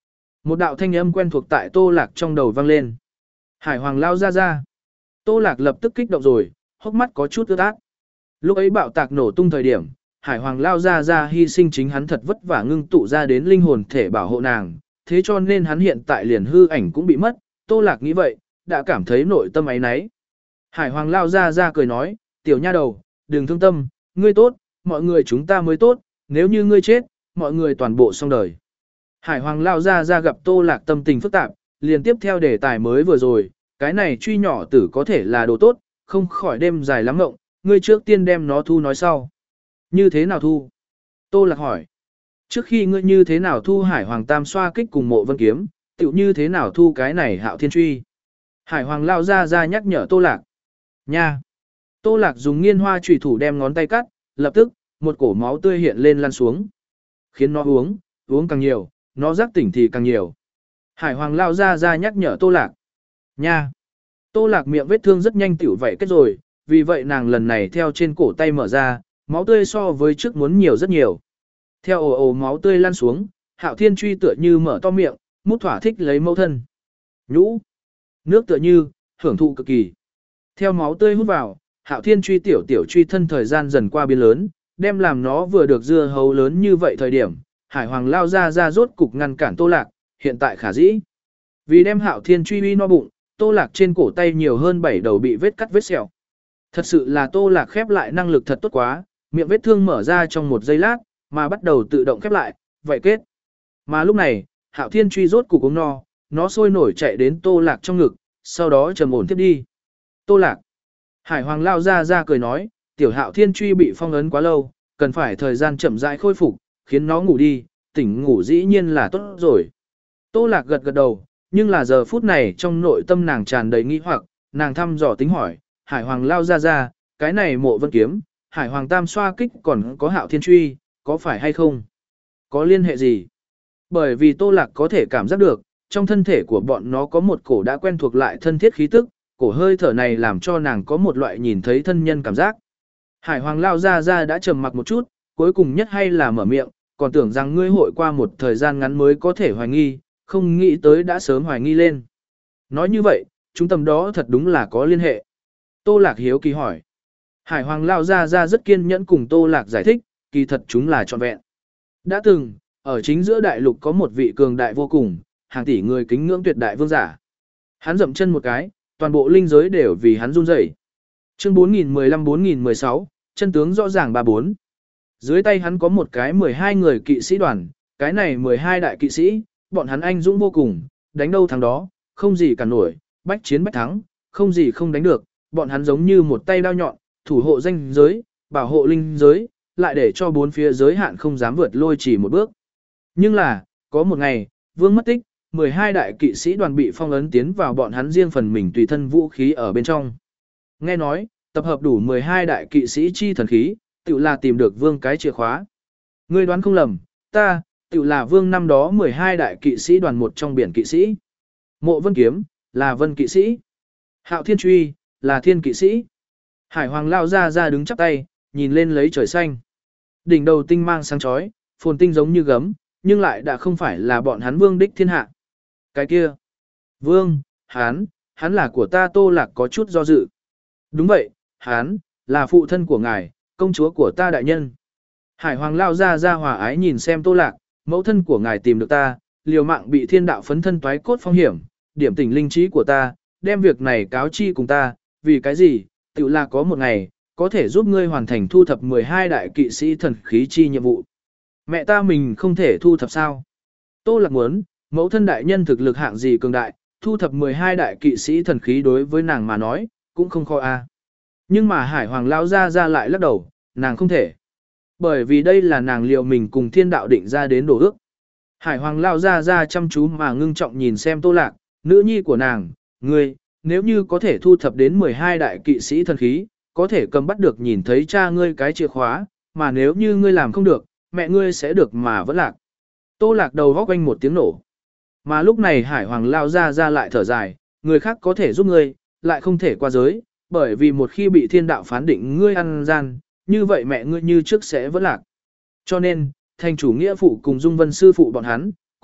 Một đạo thanh âm quen thuộc tại Tô Lạc trong đầu vang lên. Hải Hoàng lao ra ra. Tô Lạc lập tức kích động rồi, hốc mắt có chút ướt át. Lúc ấy bạo tạc nổ tung thời điểm, Hải Hoàng lao ra ra hy sinh chính hắn thật vất vả ngưng tụ ra đến linh hồn thể bảo hộ nàng, thế cho nên hắn hiện tại liền hư ảnh cũng bị mất. Tô Lạc nghĩ vậy, đã cảm thấy nội tâm áy náy. Hải Hoàng lao ra ra cười nói, tiểu nha đầu, đừng thương tâm, ngươi tốt, mọi người chúng ta mới tốt, nếu như ngươi chết, mọi người toàn bộ xong đời. Hải Hoàng lao ra ra gặp Tô Lạc tâm tình phức tạp, liền tiếp theo đề tài mới vừa rồi, cái này truy nhỏ tử có thể là đồ tốt, không khỏi đêm dài lắm ngộng, ngươi trước tiên đem nó thu nói sau. Như thế nào thu? Tô Lạc hỏi. Trước khi ngươi như thế nào thu Hải Hoàng tam xoa kích cùng mộ vân kiếm, tựu như thế nào thu cái này hạo thiên truy? Hải Hoàng lao ra ra nhắc nhở Tô Lạc. Nha! Tô Lạc dùng nghiên hoa chủy thủ đem ngón tay cắt, lập tức, một cổ máu tươi hiện lên lăn xuống. Khiến nó uống, uống càng nhiều, nó giác tỉnh thì càng nhiều. Hải Hoàng lao ra ra nhắc nhở Tô Lạc. Nha! Tô Lạc miệng vết thương rất nhanh tiểu vậy kết rồi, vì vậy nàng lần này theo trên cổ tay mở ra, máu tươi so với trước muốn nhiều rất nhiều. Theo ồ ồ máu tươi lăn xuống, hạo thiên truy tựa như mở to miệng, mút thỏa thích lấy mẫu thân. Nhũ! Nước tựa như, hưởng thụ cực kỳ. Theo máu tươi hút vào, hạo thiên truy tiểu tiểu truy thân thời gian dần qua biến lớn, đem làm nó vừa được dưa hấu lớn như vậy thời điểm, Hải Hoàng lao ra ra rốt cục ngăn cản Tô Lạc, hiện tại khả dĩ. Vì đem hạo thiên truy uy no bụng, Tô Lạc trên cổ tay nhiều hơn bảy đầu bị vết cắt vết sẹo. Thật sự là Tô Lạc khép lại năng lực thật tốt quá, miệng vết thương mở ra trong một giây lát, mà bắt đầu tự động khép lại, vậy kết. Mà lúc này, hạo thiên truy rốt cục uống no, nó sôi nổi chạy đến Tô Lạc trong ngực, sau đó trầm ổn tiếp đi. Tô Lạc. Hải Hoàng lao ra ra cười nói, tiểu hạo thiên truy bị phong ấn quá lâu, cần phải thời gian chậm rãi khôi phục, khiến nó ngủ đi, tỉnh ngủ dĩ nhiên là tốt rồi. Tô Lạc gật gật đầu, nhưng là giờ phút này trong nội tâm nàng tràn đầy nghi hoặc, nàng thăm dò tính hỏi, Hải Hoàng lao ra ra, cái này mộ vân kiếm, Hải Hoàng tam xoa kích còn có hạo thiên truy, có phải hay không? Có liên hệ gì? Bởi vì Tô Lạc có thể cảm giác được, trong thân thể của bọn nó có một cổ đã quen thuộc lại thân thiết khí tức, cổ hơi thở này làm cho nàng có một loại nhìn thấy thân nhân cảm giác. Hải Hoàng lao ra ra đã trầm mặc một chút, cuối cùng nhất hay là mở miệng, còn tưởng rằng ngươi hội qua một thời gian ngắn mới có thể hoài nghi, không nghĩ tới đã sớm hoài nghi lên. Nói như vậy, chúng tầm đó thật đúng là có liên hệ. Tô Lạc hiếu kỳ hỏi. Hải Hoàng lao ra ra rất kiên nhẫn cùng Tô Lạc giải thích, kỳ thật chúng là trọn vẹn. Đã từng, ở chính giữa đại lục có một vị cường đại vô cùng, hàng tỷ người kính ngưỡng tuyệt đại vương giả. Hắn dậm chân một cái, toàn bộ linh giới đều vì hắn run rẩy. Chương bốn nghìn mười lăm bốn nghìn mười sáu, chân tướng rõ ràng ba bốn. Dưới tay hắn có một cái mười hai người kỵ sĩ đoàn, cái này mười hai đại kỵ sĩ, bọn hắn anh dũng vô cùng, đánh đâu thắng đó, không gì cả nổi, bách chiến bách thắng, không gì không đánh được, bọn hắn giống như một tay đao nhọn, thủ hộ danh giới, bảo hộ linh giới, lại để cho bốn phía giới hạn không dám vượt lôi chỉ một bước. Nhưng là, có một ngày, vương mất tích, mười hai đại kỵ sĩ đoàn bị phong ấn tiến vào bọn hắn riêng phần mình tùy thân vũ khí ở bên trong. Nghe nói, tập hợp đủ mười hai đại kỵ sĩ chi thần khí, tự là tìm được vương cái chìa khóa. Ngươi đoán không lầm, ta, tự là vương năm đó mười hai đại kỵ sĩ đoàn một trong biển kỵ sĩ. Mộ vân kiếm, là vân kỵ sĩ. Hạo thiên truy, là thiên kỵ sĩ. Hải Hoàng lao ra ra đứng chắp tay, nhìn lên lấy trời xanh. Đỉnh đầu tinh mang sáng chói, phồn tinh giống như gấm, nhưng lại đã không phải là bọn hắn vương đích thiên hạ. Cái kia, vương, hắn, hắn là của ta. Tô Lạc có chút do dự. Đúng vậy, hắn, là phụ thân của ngài, công chúa của ta đại nhân. Hải Hoàng lao ra ra hòa ái nhìn xem Tô Lạc, mẫu thân của ngài tìm được ta, liều mạng bị thiên đạo phấn thân toái cốt phong hiểm, điểm tỉnh linh trí của ta, đem việc này cáo chi cùng ta, vì cái gì, tự là có một ngày, có thể giúp ngươi hoàn thành thu thập mười hai đại kỵ sĩ thần khí chi nhiệm vụ. Mẹ ta mình không thể thu thập sao? Tô Lạc muốn, mẫu thân đại nhân thực lực hạng gì cường đại, thu thập mười hai đại kỵ sĩ thần khí đối với nàng mà nói, cũng không khó a. Nhưng mà Hải Hoàng lao ra ra lại lắc đầu, nàng không thể. Bởi vì đây là nàng liệu mình cùng thiên đạo định ra đến đổ ước. Hải Hoàng lao ra ra chăm chú mà ngưng trọng nhìn xem Tô Lạc, nữ nhi của nàng, ngươi, nếu như có thể thu thập đến mười hai đại kỵ sĩ thần khí, có thể cầm bắt được nhìn thấy cha ngươi cái chìa khóa, mà nếu như ngươi làm không được, mẹ ngươi sẽ được mà vẫn lạc. Tô Lạc đầu góc quanh một tiếng nổ. Mà lúc này Hải Hoàng lao ra ra lại thở dài, người khác có thể giúp ngươi, lại không thể qua giới, bởi vì một khi bị thiên đạo phán định ngươi ăn gian, như vậy mẹ ngươi như trước sẽ vẫn lạc. Cho nên, thành chủ nghĩa phụ cùng Dung Vân sư phụ bọn hắn,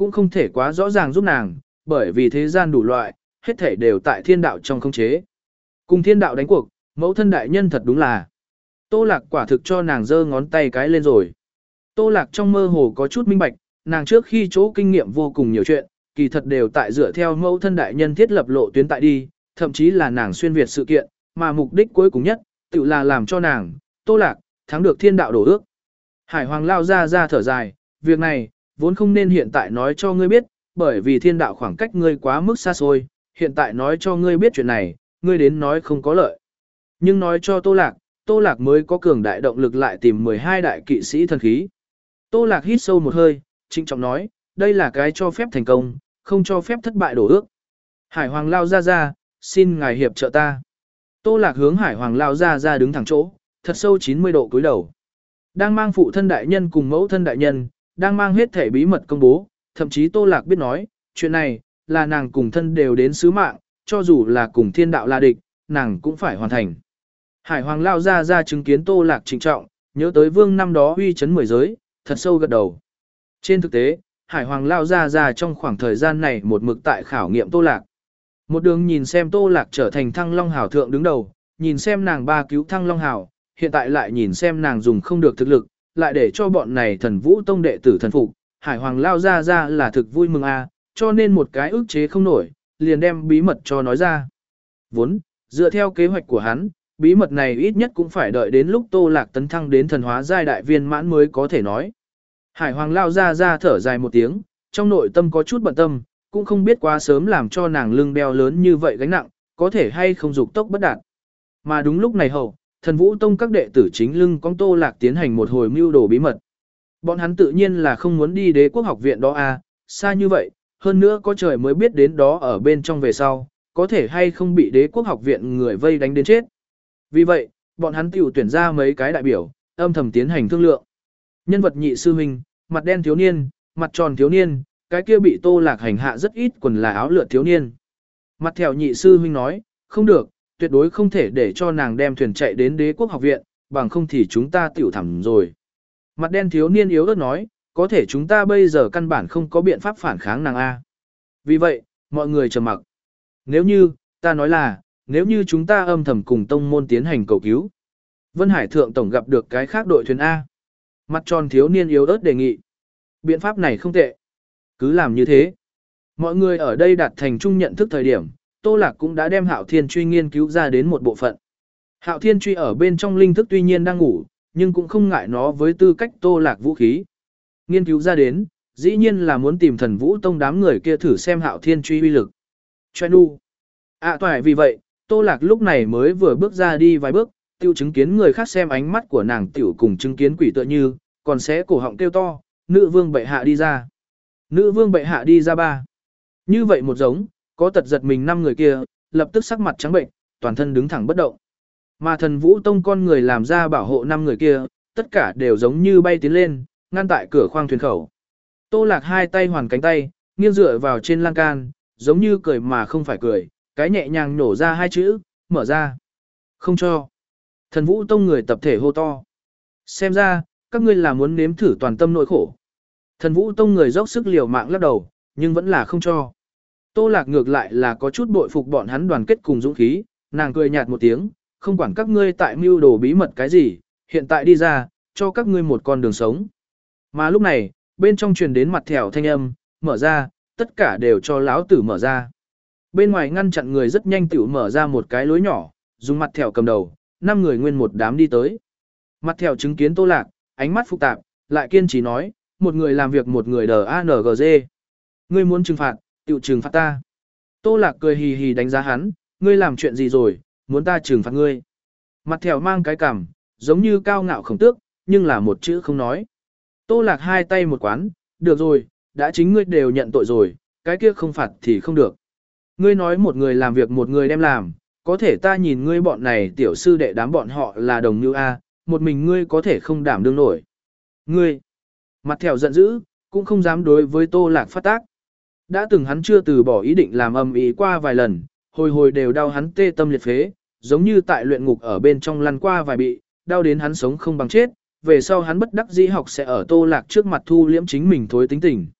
cũng không thể quá rõ ràng giúp nàng, bởi vì thế gian đủ loại, hết thể đều tại thiên đạo trong khống chế. Cùng thiên đạo đánh cuộc, mẫu thân đại nhân thật đúng là. Tô Lạc quả thực cho nàng giơ ngón tay cái lên rồi. Tô Lạc trong mơ hồ có chút minh bạch, nàng trước khi chỗ kinh nghiệm vô cùng nhiều chuyện, kỳ thật đều tại dựa theo mẫu thân đại nhân thiết lập lộ tuyến tại đi, thậm chí là nàng xuyên việt sự kiện, mà mục đích cuối cùng nhất, tự là làm cho nàng, Tô Lạc, thắng được thiên đạo đổ ước. Hải Hoàng lao ra ra thở dài, việc này, vốn không nên hiện tại nói cho ngươi biết, bởi vì thiên đạo khoảng cách ngươi quá mức xa xôi, hiện tại nói cho ngươi biết chuyện này, ngươi đến nói không có lợi. Nhưng nói cho Tô Lạc, Tô Lạc mới có cường đại động lực lại tìm mười hai đại kỵ sĩ thần khí. Tô Lạc hít sâu một hơi, trịnh trọng nói, đây là cái cho phép thành công, không cho phép thất bại đổ ước. Hải Hoàng lao ra ra, xin ngài hiệp trợ ta. Tô Lạc hướng Hải Hoàng lao ra ra đứng thẳng chỗ, thật sâu chín mươi độ cúi đầu. Đang mang phụ thân đại nhân cùng mẫu thân đại nhân, đang mang hết thể bí mật công bố, thậm chí Tô Lạc biết nói, chuyện này, là nàng cùng thân đều đến sứ mạng, cho dù là cùng thiên đạo là địch, nàng cũng phải hoàn thành. Hải Hoàng lao ra ra chứng kiến Tô Lạc trịnh trọng, nhớ tới vương năm đó uy chấn mười giới, thật sâu gật đầu. Trên thực tế, Hải Hoàng lao ra ra trong khoảng thời gian này một mực tại khảo nghiệm Tô Lạc. Một đường nhìn xem Tô Lạc trở thành Thăng Long Hảo thượng đứng đầu, nhìn xem nàng ba cứu Thăng Long Hảo, hiện tại lại nhìn xem nàng dùng không được thực lực, lại để cho bọn này thần vũ tông đệ tử thần phục. Hải Hoàng lao ra ra là thực vui mừng a, cho nên một cái ức chế không nổi, liền đem bí mật cho nói ra. Vốn, dựa theo kế hoạch của hắn, bí mật này ít nhất cũng phải đợi đến lúc Tô Lạc tấn thăng đến thần hóa giai đại viên mãn mới có thể nói. Hải Hoàng lao ra ra thở dài một tiếng, trong nội tâm có chút bận tâm, cũng không biết quá sớm làm cho nàng lưng đeo lớn như vậy gánh nặng, có thể hay không dục tốc bất đạt. Mà đúng lúc này hậu, thần vũ tông các đệ tử chính lưng con Tô Lạc tiến hành một hồi mưu đồ bí mật. Bọn hắn tự nhiên là không muốn đi đế quốc học viện đó à, xa như vậy, hơn nữa có trời mới biết đến đó ở bên trong về sau, có thể hay không bị đế quốc học viện người vây đánh đến chết. Vì vậy, bọn hắn tiểu tuyển ra mấy cái đại biểu, âm thầm tiến hành thương lượng. Nhân vật nhị sư huynh, mặt đen thiếu niên, mặt tròn thiếu niên, cái kia bị Tô Lạc hành hạ rất ít quần là áo lượt thiếu niên. Mặt thèo nhị sư huynh nói, không được, tuyệt đối không thể để cho nàng đem thuyền chạy đến đế quốc học viện, bằng không thì chúng ta tiểu thẳm rồi. Mặt đen thiếu niên yếu ớt nói, có thể chúng ta bây giờ căn bản không có biện pháp phản kháng nàng A. Vì vậy, mọi người trầm mặc. Nếu như, ta nói là, nếu như chúng ta âm thầm cùng tông môn tiến hành cầu cứu, Vân Hải Thượng Tổng gặp được cái khác đội thuyền A. Mặt tròn thiếu niên yếu ớt đề nghị. Biện pháp này không tệ. Cứ làm như thế. Mọi người ở đây đạt thành chung nhận thức thời điểm, Tô Lạc cũng đã đem Hạo Thiên Truy nghiên cứu ra đến một bộ phận. Hạo Thiên Truy ở bên trong linh thức tuy nhiên đang ngủ, nhưng cũng không ngại nó với tư cách Tô Lạc vũ khí. Nghiên cứu ra đến, dĩ nhiên là muốn tìm thần vũ tông đám người kia thử xem Hạo Thiên Truy uy lực. Choe nu. À toại vì vậy, Tô Lạc lúc này mới vừa bước ra đi vài bước, tiêu chứng kiến người khác xem ánh mắt của nàng tiểu cùng chứng kiến quỷ tựa như, còn sẽ cổ họng kêu to, nữ vương bệ hạ đi ra. Nữ vương bệ hạ đi ra ba. Như vậy một giống, có tật giật mình năm người kia, lập tức sắc mặt trắng bệnh, toàn thân đứng thẳng bất động. Mà thần vũ tông con người làm ra bảo hộ năm người kia, tất cả đều giống như bay tiến lên, ngăn tại cửa khoang thuyền khẩu. Tô Lạc hai tay hoàn cánh tay, nghiêng dựa vào trên lan can, giống như cười mà không phải cười, cái nhẹ nhàng nổ ra hai chữ, mở ra. Không cho. Thần vũ tông người tập thể hô to. Xem ra, các ngươi là muốn nếm thử toàn tâm nỗi khổ. Thần vũ tông người dốc sức liều mạng lắc đầu, nhưng vẫn là không cho. Tô Lạc ngược lại là có chút bội phục bọn hắn đoàn kết cùng dũng khí, nàng cười nhạt một tiếng, không quản các ngươi tại mưu đồ bí mật cái gì, hiện tại đi ra, cho các ngươi một con đường sống. Mà lúc này, bên trong truyền đến mặt thẻo thanh âm, mở ra, tất cả đều cho lão tử mở ra. Bên ngoài ngăn chặn người rất nhanh tiểu mở ra một cái lối nhỏ, dùng mặt thẻo cầm đầu, năm người nguyên một đám đi tới. Mặt thẻo chứng kiến Tô Lạc, ánh mắt phức tạp, lại kiên trì nói, một người làm việc một người đờ a en giê. Ngươi muốn trừng phạt, tiểu trừng phạt ta. Tô Lạc cười hì hì đánh giá hắn, ngươi làm chuyện gì rồi, muốn ta trừng phạt ngươi. Mặt thẻo mang cái cằm, giống như cao ngạo khổng tước, nhưng là một chữ không nói. Tô Lạc hai tay một quán, được rồi, đã chính ngươi đều nhận tội rồi, cái kia không phạt thì không được. Ngươi nói một người làm việc một người đem làm, có thể ta nhìn ngươi bọn này tiểu sư đệ đám bọn họ là đồng như A, một mình ngươi có thể không đảm đương nổi. Ngươi, mặt thẻo giận dữ, cũng không dám đối với Tô Lạc phát tác. Đã từng hắn chưa từ bỏ ý định làm âm ý qua vài lần, hồi hồi đều đau hắn tê tâm liệt phế, giống như tại luyện ngục ở bên trong lăn qua vài bị, đau đến hắn sống không bằng chết, về sau hắn bất đắc dĩ học sẽ ở Tô Lạc trước mặt thu liễm chính mình thối tính tình.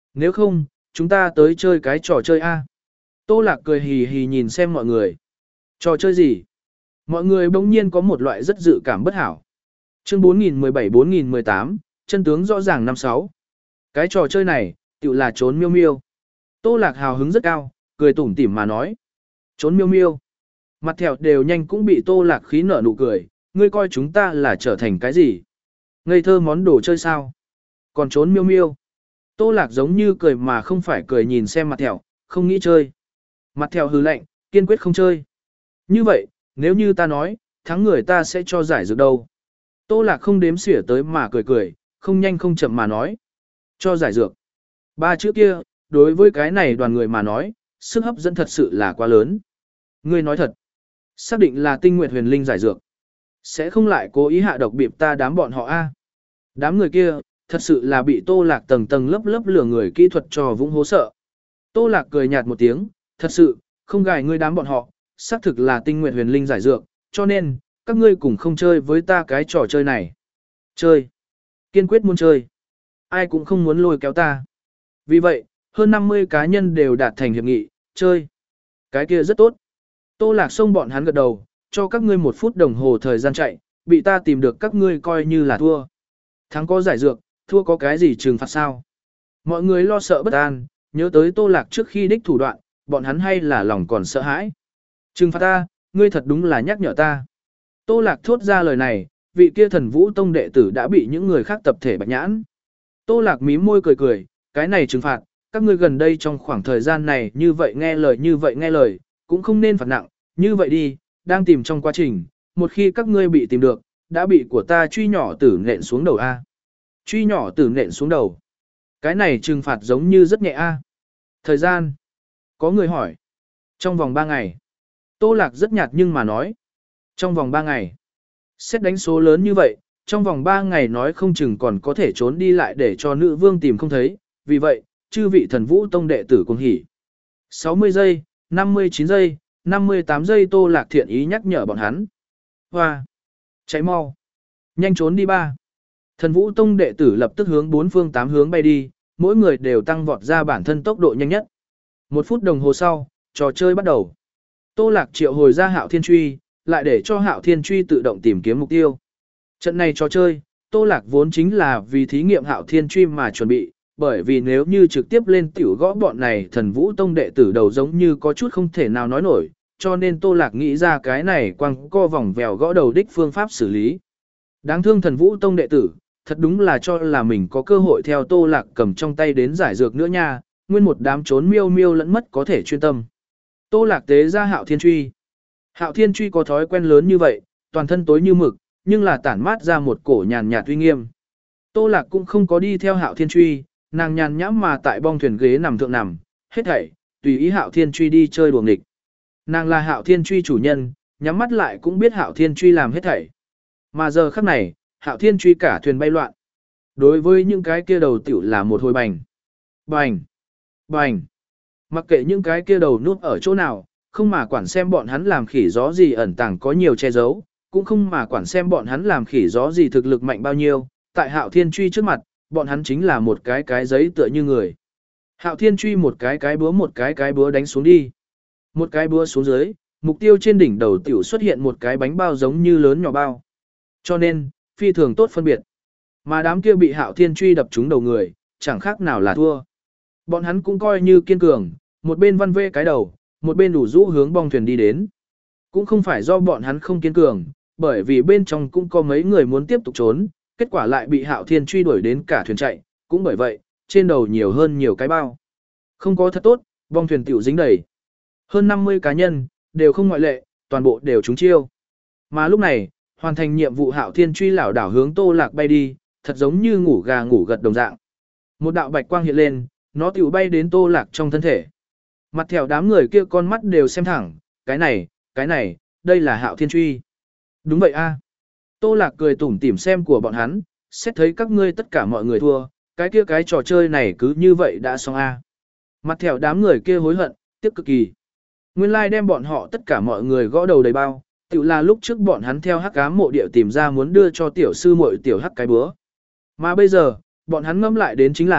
Nếu không, chúng ta tới chơi cái trò chơi A. Tô Lạc cười hì hì nhìn xem mọi người. Trò chơi gì? Mọi người bỗng nhiên có một loại rất dự cảm bất hảo. Chương bốn nghìn mười bảy bốn nghìn mười tám, chân tướng rõ ràng năm sáu. Cái trò chơi này, tự là trốn miêu miêu. Tô Lạc hào hứng rất cao, cười tủm tỉm mà nói. Trốn miêu miêu. Mặt thẹo đều nhanh cũng bị Tô Lạc khí nở nụ cười, ngươi coi chúng ta là trở thành cái gì? Ngây thơ món đồ chơi sao? Còn trốn miêu miêu. Tô Lạc giống như cười mà không phải cười nhìn xem mặt thẹo, không nghĩ chơi. Mặt thẹo hừ lạnh, kiên quyết không chơi. Như vậy, nếu như ta nói, thắng người ta sẽ cho giải dược đâu. Tô Lạc không đếm xỉa tới mà cười cười, không nhanh không chậm mà nói. Cho giải dược. Ba chữ kia, đối với cái này đoàn người mà nói, sức hấp dẫn thật sự là quá lớn. Ngươi nói thật. Xác định là Tinh Nguyệt Huyền Linh giải dược. Sẽ không lại cố ý hạ độc bịp ta đám bọn họ a. Đám người kia, thật sự là bị Tô Lạc tầng tầng lớp lớp lừa người kỹ thuật trò vũng hố sợ. Tô Lạc cười nhạt một tiếng, thật sự, không gài ngươi đám bọn họ, xác thực là Tinh Nguyệt Huyền Linh giải dược, cho nên, các ngươi cùng không chơi với ta cái trò chơi này. Chơi. Kiên quyết muốn chơi. Ai cũng không muốn lôi kéo ta. Vì vậy, hơn năm mươi cá nhân đều đạt thành hiệp nghị, chơi. Cái kia rất tốt. Tô Lạc xông bọn hắn gật đầu, cho các ngươi một phút đồng hồ thời gian chạy, bị ta tìm được các ngươi coi như là thua. Thắng có giải dược, thua có cái gì trừng phạt sao? Mọi người lo sợ bất an, nhớ tới Tô Lạc trước khi đích thủ đoạn, bọn hắn hay là lòng còn sợ hãi. Trừng phạt ta, ngươi thật đúng là nhắc nhở ta. Tô Lạc thốt ra lời này, vị kia Thần Vũ Tông đệ tử đã bị những người khác tập thể bạch nhãn. Tô Lạc mím môi cười cười, cái này trừng phạt, các ngươi gần đây trong khoảng thời gian này như vậy nghe lời như vậy nghe lời, cũng không nên phạt nặng, như vậy đi, đang tìm trong quá trình, một khi các ngươi bị tìm được, đã bị của ta truy nhỏ tử nện xuống đầu A. Truy nhỏ tử nện xuống đầu. Cái này trừng phạt giống như rất nhẹ A. Thời gian. Có người hỏi. Trong vòng ba ngày. Tô Lạc rất nhạt nhưng mà nói. Trong vòng ba ngày. Xét đánh số lớn như vậy, trong vòng ba ngày nói không chừng còn có thể trốn đi lại để cho nữ vương tìm không thấy. Vì vậy, chư vị Thần Vũ Tông đệ tử cùng hỉ. sáu mươi giây, năm mươi chín giây, năm mươi tám giây Tô Lạc thiện ý nhắc nhở bọn hắn. Hoa! Cháy mau! Nhanh trốn đi ba! Thần Vũ Tông đệ tử lập tức hướng bốn phương tám hướng bay đi, mỗi người đều tăng vọt ra bản thân tốc độ nhanh nhất. Một phút đồng hồ sau, trò chơi bắt đầu. Tô Lạc triệu hồi ra Hạo Thiên Truy, lại để cho Hạo Thiên Truy tự động tìm kiếm mục tiêu. Trận này trò chơi, Tô Lạc vốn chính là vì thí nghiệm Hạo Thiên Truy mà chuẩn bị, bởi vì nếu như trực tiếp lên tiểu gõ bọn này Thần Vũ Tông đệ tử đầu giống như có chút không thể nào nói nổi, cho nên Tô Lạc nghĩ ra cái này quăng co vòng vèo gõ đầu đích phương pháp xử lý. Đáng thương Thần Vũ Tông đệ tử, thật đúng là cho là mình có cơ hội theo Tô Lạc cầm trong tay đến giải dược nữa nha, nguyên một đám trốn miêu miêu lẫn mất có thể chuyên tâm. Tô Lạc tế ra Hạo Thiên Truy. Hạo Thiên Truy có thói quen lớn như vậy, toàn thân tối như mực, nhưng là tản mát ra một cổ nhàn nhạt uy nghiêm. Tô Lạc cũng không có đi theo Hạo Thiên Truy, nàng nhàn nhãm mà tại bong thuyền ghế nằm thượng nằm, hết thảy, tùy ý Hạo Thiên Truy đi chơi đùa nghịch. Nàng là Hạo Thiên Truy chủ nhân, nhắm mắt lại cũng biết Hạo Thiên Truy làm hết thảy. Mà giờ khắc này, Hạo Thiên Truy cả thuyền bay loạn. Đối với những cái kia đầu tiểu là một hồi bành. Bành. Bành. Mặc kệ những cái kia đầu núp ở chỗ nào, không mà quản xem bọn hắn làm khỉ gió gì ẩn tàng có nhiều che giấu, cũng không mà quản xem bọn hắn làm khỉ gió gì thực lực mạnh bao nhiêu, tại Hạo Thiên Truy trước mặt, bọn hắn chính là một cái cái giấy tựa như người. Hạo Thiên Truy một cái cái búa một cái cái búa đánh xuống đi. Một cái búa xuống dưới, mục tiêu trên đỉnh đầu tiểu xuất hiện một cái bánh bao giống như lớn nhỏ bao. Cho nên, phi thường tốt phân biệt. Mà đám kia bị Hạo Thiên Truy đập trúng đầu người, chẳng khác nào là thua. Bọn hắn cũng coi như kiên cường, một bên văn vê cái đầu, một bên đủ rũ hướng bong thuyền đi đến. Cũng không phải do bọn hắn không kiên cường, bởi vì bên trong cũng có mấy người muốn tiếp tục trốn, kết quả lại bị Hạo Thiên Truy đuổi đến cả thuyền chạy, cũng bởi vậy, trên đầu nhiều hơn nhiều cái bao. Không có thật tốt, bong thuyền tiểu dính đầy. Hơn năm mươi cá nhân, đều không ngoại lệ, toàn bộ đều trúng chiêu. Mà lúc này, hoàn thành nhiệm vụ Hạo Thiên Truy lảo đảo hướng Tô Lạc bay đi, thật giống như ngủ gà ngủ gật đồng dạng. Một đạo bạch quang hiện lên, nó tiểu bay đến Tô Lạc trong thân thể. Mặt theo đám người kia con mắt đều xem thẳng, cái này, cái này, đây là Hạo Thiên Truy. Đúng vậy a. Tô Lạc cười tủm tỉm xem của bọn hắn, xét thấy các ngươi tất cả mọi người thua, cái kia cái trò chơi này cứ như vậy đã xong a. Mặt theo đám người kia hối hận, tiếc cực kỳ. Nguyên lai like đem bọn họ tất cả mọi người gõ đầu đầy bao, tự là lúc trước bọn hắn theo hắc ám mộ địa tìm ra muốn đưa cho tiểu sư muội tiểu hắc cái búa. Mà bây giờ, bọn hắn ngâm lại đến chính là,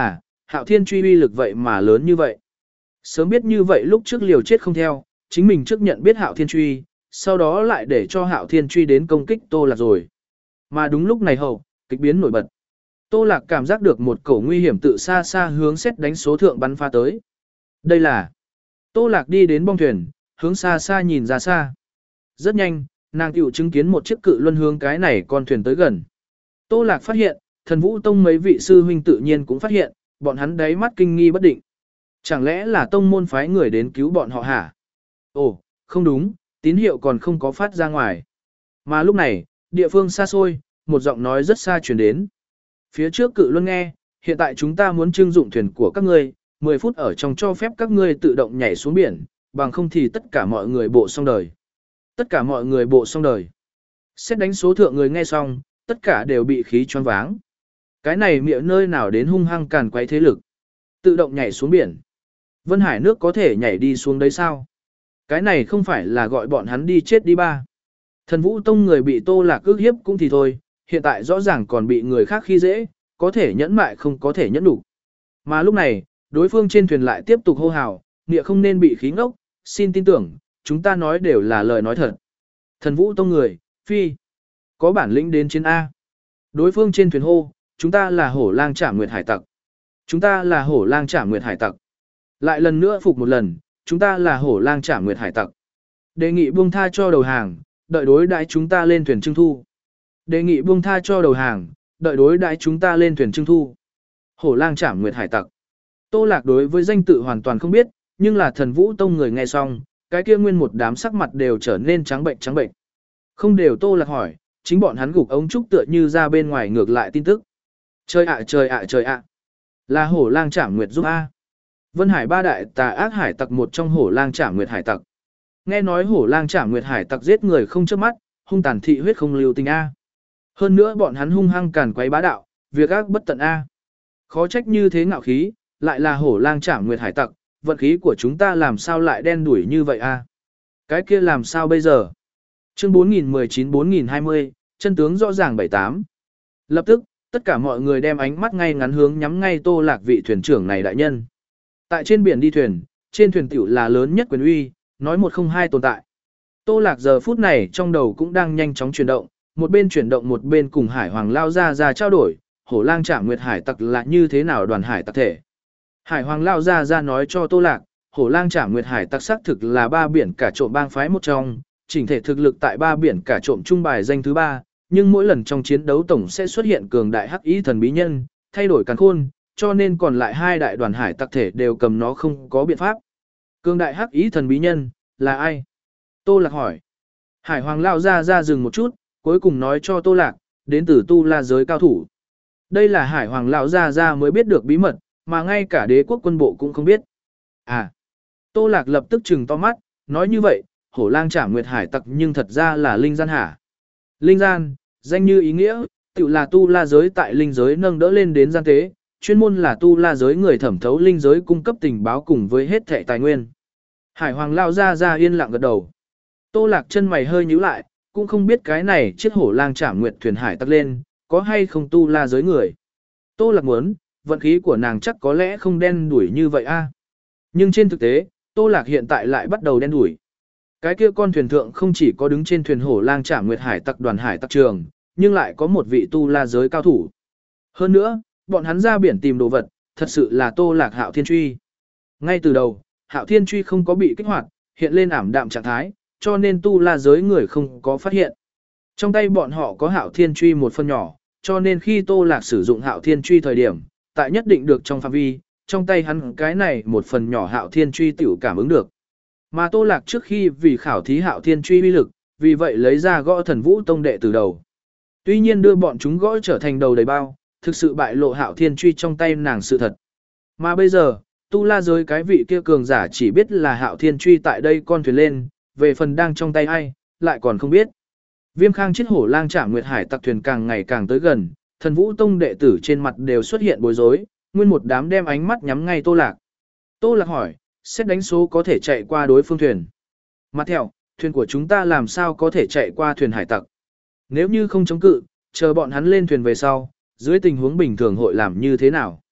Hạo Thiên truy uy lực vậy mà lớn như vậy. Sớm biết như vậy lúc trước liều chết không theo, chính mình trước nhận biết Hạo Thiên truy, sau đó lại để cho Hạo Thiên truy đến công kích Tô Lạc rồi. Mà đúng lúc này hậu, kịch biến nổi bật. Tô Lạc cảm giác được một cổ nguy hiểm tự xa xa hướng xét đánh số thượng bắn phá tới. Đây là Tô Lạc đi đến bong thuyền, hướng xa xa nhìn ra xa. Rất nhanh, nàng tiểu chứng kiến một chiếc cự luân hướng cái này con thuyền tới gần. Tô Lạc phát hiện, Thần Vũ Tông mấy vị sư huynh tự nhiên cũng phát hiện, bọn hắn đáy mắt kinh nghi bất định. Chẳng lẽ là tông môn phái người đến cứu bọn họ hả? Ồ, không đúng, tín hiệu còn không có phát ra ngoài. Mà lúc này, địa phương xa xôi, một giọng nói rất xa truyền đến. Phía trước cự luân nghe, hiện tại chúng ta muốn trưng dụng thuyền của các ngươi, mười phút ở trong cho phép các ngươi tự động nhảy xuống biển, bằng không thì tất cả mọi người bộ xong đời. Tất cả mọi người bộ xong đời. Xét đánh số thượng người nghe xong, tất cả đều bị khí choáng váng. Cái này miệng nơi nào đến hung hăng càn quấy thế lực. Tự động nhảy xuống biển. Vân Hải nước có thể nhảy đi xuống đấy sao? Cái này không phải là gọi bọn hắn đi chết đi ba. Thần Vũ Tông người bị Tô Lạc ức hiếp cũng thì thôi, hiện tại rõ ràng còn bị người khác khi dễ, có thể nhẫn mại không có thể nhẫn đủ. Mà lúc này, đối phương trên thuyền lại tiếp tục hô hào, nghĩa không nên bị khí ngốc, xin tin tưởng, chúng ta nói đều là lời nói thật. Thần Vũ Tông người, phi, có bản lĩnh đến chiến A. Đối phương trên thuyền hô, chúng ta là hổ lang trả nguyệt hải tặc. Chúng ta là hổ lang trả nguyệt hải tặc. Lại lần nữa phục một lần, chúng ta là hổ lang trả nguyệt hải tặc. Đề nghị buông tha cho đầu hàng, đợi đối đãi chúng ta lên thuyền trưng thu. Đề nghị buông tha cho đầu hàng, đợi đối đãi chúng ta lên thuyền trưng thu. Hổ lang trả nguyệt hải tặc. Tô Lạc đối với danh tự hoàn toàn không biết, nhưng là Thần Vũ Tông người nghe xong, cái kia nguyên một đám sắc mặt đều trở nên trắng bệnh trắng bệnh. Không đều Tô Lạc hỏi, chính bọn hắn gục ống trúc tựa như ra bên ngoài ngược lại tin tức. Trời ạ trời ạ trời ạ. Là hổ lang trảm nguyệt giúp A. Vân Hải ba đại tà ác hải tặc một trong hổ lang trảm nguyệt hải tặc. Nghe nói hổ lang trảm nguyệt hải tặc giết người không chớp mắt, hung tàn thị huyết không lưu tình A. Hơn nữa bọn hắn hung hăng càn quấy bá đạo, việc ác bất tận A. Khó trách như thế ngạo khí, lại là hổ lang trảm nguyệt hải tặc, vận khí của chúng ta làm sao lại đen đủi như vậy A. Cái kia làm sao bây giờ? Chương bốn nghìn mười chín bốn nghìn hai mươi, chân tướng rõ ràng bảy tám. Lập tức, tất cả mọi người đem ánh mắt ngay ngắn hướng nhắm ngay Tô Lạc vị thuyền trưởng này đại nhân. Tại trên biển đi thuyền, trên thuyền tiểu là lớn nhất quyền uy, nói một không hai tồn tại. Tô Lạc giờ phút này trong đầu cũng đang nhanh chóng chuyển động, một bên chuyển động một bên cùng Hải Hoàng lao ra ra trao đổi, hổ lang trảm nguyệt hải tặc là như thế nào đoàn hải tặc thể. Hải Hoàng lao ra ra nói cho Tô Lạc, hổ lang trảm nguyệt hải tặc xác thực là ba biển cả trộm bang phái một trong, chỉnh thể thực lực tại ba biển cả trộm trung bài danh thứ ba, nhưng mỗi lần trong chiến đấu tổng sẽ xuất hiện cường đại hắc ý thần bí nhân, thay đổi càn khôn, cho nên còn lại hai đại đoàn hải tặc thể đều cầm nó không có biện pháp. Cường đại hắc ý thần bí nhân, là ai? Tô Lạc hỏi. Hải Hoàng lao ra ra dừng một chút, cuối cùng nói cho Tô Lạc, đến từ tu la giới cao thủ. Đây là Hải Hoàng lão ra ra mới biết được bí mật, mà ngay cả đế quốc quân bộ cũng không biết. À. Tô Lạc lập tức trừng to mắt, nói như vậy, hổ lang trảm nguyệt hải tặc nhưng thật ra là linh gian hả? Linh gian, danh như ý nghĩa, tự là tu la giới tại linh giới nâng đỡ lên đến gian tế, chuyên môn là tu la giới người thẩm thấu linh giới cung cấp tình báo cùng với hết thệ tài nguyên. Hải Hoàng lao ra ra yên lặng gật đầu. Tô Lạc chân mày hơi nhíu lại, cũng không biết cái này chiếc hổ lang trảm nguyệt thuyền hải tặc lên, có hay không tu la giới người. Tô Lạc muốn, vận khí của nàng chắc có lẽ không đen đuổi như vậy a. Nhưng trên thực tế, Tô Lạc hiện tại lại bắt đầu đen đuổi. Cái kia con thuyền thượng không chỉ có đứng trên thuyền hổ lang trảm nguyệt hải tặc đoàn hải tặc trường, nhưng lại có một vị tu la giới cao thủ. Hơn nữa, bọn hắn ra biển tìm đồ vật, thật sự là Tô Lạc Hạo Thiên Truy. Ngay từ đầu, Hạo Thiên Truy không có bị kích hoạt, hiện lên ảm đạm trạng thái, cho nên tu la giới người không có phát hiện. Trong tay bọn họ có Hạo Thiên Truy một phần nhỏ, cho nên khi Tô Lạc sử dụng Hạo Thiên Truy thời điểm, tại nhất định được trong phạm vi, trong tay hắn cái này một phần nhỏ Hạo Thiên Truy tiểu cảm ứng được. Mà Tô Lạc trước khi vì khảo thí Hạo Thiên Truy uy lực, vì vậy lấy ra gõ Thần Vũ Tông đệ từ đầu. Tuy nhiên đưa bọn chúng gõ trở thành đầu đầy bao, thực sự bại lộ Hạo Thiên Truy trong tay nàng sự thật. Mà bây giờ, tu la giới cái vị kia cường giả chỉ biết là Hạo Thiên Truy tại đây con thuyền lên, về phần đang trong tay ai, lại còn không biết. Viêm Khang chiếc hổ lang trảm nguyệt hải tặc thuyền càng ngày càng tới gần, Thần Vũ Tông đệ tử trên mặt đều xuất hiện bối rối, nguyên một đám đem ánh mắt nhắm ngay Tô Lạc. Tô Lạc hỏi, xét đánh số có thể chạy qua đối phương thuyền. Mặt theo, thuyền của chúng ta làm sao có thể chạy qua thuyền hải tặc? Nếu như không chống cự, chờ bọn hắn lên thuyền về sau, dưới tình huống bình thường hội làm như thế nào?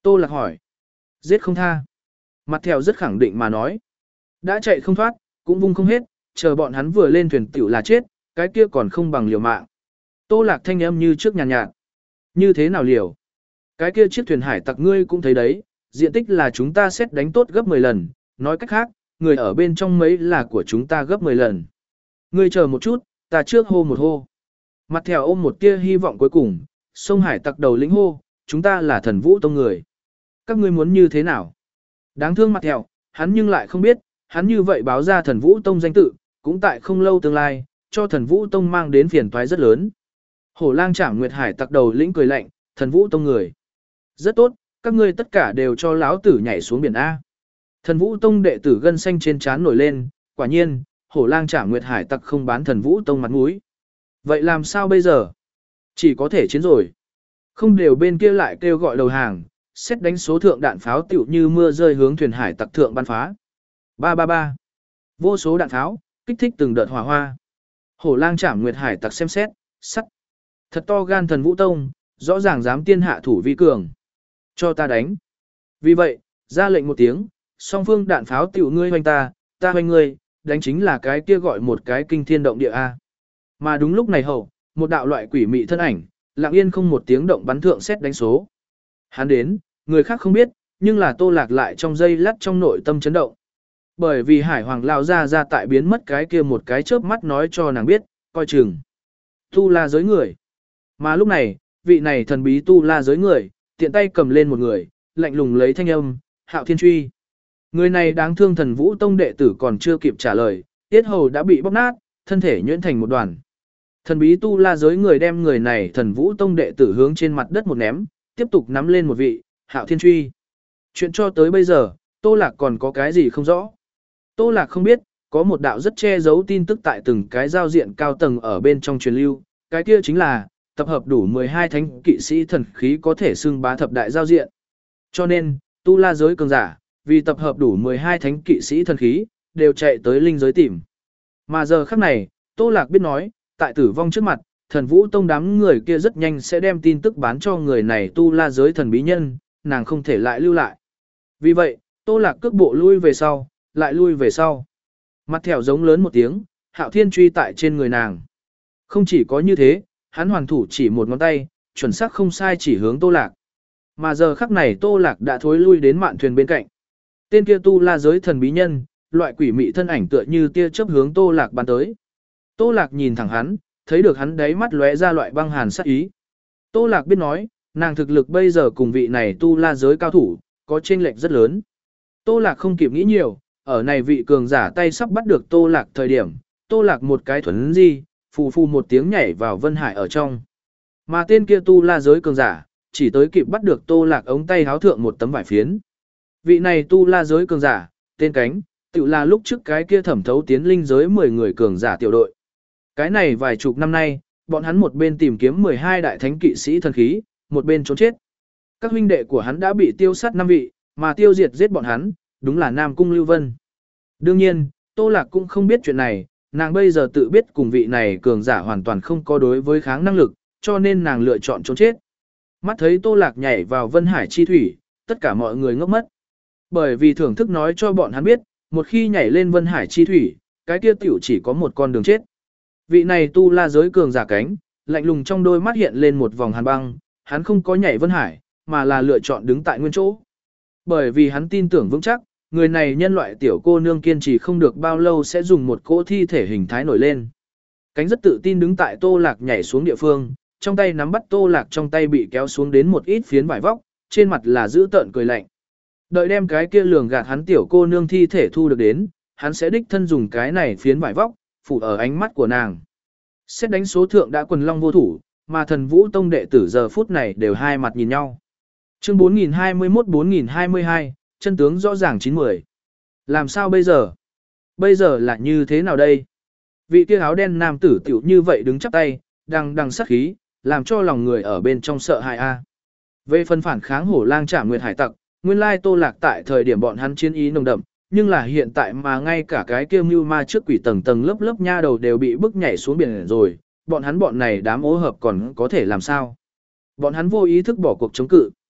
Tô Lạc hỏi. Giết không tha. Mặt thèo rất khẳng định mà nói. Đã chạy không thoát, cũng vung không hết, chờ bọn hắn vừa lên thuyền tiểu là chết, cái kia còn không bằng liều mạng. Tô Lạc thanh âm như trước nhàn nhạt, nhạt. Như thế nào liều? Cái kia chiếc thuyền hải tặc ngươi cũng thấy đấy, diện tích là chúng ta xét đánh tốt gấp mười lần, nói cách khác, người ở bên trong mấy là của chúng ta gấp mười lần. Ngươi chờ một chút, ta trước hô một hô. Mặt thèo ôm một tia hy vọng cuối cùng, sông hải tặc đầu lĩnh hô, chúng ta là thần vũ tông người. Các ngươi muốn như thế nào? Đáng thương mặt thèo, hắn nhưng lại không biết, hắn như vậy báo ra thần vũ tông danh tự, cũng tại không lâu tương lai, cho thần vũ tông mang đến phiền toái rất lớn. Hổ lang Trảm Nguyệt hải tặc đầu lĩnh cười lạnh, thần vũ tông người. Rất tốt, các ngươi tất cả đều cho lão tử nhảy xuống biển A. Thần vũ tông đệ tử gân xanh trên trán nổi lên, quả nhiên, hổ lang Trảm Nguyệt hải tặc không bán thần vũ tông mặt mũi. Vậy làm sao bây giờ? Chỉ có thể chiến rồi. Không đều bên kia lại kêu gọi đầu hàng, xét đánh số thượng đạn pháo tiểu như mưa rơi hướng thuyền hải tặc thượng bắn phá. Ba ba ba. Vô số đạn pháo, kích thích từng đợt hỏa hoa. Hổ lang Trảm Nguyệt hải tặc xem xét, sắt. Thật to gan thần vũ tông, rõ ràng dám tiên hạ thủ vi cường. Cho ta đánh. Vì vậy, ra lệnh một tiếng, song phương đạn pháo tiểu ngươi hoành ta, ta hoành ngươi, đánh chính là cái kia gọi một cái kinh thiên động địa A. Mà đúng lúc này hậu, một đạo loại quỷ mị thân ảnh, lặng yên không một tiếng động bắn thượng xét đánh số. Hắn đến, người khác không biết, nhưng là Tô Lạc lại trong giây lát trong nội tâm chấn động. Bởi vì Hải Hoàng lao ra ra tại biến mất cái kia một cái chớp mắt nói cho nàng biết, coi chừng. Tu La giới người. Mà lúc này, vị này thần bí Tu La giới người, tiện tay cầm lên một người, lạnh lùng lấy thanh âm, Hạo Thiên Truy. Người này đáng thương thần vũ tông đệ tử còn chưa kịp trả lời, tiết hầu đã bị bóc nát, thân thể nhuyễn thành một đoàn. Thần bí Tu La giới người đem người này thần vũ tông đệ tử hướng trên mặt đất một ném, tiếp tục nắm lên một vị, Hạo Thiên Truy. Chuyện cho tới bây giờ, Tô Lạc còn có cái gì không rõ. Tô Lạc không biết, có một đạo rất che giấu tin tức tại từng cái giao diện cao tầng ở bên trong truyền lưu, cái kia chính là, tập hợp đủ mười hai thánh kỵ sĩ thần khí có thể xưng bá thập đại giao diện. Cho nên, Tu La giới cường giả, vì tập hợp đủ mười hai thánh kỵ sĩ thần khí, đều chạy tới linh giới tìm. Mà giờ khắc này, Tô Lạc biết nói, tại tử vong trước mặt, thần vũ tông đám người kia rất nhanh sẽ đem tin tức bán cho người này Tu La giới thần bí nhân, nàng không thể lại lưu lại. Vì vậy, Tô Lạc cước bộ lui về sau, lại lui về sau. Mặt thẻo giống lớn một tiếng, Hạo Thiên Truy tại trên người nàng. Không chỉ có như thế, hắn hoàn thủ chỉ một ngón tay, chuẩn xác không sai chỉ hướng Tô Lạc. Mà giờ khắc này Tô Lạc đã thối lui đến mạn thuyền bên cạnh. Tên kia Tu La giới thần bí nhân, loại quỷ mị thân ảnh tựa như tia chớp hướng Tô Lạc bắn tới. Tô Lạc nhìn thẳng hắn, thấy được hắn đáy mắt lóe ra loại băng hàn sát ý. Tô Lạc biết nói, nàng thực lực bây giờ cùng vị này Tu La giới cao thủ, có chênh lệch rất lớn. Tô Lạc không kịp nghĩ nhiều, ở này vị cường giả tay sắp bắt được Tô Lạc thời điểm, Tô Lạc một cái thuấn di, phù phù một tiếng nhảy vào Vân Hải ở trong. Mà tên kia Tu La giới cường giả, chỉ tới kịp bắt được Tô Lạc ống tay háo thượng một tấm vải phiến. Vị này Tu La giới cường giả, tên cánh, tự là lúc trước cái kia thẩm thấu tiến linh giới mười người cường giả tiểu đội. Cái này vài chục năm nay, bọn hắn một bên tìm kiếm mười hai đại thánh kỵ sĩ thần khí, một bên trốn chết. Các huynh đệ của hắn đã bị tiêu sát năm vị, mà tiêu diệt giết bọn hắn, đúng là Nam Cung Lưu Vân. Đương nhiên, Tô Lạc cũng không biết chuyện này, nàng bây giờ tự biết cùng vị này cường giả hoàn toàn không có đối với kháng năng lực, cho nên nàng lựa chọn trốn chết. Mắt thấy Tô Lạc nhảy vào Vân Hải chi thủy, tất cả mọi người ngốc mất. Bởi vì thưởng thức nói cho bọn hắn biết, một khi nhảy lên Vân Hải chi thủy, cái kia tiểu chỉ có một con đường chết. Vị này Tu La giới cường giả cánh, lạnh lùng trong đôi mắt hiện lên một vòng hàn băng, hắn không có nhảy Vân Hải, mà là lựa chọn đứng tại nguyên chỗ. Bởi vì hắn tin tưởng vững chắc, người này nhân loại tiểu cô nương kiên trì không được bao lâu sẽ dùng một cỗ thi thể hình thái nổi lên. Cánh rất tự tin đứng tại Tô Lạc nhảy xuống địa phương, trong tay nắm bắt Tô Lạc trong tay bị kéo xuống đến một ít phiến vải vóc, trên mặt là giữ tợn cười lạnh. Đợi đem cái kia lường gạt hắn tiểu cô nương thi thể thu được đến, hắn sẽ đích thân dùng cái này phiến vải vóc, phủ ở ánh mắt của nàng. Xét đánh số thượng đã quần long vô thủ, mà thần vũ tông đệ tử giờ phút này đều hai mặt nhìn nhau. Chương bốn nghìn hai mươi mốt bốn nghìn hai mươi hai, chân tướng rõ ràng chín mười. Làm sao bây giờ? Bây giờ là như thế nào đây? Vị kia áo đen nam tử tiểu như vậy đứng chắp tay, đằng đằng sát khí, làm cho lòng người ở bên trong sợ hãi a. Về phần phản kháng hổ lang Trảm Nguyệt hải tặc, nguyên lai Tô Lạc tại thời điểm bọn hắn chiến ý nồng đậm, nhưng là hiện tại mà ngay cả cái kia mưu ma trước quỷ tầng tầng lớp lớp nha đầu đều bị bức nhảy xuống biển rồi, bọn hắn bọn này đám ố hợp còn có thể làm sao? Bọn hắn vô ý thức bỏ cuộc chống cự.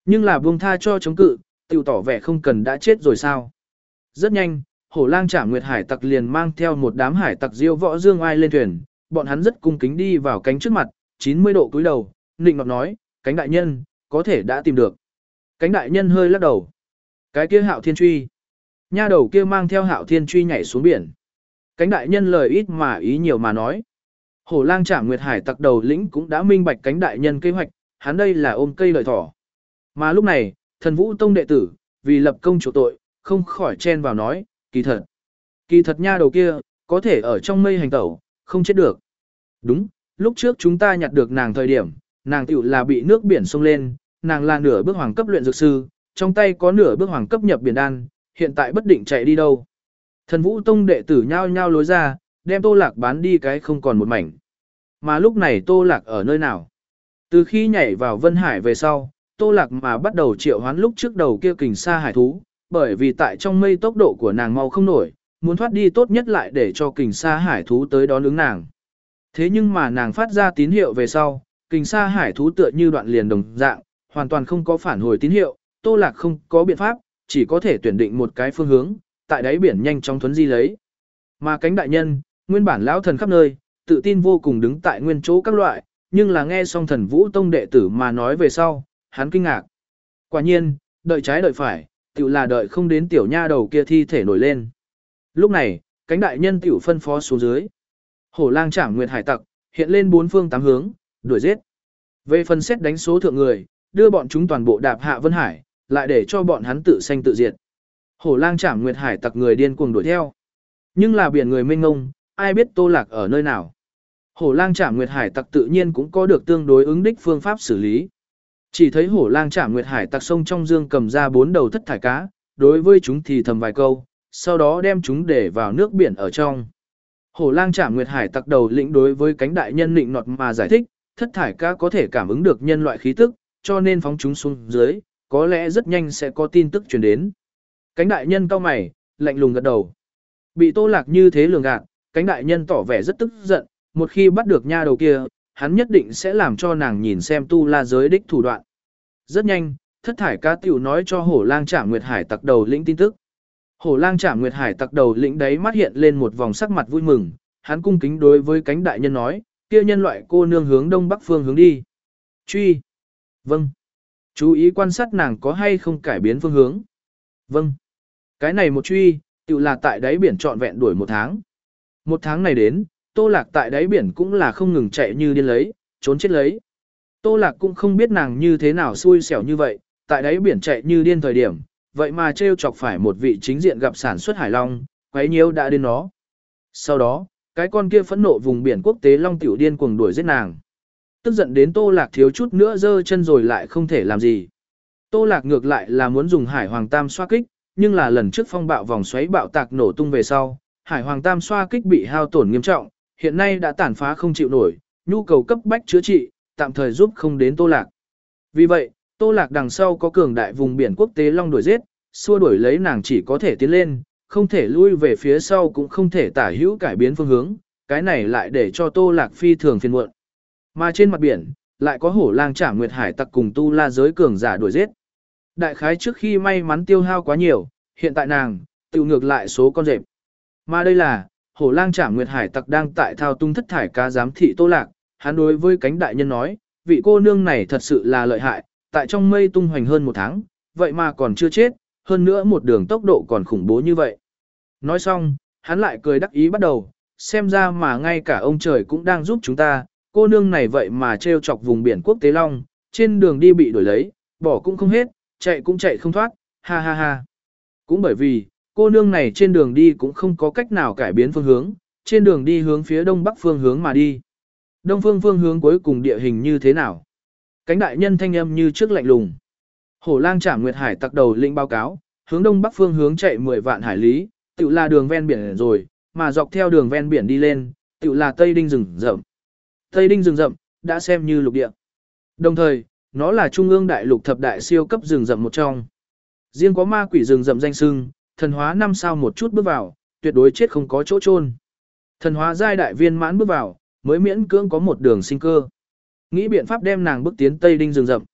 Nhưng là buông tha cho chống cự, tiểu tỏ vẻ không cần đã chết rồi sao. Rất nhanh, Hổ Lang Trảm Nguyệt hải tặc liền mang theo một đám hải tặc diêu võ dương ai lên thuyền, bọn hắn rất cung kính đi vào cánh trước mặt, chín mươi độ cúi đầu, nịnh nọt nói, cánh đại nhân, có thể đã tìm được. Cánh đại nhân hơi lắc đầu. Cái kia Hạo Thiên Truy. Nha đầu kia mang theo Hạo Thiên Truy nhảy xuống biển. Cánh đại nhân lời ít mà ý nhiều mà nói. Hổ Lang Trảm Nguyệt hải tặc đầu lĩnh cũng đã minh bạch cánh đại nhân kế hoạch, hắn đây là ôm cây lợi thỏ. Mà lúc này, Thần Vũ Tông đệ tử, vì lập công chủ tội, không khỏi chen vào nói, kỳ thật. Kỳ thật nha đầu kia, có thể ở trong mây hành tẩu, không chết được. Đúng, lúc trước chúng ta nhặt được nàng thời điểm, nàng tiểu là bị nước biển xông lên, nàng là nửa bước hoàng cấp luyện dược sư, trong tay có nửa bước hoàng cấp nhập biển đan, hiện tại bất định chạy đi đâu. Thần Vũ Tông đệ tử nhao nhao lối ra, đem Tô Lạc bán đi cái không còn một mảnh. Mà lúc này Tô Lạc ở nơi nào? Từ khi nhảy vào Vân Hải về sau, Tô Lạc mà bắt đầu triệu hoán lúc trước đầu kia kình sa hải thú, bởi vì tại trong mây tốc độ của nàng mau không nổi, muốn thoát đi tốt nhất lại để cho kình sa hải thú tới đón ứng nàng. Thế nhưng mà nàng phát ra tín hiệu về sau, kình sa hải thú tựa như đoạn liền đồng dạng, hoàn toàn không có phản hồi tín hiệu, Tô Lạc không có biện pháp, chỉ có thể tuyển định một cái phương hướng, tại đáy biển nhanh chóng thuấn di lấy. Mà cánh đại nhân, nguyên bản lão thần khắp nơi, tự tin vô cùng đứng tại nguyên chỗ các loại, nhưng là nghe xong Thần Vũ Tông đệ tử mà nói về sau, hắn kinh ngạc. Quả nhiên, đợi trái đợi phải, tiểu là đợi không đến tiểu nha đầu kia thi thể nổi lên. Lúc này, cánh đại nhân tiểu phân phó xuống dưới. Hổ Lang Trảm Nguyệt hải tặc, hiện lên bốn phương tám hướng, đuổi giết. Về phần xét đánh số thượng người, đưa bọn chúng toàn bộ đạp hạ Vân Hải, lại để cho bọn hắn tự sanh tự diệt. Hổ Lang Trảm Nguyệt hải tặc người điên cuồng đuổi theo. Nhưng là biển người mênh ngông, ai biết Tô Lạc ở nơi nào. Hổ Lang Trảm Nguyệt hải tặc tự nhiên cũng có được tương đối ứng đích phương pháp xử lý. Chỉ thấy Hổ Lang Trảm Nguyệt hải tặc sông trong dương cầm ra bốn đầu thất thải cá, đối với chúng thì thầm vài câu, sau đó đem chúng để vào nước biển ở trong. Hổ Lang Trảm Nguyệt hải tặc đầu lĩnh đối với cánh đại nhân nịnh nọt mà giải thích, thất thải cá có thể cảm ứng được nhân loại khí tức, cho nên phóng chúng xuống dưới, có lẽ rất nhanh sẽ có tin tức truyền đến. Cánh đại nhân cau mày, lạnh lùng gật đầu. Bị Tô Lạc như thế lường gạt, cánh đại nhân tỏ vẻ rất tức giận, một khi bắt được nha đầu kia, hắn nhất định sẽ làm cho nàng nhìn xem tu la giới đích thủ đoạn. Rất nhanh, thất thải cá tiểu nói cho Hổ Lang Trảm Nguyệt hải tặc đầu lĩnh tin tức. Hổ Lang Trảm Nguyệt hải tặc đầu lĩnh đấy mắt hiện lên một vòng sắc mặt vui mừng, hắn cung kính đối với cánh đại nhân nói, kia nhân loại cô nương hướng đông bắc phương hướng đi. Truy. Vâng. Chú ý quan sát nàng có hay không cải biến phương hướng. Vâng. Cái này một truy, tự là tại đáy biển trọn vẹn đuổi một tháng. Một tháng này đến, Tô Lạc tại đáy biển cũng là không ngừng chạy như điên lấy, trốn chết lấy. Tô Lạc cũng không biết nàng như thế nào xui xẻo như vậy, tại đáy biển chạy như điên thời điểm, vậy mà trêu chọc phải một vị chính diện gặp sản xuất hải long, quấy nhiễu đã đến nó. Sau đó, cái con kia phẫn nộ vùng biển quốc tế long tiểu điên cuồng đuổi giết nàng. Tức giận đến Tô Lạc thiếu chút nữa giơ chân rồi lại không thể làm gì. Tô Lạc ngược lại là muốn dùng hải hoàng tam xoa kích, nhưng là lần trước phong bạo vòng xoáy bạo tạc nổ tung về sau, hải hoàng tam xoa kích bị hao tổn nghiêm trọng, hiện nay đã tàn phá không chịu nổi, nhu cầu cấp bách chữa trị, tạm thời giúp không đến Tô Lạc. Vì vậy, Tô Lạc đằng sau có cường đại vùng biển quốc tế long đuổi giết, xua đuổi lấy nàng chỉ có thể tiến lên, không thể lui về phía sau cũng không thể tả hữu cải biến phương hướng, cái này lại để cho Tô Lạc phi thường phiền muộn. Mà trên mặt biển, lại có Hổ Lang Trảm Nguyệt hải tặc cùng tu la giới cường giả đuổi giết. Đại khái trước khi may mắn tiêu hao quá nhiều, hiện tại nàng, tự ngược lại số con rệp. Mà đây là, Hổ Lang Trảm Nguyệt hải tặc đang tại thao tung thất thải cá giám thị Tô Lạc, hắn đối với cánh đại nhân nói, vị cô nương này thật sự là lợi hại, tại trong mây tung hoành hơn một tháng, vậy mà còn chưa chết, hơn nữa một đường tốc độ còn khủng bố như vậy. Nói xong, hắn lại cười đắc ý bắt đầu, xem ra mà ngay cả ông trời cũng đang giúp chúng ta, cô nương này vậy mà trêu chọc vùng biển quốc tế long, trên đường đi bị đuổi lấy, bỏ cũng không hết, chạy cũng chạy không thoát, ha ha ha. Cũng bởi vì, cô nương này trên đường đi cũng không có cách nào cải biến phương hướng, trên đường đi hướng phía đông bắc phương hướng mà đi. Đông phương phương hướng cuối cùng địa hình như thế nào? Cánh đại nhân thanh âm như trước lạnh lùng. Hổ Lang Trảm Nguyệt hải tặc đầu lĩnh báo cáo, hướng đông bắc phương hướng chạy mười vạn hải lý, tự là đường ven biển rồi, mà dọc theo đường ven biển đi lên, tự là Tây Đinh rừng rậm. Tây Đinh rừng rậm đã xem như lục địa. Đồng thời, nó là trung ương đại lục thập đại siêu cấp rừng rậm một trong. Riêng có ma quỷ rừng rậm danh xưng, thần hóa năm sao một chút bước vào, tuyệt đối chết không có chỗ chôn. Thần hóa giai đại viên mãn bước vào, mới miễn cưỡng có một đường sinh cơ. Nghĩ biện pháp đem nàng bước tiến Tây Đinh rừng rậm.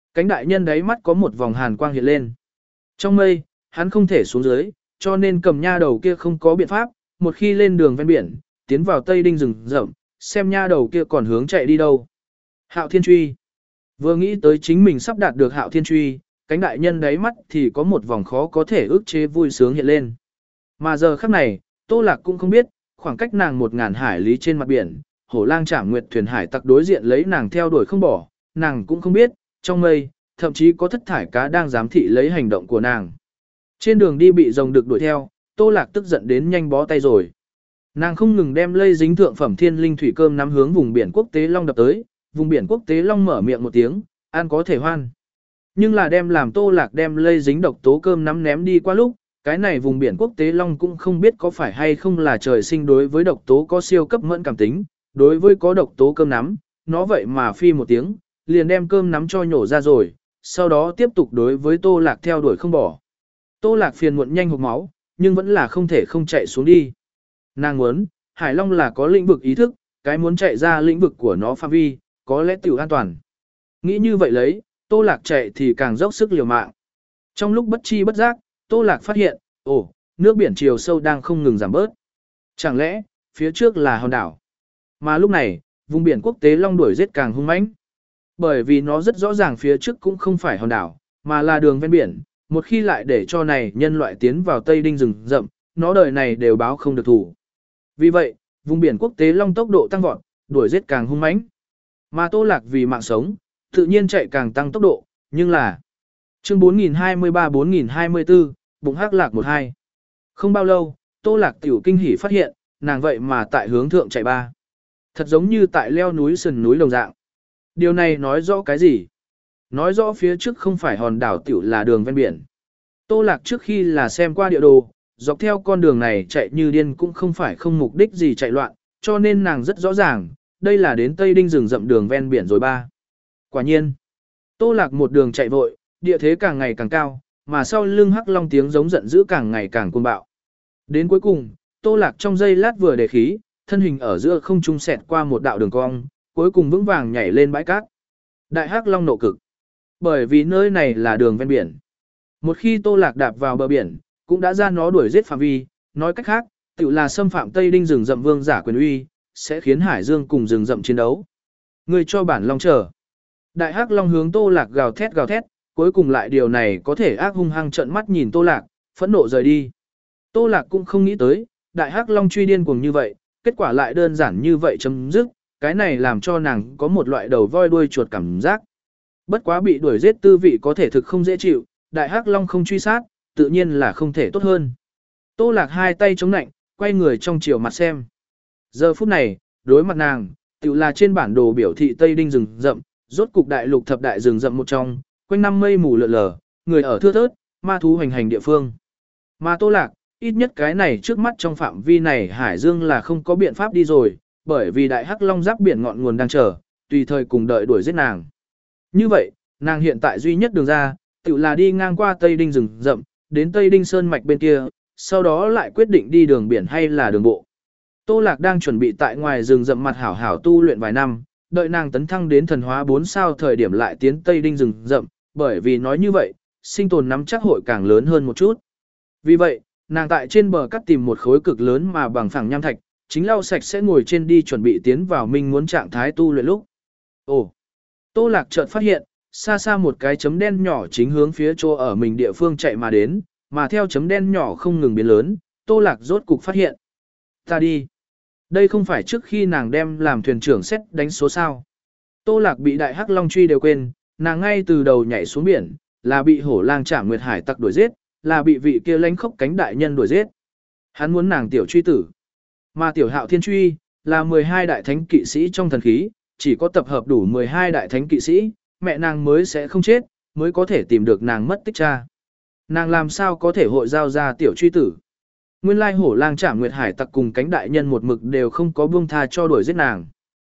Cánh đại nhân đáy mắt có một vòng hàn quang hiện lên. Trong mây, hắn không thể xuống dưới, cho nên cầm nha đầu kia không có biện pháp, một khi lên đường ven biển, tiến vào Tây Đinh rừng rậm, xem nha đầu kia còn hướng chạy đi đâu. Hạo Thiên Truy. Vừa nghĩ tới chính mình sắp đạt được Hạo Thiên Truy, cánh đại nhân đáy mắt thì có một vòng khó có thể ức chế vui sướng hiện lên. Mà giờ khắc này, Tô Lạc cũng không biết, khoảng cách nàng một ngàn hải lý trên mặt biển, Hổ Lang Trảm Nguyệt thuyền hải tặc đối diện lấy nàng theo đuổi không bỏ, nàng cũng không biết, trong mây, thậm chí có thất thải cá đang giám thị lấy hành động của nàng. Trên đường đi bị rồng đực đuổi theo, Tô Lạc tức giận đến nhanh bó tay rồi. Nàng không ngừng đem lây dính thượng phẩm thiên linh thủy cơm nắm hướng vùng biển quốc tế Long đập tới, vùng biển quốc tế Long mở miệng một tiếng, ăn có thể hoan. Nhưng là đem làm Tô Lạc đem lây dính độc tố cơm nắm ném đi qua lúc, cái này vùng biển quốc tế Long cũng không biết có phải hay không là trời sinh đối với độc tố có siêu cấp mẫn cảm tính, đối với có độc tố cơm nắm, nó vậy mà phi một tiếng, liền đem cơm nắm cho nhổ ra rồi, sau đó tiếp tục đối với Tô Lạc theo đuổi không bỏ. Tô Lạc phiền muộn nhanh hộc máu, nhưng vẫn là không thể không chạy xuống đi. Nàng muốn, Hải Long là có lĩnh vực ý thức, cái muốn chạy ra lĩnh vực của nó phạm vi, có lẽ tiểu an toàn. Nghĩ như vậy lấy, Tô Lạc chạy thì càng dốc sức liều mạng. Trong lúc bất chi bất giác, Tô Lạc phát hiện, ồ, nước biển chiều sâu đang không ngừng giảm bớt. Chẳng lẽ, phía trước là hòn đảo. Mà lúc này, vùng biển quốc tế Long đuổi giết càng hung mãnh. Bởi vì nó rất rõ ràng phía trước cũng không phải hòn đảo, mà là đường ven biển. Một khi lại để cho này nhân loại tiến vào Tây Đinh rừng rậm, nó đời này đều báo không được thủ. Vì vậy, vùng biển quốc tế Long tốc độ tăng vọt, đuổi giết càng hung mãnh. Mà Tô Lạc vì mạng sống, tự nhiên chạy càng tăng tốc độ, nhưng là chương bốn nghìn hai mươi ba bốn nghìn hai mươi tư, bụng hắc lạc một hai. Không bao lâu, Tô Lạc tiểu kinh hỉ phát hiện, nàng vậy mà tại hướng thượng chạy ba. Thật giống như tại leo núi sườn núi đồng dạng. Điều này nói rõ cái gì? Nói rõ phía trước không phải hòn đảo tiểu là đường ven biển. Tô Lạc trước khi là xem qua địa đồ, dọc theo con đường này chạy như điên cũng không phải không mục đích gì chạy loạn, cho nên nàng rất rõ ràng, đây là đến Tây Đinh rừng rậm đường ven biển rồi ba. Quả nhiên, Tô Lạc một đường chạy vội, địa thế càng ngày càng cao, mà sau lưng hắc long tiếng giống giận dữ càng ngày càng cuồng bạo. Đến cuối cùng, Tô Lạc trong giây lát vừa đề khí, thân hình ở giữa không trung xẹt qua một đạo đường cong, cuối cùng vững vàng nhảy lên bãi cát. Đại hắc long nộ cực. Bởi vì nơi này là đường ven biển. Một khi Tô Lạc đạp vào bờ biển, cũng đã ra nó đuổi giết phạm vi, nói cách khác, tự là xâm phạm Tây Đinh rừng rậm vương giả quyền uy, sẽ khiến Hải Dương cùng rừng rậm chiến đấu. Người cho bản long chờ. Đại hắc long hướng Tô Lạc gào thét gào thét, cuối cùng lại điều này có thể ác hung hăng trợn mắt nhìn Tô Lạc, phẫn nộ rời đi. Tô Lạc cũng không nghĩ tới, đại hắc long truy điên cuồng như vậy, kết quả lại đơn giản như vậy chấm dứt, cái này làm cho nàng có một loại đầu voi đuôi chuột cảm giác. Bất quá bị đuổi giết tư vị có thể thực không dễ chịu, đại hắc long không truy sát, tự nhiên là không thể tốt hơn. Tô Lạc hai tay chống nạnh, quay người trong chiều mặt xem. Giờ phút này, đối mặt nàng, tự là trên bản đồ biểu thị Tây Đinh rừng rậm, rốt cục đại lục thập đại rừng rậm một trong, quanh năm mây mù lượn lờ, người ở thưa thớt, ma thú hành hành địa phương. Mà Tô Lạc, ít nhất cái này trước mắt trong phạm vi này Hải Dương là không có biện pháp đi rồi, bởi vì đại hắc long giáp biển ngọn nguồn đang chờ, tùy thời cùng đợi đuổi giết nàng. Như vậy, nàng hiện tại duy nhất đường ra, tự là đi ngang qua Tây Đinh rừng rậm, đến Tây Đinh Sơn mạch bên kia, sau đó lại quyết định đi đường biển hay là đường bộ. Tô Lạc đang chuẩn bị tại ngoài rừng rậm mặt hảo hảo tu luyện vài năm, đợi nàng tấn thăng đến thần hóa bốn sao thời điểm lại tiến Tây Đinh rừng rậm, bởi vì nói như vậy, sinh tồn nắm chắc hội càng lớn hơn một chút. Vì vậy, nàng tại trên bờ cắt tìm một khối cực lớn mà bằng phẳng nham thạch, chính lau sạch sẽ ngồi trên đi chuẩn bị tiến vào minh muốn trạng thái tu luyện lúc. Ồ! Tô Lạc chợt phát hiện, xa xa một cái chấm đen nhỏ chính hướng phía chỗ ở mình địa phương chạy mà đến, mà theo chấm đen nhỏ không ngừng biến lớn, Tô Lạc rốt cục phát hiện. Ta đi! Đây không phải trước khi nàng đem làm thuyền trưởng xét đánh số sao. Tô Lạc bị đại hắc long truy đều quên, nàng ngay từ đầu nhảy xuống biển, là bị hổ lang Trảm Nguyệt hải tặc đuổi giết, là bị vị kia lánh khốc cánh đại nhân đuổi giết. Hắn muốn nàng tiểu truy tử. Mà tiểu Hạo Thiên truy, là mười hai đại thánh kỵ sĩ trong thần khí, chỉ có tập hợp đủ mười hai đại thánh kỵ sĩ, mẹ nàng mới sẽ không chết, mới có thể tìm được nàng mất tích cha. Nàng làm sao có thể hội giao ra tiểu truy tử. Nguyên lai hổ lang Trảm Nguyệt hải tặc cùng cánh đại nhân một mực đều không có buông tha cho đuổi giết nàng.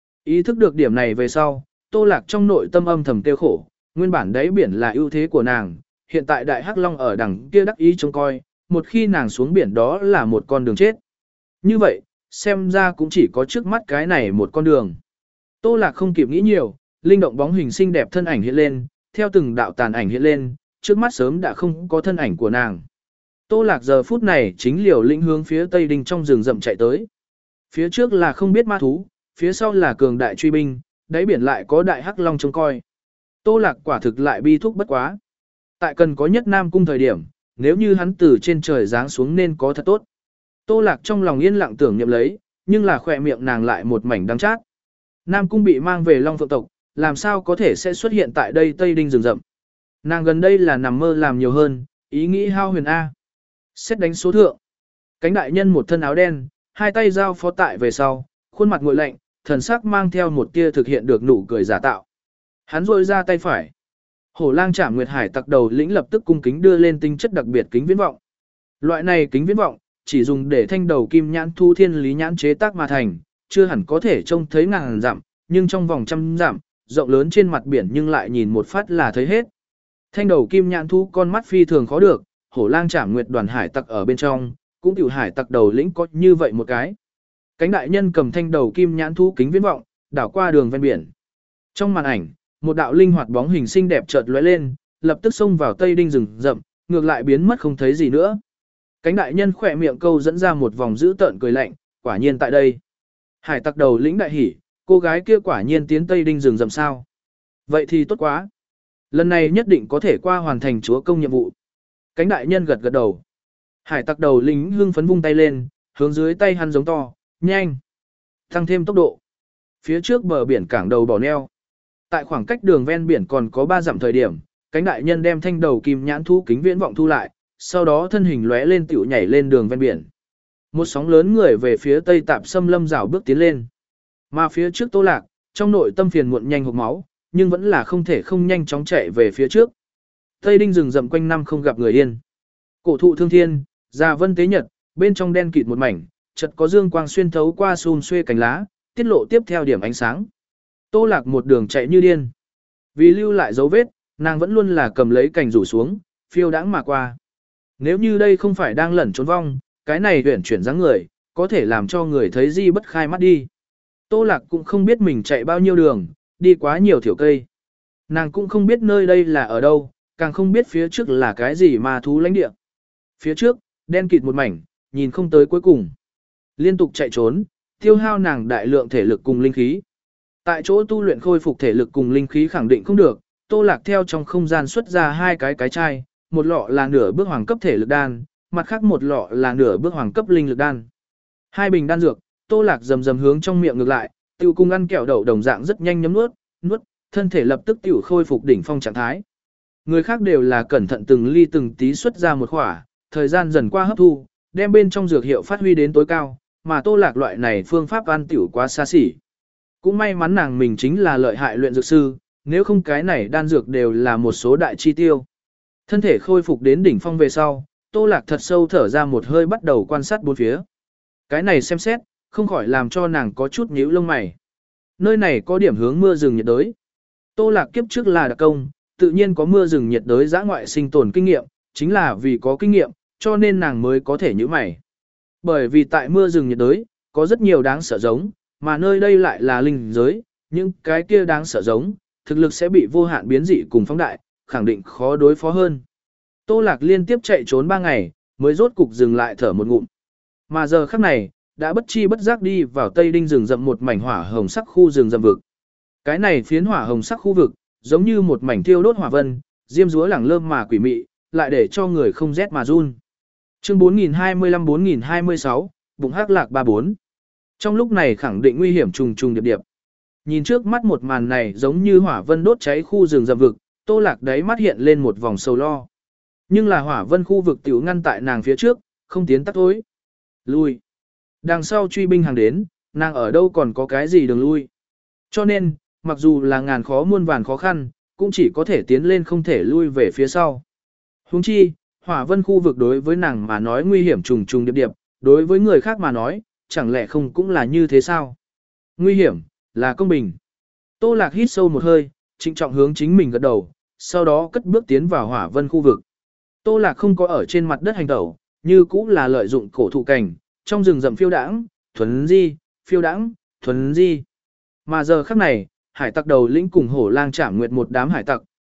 Ý thức được điểm này về sau, Tô Lạc trong nội tâm âm thầm tiêu khổ, nguyên bản đáy biển là ưu thế của nàng, hiện tại đại hắc long ở đằng kia đắc ý trông coi, một khi nàng xuống biển đó là một con đường chết. Như vậy, xem ra cũng chỉ có trước mắt cái này một con đường. Tô Lạc không kịp nghĩ nhiều, linh động bóng hình xinh đẹp thân ảnh hiện lên, theo từng đạo tàn ảnh hiện lên, trước mắt sớm đã không có thân ảnh của nàng. Tô Lạc giờ phút này chính liều lĩnh hướng phía tây đinh trong rừng rậm chạy tới. Phía trước là không biết ma thú, phía sau là cường đại truy binh, đáy biển lại có đại hắc long trông coi. Tô Lạc quả thực lại bi thúc bất quá. Tại cần có nhất Nam Cung thời điểm, nếu như hắn từ trên trời giáng xuống nên có thật tốt. Tô Lạc trong lòng yên lặng tưởng niệm lấy, nhưng là khỏe miệng nàng lại một mảnh đắng chát. Nam Cung bị mang về Long Phượng tộc, làm sao có thể sẽ xuất hiện tại đây Tây Đinh rừng rậm. Nàng gần đây là nằm mơ làm nhiều hơn, ý nghĩ hao huyền A. Xét đánh số thượng. Cánh đại nhân một thân áo đen, hai tay giao phó tại về sau, khuôn mặt nguội lạnh, thần sắc mang theo một tia thực hiện được nụ cười giả tạo. Hắn rôi ra tay phải. Hổ lang Trảm Nguyệt Hải tặc đầu lĩnh lập tức cung kính đưa lên tinh chất đặc biệt kính viễn vọng. Loại này kính viễn vọng chỉ dùng để thanh đầu kim nhãn thu thiên lý nhãn chế tác mà thành, chưa hẳn có thể trông thấy ngàn dặm, nhưng trong vòng trăm dặm, rộng lớn trên mặt biển nhưng lại nhìn một phát là thấy hết. Thanh đầu kim nhãn thu con mắt phi thường khó được, Hổ lang Trảm Nguyệt đoàn hải tặc ở bên trong, cũng tiểu hải tặc đầu lĩnh có như vậy một cái. Cánh đại nhân cầm thanh đầu kim nhãn thu kính viễn vọng, đảo qua đường ven biển. Trong màn ảnh, một đạo linh hoạt bóng hình xinh đẹp chợt lóe lên, lập tức xông vào Tây Đinh rừng rậm, ngược lại biến mất không thấy gì nữa. Cánh đại nhân khỏe miệng câu dẫn ra một vòng dữ tợn cười lạnh, quả nhiên tại đây. Hải tặc đầu lĩnh đại hỉ, cô gái kia quả nhiên tiến Tây Đinh rừng rậm sao? Vậy thì tốt quá. Lần này nhất định có thể qua hoàn thành chúa công nhiệm vụ. Cánh đại nhân gật gật đầu. Hải tặc đầu lĩnh hưng phấn vung tay lên, hướng dưới tay hắn giống to, nhanh, tăng thêm tốc độ. Phía trước bờ biển cảng đầu bỏ neo. Tại khoảng cách đường ven biển còn có ba dặm thời điểm, cánh đại nhân đem thanh đầu kim nhãn thu kính viễn vọng thu lại, sau đó thân hình lóe lên tiểu nhảy lên đường ven biển. Một sóng lớn người về phía tây tạp xâm lâm rảo bước tiến lên. Mà phía trước Tô Lạc, trong nội tâm phiền muộn nhanh hộc máu, nhưng vẫn là không thể không nhanh chóng chạy về phía trước. Tây Đinh rừng rậm quanh năm không gặp người yên. Cổ thụ thương thiên, già vân tế nhật, bên trong đen kịt một mảnh, chợt có dương quang xuyên thấu qua xun xuê cành lá, tiết lộ tiếp theo điểm ánh sáng. Tô Lạc một đường chạy như điên. Vì lưu lại dấu vết, nàng vẫn luôn là cầm lấy cành rủ xuống, phiêu đãng mà qua. Nếu như đây không phải đang lẩn trốn vong, cái này huyển chuyển dáng người, có thể làm cho người thấy di bất khai mắt đi. Tô Lạc cũng không biết mình chạy bao nhiêu đường, đi quá nhiều thiểu cây. Nàng cũng không biết nơi đây là ở đâu, càng không biết phía trước là cái gì mà thú lãnh địa. Phía trước, đen kịt một mảnh, nhìn không tới cuối cùng. Liên tục chạy trốn, tiêu hao nàng đại lượng thể lực cùng linh khí. Tại chỗ tu luyện khôi phục thể lực cùng linh khí khẳng định không được, Tô Lạc theo trong không gian xuất ra hai cái cái chai, một lọ là nửa bước hoàng cấp thể lực đan, mặt khác một lọ là nửa bước hoàng cấp linh lực đan. Hai bình đan dược, Tô Lạc rầm rầm hướng trong miệng ngược lại, tiêu cung ăn kẹo đậu đồng dạng rất nhanh nhấm nuốt, nuốt, thân thể lập tức tiểu khôi phục đỉnh phong trạng thái. Người khác đều là cẩn thận từng ly từng tí xuất ra một khỏa, thời gian dần qua hấp thu, đem bên trong dược hiệu phát huy đến tối cao, mà Tô Lạc loại này phương pháp ăn tiểu quá xa xỉ. Cũng may mắn nàng mình chính là lợi hại luyện dược sư, nếu không cái này đan dược đều là một số đại chi tiêu. Thân thể khôi phục đến đỉnh phong về sau, Tô Lạc thật sâu thở ra một hơi bắt đầu quan sát bốn phía. Cái này xem xét, không khỏi làm cho nàng có chút nhíu lông mày. Nơi này có điểm hướng mưa rừng nhiệt đới. Tô Lạc kiếp trước là đặc công, tự nhiên có mưa rừng nhiệt đới dã ngoại sinh tồn kinh nghiệm, chính là vì có kinh nghiệm, cho nên nàng mới có thể nhíu mày. Bởi vì tại mưa rừng nhiệt đới, có rất nhiều đáng sợ giống, mà nơi đây lại là linh giới, những cái kia đáng sợ giống, thực lực sẽ bị vô hạn biến dị cùng phóng đại, khẳng định khó đối phó hơn. Tô Lạc liên tiếp chạy trốn ba ngày, mới rốt cục dừng lại thở một ngụm. Mà giờ khắc này, đã bất chi bất giác đi vào Tây Đinh rừng rậm một mảnh hỏa hồng sắc khu rừng rậm vực. Cái này phiến hỏa hồng sắc khu vực, giống như một mảnh thiêu đốt hỏa vân, diêm dúa lẳng lơm mà quỷ mị, lại để cho người không rét mà run. Chương bốn nghìn hai mươi lăm bốn nghìn hai mươi sáu, bụng hắc lạc ba bốn. Trong lúc này khẳng định nguy hiểm trùng trùng điệp điệp. Nhìn trước mắt một màn này giống như hỏa vân đốt cháy khu rừng rậm vực, Tô Lạc đáy mắt hiện lên một vòng sầu lo. Nhưng là hỏa vân khu vực tiểu ngăn tại nàng phía trước, không tiến tắt thối. Lui. Đằng sau truy binh hàng đến, nàng ở đâu còn có cái gì đường lui. Cho nên, mặc dù là ngàn khó muôn vàn khó khăn, cũng chỉ có thể tiến lên không thể lui về phía sau. Huống chi, hỏa vân khu vực đối với nàng mà nói nguy hiểm trùng trùng điệp điệp, đối với người khác mà nói, chẳng lẽ không cũng là như thế sao? Nguy hiểm, là công bình. Tô Lạc hít sâu một hơi, trịnh trọng hướng chính mình gật đầu, sau đó cất bước tiến vào hỏa vân khu vực. Tô Lạc không có ở trên mặt đất hành tẩu, như cũng là lợi dụng cổ thụ cảnh, trong rừng rậm phiêu đãng, thuần di, phiêu đãng, thuần di. Mà giờ khắc này, hải tặc đầu lĩnh cùng hổ lang Trảm Nguyệt một đám hải tặc,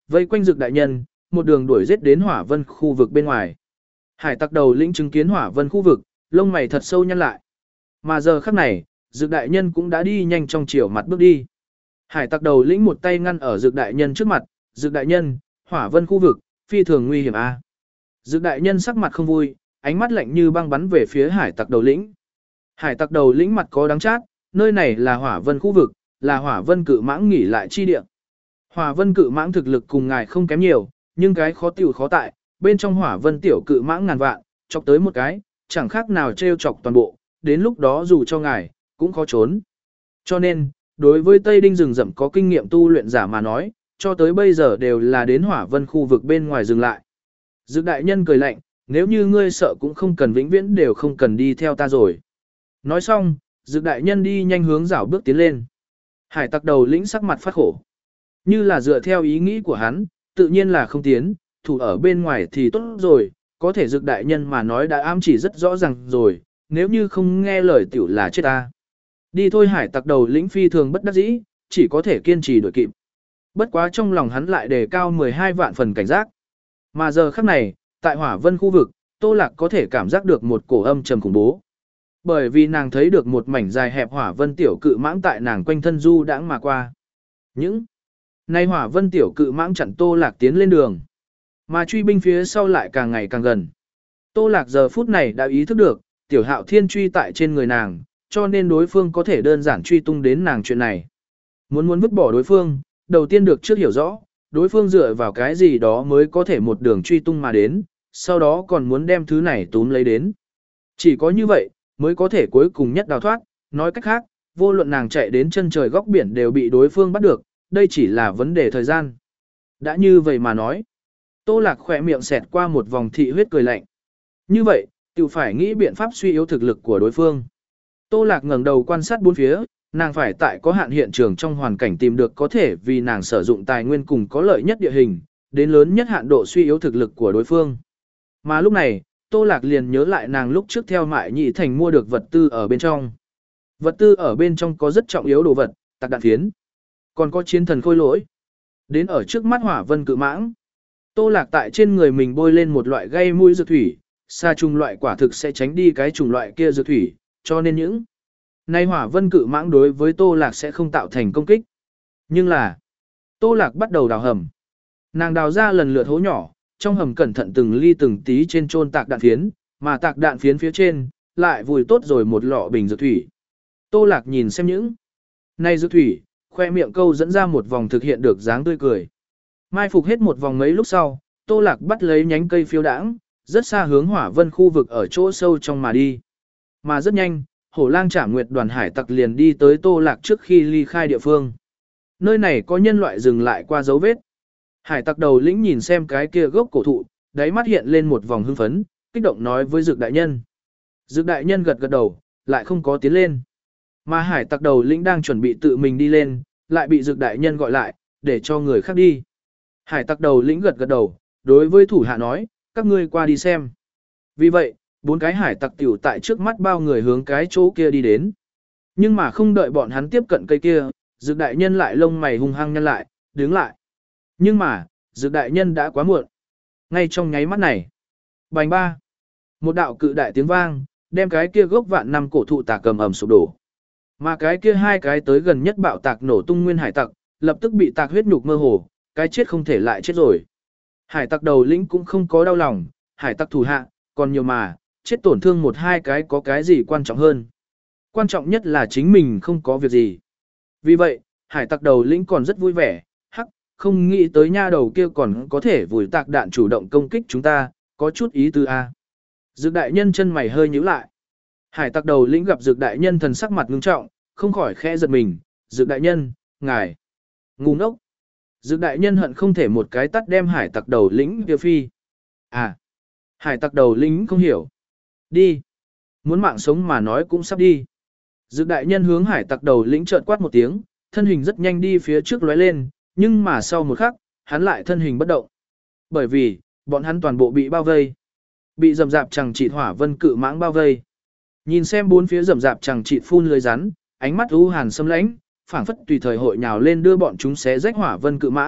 vây quanh Dực đại nhân, một đường đuổi giết đến Hỏa Vân khu vực bên ngoài. Hải tặc đầu lĩnh chứng kiến Hỏa Vân khu vực, lông mày thật sâu nhăn lại. Mà giờ khắc này, Dực đại nhân cũng đã đi nhanh trong chiều mặt bước đi. Hải tặc đầu lĩnh một tay ngăn ở Dực đại nhân trước mặt, "Dực đại nhân, Hỏa Vân khu vực, phi thường nguy hiểm a." À? Dực đại nhân sắc mặt không vui, ánh mắt lạnh như băng bắn về phía hải tặc đầu lĩnh. Hải tặc đầu lĩnh mặt có đắng chát, nơi này là Hỏa Vân khu vực, là Hỏa Vân cự mãng nghỉ lại chi địa. Hỏa Vân cự mãng thực lực cùng ngài không kém nhiều, nhưng cái khó tiểu khó tại, bên trong Hỏa Vân tiểu cự mãng ngàn vạn, chọc tới một cái, chẳng khác nào trêu chọc toàn bộ, đến lúc đó dù cho ngài, cũng khó trốn. Cho nên, đối với Tây Đinh rừng rậm có kinh nghiệm tu luyện giả mà nói, cho tới bây giờ đều là đến Hỏa Vân khu vực bên ngoài dừng lại. Dực đại nhân cười lạnh, nếu như ngươi sợ cũng không cần vĩnh viễn đều không cần đi theo ta rồi. Nói xong, Dực đại nhân đi nhanh hướng rảo bước tiến lên. Hải tặc đầu lĩnh sắc mặt phát khổ. Như là dựa theo ý nghĩ của hắn, tự nhiên là không tiến, thủ ở bên ngoài thì tốt rồi, có thể Dực đại nhân mà nói đã ám chỉ rất rõ ràng rồi, nếu như không nghe lời tiểu là chết ta. Đi thôi, hải tặc đầu lĩnh phi thường bất đắc dĩ, chỉ có thể kiên trì đuổi kịp. Bất quá trong lòng hắn lại đề cao mười hai vạn phần cảnh giác. Mà giờ khắc này, tại Hỏa Vân khu vực, Tô Lạc có thể cảm giác được một cổ âm trầm khủng bố. Bởi vì nàng thấy được một mảnh dài hẹp Hỏa Vân tiểu cự mãng tại nàng quanh thân du đãng mà qua. Những nay Hỏa Vân tiểu cự mãng chặn Tô Lạc tiến lên đường, mà truy binh phía sau lại càng ngày càng gần. Tô Lạc giờ phút này đã ý thức được, tiểu Hạo Thiên truy tại trên người nàng, cho nên đối phương có thể đơn giản truy tung đến nàng chuyện này. Muốn muốn vứt bỏ đối phương, đầu tiên được trước hiểu rõ, đối phương dựa vào cái gì đó mới có thể một đường truy tung mà đến, sau đó còn muốn đem thứ này túm lấy đến. Chỉ có như vậy, mới có thể cuối cùng nhất đào thoát, nói cách khác, vô luận nàng chạy đến chân trời góc biển đều bị đối phương bắt được, đây chỉ là vấn đề thời gian. Đã như vậy mà nói, Tô Lạc khỏe miệng xẹt qua một vòng thị huyết cười lạnh. Như vậy, tự phải nghĩ biện pháp suy yếu thực lực của đối phương. Tô Lạc ngẩng đầu quan sát bốn phía, nàng phải tại có hạn hiện trường trong hoàn cảnh tìm được có thể vì nàng sử dụng tài nguyên cùng có lợi nhất địa hình, đến lớn nhất hạn độ suy yếu thực lực của đối phương. Mà lúc này, Tô Lạc liền nhớ lại nàng lúc trước theo Mại Nhị Thành mua được vật tư ở bên trong. Vật tư ở bên trong có rất trọng yếu đồ vật, tạc đạn phiến, còn có chiến thần khôi lỗi. Đến ở trước mắt Hỏa Vân cự mãng, Tô Lạc tại trên người mình bôi lên một loại gây mũi dược thủy, xa trùng loại quả thực sẽ tránh đi cái chủng loại kia dược thủy, cho nên những nay Hỏa Vân cự mãng đối với Tô Lạc sẽ không tạo thành công kích. Nhưng là, Tô Lạc bắt đầu đào hầm. Nàng đào ra lần lượt hố nhỏ, trong hầm cẩn thận từng ly từng tí trên chôn tạc đạn phiến, mà tạc đạn phiến phía trên lại vùi tốt rồi một lọ bình dược thủy. Tô Lạc nhìn xem những nay dược thủy, khoe miệng câu dẫn ra một vòng thực hiện được dáng tươi cười. Mai phục hết một vòng mấy lúc sau, Tô Lạc bắt lấy nhánh cây phiêu đãng, rất xa hướng Hỏa Vân khu vực ở chỗ sâu trong mà đi. Mà rất nhanh, Hổ Lang Trảm Nguyệt đoàn hải tặc liền đi tới Tô Lạc trước khi ly khai địa phương. Nơi này có nhân loại dừng lại qua dấu vết. Hải tặc đầu lĩnh nhìn xem cái kia gốc cổ thụ, đáy mắt hiện lên một vòng hưng phấn, kích động nói với Dực đại nhân. Dực đại nhân gật gật đầu, lại không có tiến lên. Mà hải tặc đầu lĩnh đang chuẩn bị tự mình đi lên, lại bị Dực đại nhân gọi lại, để cho người khác đi. Hải tặc đầu lĩnh gật gật đầu, đối với thủ hạ nói, các ngươi qua đi xem. Vì vậy, bốn cái hải tặc tiểu tại trước mắt bao người hướng cái chỗ kia đi đến. Nhưng mà không đợi bọn hắn tiếp cận cây kia, Dực đại nhân lại lông mày hung hăng nhăn lại, đứng lại. Nhưng mà, Dực đại nhân đã quá muộn. Ngay trong nháy mắt này, bành ba, một đạo cự đại tiếng vang, đem cái kia gốc vạn năm cổ thụ tạc cầm ầm sụp đổ. Mà cái kia hai cái tới gần nhất bạo tạc nổ tung nguyên hải tặc, lập tức bị tạc huyết nhục mơ hồ, cái chết không thể lại chết rồi. Hải tặc đầu lĩnh cũng không có đau lòng, hải tặc thủ hạ, còn nhiều mà, chết tổn thương một hai cái có cái gì quan trọng hơn. Quan trọng nhất là chính mình không có việc gì. Vì vậy, hải tặc đầu lĩnh còn rất vui vẻ, hắc, không nghĩ tới nha đầu kia còn có thể vùi tạc đạn chủ động công kích chúng ta, có chút ý tư a. Dực đại nhân chân mày hơi nhíu lại. Hải tặc đầu lĩnh gặp Dực đại nhân thần sắc mặt ngưng trọng, không khỏi khẽ giật mình, Dực đại nhân, ngài, ngu ngốc. Dực đại nhân hận không thể một cái tắt đem hải tặc đầu lĩnh kia phi. À, hải tặc đầu lĩnh không hiểu. Đi. Muốn mạng sống mà nói cũng sắp đi. Dực đại nhân hướng hải tặc đầu lĩnh trợn quát một tiếng, thân hình rất nhanh đi phía trước lóe lên, nhưng mà sau một khắc, hắn lại thân hình bất động. Bởi vì, bọn hắn toàn bộ bị bao vây. Bị rầm rạp chẳng chịt Hỏa Vân cự mãng bao vây. Nhìn xem bốn phía rầm rạp chẳng chịt phun lưới rắn, ánh mắt u hàn xâm lãnh, phảng phất tùy thời hội nhào lên đưa bọn chúng xé rách Hỏa Vân cự mãng,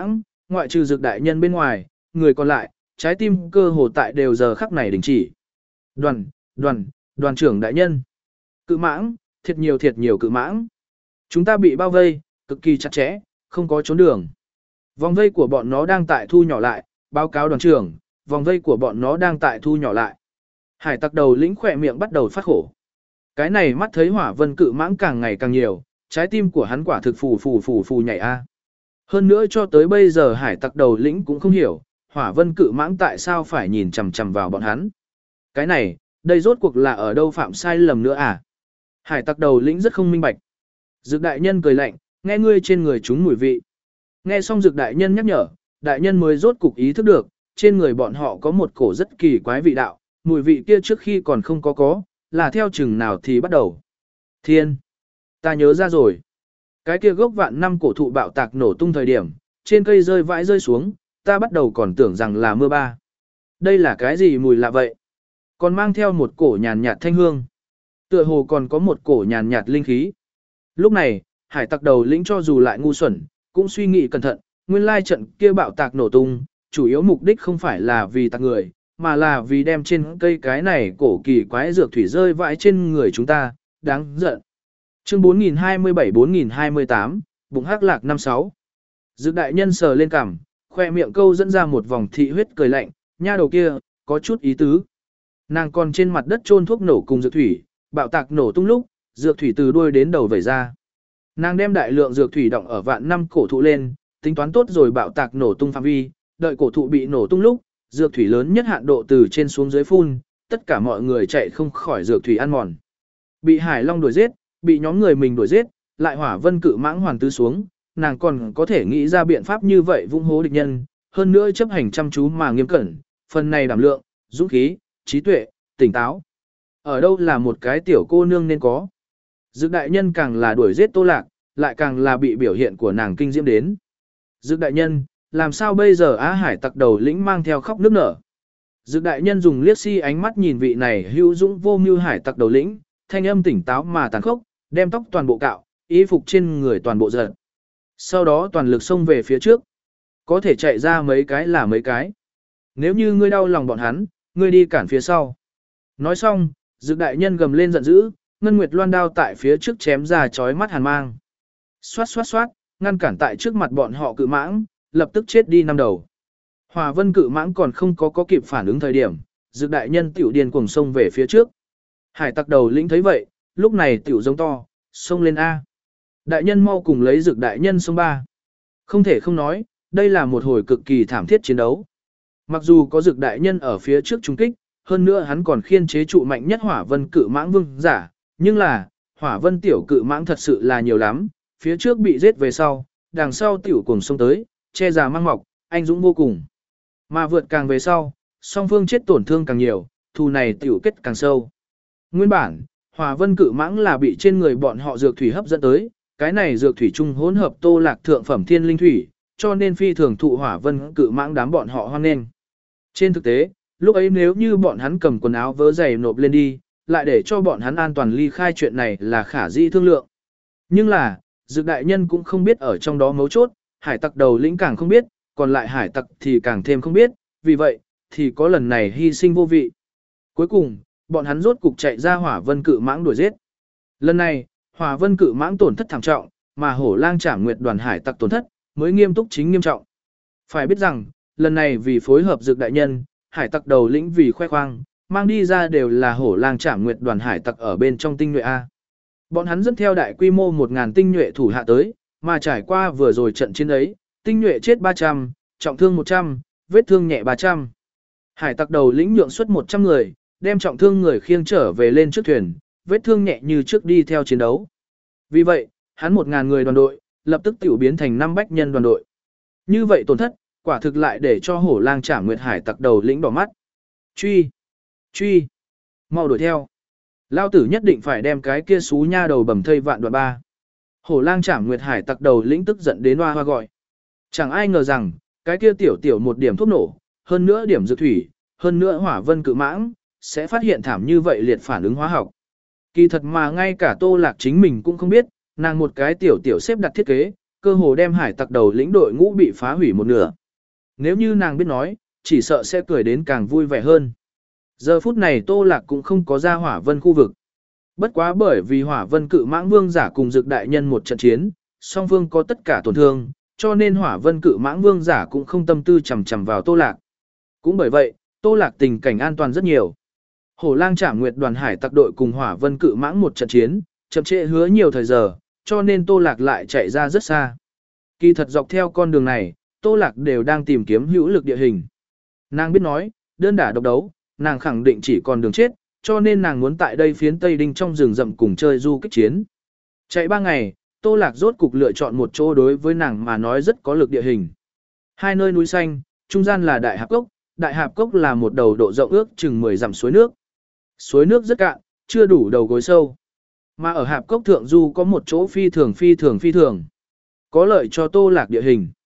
ngoại trừ dược đại nhân bên ngoài, người còn lại, trái tim cơ hồ tại đều giờ khắc này đình chỉ. Đoàn, đoàn, đoàn trưởng đại nhân. Cự mãng, thiệt nhiều thiệt nhiều cự mãng. Chúng ta bị bao vây, cực kỳ chặt chẽ, không có trốn đường. Vòng vây của bọn nó đang tại thu nhỏ lại, báo cáo đoàn trưởng, vòng vây của bọn nó đang tại thu nhỏ lại. Hải tặc đầu lĩnh khỏe miệng bắt đầu phát khổ. Cái này mắt thấy hỏa vân cự mãng càng ngày càng nhiều, trái tim của hắn quả thực phù phù phù phù nhảy a. Hơn nữa cho tới bây giờ hải tặc đầu lĩnh cũng không hiểu, hỏa vân cự mãng tại sao phải nhìn chằm chằm vào bọn hắn. Cái này, đây rốt cuộc là ở đâu phạm sai lầm nữa à? Hải tặc đầu lĩnh rất không minh bạch. Dực đại nhân cười lạnh, nghe ngươi trên người chúng mùi vị. Nghe xong dực đại nhân nhắc nhở, đại nhân mới rốt cục ý thức được, trên người bọn họ có một cổ rất kỳ quái vị đạo, mùi vị kia trước khi còn không có có, là theo chừng nào thì bắt đầu. Thiên! Ta nhớ ra rồi. Cái kia gốc vạn năm cổ thụ bạo tạc nổ tung thời điểm, trên cây rơi vãi rơi xuống, ta bắt đầu còn tưởng rằng là mưa ba. Đây là cái gì mùi lạ vậy? Còn mang theo một cổ nhàn nhạt thanh hương. Tựa hồ còn có một cổ nhàn nhạt linh khí. Lúc này, hải tặc đầu lĩnh cho dù lại ngu xuẩn, cũng suy nghĩ cẩn thận, nguyên lai trận kia bạo tạc nổ tung, chủ yếu mục đích không phải là vì tạc người, mà là vì đem trên cây cái này cổ kỳ quái dược thủy rơi vãi trên người chúng ta, đáng giận. Chương bốn nghìn hai mươi bảy bốn nghìn hai mươi tám, bụng hắc lạc năm sáu. Dược đại nhân sờ lên cằm, khoe miệng câu dẫn ra một vòng thị huyết cười lạnh, nha đầu kia, có chút ý tứ. Nàng còn trên mặt đất chôn thuốc nổ cùng dược thủy, bạo tạc nổ tung lúc, dược thủy từ đuôi đến đầu vẩy ra. Nàng đem đại lượng dược thủy đọng ở vạn năm cổ thụ lên, tính toán tốt rồi bạo tạc nổ tung phạm vi, đợi cổ thụ bị nổ tung lúc, dược thủy lớn nhất hạn độ từ trên xuống dưới phun, tất cả mọi người chạy không khỏi dược thủy ăn mòn. Bị Hải Long đuổi giết, bị nhóm người mình đuổi giết, lại hỏa vân cự mãng hoàn tứ xuống, nàng còn có thể nghĩ ra biện pháp như vậy vung hố địch nhân, hơn nữa chấp hành chăm chú mà nghiêm cẩn, phần này đảm lượng, dũng khí, trí tuệ, tỉnh táo. Ở đâu là một cái tiểu cô nương nên có. Dực đại nhân càng là đuổi giết Tô Lạc, lại càng là bị biểu hiện của nàng kinh diễm đến. Dực đại nhân, làm sao bây giờ Á Hải tặc đầu lĩnh mang theo khóc nức nở. Dực đại nhân dùng liếc si ánh mắt nhìn vị này hữu dũng vô mưu hải tặc đầu lĩnh, thanh âm tỉnh táo mà tàn khốc, đem tóc toàn bộ cạo, y phục trên người toàn bộ giật. Sau đó toàn lực xông về phía trước. Có thể chạy ra mấy cái là mấy cái. Nếu như ngươi đau lòng bọn hắn, ngươi đi cản phía sau. Nói xong, Dực đại nhân gầm lên giận dữ, ngân nguyệt loan đao tại phía trước chém ra chói mắt hàn mang. Xoát xoát xoát, ngăn cản tại trước mặt bọn họ cự mãng, lập tức chết đi năm đầu. Hỏa vân cự mãng còn không có có kịp phản ứng thời điểm, Dực đại nhân tiểu điên cuồng xông về phía trước. Hải tặc đầu lĩnh thấy vậy, lúc này tiểu giống to, xông lên A. Đại nhân mau cùng lấy Dực đại nhân xông ba. Không thể không nói, đây là một hồi cực kỳ thảm thiết chiến đấu. Mặc dù có Dực đại nhân ở phía trước trung kích, hơn nữa hắn còn khiên chế trụ mạnh nhất hỏa vân cự mãng vương giả, nhưng là, hỏa vân tiểu cự mãng thật sự là nhiều lắm, phía trước bị giết về sau, đằng sau tiểu cùng xông tới, che già mang mọc, anh dũng vô cùng. Mà vượt càng về sau, song phương chết tổn thương càng nhiều, thù này tiểu kết càng sâu. Nguyên bản, hỏa vân cự mãng là bị trên người bọn họ dược thủy hấp dẫn tới, cái này dược thủy chung hỗn hợp Tô Lạc thượng phẩm thiên linh thủy, cho nên phi thường thụ hỏa vân cự mãng đám bọn họ hoan nghênh. Trên thực tế, lúc ấy nếu như bọn hắn cầm quần áo vớ giày nộp lên đi, lại để cho bọn hắn an toàn ly khai chuyện này là khả dĩ thương lượng. Nhưng là, Dực đại nhân cũng không biết ở trong đó mấu chốt, hải tặc đầu lĩnh càng không biết, còn lại hải tặc thì càng thêm không biết, vì vậy, thì có lần này hy sinh vô vị. Cuối cùng, bọn hắn rốt cục chạy ra hỏa vân cự mãng đuổi giết. Lần này, hỏa vân cự mãng tổn thất thảm trọng, mà hổ lang trảm nguyệt đoàn hải tặc tổn thất, mới nghiêm túc chính nghiêm trọng. Phải biết rằng, lần này vì phối hợp Dực đại nhân, hải tặc đầu lĩnh vì khoe khoang, mang đi ra đều là hổ lang trảm nguyệt đoàn hải tặc ở bên trong tinh nhuệ A. Bọn hắn dẫn theo đại quy mô một nghìn tinh nhuệ thủ hạ tới, mà trải qua vừa rồi trận chiến ấy, tinh nhuệ chết ba trăm, trọng thương một trăm, vết thương nhẹ ba trăm. Hải tặc đầu lĩnh nhượng suất một trăm người, đem trọng thương người khiêng trở về lên trước thuyền, vết thương nhẹ như trước đi theo chiến đấu. Vì vậy, hắn một nghìn người đoàn đội, lập tức tiểu biến thành năm bách nhân đoàn đội. Như vậy tổn thất, quả thực lại để cho hổ lang trảm nguyệt hải tặc đầu lĩnh đỏ mắt. Truy! Truy! Mau đuổi theo! Lao tử nhất định phải đem cái kia xú nha đầu bầm thây vạn đoạn ba. Hổ lang trảm nguyệt hải tặc đầu lĩnh tức giận đến hoa hoa gọi. Chẳng ai ngờ rằng, cái kia tiểu tiểu một điểm thuốc nổ, hơn nữa điểm dược thủy, hơn nữa hỏa vân cự mãng, sẽ phát hiện thảm như vậy liệt phản ứng hóa học. Kỳ thật mà ngay cả Tô Lạc chính mình cũng không biết, nàng một cái tiểu tiểu xếp đặt thiết kế, cơ hồ đem hải tặc đầu lĩnh đội ngũ bị phá hủy một nửa. Nếu như nàng biết nói, chỉ sợ sẽ cười đến càng vui vẻ hơn. Giờ phút này Tô Lạc cũng không có ra hỏa vân khu vực. Bất quá bởi vì hỏa vân cự mãng vương giả cùng dực đại nhân một trận chiến, song phương có tất cả tổn thương, cho nên hỏa vân cự mãng vương giả cũng không tâm tư chầm chầm vào Tô Lạc. Cũng bởi vậy, Tô Lạc tình cảnh an toàn rất nhiều. Hổ lang Trảm Nguyệt đoàn hải tặc đội cùng hỏa vân cự mãng một trận chiến, chậm trễ hứa nhiều thời giờ, cho nên Tô Lạc lại chạy ra rất xa. Kỳ thật dọc theo con đường này, Tô Lạc đều đang tìm kiếm hữu lực địa hình. Nàng biết nói, đơn đả độc đấu, nàng khẳng định chỉ còn đường chết, cho nên nàng muốn tại đây phiến Tây Đinh trong rừng rậm cùng chơi du kích chiến. Chạy ba ngày, Tô Lạc rốt cục lựa chọn một chỗ đối với nàng mà nói rất có lực địa hình. Hai nơi núi xanh, trung gian là Đại Hạp Cốc, Đại Hạp Cốc là một đầu độ rộng ước chừng mười dặm suối nước. Suối nước rất cạn, chưa đủ đầu gối sâu. Mà ở Hạp Cốc thượng du có một chỗ phi thường phi thường phi thường. Có lợi cho Tô Lạc địa hình.